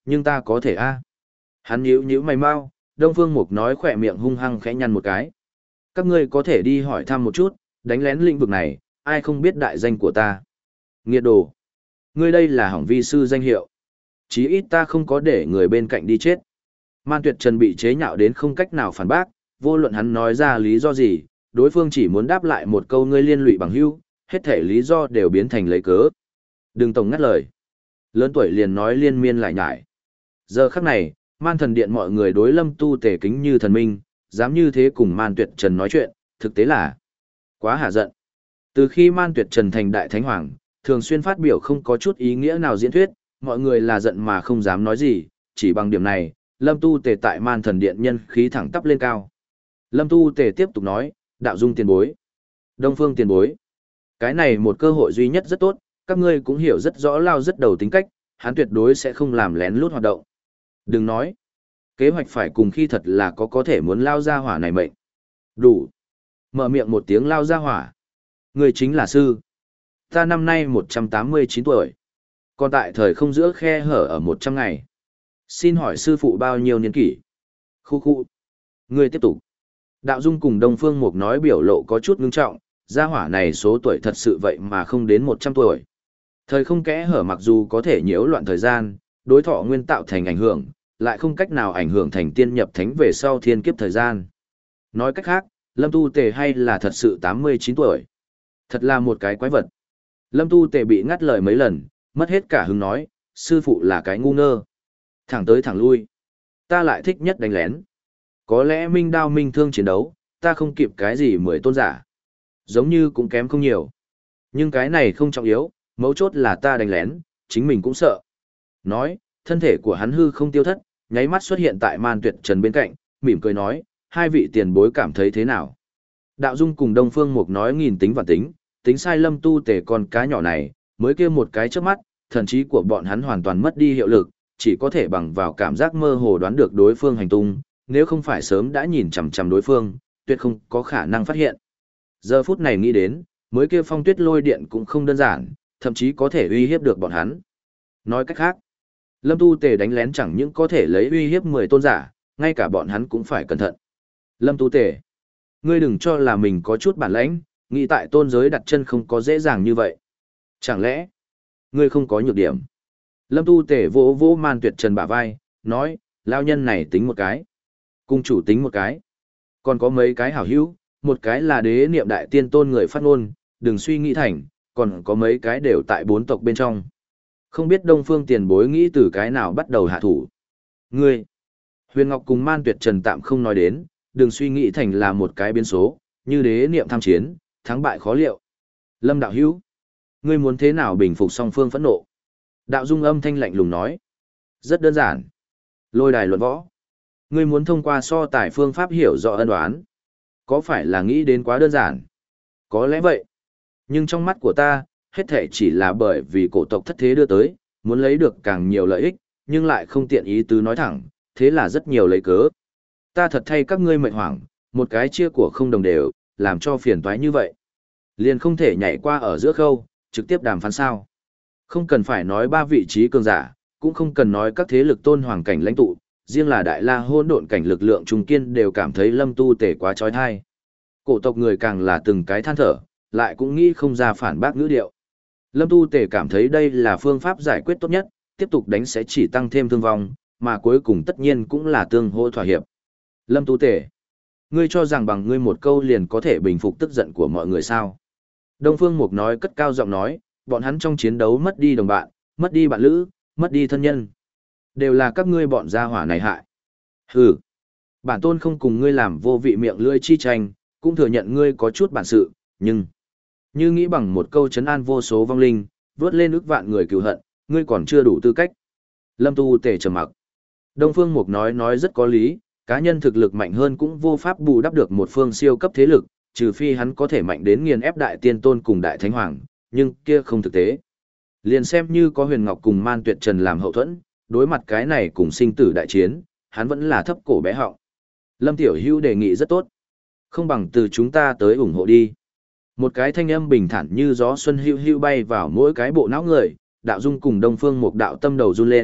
Nhưng ta có thể a. Hắn nhíu nhíu mày mau, Đông Phương Mục nói khỏe miệng hung hăng khẽ nhăn một cái. Các ngươi có thể đi hỏi thăm một chút, đánh lén lĩnh vực này, ai không biết đại danh của ta. Nghiệt đồ. Ngươi đây là hỏng vi sư danh hiệu. Chí ít ta không có để người bên cạnh đi chết. Man Tuyệt Trần bị chế nhạo đến không cách nào phản bác, vô luận hắn nói ra lý do gì, đối phương chỉ muốn đáp lại một câu ngươi liên lụy bằng hữu, hết thể lý do đều biến thành lấy cớ. Đừng tổng ngắt lời. Lớn tuổi liền nói liên miên lại nhải. Giờ khắc này, Man Thần Điện mọi người đối Lâm Tu Tề kính như thần minh, dám như thế cùng Man Tuyệt Trần nói chuyện, thực tế là quá hả giận. Từ khi Man Tuyệt Trần thành đại thánh hoàng, thường xuyên phát biểu không có chút ý nghĩa nào diễn thuyết, mọi người là giận mà không dám nói gì, chỉ bằng điểm này, Lâm Tu Tề tại Man Thần Điện nhân khí thẳng tắp lên cao. Lâm Tu Tề tiếp tục nói, đạo dung tiền bối, Đông Phương tiền bối. Cái này một cơ hội duy nhất rất tốt, các ngươi cũng hiểu rất rõ Lao rất đầu tính cách, hắn tuyệt đối sẽ không làm lén lút hoạt động. Đừng nói, kế hoạch phải cùng khi thật là có có thể muốn Lao ra hỏa này mệnh. Đủ. Mở miệng một tiếng Lao ra hỏa. Người chính là sư. Ta năm nay một trăm tám mươi chín tuổi. Còn tại thời không giữa khe hở ở một trăm ngày. Xin hỏi sư phụ bao nhiêu niên kỷ? Khu khu. Ngươi tiếp tục. Đạo Dung cùng Đông Phương Mục nói biểu lộ có chút ngưng trọng, gia hỏa này số tuổi thật sự vậy mà không đến một trăm tuổi. Thời không kẽ hở mặc dù có thể nhiễu loạn thời gian, đối thọ nguyên tạo thành ảnh hưởng, lại không cách nào ảnh hưởng thành tiên nhập thánh về sau thiên kiếp thời gian. Nói cách khác, Lâm Tu Tề hay là thật sự tám mươi chín tuổi. Thật là một cái quái vật. Lâm Tu Tề bị ngắt lời mấy lần, mất hết cả hứng nói, sư phụ là cái ngu ngơ. Thẳng tới thẳng lui. Ta lại thích nhất đánh lén. Có lẽ minh đao minh thương chiến đấu, ta không kịp cái gì mười tôn giả. Giống như cũng kém không nhiều. Nhưng cái này không trọng yếu, mấu chốt là ta đánh lén, chính mình cũng sợ. Nói, thân thể của hắn hư không tiêu thất, nháy mắt xuất hiện tại Man Tuyệt Trần bên cạnh, mỉm cười nói, hai vị tiền bối cảm thấy thế nào? Đạo Dung cùng Đông Phương Mục nói nghìn tính và tính, tính sai Lâm Tu Tề con cá nhỏ này, mới kia một cái trước mắt, thần trí của bọn hắn hoàn toàn mất đi hiệu lực, chỉ có thể bằng vào cảm giác mơ hồ đoán được đối phương hành tung, nếu không phải sớm đã nhìn chằm chằm đối phương, tuyệt không có khả năng phát hiện. Giờ phút này nghĩ đến, mới kia phong tuyết lôi điện cũng không đơn giản, thậm chí có thể uy hiếp được bọn hắn. Nói cách khác, Lâm Tu Tề đánh lén chẳng những có thể lấy uy hiếp mười tôn giả, ngay cả bọn hắn cũng phải cẩn thận. Lâm Tu Tề, ngươi đừng cho là mình có chút bản lãnh, nghĩ tại tôn giới đặt chân không có dễ dàng như vậy. Chẳng lẽ, ngươi không có nhược điểm? Lâm Tu Tề vỗ vỗ Man Tuyệt Trần bả vai, nói, lao nhân này tính một cái. Cung chủ tính một cái. Còn có mấy cái hảo hữu, một cái là đế niệm đại tiên tôn người phát ngôn, đừng suy nghĩ thành, còn có mấy cái đều tại bốn tộc bên trong. Không biết Đông Phương tiền bối nghĩ từ cái nào bắt đầu hạ thủ. Ngươi, Huyền Ngọc cùng Man Tuyệt Trần tạm không nói đến, đừng suy nghĩ thành là một cái biến số, như đế niệm tham chiến, thắng bại khó liệu. Lâm đạo hữu, ngươi muốn thế nào bình phục song phương phẫn nộ? Đạo Dung âm thanh lạnh lùng nói. Rất đơn giản. Lôi đài luận võ. Ngươi muốn thông qua so tài phương pháp hiểu rõ ân oán. Có phải là nghĩ đến quá đơn giản? Có lẽ vậy. Nhưng trong mắt của ta, hết thể chỉ là bởi vì cổ tộc thất thế đưa tới, muốn lấy được càng nhiều lợi ích, nhưng lại không tiện ý tứ nói thẳng, thế là rất nhiều lấy cớ. Ta thật thay các ngươi mệnh hoảng, một cái chia của không đồng đều, làm cho phiền toái như vậy. Liền không thể nhảy qua ở giữa khâu, trực tiếp đàm phán sao. Không cần phải nói ba vị trí cường giả, cũng không cần nói các thế lực tôn hoàng cảnh lãnh tụ, riêng là đại la hôn độn cảnh lực lượng trung kiên đều cảm thấy Lâm Tu Tề quá trói thai. Cổ tộc người càng là từng cái than thở, lại cũng nghĩ không ra phản bác ngữ điệu. Lâm Tu Tề cảm thấy đây là phương pháp giải quyết tốt nhất, tiếp tục đánh sẽ chỉ tăng thêm thương vong, mà cuối cùng tất nhiên cũng là tương hỗ thỏa hiệp. Lâm Tu Tề, ngươi cho rằng bằng ngươi một câu liền có thể bình phục tức giận của mọi người sao? Đông Phương Mục nói cất cao giọng nói, bọn hắn trong chiến đấu mất đi đồng bạn, mất đi bạn lữ, mất đi thân nhân. Đều là các ngươi bọn gia hỏa này hại. Hừ, bản tôn không cùng ngươi làm vô vị miệng lưỡi chi tranh, cũng thừa nhận ngươi có chút bản sự, nhưng như nghĩ bằng một câu trấn an vô số vong linh, vớt lên ức vạn người cừu hận, ngươi còn chưa đủ tư cách. Lâm Tu Tề trầm mặc. Đông Phương Mục nói nói rất có lý, cá nhân thực lực mạnh hơn cũng vô pháp bù đắp được một phương siêu cấp thế lực, trừ phi hắn có thể mạnh đến nghiền ép đại tiên tôn cùng đại thánh hoàng, nhưng kia không thực tế. Liền xem như có Huyền Ngọc cùng Man Tuyệt Trần làm hậu thuẫn, đối mặt cái này cùng sinh tử đại chiến, hắn vẫn là thấp cổ bé họng. Lâm Tiểu Hữu đề nghị rất tốt. Không bằng từ chúng ta tới ủng hộ đi. Một cái thanh âm bình thản như gió xuân hữu hữu bay vào mỗi cái bộ não người, Đạo Dung cùng Đông Phương Mục đạo tâm đầu run lên,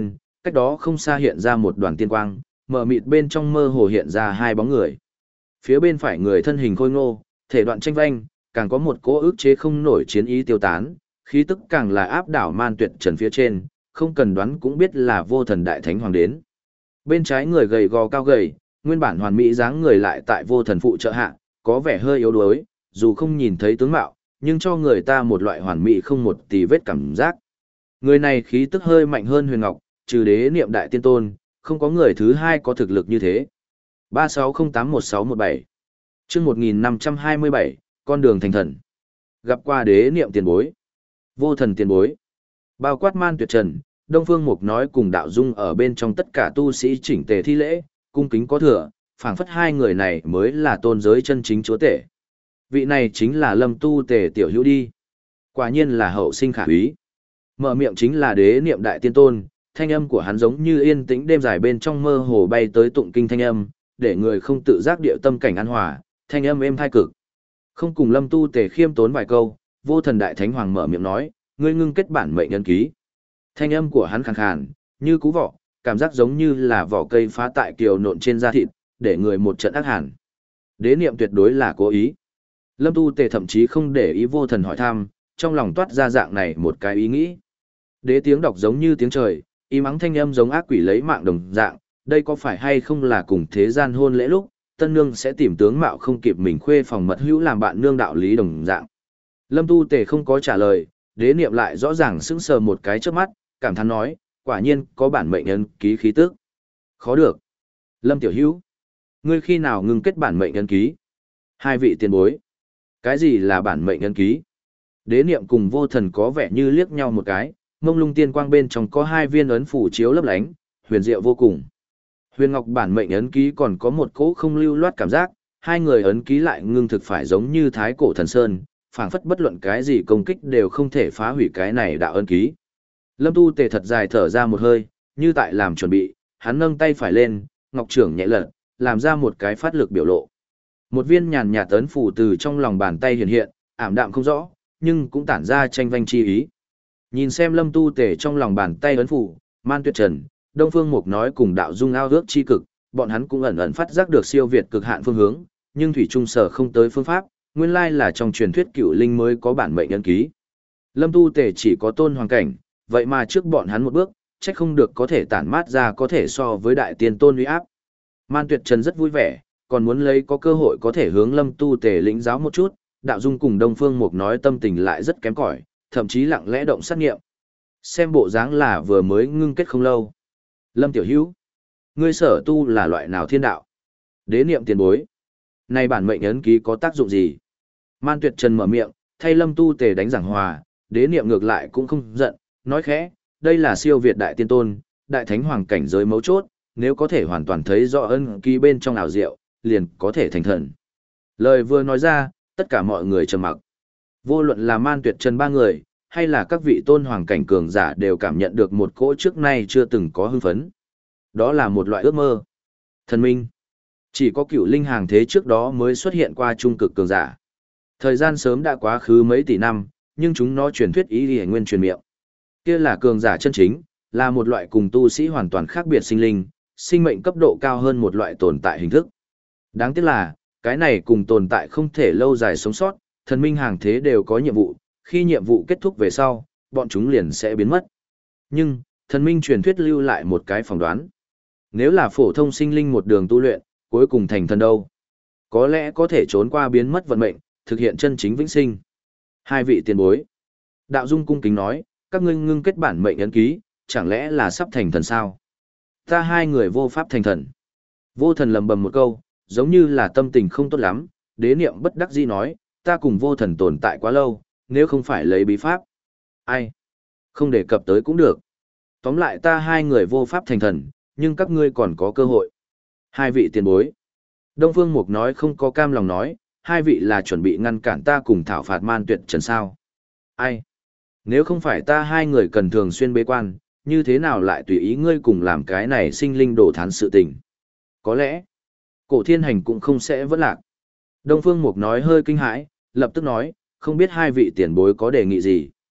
Cách đó không xa hiện ra một đoàn tiên quang, mờ mịt bên trong mơ hồ hiện ra hai bóng người. Phía bên phải người thân hình khôi ngô, thể đoạn tranh vanh, càng có một cỗ ức chế không nổi chiến ý tiêu tán, khí tức càng là áp đảo Man Tuyệt Trần phía trên, không cần đoán cũng biết là Vô Thần Đại Thánh Hoàng đến. Bên trái người gầy gò cao gầy, nguyên bản hoàn mỹ dáng người lại tại Vô Thần phụ trợ hạ, có vẻ hơi yếu đuối, dù không nhìn thấy tướng mạo, nhưng cho người ta một loại hoàn mỹ không một tì vết cảm giác. Người này khí tức hơi mạnh hơn Huyền Ngọc, trừ Đế Niệm Đại Tiên Tôn, không có người thứ hai có thực lực như thế. ba sáu không tám một sáu một bảy chương một nghìn năm trăm hai mươi bảy, con đường thành thần. Gặp qua Đế Niệm tiền bối, Vô Thần tiền bối. Bao quát Man Tuyệt Trần, Đông Phương Mục nói cùng Đạo Dung ở bên trong tất cả tu sĩ chỉnh tề thi lễ, cung kính có thừa, phảng phất hai người này mới là tôn giới chân chính chúa tể. Vị này chính là Lâm Tu Tề tiểu hữu đi. Quả nhiên là hậu sinh khả úy. Mở miệng chính là Đế Niệm Đại Tiên Tôn, thanh âm của hắn giống như yên tĩnh đêm dài bên trong mơ hồ bay tới tụng kinh thanh âm, để người không tự giác điệu tâm cảnh an hòa, thanh âm êm thai cực. Không cùng Lâm Tu Tề khiêm tốn vài câu, Vô Thần Đại Thánh Hoàng mở miệng nói, ngươi ngưng kết bản mệnh ấn ký. Thanh âm của hắn khàn khàn, như cú vọ, cảm giác giống như là vỏ cây phá tại kiều nộn trên da thịt, để người một trận ác hàn. Đế Niệm tuyệt đối là cố ý. Lâm Tu Tề thậm chí không để ý Vô Thần hỏi thăm, trong lòng toát ra dạng này một cái ý nghĩ. Đế tiếng đọc giống như tiếng trời, y mắng thanh âm giống ác quỷ lấy mạng đồng dạng, đây có phải hay không là cùng thế gian hôn lễ lúc, tân nương sẽ tìm tướng mạo không kịp mình khuê phòng mật hữu làm bạn nương đạo lý đồng dạng. Lâm Tu Tề không có trả lời, Đế Niệm lại rõ ràng sững sờ một cái trước mắt, cảm thán nói, quả nhiên có bản mệnh ấn ký khí tức. Khó được. Lâm tiểu hữu, ngươi khi nào ngừng kết bản mệnh ấn ký? Hai vị tiền bối. Cái gì là bản mệnh ấn ký? Đế Niệm cùng Vô Thần có vẻ như liếc nhau một cái, mông lung tiên quang bên trong có hai viên ấn phủ chiếu lấp lánh, huyền diệu vô cùng. Huyền Ngọc bản mệnh ấn ký còn có một cỗ không lưu loát cảm giác, hai người ấn ký lại ngưng thực phải giống như thái cổ thần sơn, phảng phất bất luận cái gì công kích đều không thể phá hủy cái này đạo ấn ký. Lâm Tu Tề thật dài thở ra một hơi, như tại làm chuẩn bị, hắn nâng tay phải lên, ngọc trưởng nhẹ lật, làm ra một cái phát lực biểu lộ. Một viên nhàn nhạt ấn phủ từ trong lòng bàn tay hiện hiện, ảm đạm không rõ, nhưng cũng tản ra tranh vanh chi ý. Nhìn xem Lâm Tu Tề trong lòng bàn tay ấn phủ, Man Tuyệt Trần, Đông Phương Mục nói cùng Đạo Dung ao ước chi cực, bọn hắn cũng ẩn ẩn phát giác được siêu việt cực hạn phương hướng, nhưng thủy trung sở không tới phương pháp, nguyên lai là trong truyền thuyết cựu linh mới có bản mệnh ấn ký. Lâm Tu Tề chỉ có tôn hoàng cảnh, vậy mà trước bọn hắn một bước, chắc không được có thể tản mát ra có thể so với đại tiên tôn uy áp. Man Tuyệt Trần rất vui vẻ, còn muốn lấy có cơ hội có thể hướng Lâm Tu Tề lĩnh giáo một chút, Đạo Dung cùng Đông Phương Mục nói tâm tình lại rất kém cỏi, thậm chí lặng lẽ động sát nghiệm. Xem bộ dáng là vừa mới ngưng kết không lâu. Lâm tiểu hữu, ngươi sở tu là loại nào thiên đạo? Đế Niệm tiền bối, này bản mệnh ấn ký có tác dụng gì? Man Tuyệt Trần mở miệng, thay Lâm Tu Tề đánh giảng hòa, Đế Niệm ngược lại cũng không giận, nói khẽ, đây là siêu việt đại tiên tôn, đại thánh hoàng cảnh giới mấu chốt, nếu có thể hoàn toàn thấy rõ ấn ký bên trong ảo diệu, liền có thể thành thần. Lời vừa nói ra, tất cả mọi người trầm mặc. Vô luận là Man Tuyệt Trần ba người, hay là các vị tôn hoàng cảnh cường giả đều cảm nhận được một cỗ trước nay chưa từng có hưng phấn. Đó là một loại ước mơ. Thần minh. Chỉ có cựu linh hàng thế trước đó mới xuất hiện qua trung cực cường giả. Thời gian sớm đã quá khứ mấy tỷ năm, nhưng chúng nó truyền thuyết ý thì nguyên truyền miệng. Kia là cường giả chân chính, là một loại cùng tu sĩ hoàn toàn khác biệt sinh linh, sinh mệnh cấp độ cao hơn một loại tồn tại hình thức. Đáng tiếc là, cái này cùng tồn tại không thể lâu dài sống sót, thần minh hàng thế đều có nhiệm vụ, khi nhiệm vụ kết thúc về sau, bọn chúng liền sẽ biến mất. Nhưng, thần minh truyền thuyết lưu lại một cái phỏng đoán. Nếu là phổ thông sinh linh một đường tu luyện, cuối cùng thành thần đâu? Có lẽ có thể trốn qua biến mất vận mệnh, thực hiện chân chính vĩnh sinh. Hai vị tiền bối. Đạo Dung cung kính nói, các ngươi ngưng kết bản mệnh ấn ký, chẳng lẽ là sắp thành thần sao? Ta hai người vô pháp thành thần. Vô Thần lầm bầm một câu, giống như là tâm tình không tốt lắm, Đế Niệm bất đắc dĩ nói, ta cùng Vô Thần tồn tại quá lâu, nếu không phải lấy bí pháp. Ai? Không đề cập tới cũng được. Tóm lại ta hai người vô pháp thành thần, nhưng các ngươi còn có cơ hội. Hai vị tiền bối. Đông Phương Mục nói không có cam lòng nói, hai vị là chuẩn bị ngăn cản ta cùng thảo phạt Man Tuyệt Trần sao. Ai? Nếu không phải ta hai người cần thường xuyên bế quan, như thế nào lại tùy ý ngươi cùng làm cái này sinh linh đổ thán sự tình? Có lẽ, Cổ Thiên Hành cũng không sẽ vẫn lạc. Đông Phương Mục nói hơi kinh hãi, lập tức nói, không biết hai vị tiền bối có đề nghị gì.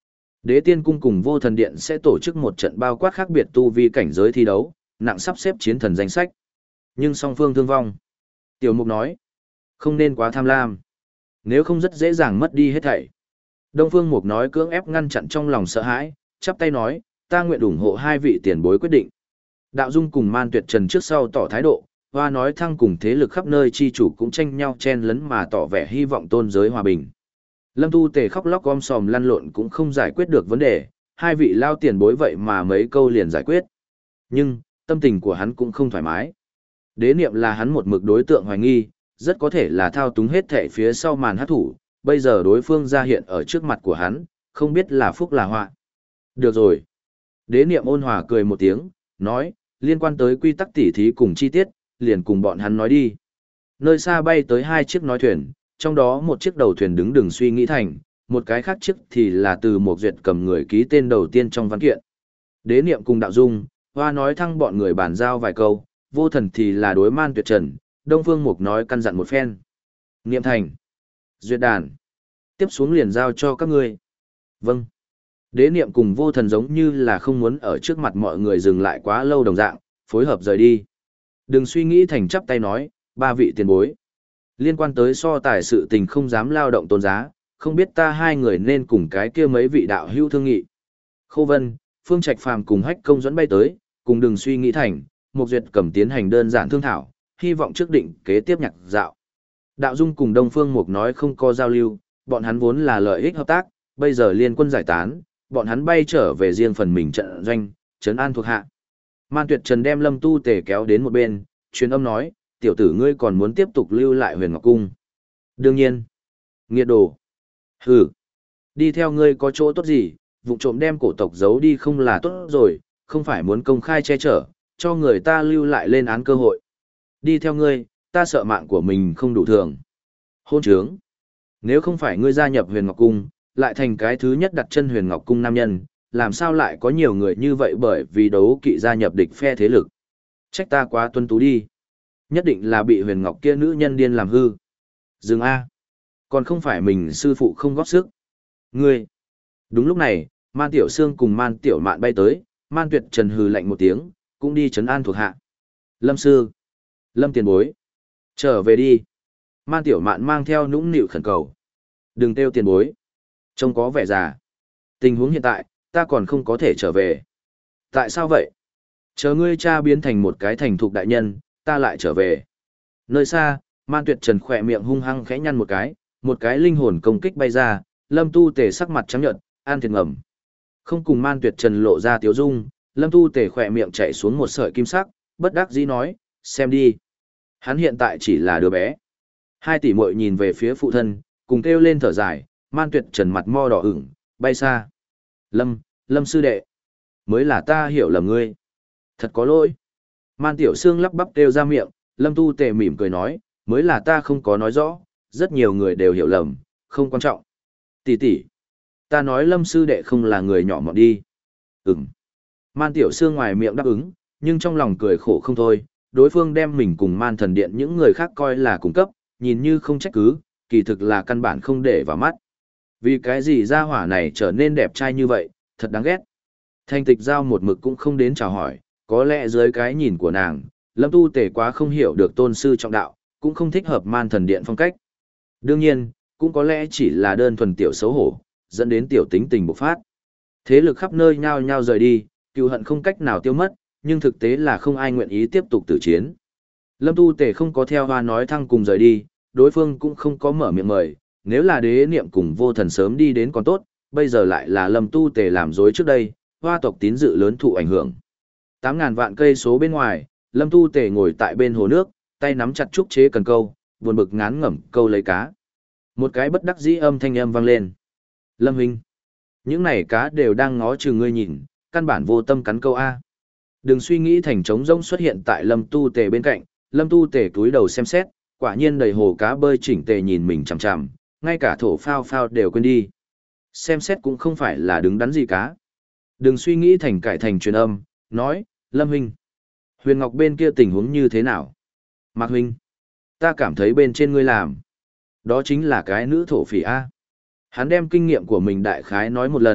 Đế tiên cung cùng vô thần điện sẽ tổ chức một trận bao quát khác biệt tu vi cảnh giới thi đấu, nặng sắp xếp chiến thần danh sách. Nhưng song phương thương vong. Tiểu mục nói, không nên quá tham lam. Nếu không rất dễ dàng mất đi hết thảy. Đông Phương Mục nói cưỡng ép ngăn chặn trong lòng sợ hãi, chắp tay nói, ta nguyện ủng hộ hai vị tiền bối quyết định. Đạo Dung cùng Man Tuyệt Trần trước sau tỏ thái độ, Hoa nói thăng cùng thế lực khắp nơi chi chủ cũng tranh nhau chen lấn mà tỏ vẻ hy vọng tôn giới hòa bình. Lâm Tu Tề khóc lóc om sòm lăn lộn cũng không giải quyết được vấn đề, hai vị lao tiền bối vậy mà mấy câu liền giải quyết. Nhưng, tâm tình của hắn cũng không thoải mái. Đế niệm là hắn một mực đối tượng hoài nghi, rất có thể là thao túng hết thể phía sau màn hát thủ, bây giờ đối phương ra hiện ở trước mặt của hắn, không biết là phúc là họa. Được rồi. Đế niệm ôn hòa cười một tiếng, nói, liên quan tới quy tắc tỉ thí cùng chi tiết, liền cùng bọn hắn nói đi. Nơi xa bay tới hai chiếc nói thuyền, trong đó một chiếc đầu thuyền đứng đừng suy nghĩ thành, một cái khác chiếc thì là từ một duyệt cầm người ký tên đầu tiên trong văn kiện. Đế niệm cùng đạo dung, Hoa nói thăng bọn người bàn giao vài câu, vô thần thì là đối Man Tuyệt Trần, Đông Phương Mục nói căn dặn một phen. Niệm thành. Duyệt đàn. Tiếp xuống liền giao cho các ngươi. Vâng. Đế niệm cùng vô thần giống như là không muốn ở trước mặt mọi người dừng lại quá lâu đồng dạng, phối hợp rời đi. Đừng suy nghĩ thành chắp tay nói, ba vị tiền bối. Liên quan tới so tài sự tình không dám lao động tôn giá, không biết ta hai người nên cùng cái kia mấy vị đạo hữu thương nghị. Khô Vân, Phương Trạch Phàm cùng Hách Công dẫn bay tới, cùng đừng suy nghĩ thành, một duyệt cầm tiến hành đơn giản thương thảo, hy vọng trước định kế tiếp nhạc dạo. Đạo Dung cùng Đông Phương Mục nói không có giao lưu, bọn hắn vốn là lợi ích hợp tác, bây giờ liên quân giải tán, bọn hắn bay trở về riêng phần mình trận doanh, trấn an thuộc hạ. Man Tuyệt Trần đem Lâm Tu Tề kéo đến một bên, truyền âm nói, tiểu tử ngươi còn muốn tiếp tục lưu lại Huyền Ngọc Cung. Đương nhiên. Nghiệt đồ. Hừ. Đi theo ngươi có chỗ tốt gì, vụ trộm đem cổ tộc giấu đi không là tốt rồi, không phải muốn công khai che chở, cho người ta lưu lại lên án cơ hội. Đi theo ngươi, ta sợ mạng của mình không đủ thường. Hôn trướng. Nếu không phải ngươi gia nhập Huyền Ngọc Cung, lại thành cái thứ nhất đặt chân Huyền Ngọc Cung nam nhân, làm sao lại có nhiều người như vậy bởi vì đấu kỵ gia nhập địch phe thế lực. Trách ta quá tuân tú đi. Nhất định là bị Huyền Ngọc kia nữ nhân điên làm hư. Dừng A. Còn không phải mình sư phụ không góp sức. Ngươi. Đúng lúc này, Man Tiểu Sương cùng Man Tiểu Mạn bay tới, Man Tuyệt Trần hừ lạnh một tiếng, cũng đi trấn an thuộc hạ. Lâm sư. Lâm tiền bối. Trở về đi. Man Tiểu Mạn mang theo nũng nịu khẩn cầu. Đừng kêu tiền bối. Trông có vẻ già. Tình huống hiện tại, ta còn không có thể trở về. Tại sao vậy? Chờ ngươi cha biến thành một cái thành thục đại nhân, ta lại trở về. Nơi xa, Man Tuyệt Trần khỏe miệng hung hăng khẽ nhăn một cái, một cái linh hồn công kích bay ra, Lâm Tu Tề sắc mặt trắng nhợt, an thiệt ngầm. Không cùng Man Tuyệt Trần lộ ra tiếu dung, Lâm Tu Tề khỏe miệng chảy xuống một sợi kim sắc, bất đắc dĩ nói, xem đi. Hắn hiện tại chỉ là đứa bé. Hai tỷ muội nhìn về phía phụ thân, cùng kêu lên thở dài, Man Tuyệt Trần mặt mo đỏ ửng, bay xa. Lâm, Lâm sư đệ. Mới là ta hiểu lầm ngươi. Thật có lỗi. Man Tiểu Sương lắp bắp kêu ra miệng, Lâm Tu Tề mỉm cười nói, mới là ta không có nói rõ, rất nhiều người đều hiểu lầm, không quan trọng. Tỷ tỷ, ta nói Lâm sư đệ không là người nhỏ mọn đi. Ừm. Man Tiểu Sương ngoài miệng đáp ứng, nhưng trong lòng cười khổ không thôi, đối phương đem mình cùng Man Thần Điện những người khác coi là cung cấp, nhìn như không trách cứ, kỳ thực là căn bản không để vào mắt. Vì cái gì gia hỏa này trở nên đẹp trai như vậy, thật đáng ghét. Thanh Tịch Giao một mực cũng không đến chào hỏi, có lẽ dưới cái nhìn của nàng, Lâm Tu Tề quá không hiểu được tôn sư trọng đạo, cũng không thích hợp Man Thần Điện phong cách. Đương nhiên, cũng có lẽ chỉ là đơn thuần tiểu xấu hổ, dẫn đến tiểu tính tình bộc phát. Thế lực khắp nơi nhao nhao rời đi, cựu hận không cách nào tiêu mất, nhưng thực tế là không ai nguyện ý tiếp tục tử chiến. Lâm Tu Tề không có theo Hoa nói thăng cùng rời đi, đối phương cũng không có mở miệng mời, nếu là đế niệm cùng vô thần sớm đi đến còn tốt, bây giờ lại là Lâm Tu Tề làm dối trước đây, Hoa tộc tín dự lớn thụ ảnh hưởng. Tám ngàn vạn cây số bên ngoài, Lâm Tu Tề ngồi tại bên hồ nước, tay nắm chặt trúc chế cần câu, buồn bực ngán ngẩm câu lấy cá. Một cái bất đắc dĩ âm thanh âm vang lên. Lâm huynh, những này cá đều đang ngó chừng ngươi nhìn, căn bản vô tâm cắn câu A. Đừng suy nghĩ thành trống rỗng xuất hiện tại Lâm Tu Tề bên cạnh, Lâm Tu Tề cúi đầu xem xét, quả nhiên đầy hồ cá bơi chỉnh tề nhìn mình chằm chằm, ngay cả thổ phao phao đều quên đi. Xem xét cũng không phải là đứng đắn gì cá. Đừng suy nghĩ thành cải thành truyền âm, nói, Lâm huynh, Huyền Ngọc bên kia tình huống như thế nào? Mạc huynh, ta cảm thấy bên trên ngươi làm. Đó chính là cái nữ thổ phỉ A. Hắn đem kinh nghiệm của mình đại khái nói một lần,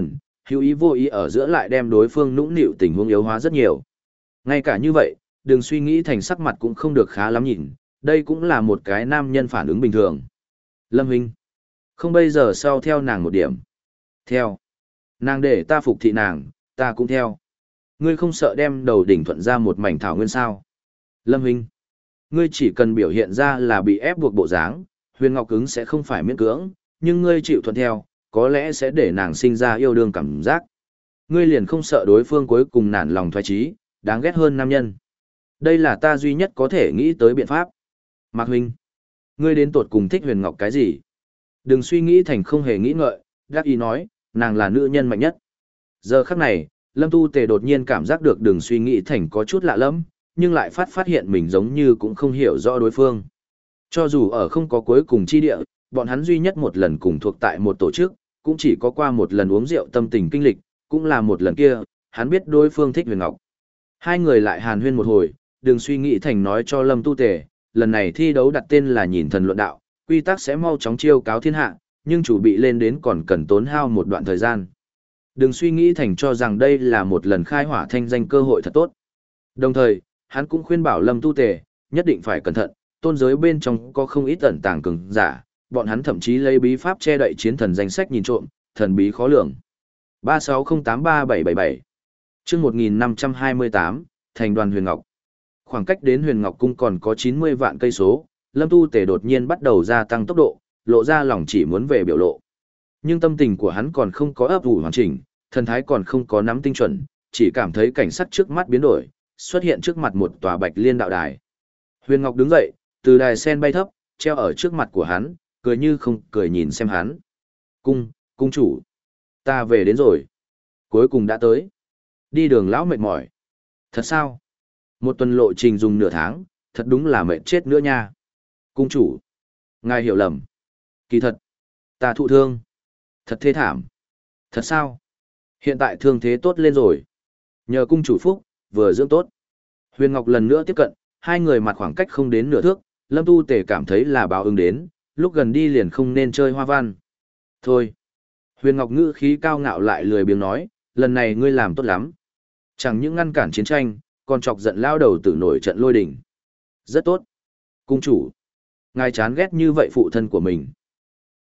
hữu ý vô ý ở giữa lại đem đối phương nũng nịu tình huống yếu hóa rất nhiều. Ngay cả như vậy, đừng suy nghĩ thành sắc mặt cũng không được khá lắm nhìn, đây cũng là một cái nam nhân phản ứng bình thường. Lâm Huynh, không bây giờ sau theo nàng một điểm. Theo. Nàng để ta phục thị nàng, ta cũng theo. Ngươi không sợ đem đầu đỉnh thuận ra một mảnh thảo nguyên sao. Lâm Huynh, ngươi chỉ cần biểu hiện ra là bị ép buộc bộ dáng, Huyền Ngọc cứng sẽ không phải miễn cưỡng, nhưng ngươi chịu thuận theo, có lẽ sẽ để nàng sinh ra yêu đương cảm giác. Ngươi liền không sợ đối phương cuối cùng nản lòng thoái trí, đáng ghét hơn nam nhân. Đây là ta duy nhất có thể nghĩ tới biện pháp. Mạc Huynh, ngươi đến tột cùng thích Huyền Ngọc cái gì? Đừng suy nghĩ thành không hề nghĩ ngợi, đắc ý nói, nàng là nữ nhân mạnh nhất. Giờ khắc này, Lâm Tu Tề đột nhiên cảm giác được đừng suy nghĩ thành có chút lạ lẫm, nhưng lại phát phát hiện mình giống như cũng không hiểu rõ đối phương. Cho dù ở không có cuối cùng chi địa, bọn hắn duy nhất một lần cùng thuộc tại một tổ chức, cũng chỉ có qua một lần uống rượu tâm tình kinh lịch, cũng là một lần kia, hắn biết đối phương thích Huyền Ngọc. Hai người lại hàn huyên một hồi, đừng suy nghĩ thành nói cho Lâm Tu Tề, lần này thi đấu đặt tên là nhìn thần luận đạo, quy tắc sẽ mau chóng chiêu cáo thiên hạ, nhưng chủ bị lên đến còn cần tốn hao một đoạn thời gian. Đừng suy nghĩ thành cho rằng đây là một lần khai hỏa thanh danh cơ hội thật tốt. Đồng thời, hắn cũng khuyên bảo Lâm Tu Tề, nhất định phải cẩn thận, tôn giới bên trong có không ít ẩn tàng cường giả, bọn hắn thậm chí lấy bí pháp che đậy chiến thần danh sách nhìn trộm, thần bí khó lường. ba sáu không tám ba bảy bảy bảy Chương một nghìn năm trăm hai mươi tám, Thành đoàn Huyền Ngọc. Khoảng cách đến Huyền Ngọc cung còn có chín mươi vạn cây số, Lâm Tu Tề đột nhiên bắt đầu gia tăng tốc độ, lộ ra lòng chỉ muốn về biểu lộ. Nhưng tâm tình của hắn còn không có ấp ủ hoàn chỉnh, thần thái còn không có nắm tinh chuẩn, chỉ cảm thấy cảnh sắc trước mắt biến đổi, xuất hiện trước mặt một tòa Bạch Liên đạo đài. Huyền Ngọc đứng dậy, từ đài sen bay thấp, treo ở trước mặt của hắn, cười như không cười nhìn xem hắn. Cung, cung chủ, ta về đến rồi. Cuối cùng đã tới. Đi đường lão mệt mỏi. Thật sao? Một tuần lộ trình dùng nửa tháng, thật đúng là mệt chết nữa nha. Cung chủ, ngài hiểu lầm. Kỳ thật, ta thụ thương. Thật thê thảm. Thật sao? Hiện tại thương thế tốt lên rồi. Nhờ cung chủ phúc, vừa dưỡng tốt. Huyền Ngọc lần nữa tiếp cận, hai người mặt khoảng cách không đến nửa thước, Lâm Tu Tề cảm thấy là báo ứng đến, lúc gần đi liền không nên chơi hoa văn. Thôi. Huyền Ngọc ngữ khí cao ngạo lại lười biếng nói, lần này ngươi làm tốt lắm. Chẳng những ngăn cản chiến tranh, còn chọc giận lao đầu tử nổi trận lôi đình. Rất tốt. Cung chủ. Ngài chán ghét như vậy phụ thân của mình.